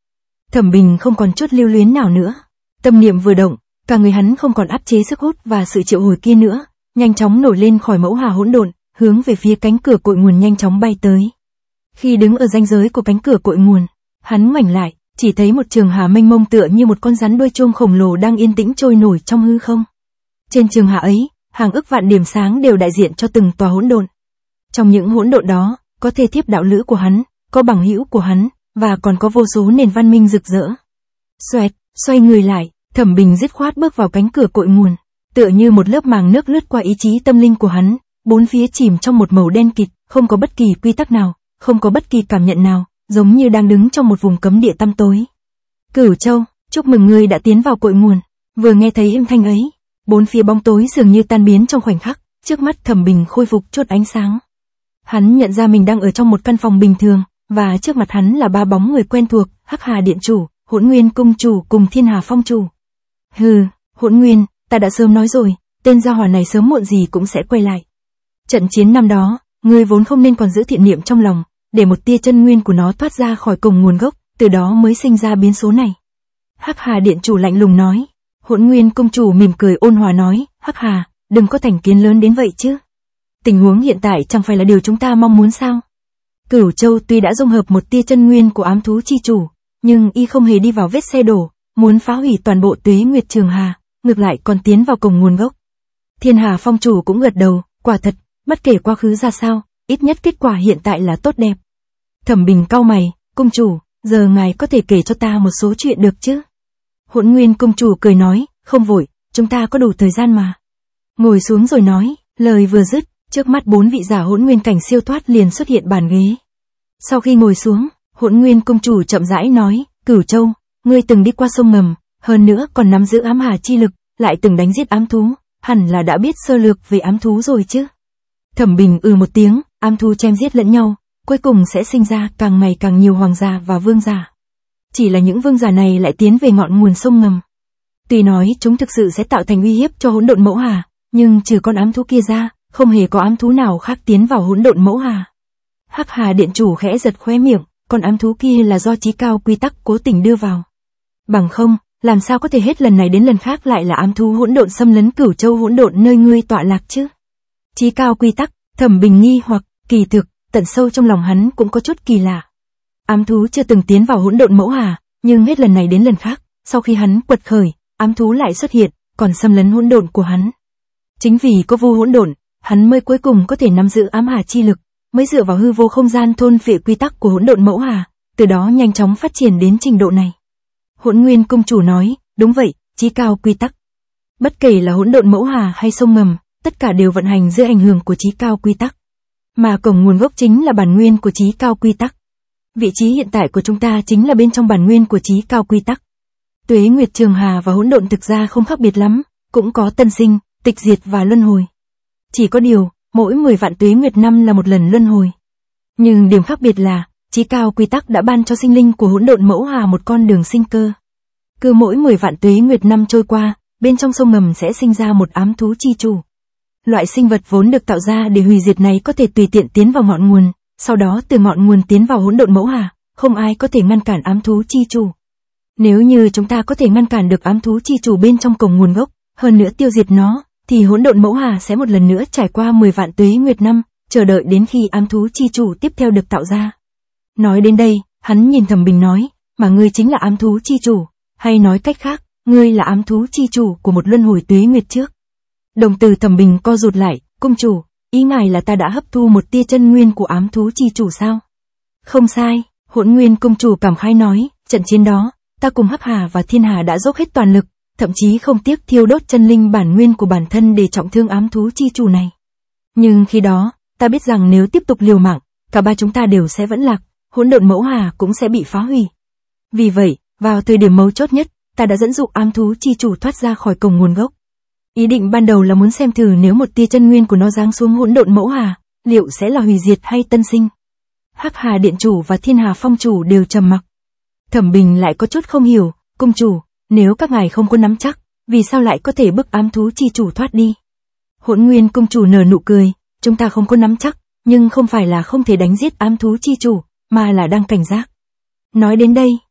S1: Thẩm Bình không còn chút lưu luyến nào nữa. Tâm niệm vừa động, cả người hắn không còn áp chế sức hút và sự triệu hồi kia nữa, nhanh chóng nổi lên khỏi mẫu hà hỗn độn, hướng về phía cánh cửa cội nguồn nhanh chóng bay tới. Khi đứng ở ranh giới của cánh cửa cội nguồn, hắn ngoảnh lại, chỉ thấy một trường hà mênh mông tựa như một con rắn đuôi chuông khổng lồ đang yên tĩnh trôi nổi trong hư không. Trên trường hà ấy, hàng ức vạn điểm sáng đều đại diện cho từng tòa hỗn độn. Trong những hỗn độn đó, có thê thiếp đạo lữ của hắn, có bằng hữu của hắn, và còn có vô số nền văn minh rực rỡ. Xoẹt, xoay người lại, Thẩm Bình dứt khoát bước vào cánh cửa cội nguồn, tựa như một lớp màng nước lướt qua ý chí tâm linh của hắn, bốn phía chìm trong một màu đen kịt, không có bất kỳ quy tắc nào, không có bất kỳ cảm nhận nào, giống như đang đứng trong một vùng cấm địa tăm tối. Cửu Châu, chúc mừng ngươi đã tiến vào cội nguồn. Vừa nghe thấy âm thanh ấy, bốn phía bóng tối dường như tan biến trong khoảnh khắc, trước mắt Thẩm Bình khôi phục chút ánh sáng. Hắn nhận ra mình đang ở trong một căn phòng bình thường, và trước mặt hắn là ba bóng người quen thuộc, Hắc Hà Điện Chủ, Hỗn Nguyên Cung Chủ cùng Thiên Hà Phong Chủ. Hừ, Hỗn Nguyên, ta đã sớm nói rồi, tên gia hỏa này sớm muộn gì cũng sẽ quay lại. Trận chiến năm đó, ngươi vốn không nên còn giữ thiện niệm trong lòng, để một tia chân nguyên của nó thoát ra khỏi cổng nguồn gốc, từ đó mới sinh ra biến số này. Hắc Hà Điện Chủ lạnh lùng nói. Hỗn Nguyên Cung Chủ mỉm cười ôn hòa nói, Hắc Hà, đừng có thành kiến lớn đến vậy chứ. Tình huống hiện tại chẳng phải là điều chúng ta mong muốn sao? Cửu Châu tuy đã dung hợp một tia chân nguyên của ám thú chi chủ, nhưng y không hề đi vào vết xe đổ, muốn phá hủy toàn bộ Tuế Nguyệt Trường Hà, ngược lại còn tiến vào cổng nguồn gốc. Thiên Hà Phong Chủ cũng gật đầu, quả thật, bất kể quá khứ ra sao, ít nhất kết quả hiện tại là tốt đẹp. Thẩm Bình cau mày, Cung Chủ, giờ ngài có thể kể cho ta một số chuyện được chứ? Hỗn Nguyên Cung Chủ cười nói, không vội, chúng ta có đủ thời gian mà. Ngồi xuống rồi nói, lời vừa dứt, trước mắt bốn vị giả hỗn nguyên cảnh siêu thoát liền xuất hiện bàn ghế. Sau khi ngồi xuống, Hỗn Nguyên Cung Chủ chậm rãi nói, Cửu Châu, ngươi từng đi qua sông ngầm, hơn nữa còn nắm giữ ám hà chi lực, lại từng đánh giết ám thú, hẳn là đã biết sơ lược về ám thú rồi chứ. Thẩm Bình một tiếng, ám thú chém giết lẫn nhau, cuối cùng sẽ sinh ra càng ngày càng nhiều hoàng giả và vương giả. Chỉ là những vương giả này lại tiến về ngọn nguồn sông ngầm. Tuy nói chúng thực sự sẽ tạo thành uy hiếp cho hỗn độn mẫu hà, nhưng trừ con ám thú kia ra, không hề có ám thú nào khác tiến vào hỗn độn mẫu hà. Hắc Hà Điện Chủ khẽ giật khóe miệng, con ám thú kia là do chí cao quy tắc cố tình đưa vào. Bằng không, làm sao có thể hết lần này đến lần khác lại là ám thú hỗn độn xâm lấn Cửu Châu hỗn độn nơi ngươi tọa lạc chứ? Chí cao quy tắc, Thẩm Bình nghi hoặc, kỳ thực, tận sâu trong lòng hắn cũng có chút kỳ lạ. Ám thú chưa từng tiến vào hỗn độn mẫu hà, nhưng hết lần này đến lần khác, sau khi hắn quật khởi, ám thú lại xuất hiện, còn xâm lấn hỗn độn của hắn. Chính vì có vu hỗn độn, hắn mới cuối cùng có thể nắm giữ ám hà chi lực, mới dựa vào hư vô không gian thôn phệ quy tắc của hỗn độn mẫu hà, từ đó nhanh chóng phát triển đến trình độ này. Hỗn Nguyên Cung Chủ nói, đúng vậy, chí cao quy tắc. Bất kể là hỗn độn mẫu hà hay sông ngầm, tất cả đều vận hành dưới ảnh hưởng của chí cao quy tắc. Mà cổng nguồn gốc chính là bản nguyên của chí cao quy tắc. Vị trí hiện tại của chúng ta chính là bên trong bản nguyên của chí cao quy tắc. Tuế Nguyệt Trường Hà và hỗn độn thực ra không khác biệt lắm, cũng có tân sinh, tịch diệt và luân hồi. Chỉ có điều, mỗi 10 vạn tuế nguyệt năm là một lần luân hồi. Nhưng điểm khác biệt là, chí cao quy tắc đã ban cho sinh linh của hỗn độn mẫu hà một con đường sinh cơ. Cứ mỗi 10 vạn tuế nguyệt năm trôi qua, bên trong sông ngầm sẽ sinh ra một ám thú chi chủ. Loại sinh vật vốn được tạo ra để hủy diệt này có thể tùy tiện tiến vào ngọn nguồn, sau đó từ ngọn nguồn tiến vào hỗn độn mẫu hà, không ai có thể ngăn cản ám thú chi chủ. Nếu như chúng ta có thể ngăn cản được ám thú chi chủ bên trong cổng nguồn gốc, hơn nữa tiêu diệt nó, thì hỗn độn mẫu hà sẽ một lần nữa trải qua 10 vạn tuế nguyệt năm, chờ đợi đến khi ám thú chi chủ tiếp theo được tạo ra. Nói đến đây, hắn nhìn Thẩm Bình nói, mà ngươi chính là ám thú chi chủ, hay nói cách khác, ngươi là ám thú chi chủ của một luân hồi tuế nguyệt trước. Đồng tử Thẩm Bình co rụt lại, Cung Chủ, ý ngài là ta đã hấp thu một tia chân nguyên của ám thú chi chủ sao? Không sai, Hỗn Nguyên Cung Chủ cảm khái nói, trận chiến đó, ta cùng Hắc Hà và Thiên Hà đã dốc hết toàn lực, thậm chí không tiếc thiêu đốt chân linh bản nguyên của bản thân để trọng thương ám thú chi chủ này. Nhưng khi đó, ta biết rằng nếu tiếp tục liều mạng, cả ba chúng ta đều sẽ vẫn lạc, hỗn độn mẫu hà cũng sẽ bị phá hủy. Vì vậy, vào thời điểm mấu chốt nhất, ta đã dẫn dụ ám thú chi chủ thoát ra khỏi cổng nguồn gốc. Ý định ban đầu là muốn xem thử nếu một tia chân nguyên của nó giáng xuống hỗn độn mẫu hà, liệu sẽ là hủy diệt hay tân sinh. Hắc Hà Điện Chủ và Thiên Hà Phong Chủ đều trầm mặc. Thẩm Bình lại có chút không hiểu, Cung Chủ, nếu các ngài không có nắm chắc, vì sao lại có thể bức ám thú chi chủ thoát đi? Hỗn Nguyên Cung Chủ nở nụ cười, chúng ta không có nắm chắc, nhưng không phải là không thể đánh giết ám thú chi chủ, mà là đang cảnh giác. Nói đến đây,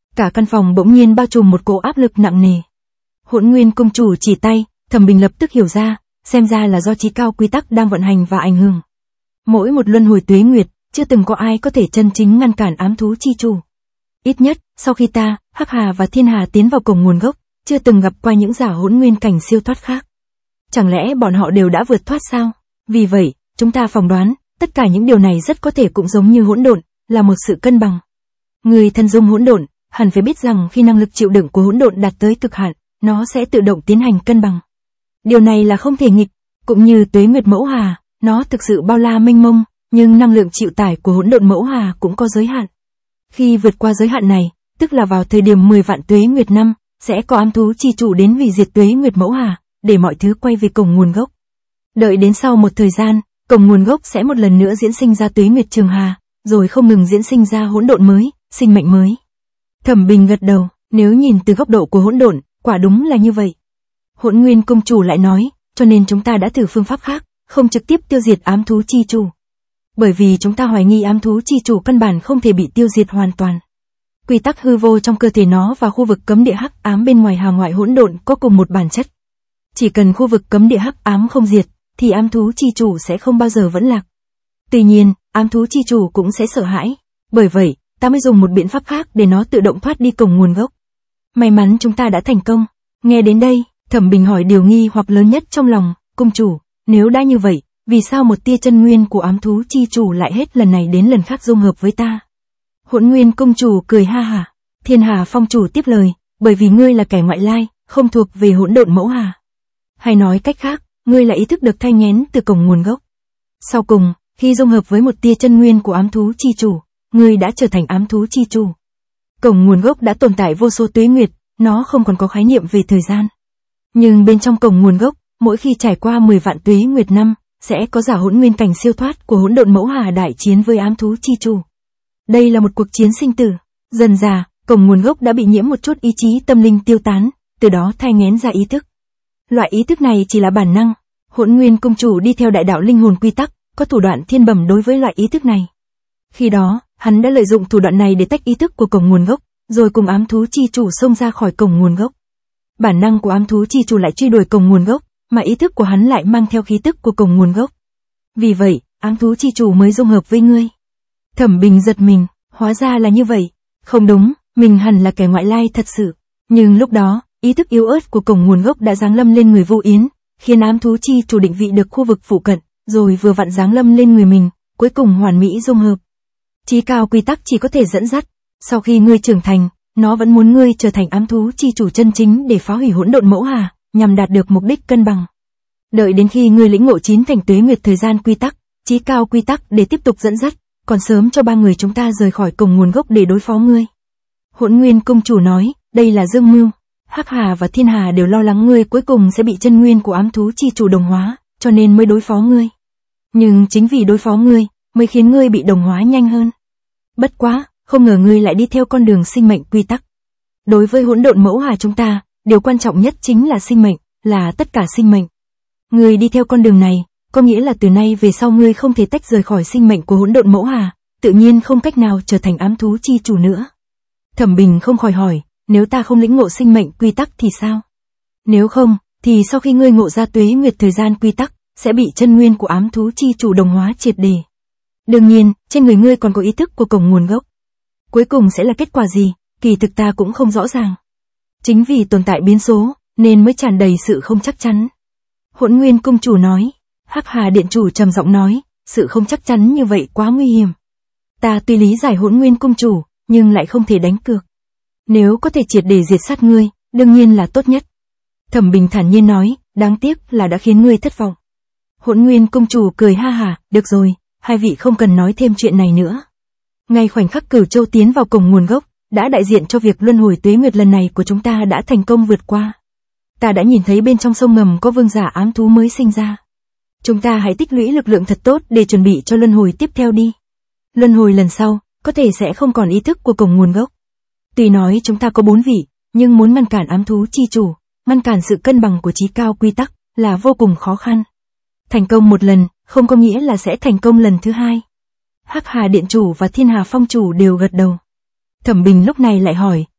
S1: Cả căn phòng bỗng nhiên bao trùm một cỗ áp lực nặng nề. Hỗn Nguyên Cung chủ chỉ tay, Thẩm Bình lập tức hiểu ra, xem ra là do chí cao quy tắc đang vận hành và ảnh hưởng. Mỗi một luân hồi tuế nguyệt, chưa từng có ai có thể chân chính ngăn cản ám thú chi chủ. Ít nhất, sau khi ta, Hắc Hà và Thiên Hà tiến vào cổng nguồn gốc, chưa từng gặp qua những giả hỗn nguyên cảnh siêu thoát khác. Chẳng lẽ bọn họ đều đã vượt thoát sao? Vì vậy, chúng ta phỏng đoán, tất cả những điều này rất có thể cũng giống như hỗn độn, là một sự cân bằng. Người thân dung hỗn độn, hẳn phải biết rằng khi năng lực chịu đựng của hỗn độn đạt tới cực hạn, nó sẽ tự động tiến hành cân bằng. Điều này là không thể nghịch, cũng như tuế nguyệt mẫu hà, nó thực sự bao la mênh mông, nhưng năng lượng chịu tải của hỗn độn mẫu hà cũng có giới hạn. Khi vượt qua giới hạn này, tức là vào thời điểm 10 vạn tuế nguyệt năm, sẽ có ám thú chi chủ đến hủy diệt tuế nguyệt mẫu hà, để mọi thứ quay về cổng nguồn gốc. Đợi đến sau một thời gian, cổng nguồn gốc sẽ một lần nữa diễn sinh ra tuế nguyệt trường hà, rồi không ngừng diễn sinh ra hỗn độn mới, sinh mệnh mới. Thẩm Bình gật đầu, nếu nhìn từ góc độ của hỗn độn, quả đúng là như vậy. Hỗn Nguyên Cung chủ lại nói, cho nên chúng ta đã thử phương pháp khác, không trực tiếp tiêu diệt ám thú chi chủ. Bởi vì chúng ta hoài nghi ám thú chi chủ căn bản không thể bị tiêu diệt hoàn toàn. Quy tắc hư vô trong cơ thể nó và khu vực cấm địa hắc ám bên ngoài hào ngoại hỗn độn có cùng một bản chất. Chỉ cần khu vực cấm địa hắc ám không diệt, thì ám thú chi chủ sẽ không bao giờ vẫn lạc. Tuy nhiên, ám thú chi chủ cũng sẽ sợ hãi. Bởi vậy, ta mới dùng một biện pháp khác để nó tự động thoát đi cổng nguồn gốc. May mắn chúng ta đã thành công. Nghe đến đây, Thẩm Bình hỏi điều nghi hoặc lớn nhất trong lòng, cung chủ, nếu đã như vậy, vì sao một tia chân nguyên của ám thú chi chủ lại hết lần này đến lần khác dung hợp với ta? Hỗn Nguyên Cung chủ cười ha hả. Thiên Hà Phong chủ tiếp lời, bởi vì ngươi là kẻ ngoại lai, không thuộc về hỗn độn mẫu hà. Hay nói cách khác, ngươi là ý thức được thay nghén từ cổng nguồn gốc. Sau cùng, khi dung hợp với một tia chân nguyên của ám thú chi chủ, ngươi đã trở thành ám thú chi chủ. Cổng nguồn gốc đã tồn tại vô số tuế nguyệt, nó không còn có khái niệm về thời gian. Nhưng bên trong cổng nguồn gốc, mỗi khi trải qua 10 vạn tuế nguyệt năm, sẽ có giả hỗn nguyên cảnh siêu thoát của hỗn độn mẫu hà đại chiến với ám thú chi chủ. Đây là một cuộc chiến sinh tử. Dần dà, cổng nguồn gốc đã bị nhiễm một chút ý chí tâm linh tiêu tán, từ đó thay nghén ra ý thức. Loại ý thức này chỉ là bản năng. Hỗn Nguyên Cung chủ đi theo đại đạo linh hồn quy tắc, có thủ đoạn thiên bẩm đối với loại ý thức này. Khi đó, hắn đã lợi dụng thủ đoạn này để tách ý thức của cổng nguồn gốc, rồi cùng ám thú chi chủ xông ra khỏi cổng nguồn gốc. Bản năng của ám thú chi chủ lại truy đuổi cổng nguồn gốc, mà ý thức của hắn lại mang theo khí tức của cổng nguồn gốc. Vì vậy, ám thú chi chủ mới dung hợp với ngươi. Thẩm Bình giật mình, hóa ra là như vậy. Không đúng, mình hẳn là kẻ ngoại lai thật sự. Nhưng lúc đó, ý thức yếu ớt của cổng nguồn gốc đã giáng lâm lên người Vô Yến, khiến ám thú chi chủ định vị được khu vực phụ cận, rồi vừa vặn giáng lâm lên người mình, cuối cùng hoàn mỹ dung hợp. Chí cao quy tắc chỉ có thể dẫn dắt. Sau khi ngươi trưởng thành, nó vẫn muốn ngươi trở thành ám thú chi chủ chân chính để phá hủy hỗn độn mẫu hà, nhằm đạt được mục đích cân bằng. Đợi đến khi ngươi lĩnh ngộ 9 thành tuế nguyệt thời gian quy tắc, chí cao quy tắc để tiếp tục dẫn dắt, còn sớm cho ba người chúng ta rời khỏi cổng nguồn gốc để đối phó ngươi. Hỗn Nguyên Cung chủ nói, đây là dương mưu. Hắc Hà và Thiên Hà đều lo lắng ngươi cuối cùng sẽ bị chân nguyên của ám thú chi chủ đồng hóa, cho nên mới đối phó ngươi. Nhưng chính vì đối phó ngươi, mới khiến ngươi bị đồng hóa nhanh hơn. Bất quá, không ngờ ngươi lại đi theo con đường sinh mệnh quy tắc. Đối với hỗn độn mẫu hà chúng ta, điều quan trọng nhất chính là sinh mệnh, là tất cả sinh mệnh. Ngươi đi theo con đường này, có nghĩa là từ nay về sau ngươi không thể tách rời khỏi sinh mệnh của hỗn độn mẫu hà, tự nhiên không cách nào trở thành ám thú chi chủ nữa. Thẩm Bình không khỏi hỏi, nếu ta không lĩnh ngộ sinh mệnh quy tắc thì sao? Nếu không, thì sau khi ngươi ngộ ra tuế nguyệt thời gian quy tắc, sẽ bị chân nguyên của ám thú chi chủ đồng hóa triệt để. Đương nhiên, trên người ngươi còn có ý thức của cổng nguồn gốc. Cuối cùng sẽ là kết quả gì, kỳ thực ta cũng không rõ ràng. Chính vì tồn tại biến số, nên mới tràn đầy sự không chắc chắn. Hỗn Nguyên Cung chủ nói. Hắc Hà Điện chủ trầm giọng nói, sự không chắc chắn như vậy quá nguy hiểm. Ta tuy lý giải Hỗn Nguyên Cung chủ, nhưng lại không thể đánh cược. Nếu có thể triệt để diệt sát ngươi, đương nhiên là tốt nhất. Thẩm Bình thản nhiên nói, đáng tiếc là đã khiến ngươi thất vọng. Hỗn Nguyên Cung chủ cười ha hả, được rồi, hai vị không cần nói thêm chuyện này nữa. Ngay khoảnh khắc Cửu Châu tiến vào cổng nguồn gốc, đã đại diện cho việc luân hồi tuế nguyệt lần này của chúng ta đã thành công vượt qua. Ta đã nhìn thấy bên trong sông ngầm có vương giả ám thú mới sinh ra. Chúng ta hãy tích lũy lực lượng thật tốt để chuẩn bị cho luân hồi tiếp theo đi. Luân hồi lần sau, có thể sẽ không còn ý thức của cổng nguồn gốc. Tuy nói chúng ta có 4 vị, nhưng muốn ngăn cản ám thú chi chủ, ngăn cản sự cân bằng của chí cao quy tắc, là vô cùng khó khăn. Thành công một lần, không có nghĩa là sẽ thành công lần thứ hai. Hắc Hà Điện chủ và Thiên Hà Phong chủ đều gật đầu. Thẩm Bình lúc này lại hỏi,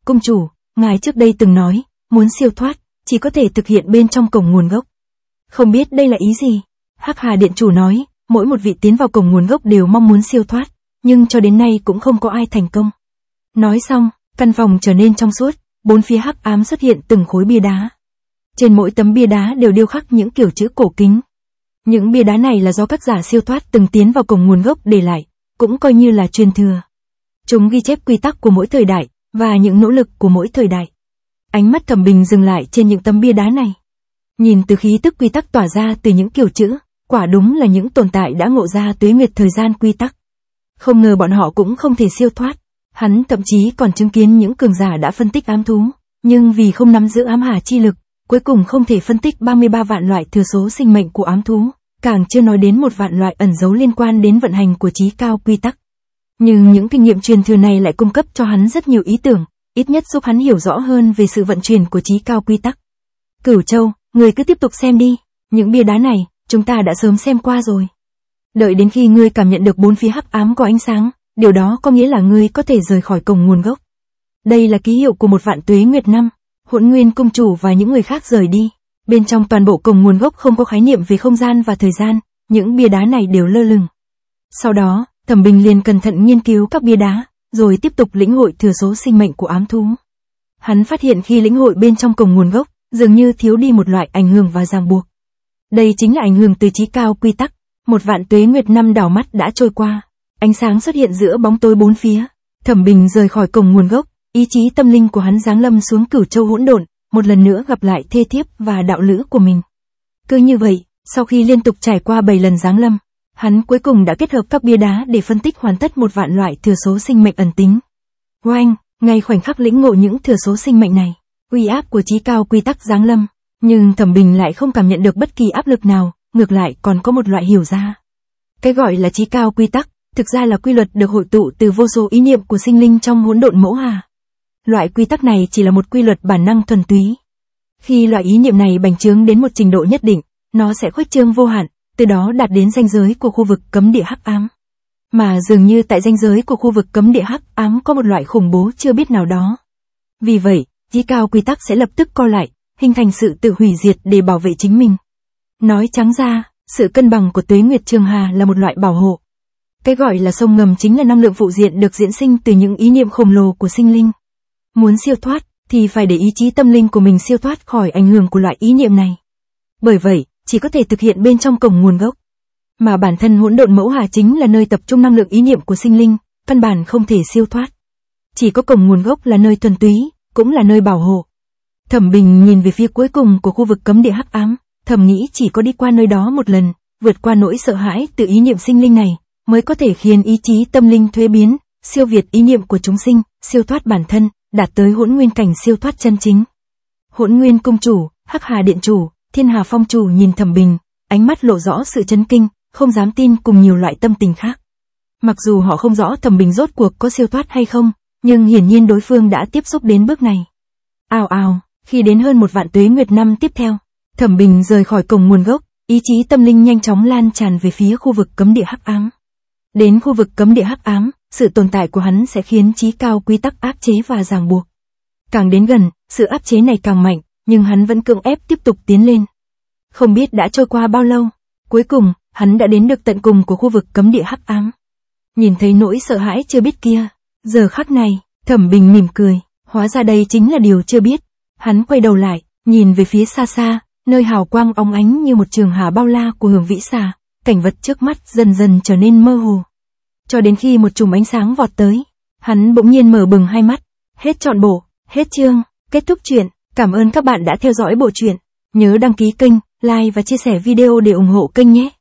S1: Công chủ, ngài trước đây từng nói, muốn siêu thoát, chỉ có thể thực hiện bên trong cổng nguồn gốc. Không biết đây là ý gì? Hắc Hà Điện Chủ nói, mỗi một vị tiến vào cổng nguồn gốc đều mong muốn siêu thoát, nhưng cho đến nay cũng không có ai thành công. Nói xong, căn phòng trở nên trong suốt, bốn phía hắc ám xuất hiện từng khối bia đá. Trên mỗi tấm bia đá đều điêu khắc những kiểu chữ cổ kính. Những bia đá này là do các giả siêu thoát từng tiến vào cổng nguồn gốc để lại, cũng coi như là truyền thừa. Chúng ghi chép quy tắc của mỗi thời đại, và những nỗ lực của mỗi thời đại. Ánh mắt Thẩm Bình dừng lại trên những tấm bia đá này. Nhìn từ khí tức quy tắc tỏa ra từ những kiểu chữ, quả đúng là những tồn tại đã ngộ ra tuế nguyệt thời gian quy tắc. Không ngờ bọn họ cũng không thể siêu thoát. Hắn thậm chí còn chứng kiến những cường giả đã phân tích ám thú, nhưng vì không nắm giữ ám hà chi lực, cuối cùng không thể phân tích 33 vạn loại thừa số sinh mệnh của ám thú, càng chưa nói đến một vạn loại ẩn dấu liên quan đến vận hành của chí cao quy tắc. Nhưng những kinh nghiệm truyền thừa này lại cung cấp cho hắn rất nhiều ý tưởng, ít nhất giúp hắn hiểu rõ hơn về sự vận chuyển của chí cao quy tắc. Cửu Châu, người cứ tiếp tục xem đi, những bia đá này, chúng ta đã sớm xem qua rồi. Đợi đến khi ngươi cảm nhận được bốn phía hắc ám có ánh sáng, điều đó có nghĩa là ngươi có thể rời khỏi cổng nguồn gốc. Đây là ký hiệu của một vạn tuế nguyệt năm. Hỗn Nguyên Cung Chủ và những người khác rời đi. Bên trong toàn bộ cổng nguồn gốc không có khái niệm về không gian và thời gian, những bia đá này đều lơ lửng. Sau đó, Thẩm Bình liền cẩn thận nghiên cứu các bia đá, rồi tiếp tục lĩnh hội thừa số sinh mệnh của ám thú. Hắn phát hiện khi lĩnh hội bên trong cổng nguồn gốc, dường như thiếu đi một loại ảnh hưởng và ràng buộc. Đây chính là ảnh hưởng từ chí cao quy tắc. Một vạn tuế nguyệt năm đảo mắt đã trôi qua. Ánh sáng xuất hiện giữa bóng tối bốn phía. Thẩm Bình rời khỏi cổng nguồn gốc, ý chí tâm linh của hắn giáng lâm xuống Cửu Châu hỗn độn, một lần nữa gặp lại thê thiếp và đạo lữ của mình. Cứ như vậy, sau khi liên tục trải qua 7 lần giáng lâm, hắn cuối cùng đã kết hợp các bia đá để phân tích hoàn tất một vạn loại thừa số sinh mệnh ẩn tính. Oanh, ngay khoảnh khắc lĩnh ngộ những thừa số sinh mệnh này, uy áp của chí cao quy tắc giáng lâm, nhưng Thẩm Bình lại không cảm nhận được bất kỳ áp lực nào, ngược lại còn có một loại hiểu ra. Cái gọi là chí cao quy tắc, thực ra là quy luật được hội tụ từ vô số ý niệm của sinh linh trong hỗn độn mẫu hà. Loại quy tắc này chỉ là một quy luật bản năng thuần túy. Khi loại ý niệm này bành trướng đến một trình độ nhất định, nó sẽ khuếch trương vô hạn, từ đó đạt đến ranh giới của khu vực cấm địa hắc ám. Mà dường như tại ranh giới của khu vực cấm địa hắc ám có một loại khủng bố chưa biết nào đó. Vì vậy, chí cao quy tắc sẽ lập tức co lại, hình thành sự tự hủy diệt để bảo vệ chính mình. Nói trắng ra, sự cân bằng của tuế nguyệt trường hà là một loại bảo hộ. Cái gọi là sông ngầm chính là năng lượng phụ diện được diễn sinh từ những ý niệm khổng lồ của sinh linh. Muốn siêu thoát, thì phải để ý chí tâm linh của mình siêu thoát khỏi ảnh hưởng của loại ý niệm này. Bởi vậy, chỉ có thể thực hiện bên trong cổng nguồn gốc. Mà bản thân hỗn độn mẫu hà chính là nơi tập trung năng lượng ý niệm của sinh linh, căn bản không thể siêu thoát. Chỉ có cổng nguồn gốc là nơi thuần túy, cũng là nơi bảo hộ. Thẩm Bình nhìn về phía cuối cùng của khu vực cấm địa hắc ám, thầm nghĩ chỉ có đi qua nơi đó một lần, vượt qua nỗi sợ hãi từ ý niệm sinh linh này, mới có thể khiến ý chí tâm linh thuế biến, siêu việt ý niệm của chúng sinh, siêu thoát bản thân, đạt tới hỗn nguyên cảnh siêu thoát chân chính. Hỗn Nguyên Cung Chủ, Hắc Hà Điện Chủ, Thiên Hà Phong Chủ nhìn Thẩm Bình, ánh mắt lộ rõ sự chấn kinh, không dám tin cùng nhiều loại tâm tình khác. Mặc dù họ không rõ Thẩm Bình rốt cuộc có siêu thoát hay không, nhưng hiển nhiên đối phương đã tiếp xúc đến bước này. Ào ào, khi đến hơn một vạn tuế nguyệt năm tiếp theo, Thẩm Bình rời khỏi cổng nguồn gốc, ý chí tâm linh nhanh chóng lan tràn về phía khu vực cấm địa hắc ám. Đến khu vực cấm địa hắc ám, sự tồn tại của hắn sẽ khiến chí cao quy tắc áp chế và ràng buộc. Càng đến gần, sự áp chế này càng mạnh, nhưng hắn vẫn cưỡng ép tiếp tục tiến lên. Không biết đã trôi qua bao lâu, cuối cùng, hắn đã đến được tận cùng của khu vực cấm địa hắc ám. Nhìn thấy nỗi sợ hãi chưa biết kia, giờ khắc này, Thẩm Bình mỉm cười, hóa ra đây chính là điều chưa biết. Hắn quay đầu lại, nhìn về phía xa xa, nơi hào quang óng ánh như một trường hà bao la của Hưởng Vĩ Xà, cảnh vật trước mắt dần dần trở nên mơ hồ. Cho đến khi một chùm ánh sáng vọt tới, hắn bỗng nhiên mở bừng hai mắt. Hết trọn bộ, hết chương, kết thúc truyện. Cảm ơn các bạn đã theo dõi bộ truyện. Nhớ đăng ký kênh, like và chia sẻ video để ủng hộ kênh nhé.